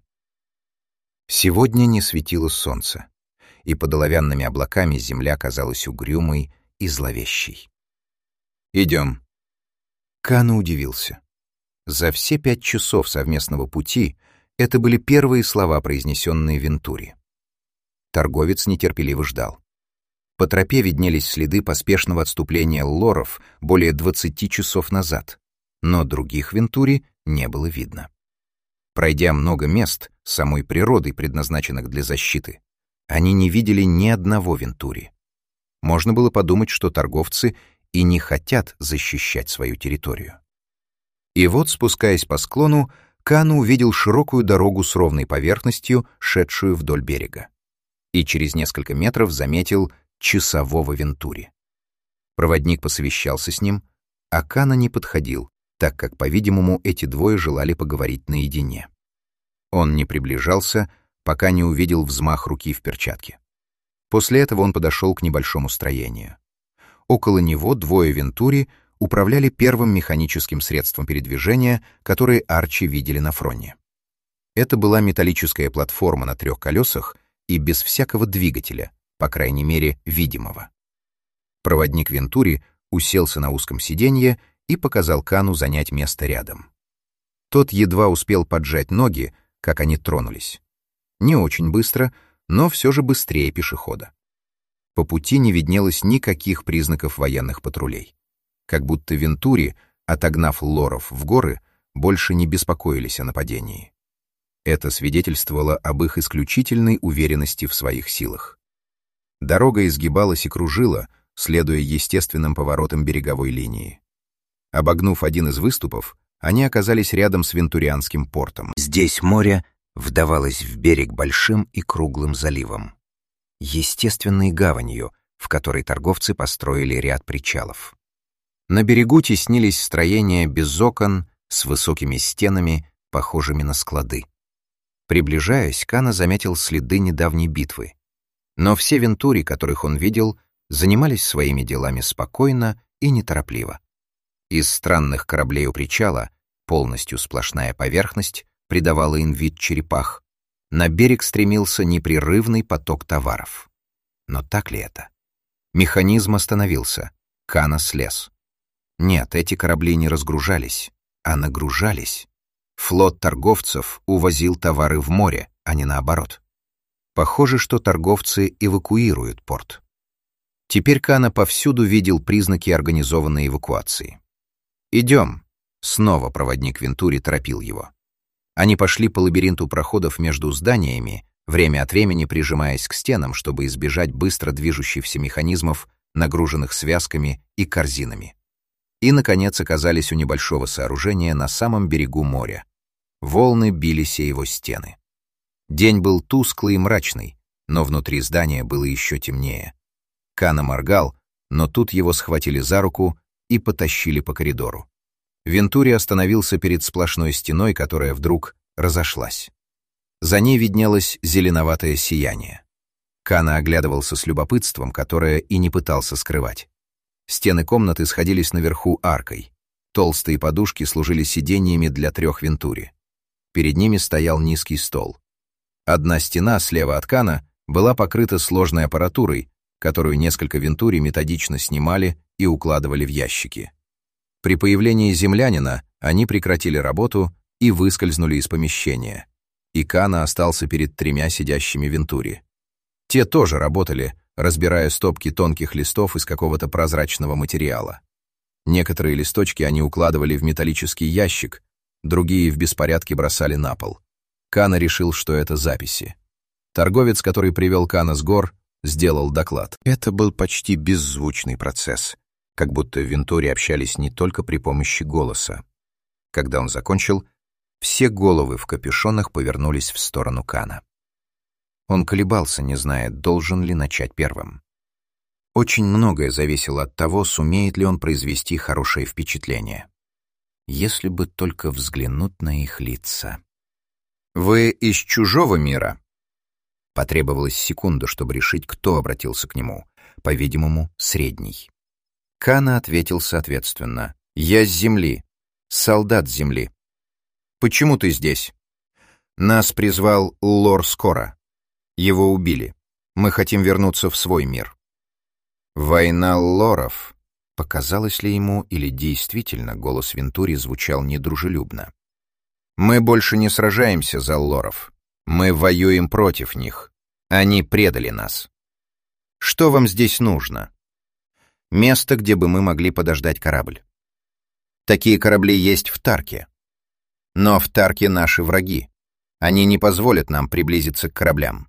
Сегодня не светило солнце, и под оловянными облаками земля казалась угрюмой и зловещей. «Идем». Кана удивился. За все пять часов совместного пути это были первые слова, произнесенные Вентури. Торговец нетерпеливо ждал. По тропе виднелись следы поспешного отступления лоров более двадцати часов назад, но других Вентури не было видно. Пройдя много мест, самой природой, предназначенных для защиты, они не видели ни одного Вентури. Можно было подумать, что торговцы и не хотят защищать свою территорию. И вот, спускаясь по склону, Кана увидел широкую дорогу с ровной поверхностью, шедшую вдоль берега. И через несколько метров заметил часового Вентури. Проводник посовещался с ним, а Кана не подходил, так как, по-видимому, эти двое желали поговорить наедине. Он не приближался, пока не увидел взмах руки в перчатке. После этого он подошел к небольшому строению. Около него двое Вентури управляли первым механическим средством передвижения, которое Арчи видели на фроне. Это была металлическая платформа на трех колесах и без всякого двигателя, по крайней мере, видимого. Проводник Вентури уселся на узком сиденье и показал Кану занять место рядом. Тот едва успел поджать ноги, как они тронулись. Не очень быстро, но все же быстрее пешехода. По пути не виднелось никаких признаков военных патрулей. Как будто Вентури, отогнав лоров в горы, больше не беспокоились о нападении. Это свидетельствовало об их исключительной уверенности в своих силах. Дорога изгибалась и кружила, следуя естественным поворотам береговой линии. Обогнув один из выступов, они оказались рядом с Вентурианским портом. Здесь море вдавалось в берег большим и круглым заливом, естественной гаванью, в которой торговцы построили ряд причалов. На берегу теснились строения без окон, с высокими стенами, похожими на склады. Приближаясь, Кана заметил следы недавней битвы. Но все Вентури, которых он видел, занимались своими делами спокойно и неторопливо. Из странных кораблей у причала, полностью сплошная поверхность, придавала им вид черепах, на берег стремился непрерывный поток товаров. Но так ли это? Механизм остановился, Кана слез. Нет, эти корабли не разгружались, а нагружались. Флот торговцев увозил товары в море, а не наоборот. Похоже, что торговцы эвакуируют порт. Теперь Кана повсюду видел признаки организованной эвакуации. «Идем», — снова проводник Вентури торопил его. Они пошли по лабиринту проходов между зданиями, время от времени прижимаясь к стенам, чтобы избежать быстро движущихся механизмов, нагруженных связками и корзинами. И, наконец, оказались у небольшого сооружения на самом берегу моря. Волны бились о его стены. День был тусклый и мрачный, но внутри здания было еще темнее. Кана моргал, но тут его схватили за руку и потащили по коридору. Вентури остановился перед сплошной стеной, которая вдруг разошлась. За ней виднелось зеленоватое сияние. Кана оглядывался с любопытством, которое и не пытался скрывать. Стены комнаты сходились наверху аркой. Толстые подушки служили сиденьями для трех Вентури. Перед ними стоял низкий стол. Одна стена слева от Кана была покрыта сложной аппаратурой, которую несколько Вентури методично снимали и укладывали в ящики. При появлении землянина они прекратили работу и выскользнули из помещения, и Кана остался перед тремя сидящими Вентури. Те тоже работали, разбирая стопки тонких листов из какого-то прозрачного материала. Некоторые листочки они укладывали в металлический ящик, другие в беспорядке бросали на пол. Кана решил, что это записи. Торговец, который привел Кана с гор, сделал доклад. Это был почти беззвучный процесс, как будто Вентури общались не только при помощи голоса. Когда он закончил, все головы в капюшонах повернулись в сторону Кана. Он колебался, не зная, должен ли начать первым. Очень многое зависело от того, сумеет ли он произвести хорошее впечатление. Если бы только взглянуть на их лица. «Вы из чужого мира?» Потребовалась секунда, чтобы решить, кто обратился к нему. По-видимому, средний. Кана ответил соответственно. «Я с земли. Солдат с земли». «Почему ты здесь?» «Нас призвал Лор Скора. Его убили. Мы хотим вернуться в свой мир». «Война лоров». Показалось ли ему, или действительно голос Вентури звучал недружелюбно? «Мы больше не сражаемся за лоров. Мы воюем против них. Они предали нас. Что вам здесь нужно?» «Место, где бы мы могли подождать корабль. Такие корабли есть в Тарке. Но в Тарке наши враги. Они не позволят нам приблизиться к кораблям.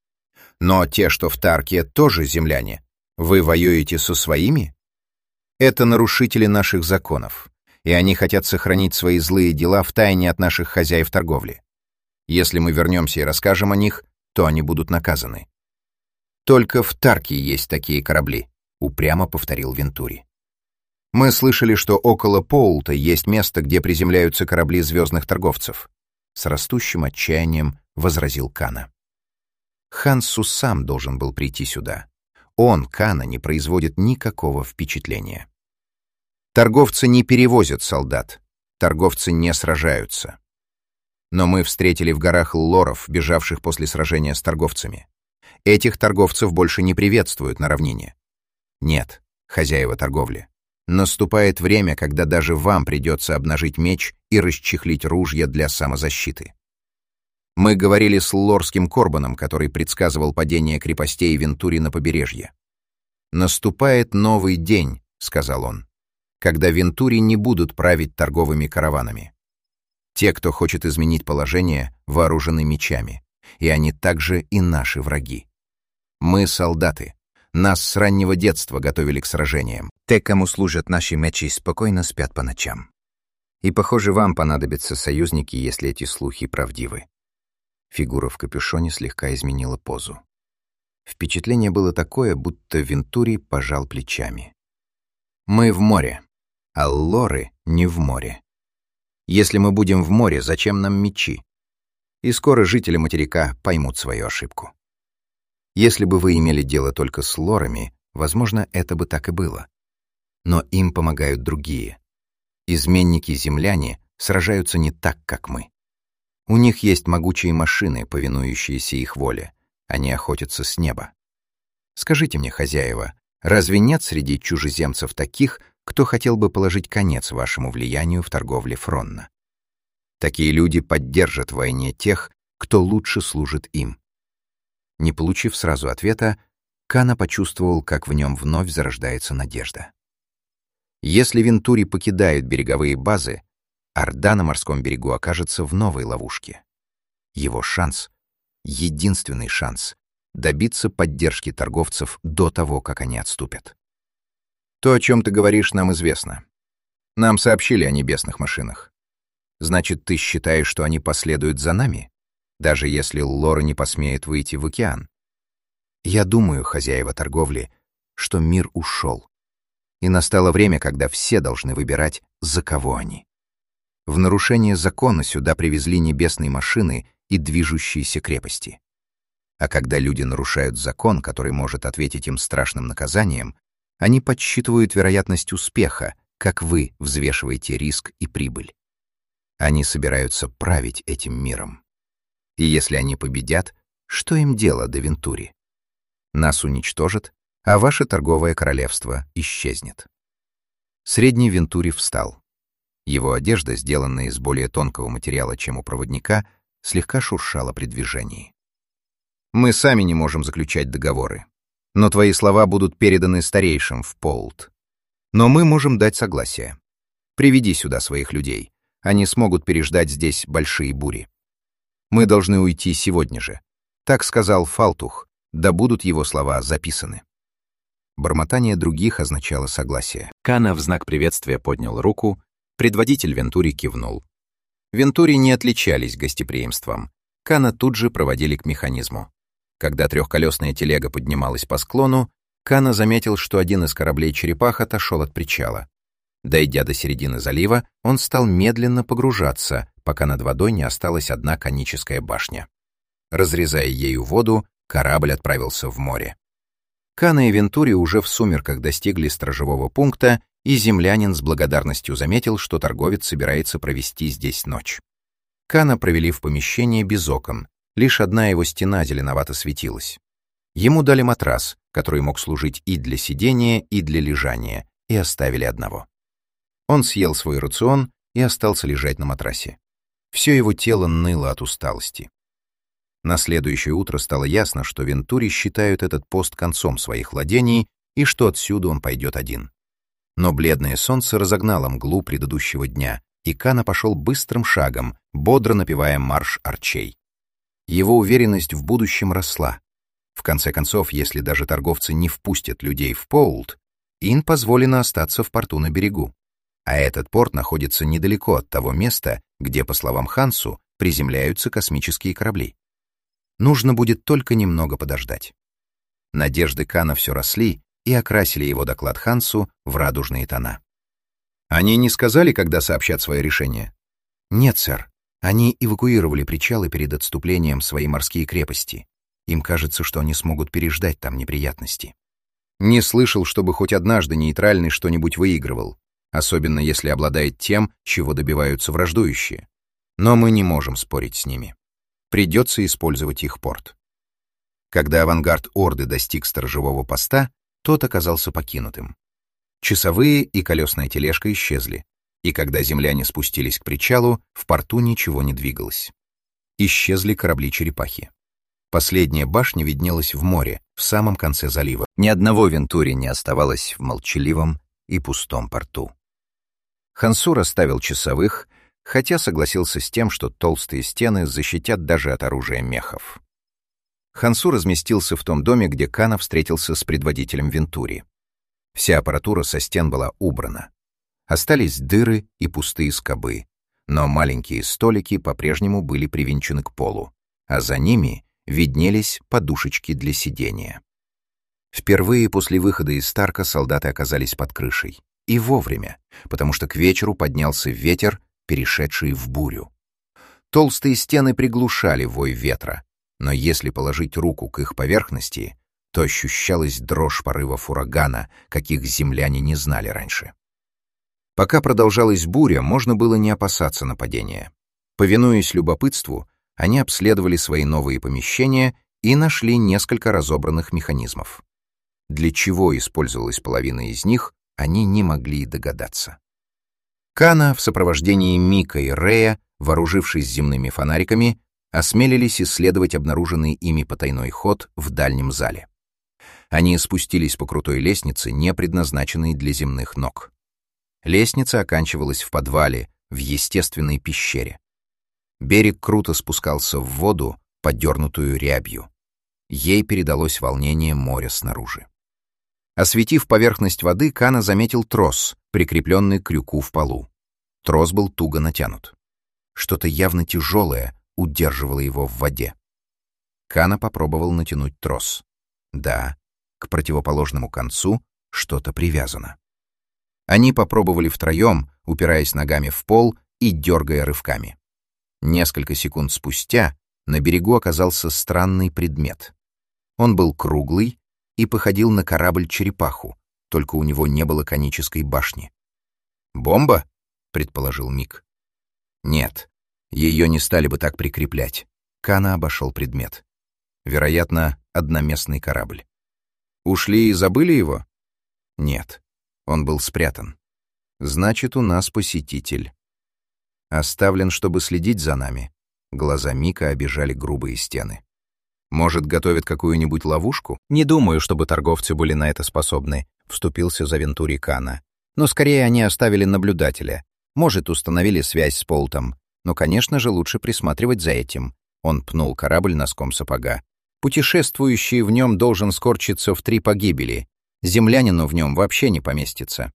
Но те, что в Тарке, тоже земляне. Вы воюете со своими? Это нарушители наших законов, и они хотят сохранить свои злые дела в тайне от наших хозяев торговли. Если мы вернемся и расскажем о них, то они будут наказаны. Только в Тарке есть такие корабли», — упрямо повторил Вентури. «Мы слышали, что около Поулта есть место, где приземляются корабли звездных торговцев. с растущим отчаянием возразил Кана. Хансу сам должен был прийти сюда. Он, Кана, не производит никакого впечатления. Торговцы не перевозят солдат, торговцы не сражаются. Но мы встретили в горах лоров, бежавших после сражения с торговцами. Этих торговцев больше не приветствуют на равнине. Нет, хозяева торговли. Наступает время, когда даже вам придется обнажить меч и расчехлить ружья для самозащиты. Мы говорили с лорским Корбаном, который предсказывал падение крепостей Вентури на побережье. «Наступает новый день», — сказал он, «когда Вентури не будут править торговыми караванами. Те, кто хочет изменить положение, вооружены мечами, и они также и наши враги. Мы солдаты. Нас с раннего детства готовили к сражениям. Те, кому служат наши мечи, спокойно спят по ночам. И, похоже, вам понадобятся союзники, если эти слухи правдивы». Фигура в капюшоне слегка изменила позу. Впечатление было такое, будто Вентури пожал плечами. «Мы в море, а лоры не в море. Если мы будем в море, зачем нам мечи? И скоро жители материка поймут свою ошибку. Если бы вы имели дело только с лорами, возможно, это бы так и было. Но им помогают другие. Изменники-земляне сражаются не так, как мы. У них есть могучие машины, повинующиеся их воле. Они охотятся с неба. Скажите мне, хозяева, разве нет среди чужеземцев таких, кто хотел бы положить конец вашему влиянию в торговле Фронна? Такие люди поддержат в войне тех, кто лучше служит им». Не получив сразу ответа, Кана почувствовал, как в нем вновь зарождается надежда. Если Вентури покидают береговые базы, Орда на морском берегу окажется в новой ловушке. Его шанс, единственный шанс, добиться поддержки торговцев до того, как они отступят. То, о чем ты говоришь, нам известно. Нам сообщили о небесных машинах. Значит, ты считаешь, что они последуют за нами, даже если лоры не посмеют выйти в океан? Я думаю, хозяева торговли, что мир ушел, и настало время, когда все должны выбирать, за кого они. В нарушение закона сюда привезли небесные машины и движущиеся крепости. А когда люди нарушают закон, который может ответить им страшным наказанием, они подсчитывают вероятность успеха, как вы взвешиваете риск и прибыль. Они собираются править этим миром. И если они победят, что им дело до Вентури? Нас уничтожат, а ваше торговое королевство исчезнет. Средний Вентури встал. Его одежда, сделанная из более тонкого материала, чем у проводника, слегка шуршала при движении. «Мы сами не можем заключать договоры, но твои слова будут переданы старейшим в Поулт. Но мы можем дать согласие. Приведи сюда своих людей. Они смогут переждать здесь большие бури. Мы должны уйти сегодня же. Так сказал Фалтух, да будут его слова записаны». Бормотание других означало согласие. Кана в знак приветствия поднял руку, предводитель Вентури кивнул. Вентури не отличались гостеприимством. Кана тут же проводили к механизму. Когда трехколесная телега поднималась по склону, Кана заметил, что один из кораблей «Черепах» отошел от причала. Дойдя до середины залива, он стал медленно погружаться, пока над водой не осталась одна коническая башня. Разрезая ею воду, корабль отправился в море. Кана и Вентури уже в сумерках достигли сторожевого пункта, и землянин с благодарностью заметил, что торговец собирается провести здесь ночь. Кана провели в помещение без окон, лишь одна его стена зеленовато светилась. Ему дали матрас, который мог служить и для сидения, и для лежания, и оставили одного. Он съел свой рацион и остался лежать на матрасе. Все его тело ныло от усталости. На следующее утро стало ясно, что Вентури считают этот пост концом своих владений и что отсюда он пойдет один. Но бледное солнце разогнало мглу предыдущего дня, и Кана пошел быстрым шагом, бодро напевая марш арчей. Его уверенность в будущем росла. В конце концов, если даже торговцы не впустят людей в Поулт, им позволено остаться в порту на берегу. А этот порт находится недалеко от того места, где, по словам Хансу, приземляются космические корабли. Нужно будет только немного подождать. Надежды Кана все росли и окрасили его доклад Хансу в радужные тона. «Они не сказали, когда сообщат свое решение?» «Нет, сэр. Они эвакуировали причалы перед отступлением в свои морские крепости. Им кажется, что они смогут переждать там неприятности. Не слышал, чтобы хоть однажды нейтральный что-нибудь выигрывал, особенно если обладает тем, чего добиваются враждующие. Но мы не можем спорить с ними. Придется использовать их порт. Когда авангард Орды достиг сторожевого поста, тот оказался покинутым. Часовые и колесная тележка исчезли, и когда земляне спустились к причалу, в порту ничего не двигалось. Исчезли корабли-черепахи. Последняя башня виднелась в море, в самом конце залива. Ни одного Вентури не оставалось в молчаливом и пустом порту. Хансу расставил часовых, хотя согласился с тем, что толстые стены защитят даже от оружия мехов. Хансу разместился в том доме, где Кана встретился с предводителем Вентури. Вся аппаратура со стен была убрана. Остались дыры и пустые скобы, но маленькие столики по-прежнему были привинчены к полу, а за ними виднелись подушечки для сидения. Впервые после выхода из Старка солдаты оказались под крышей. И вовремя, потому что к вечеру поднялся ветер, перешедший в бурю. Толстые стены приглушали вой ветра, но если положить руку к их поверхности, то ощущалась дрожь порывов урагана, каких земляне не знали раньше. Пока продолжалась буря, можно было не опасаться нападения. Повинуясь любопытству, они обследовали свои новые помещения и нашли несколько разобранных механизмов. Для чего использовалась половина из них, они не могли и догадаться. Кана в сопровождении Мика и Рея, вооружившись земными фонариками, осмелились исследовать обнаруженный ими потайной ход в дальнем зале. Они спустились по крутой лестнице, не предназначенной для земных ног. Лестница оканчивалась в подвале, в естественной пещере. Берег круто спускался в воду, подернутую рябью. Ей передалось волнение моря снаружи. Осветив поверхность воды, Кана заметил трос, прикрепленный к крюку в полу. Трос был туго натянут. Что-то явно тяжелое удерживало его в воде. Кана попробовал натянуть трос. Да, к противоположному концу что-то привязано. Они попробовали втроем, упираясь ногами в пол и дергая рывками. Несколько секунд спустя на берегу оказался странный предмет. Он был круглый и походил на корабль-черепаху, только у него не было конической башни. «Бомба?» — предположил Мик. «Нет, ее не стали бы так прикреплять». Кана обошел предмет. Вероятно, одноместный корабль. «Ушли и забыли его?» «Нет, он был спрятан. Значит, у нас посетитель. Оставлен, чтобы следить за нами». Глаза Мика обижали грубые стены. «Может, готовят какую-нибудь ловушку?» «Не думаю, чтобы торговцы были на это способны», — вступился за Вентури Кана. «Но скорее они оставили наблюдателя. Может, установили связь с Полтом. Но, конечно же, лучше присматривать за этим». Он пнул корабль носком сапога. «Путешествующий в нем должен скорчиться в три погибели. Землянину в нем вообще не поместится».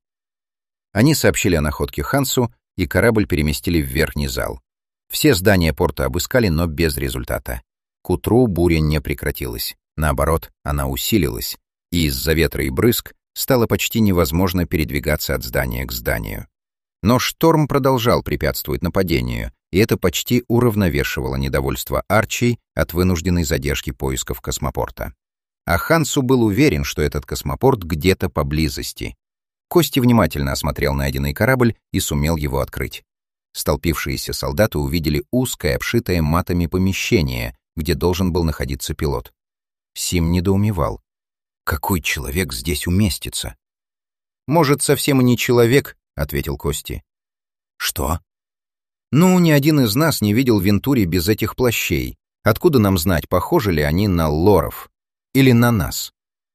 Они сообщили о находке Хансу, и корабль переместили в верхний зал. Все здания порта обыскали, но без результата. К утру буря не прекратилась. Наоборот, она усилилась, и из-за ветра и брызг стало почти невозможно передвигаться от здания к зданию. Но шторм продолжал препятствовать нападению, и это почти уравновешивало недовольство Арчей от вынужденной задержки поисков космопорта. А Хансу был уверен, что этот космопорт где-то поблизости. Кости внимательно осмотрел найденный корабль и сумел его открыть. Столпившиеся солдаты увидели узкое, обшитое матами помещение, где должен был находиться пилот. Сим недоумевал. Какой человек здесь уместится? «Может, совсем и не человек», — ответил Кости. «Что?» «Ну, ни один из нас не видел Вентури без этих плащей. Откуда нам знать, похожи ли они на лоров? Или на нас?»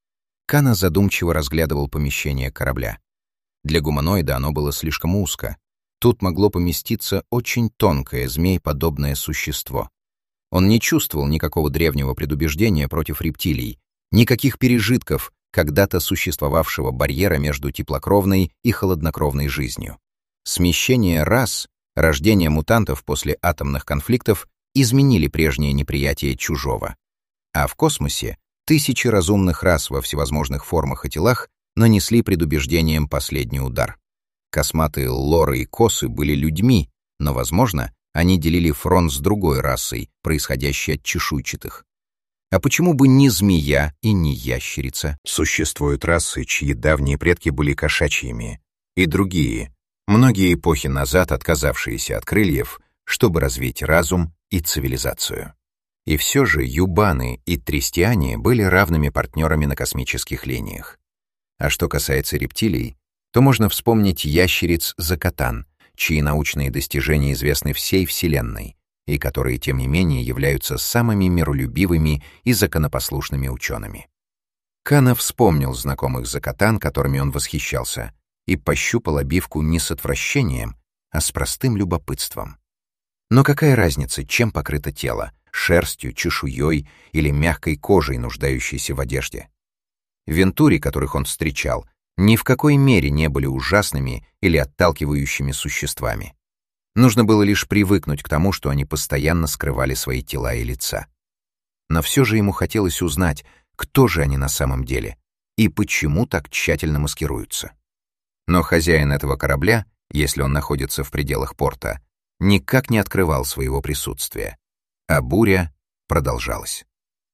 Кана задумчиво разглядывал помещение корабля. Для гуманоида оно было слишком узко. Тут могло поместиться очень тонкое, змееподобное существо. Он не чувствовал никакого древнего предубеждения против рептилий, никаких пережитков когда-то существовавшего барьера между теплокровной и холоднокровной жизнью. Смещение рас, рождение мутантов после атомных конфликтов изменили прежнее неприятие чужого. А в космосе тысячи разумных рас во всевозможных формах и телах нанесли предубеждением последний удар. Косматые лоры и косы были людьми, но, возможно, они делили фронт с другой расой, происходящей от чешуйчатых. А почему бы не змея и не ящерица? Существуют расы, чьи давние предки были кошачьими, и другие, многие эпохи назад отказавшиеся от крыльев, чтобы развить разум и цивилизацию. И все же юбаны и тристиане были равными партнерами на космических линиях. А что касается рептилий, то можно вспомнить ящериц-закатан, чьи научные достижения известны всей Вселенной, и которые, тем не менее, являются самыми миролюбивыми и законопослушными учеными. Кана вспомнил знакомых закатан, которыми он восхищался, и пощупал обивку не с отвращением, а с простым любопытством. Но какая разница, чем покрыто тело — шерстью, чешуей или мягкой кожей, нуждающейся в одежде? Вентури, которых он встречал, ни в какой мере не были ужасными или отталкивающими существами. Нужно было лишь привыкнуть к тому, что они постоянно скрывали свои тела и лица. Но все же ему хотелось узнать, кто же они на самом деле и почему так тщательно маскируются. Но хозяин этого корабля, если он находится в пределах порта, никак не открывал своего присутствия, а буря продолжалась.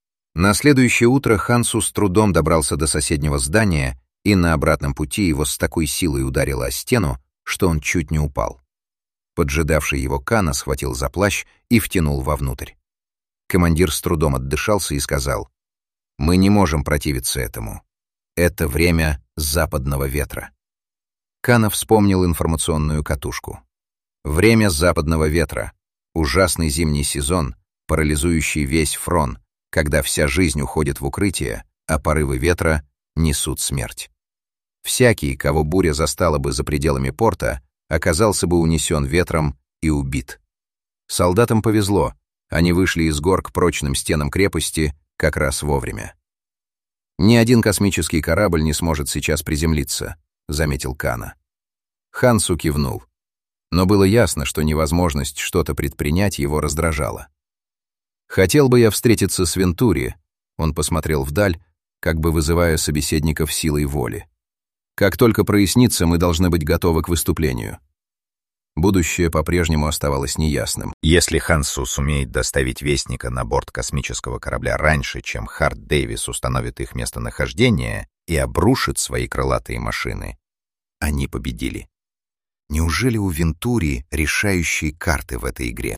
На следующее утро Хансу с трудом добрался до соседнего здания, и на обратном пути его с такой силой ударило о стену, что он чуть не упал. Поджидавший его Кана схватил за плащ и втянул вовнутрь. Командир с трудом отдышался и сказал: «Мы не можем противиться этому. Это время западного ветра». Кана вспомнил информационную катушку. Время западного ветра. Ужасный зимний сезон, парализующий весь фрон, когда вся жизнь уходит в укрытие, а порывы ветра несут смерть. Всякий, кого буря застала бы за пределами порта, оказался бы унесен ветром и убит. Солдатам повезло, они вышли из гор к прочным стенам крепости как раз вовремя. «Ни один космический корабль не сможет сейчас приземлиться», — заметил Кана. Хансу кивнул. Но было ясно, что невозможность что-то предпринять его раздражала. «Хотел бы я встретиться с Вентури», — он посмотрел вдаль, как бы вызывая собеседников силой воли. «Как только прояснится, мы должны быть готовы к выступлению». Будущее по-прежнему оставалось неясным. Если Хансу сумеет доставить Вестника на борт космического корабля раньше, чем Харт Дэвис установит их местонахождение и обрушит свои крылатые машины, они победили. Неужели у Вентури решающие карты в этой игре?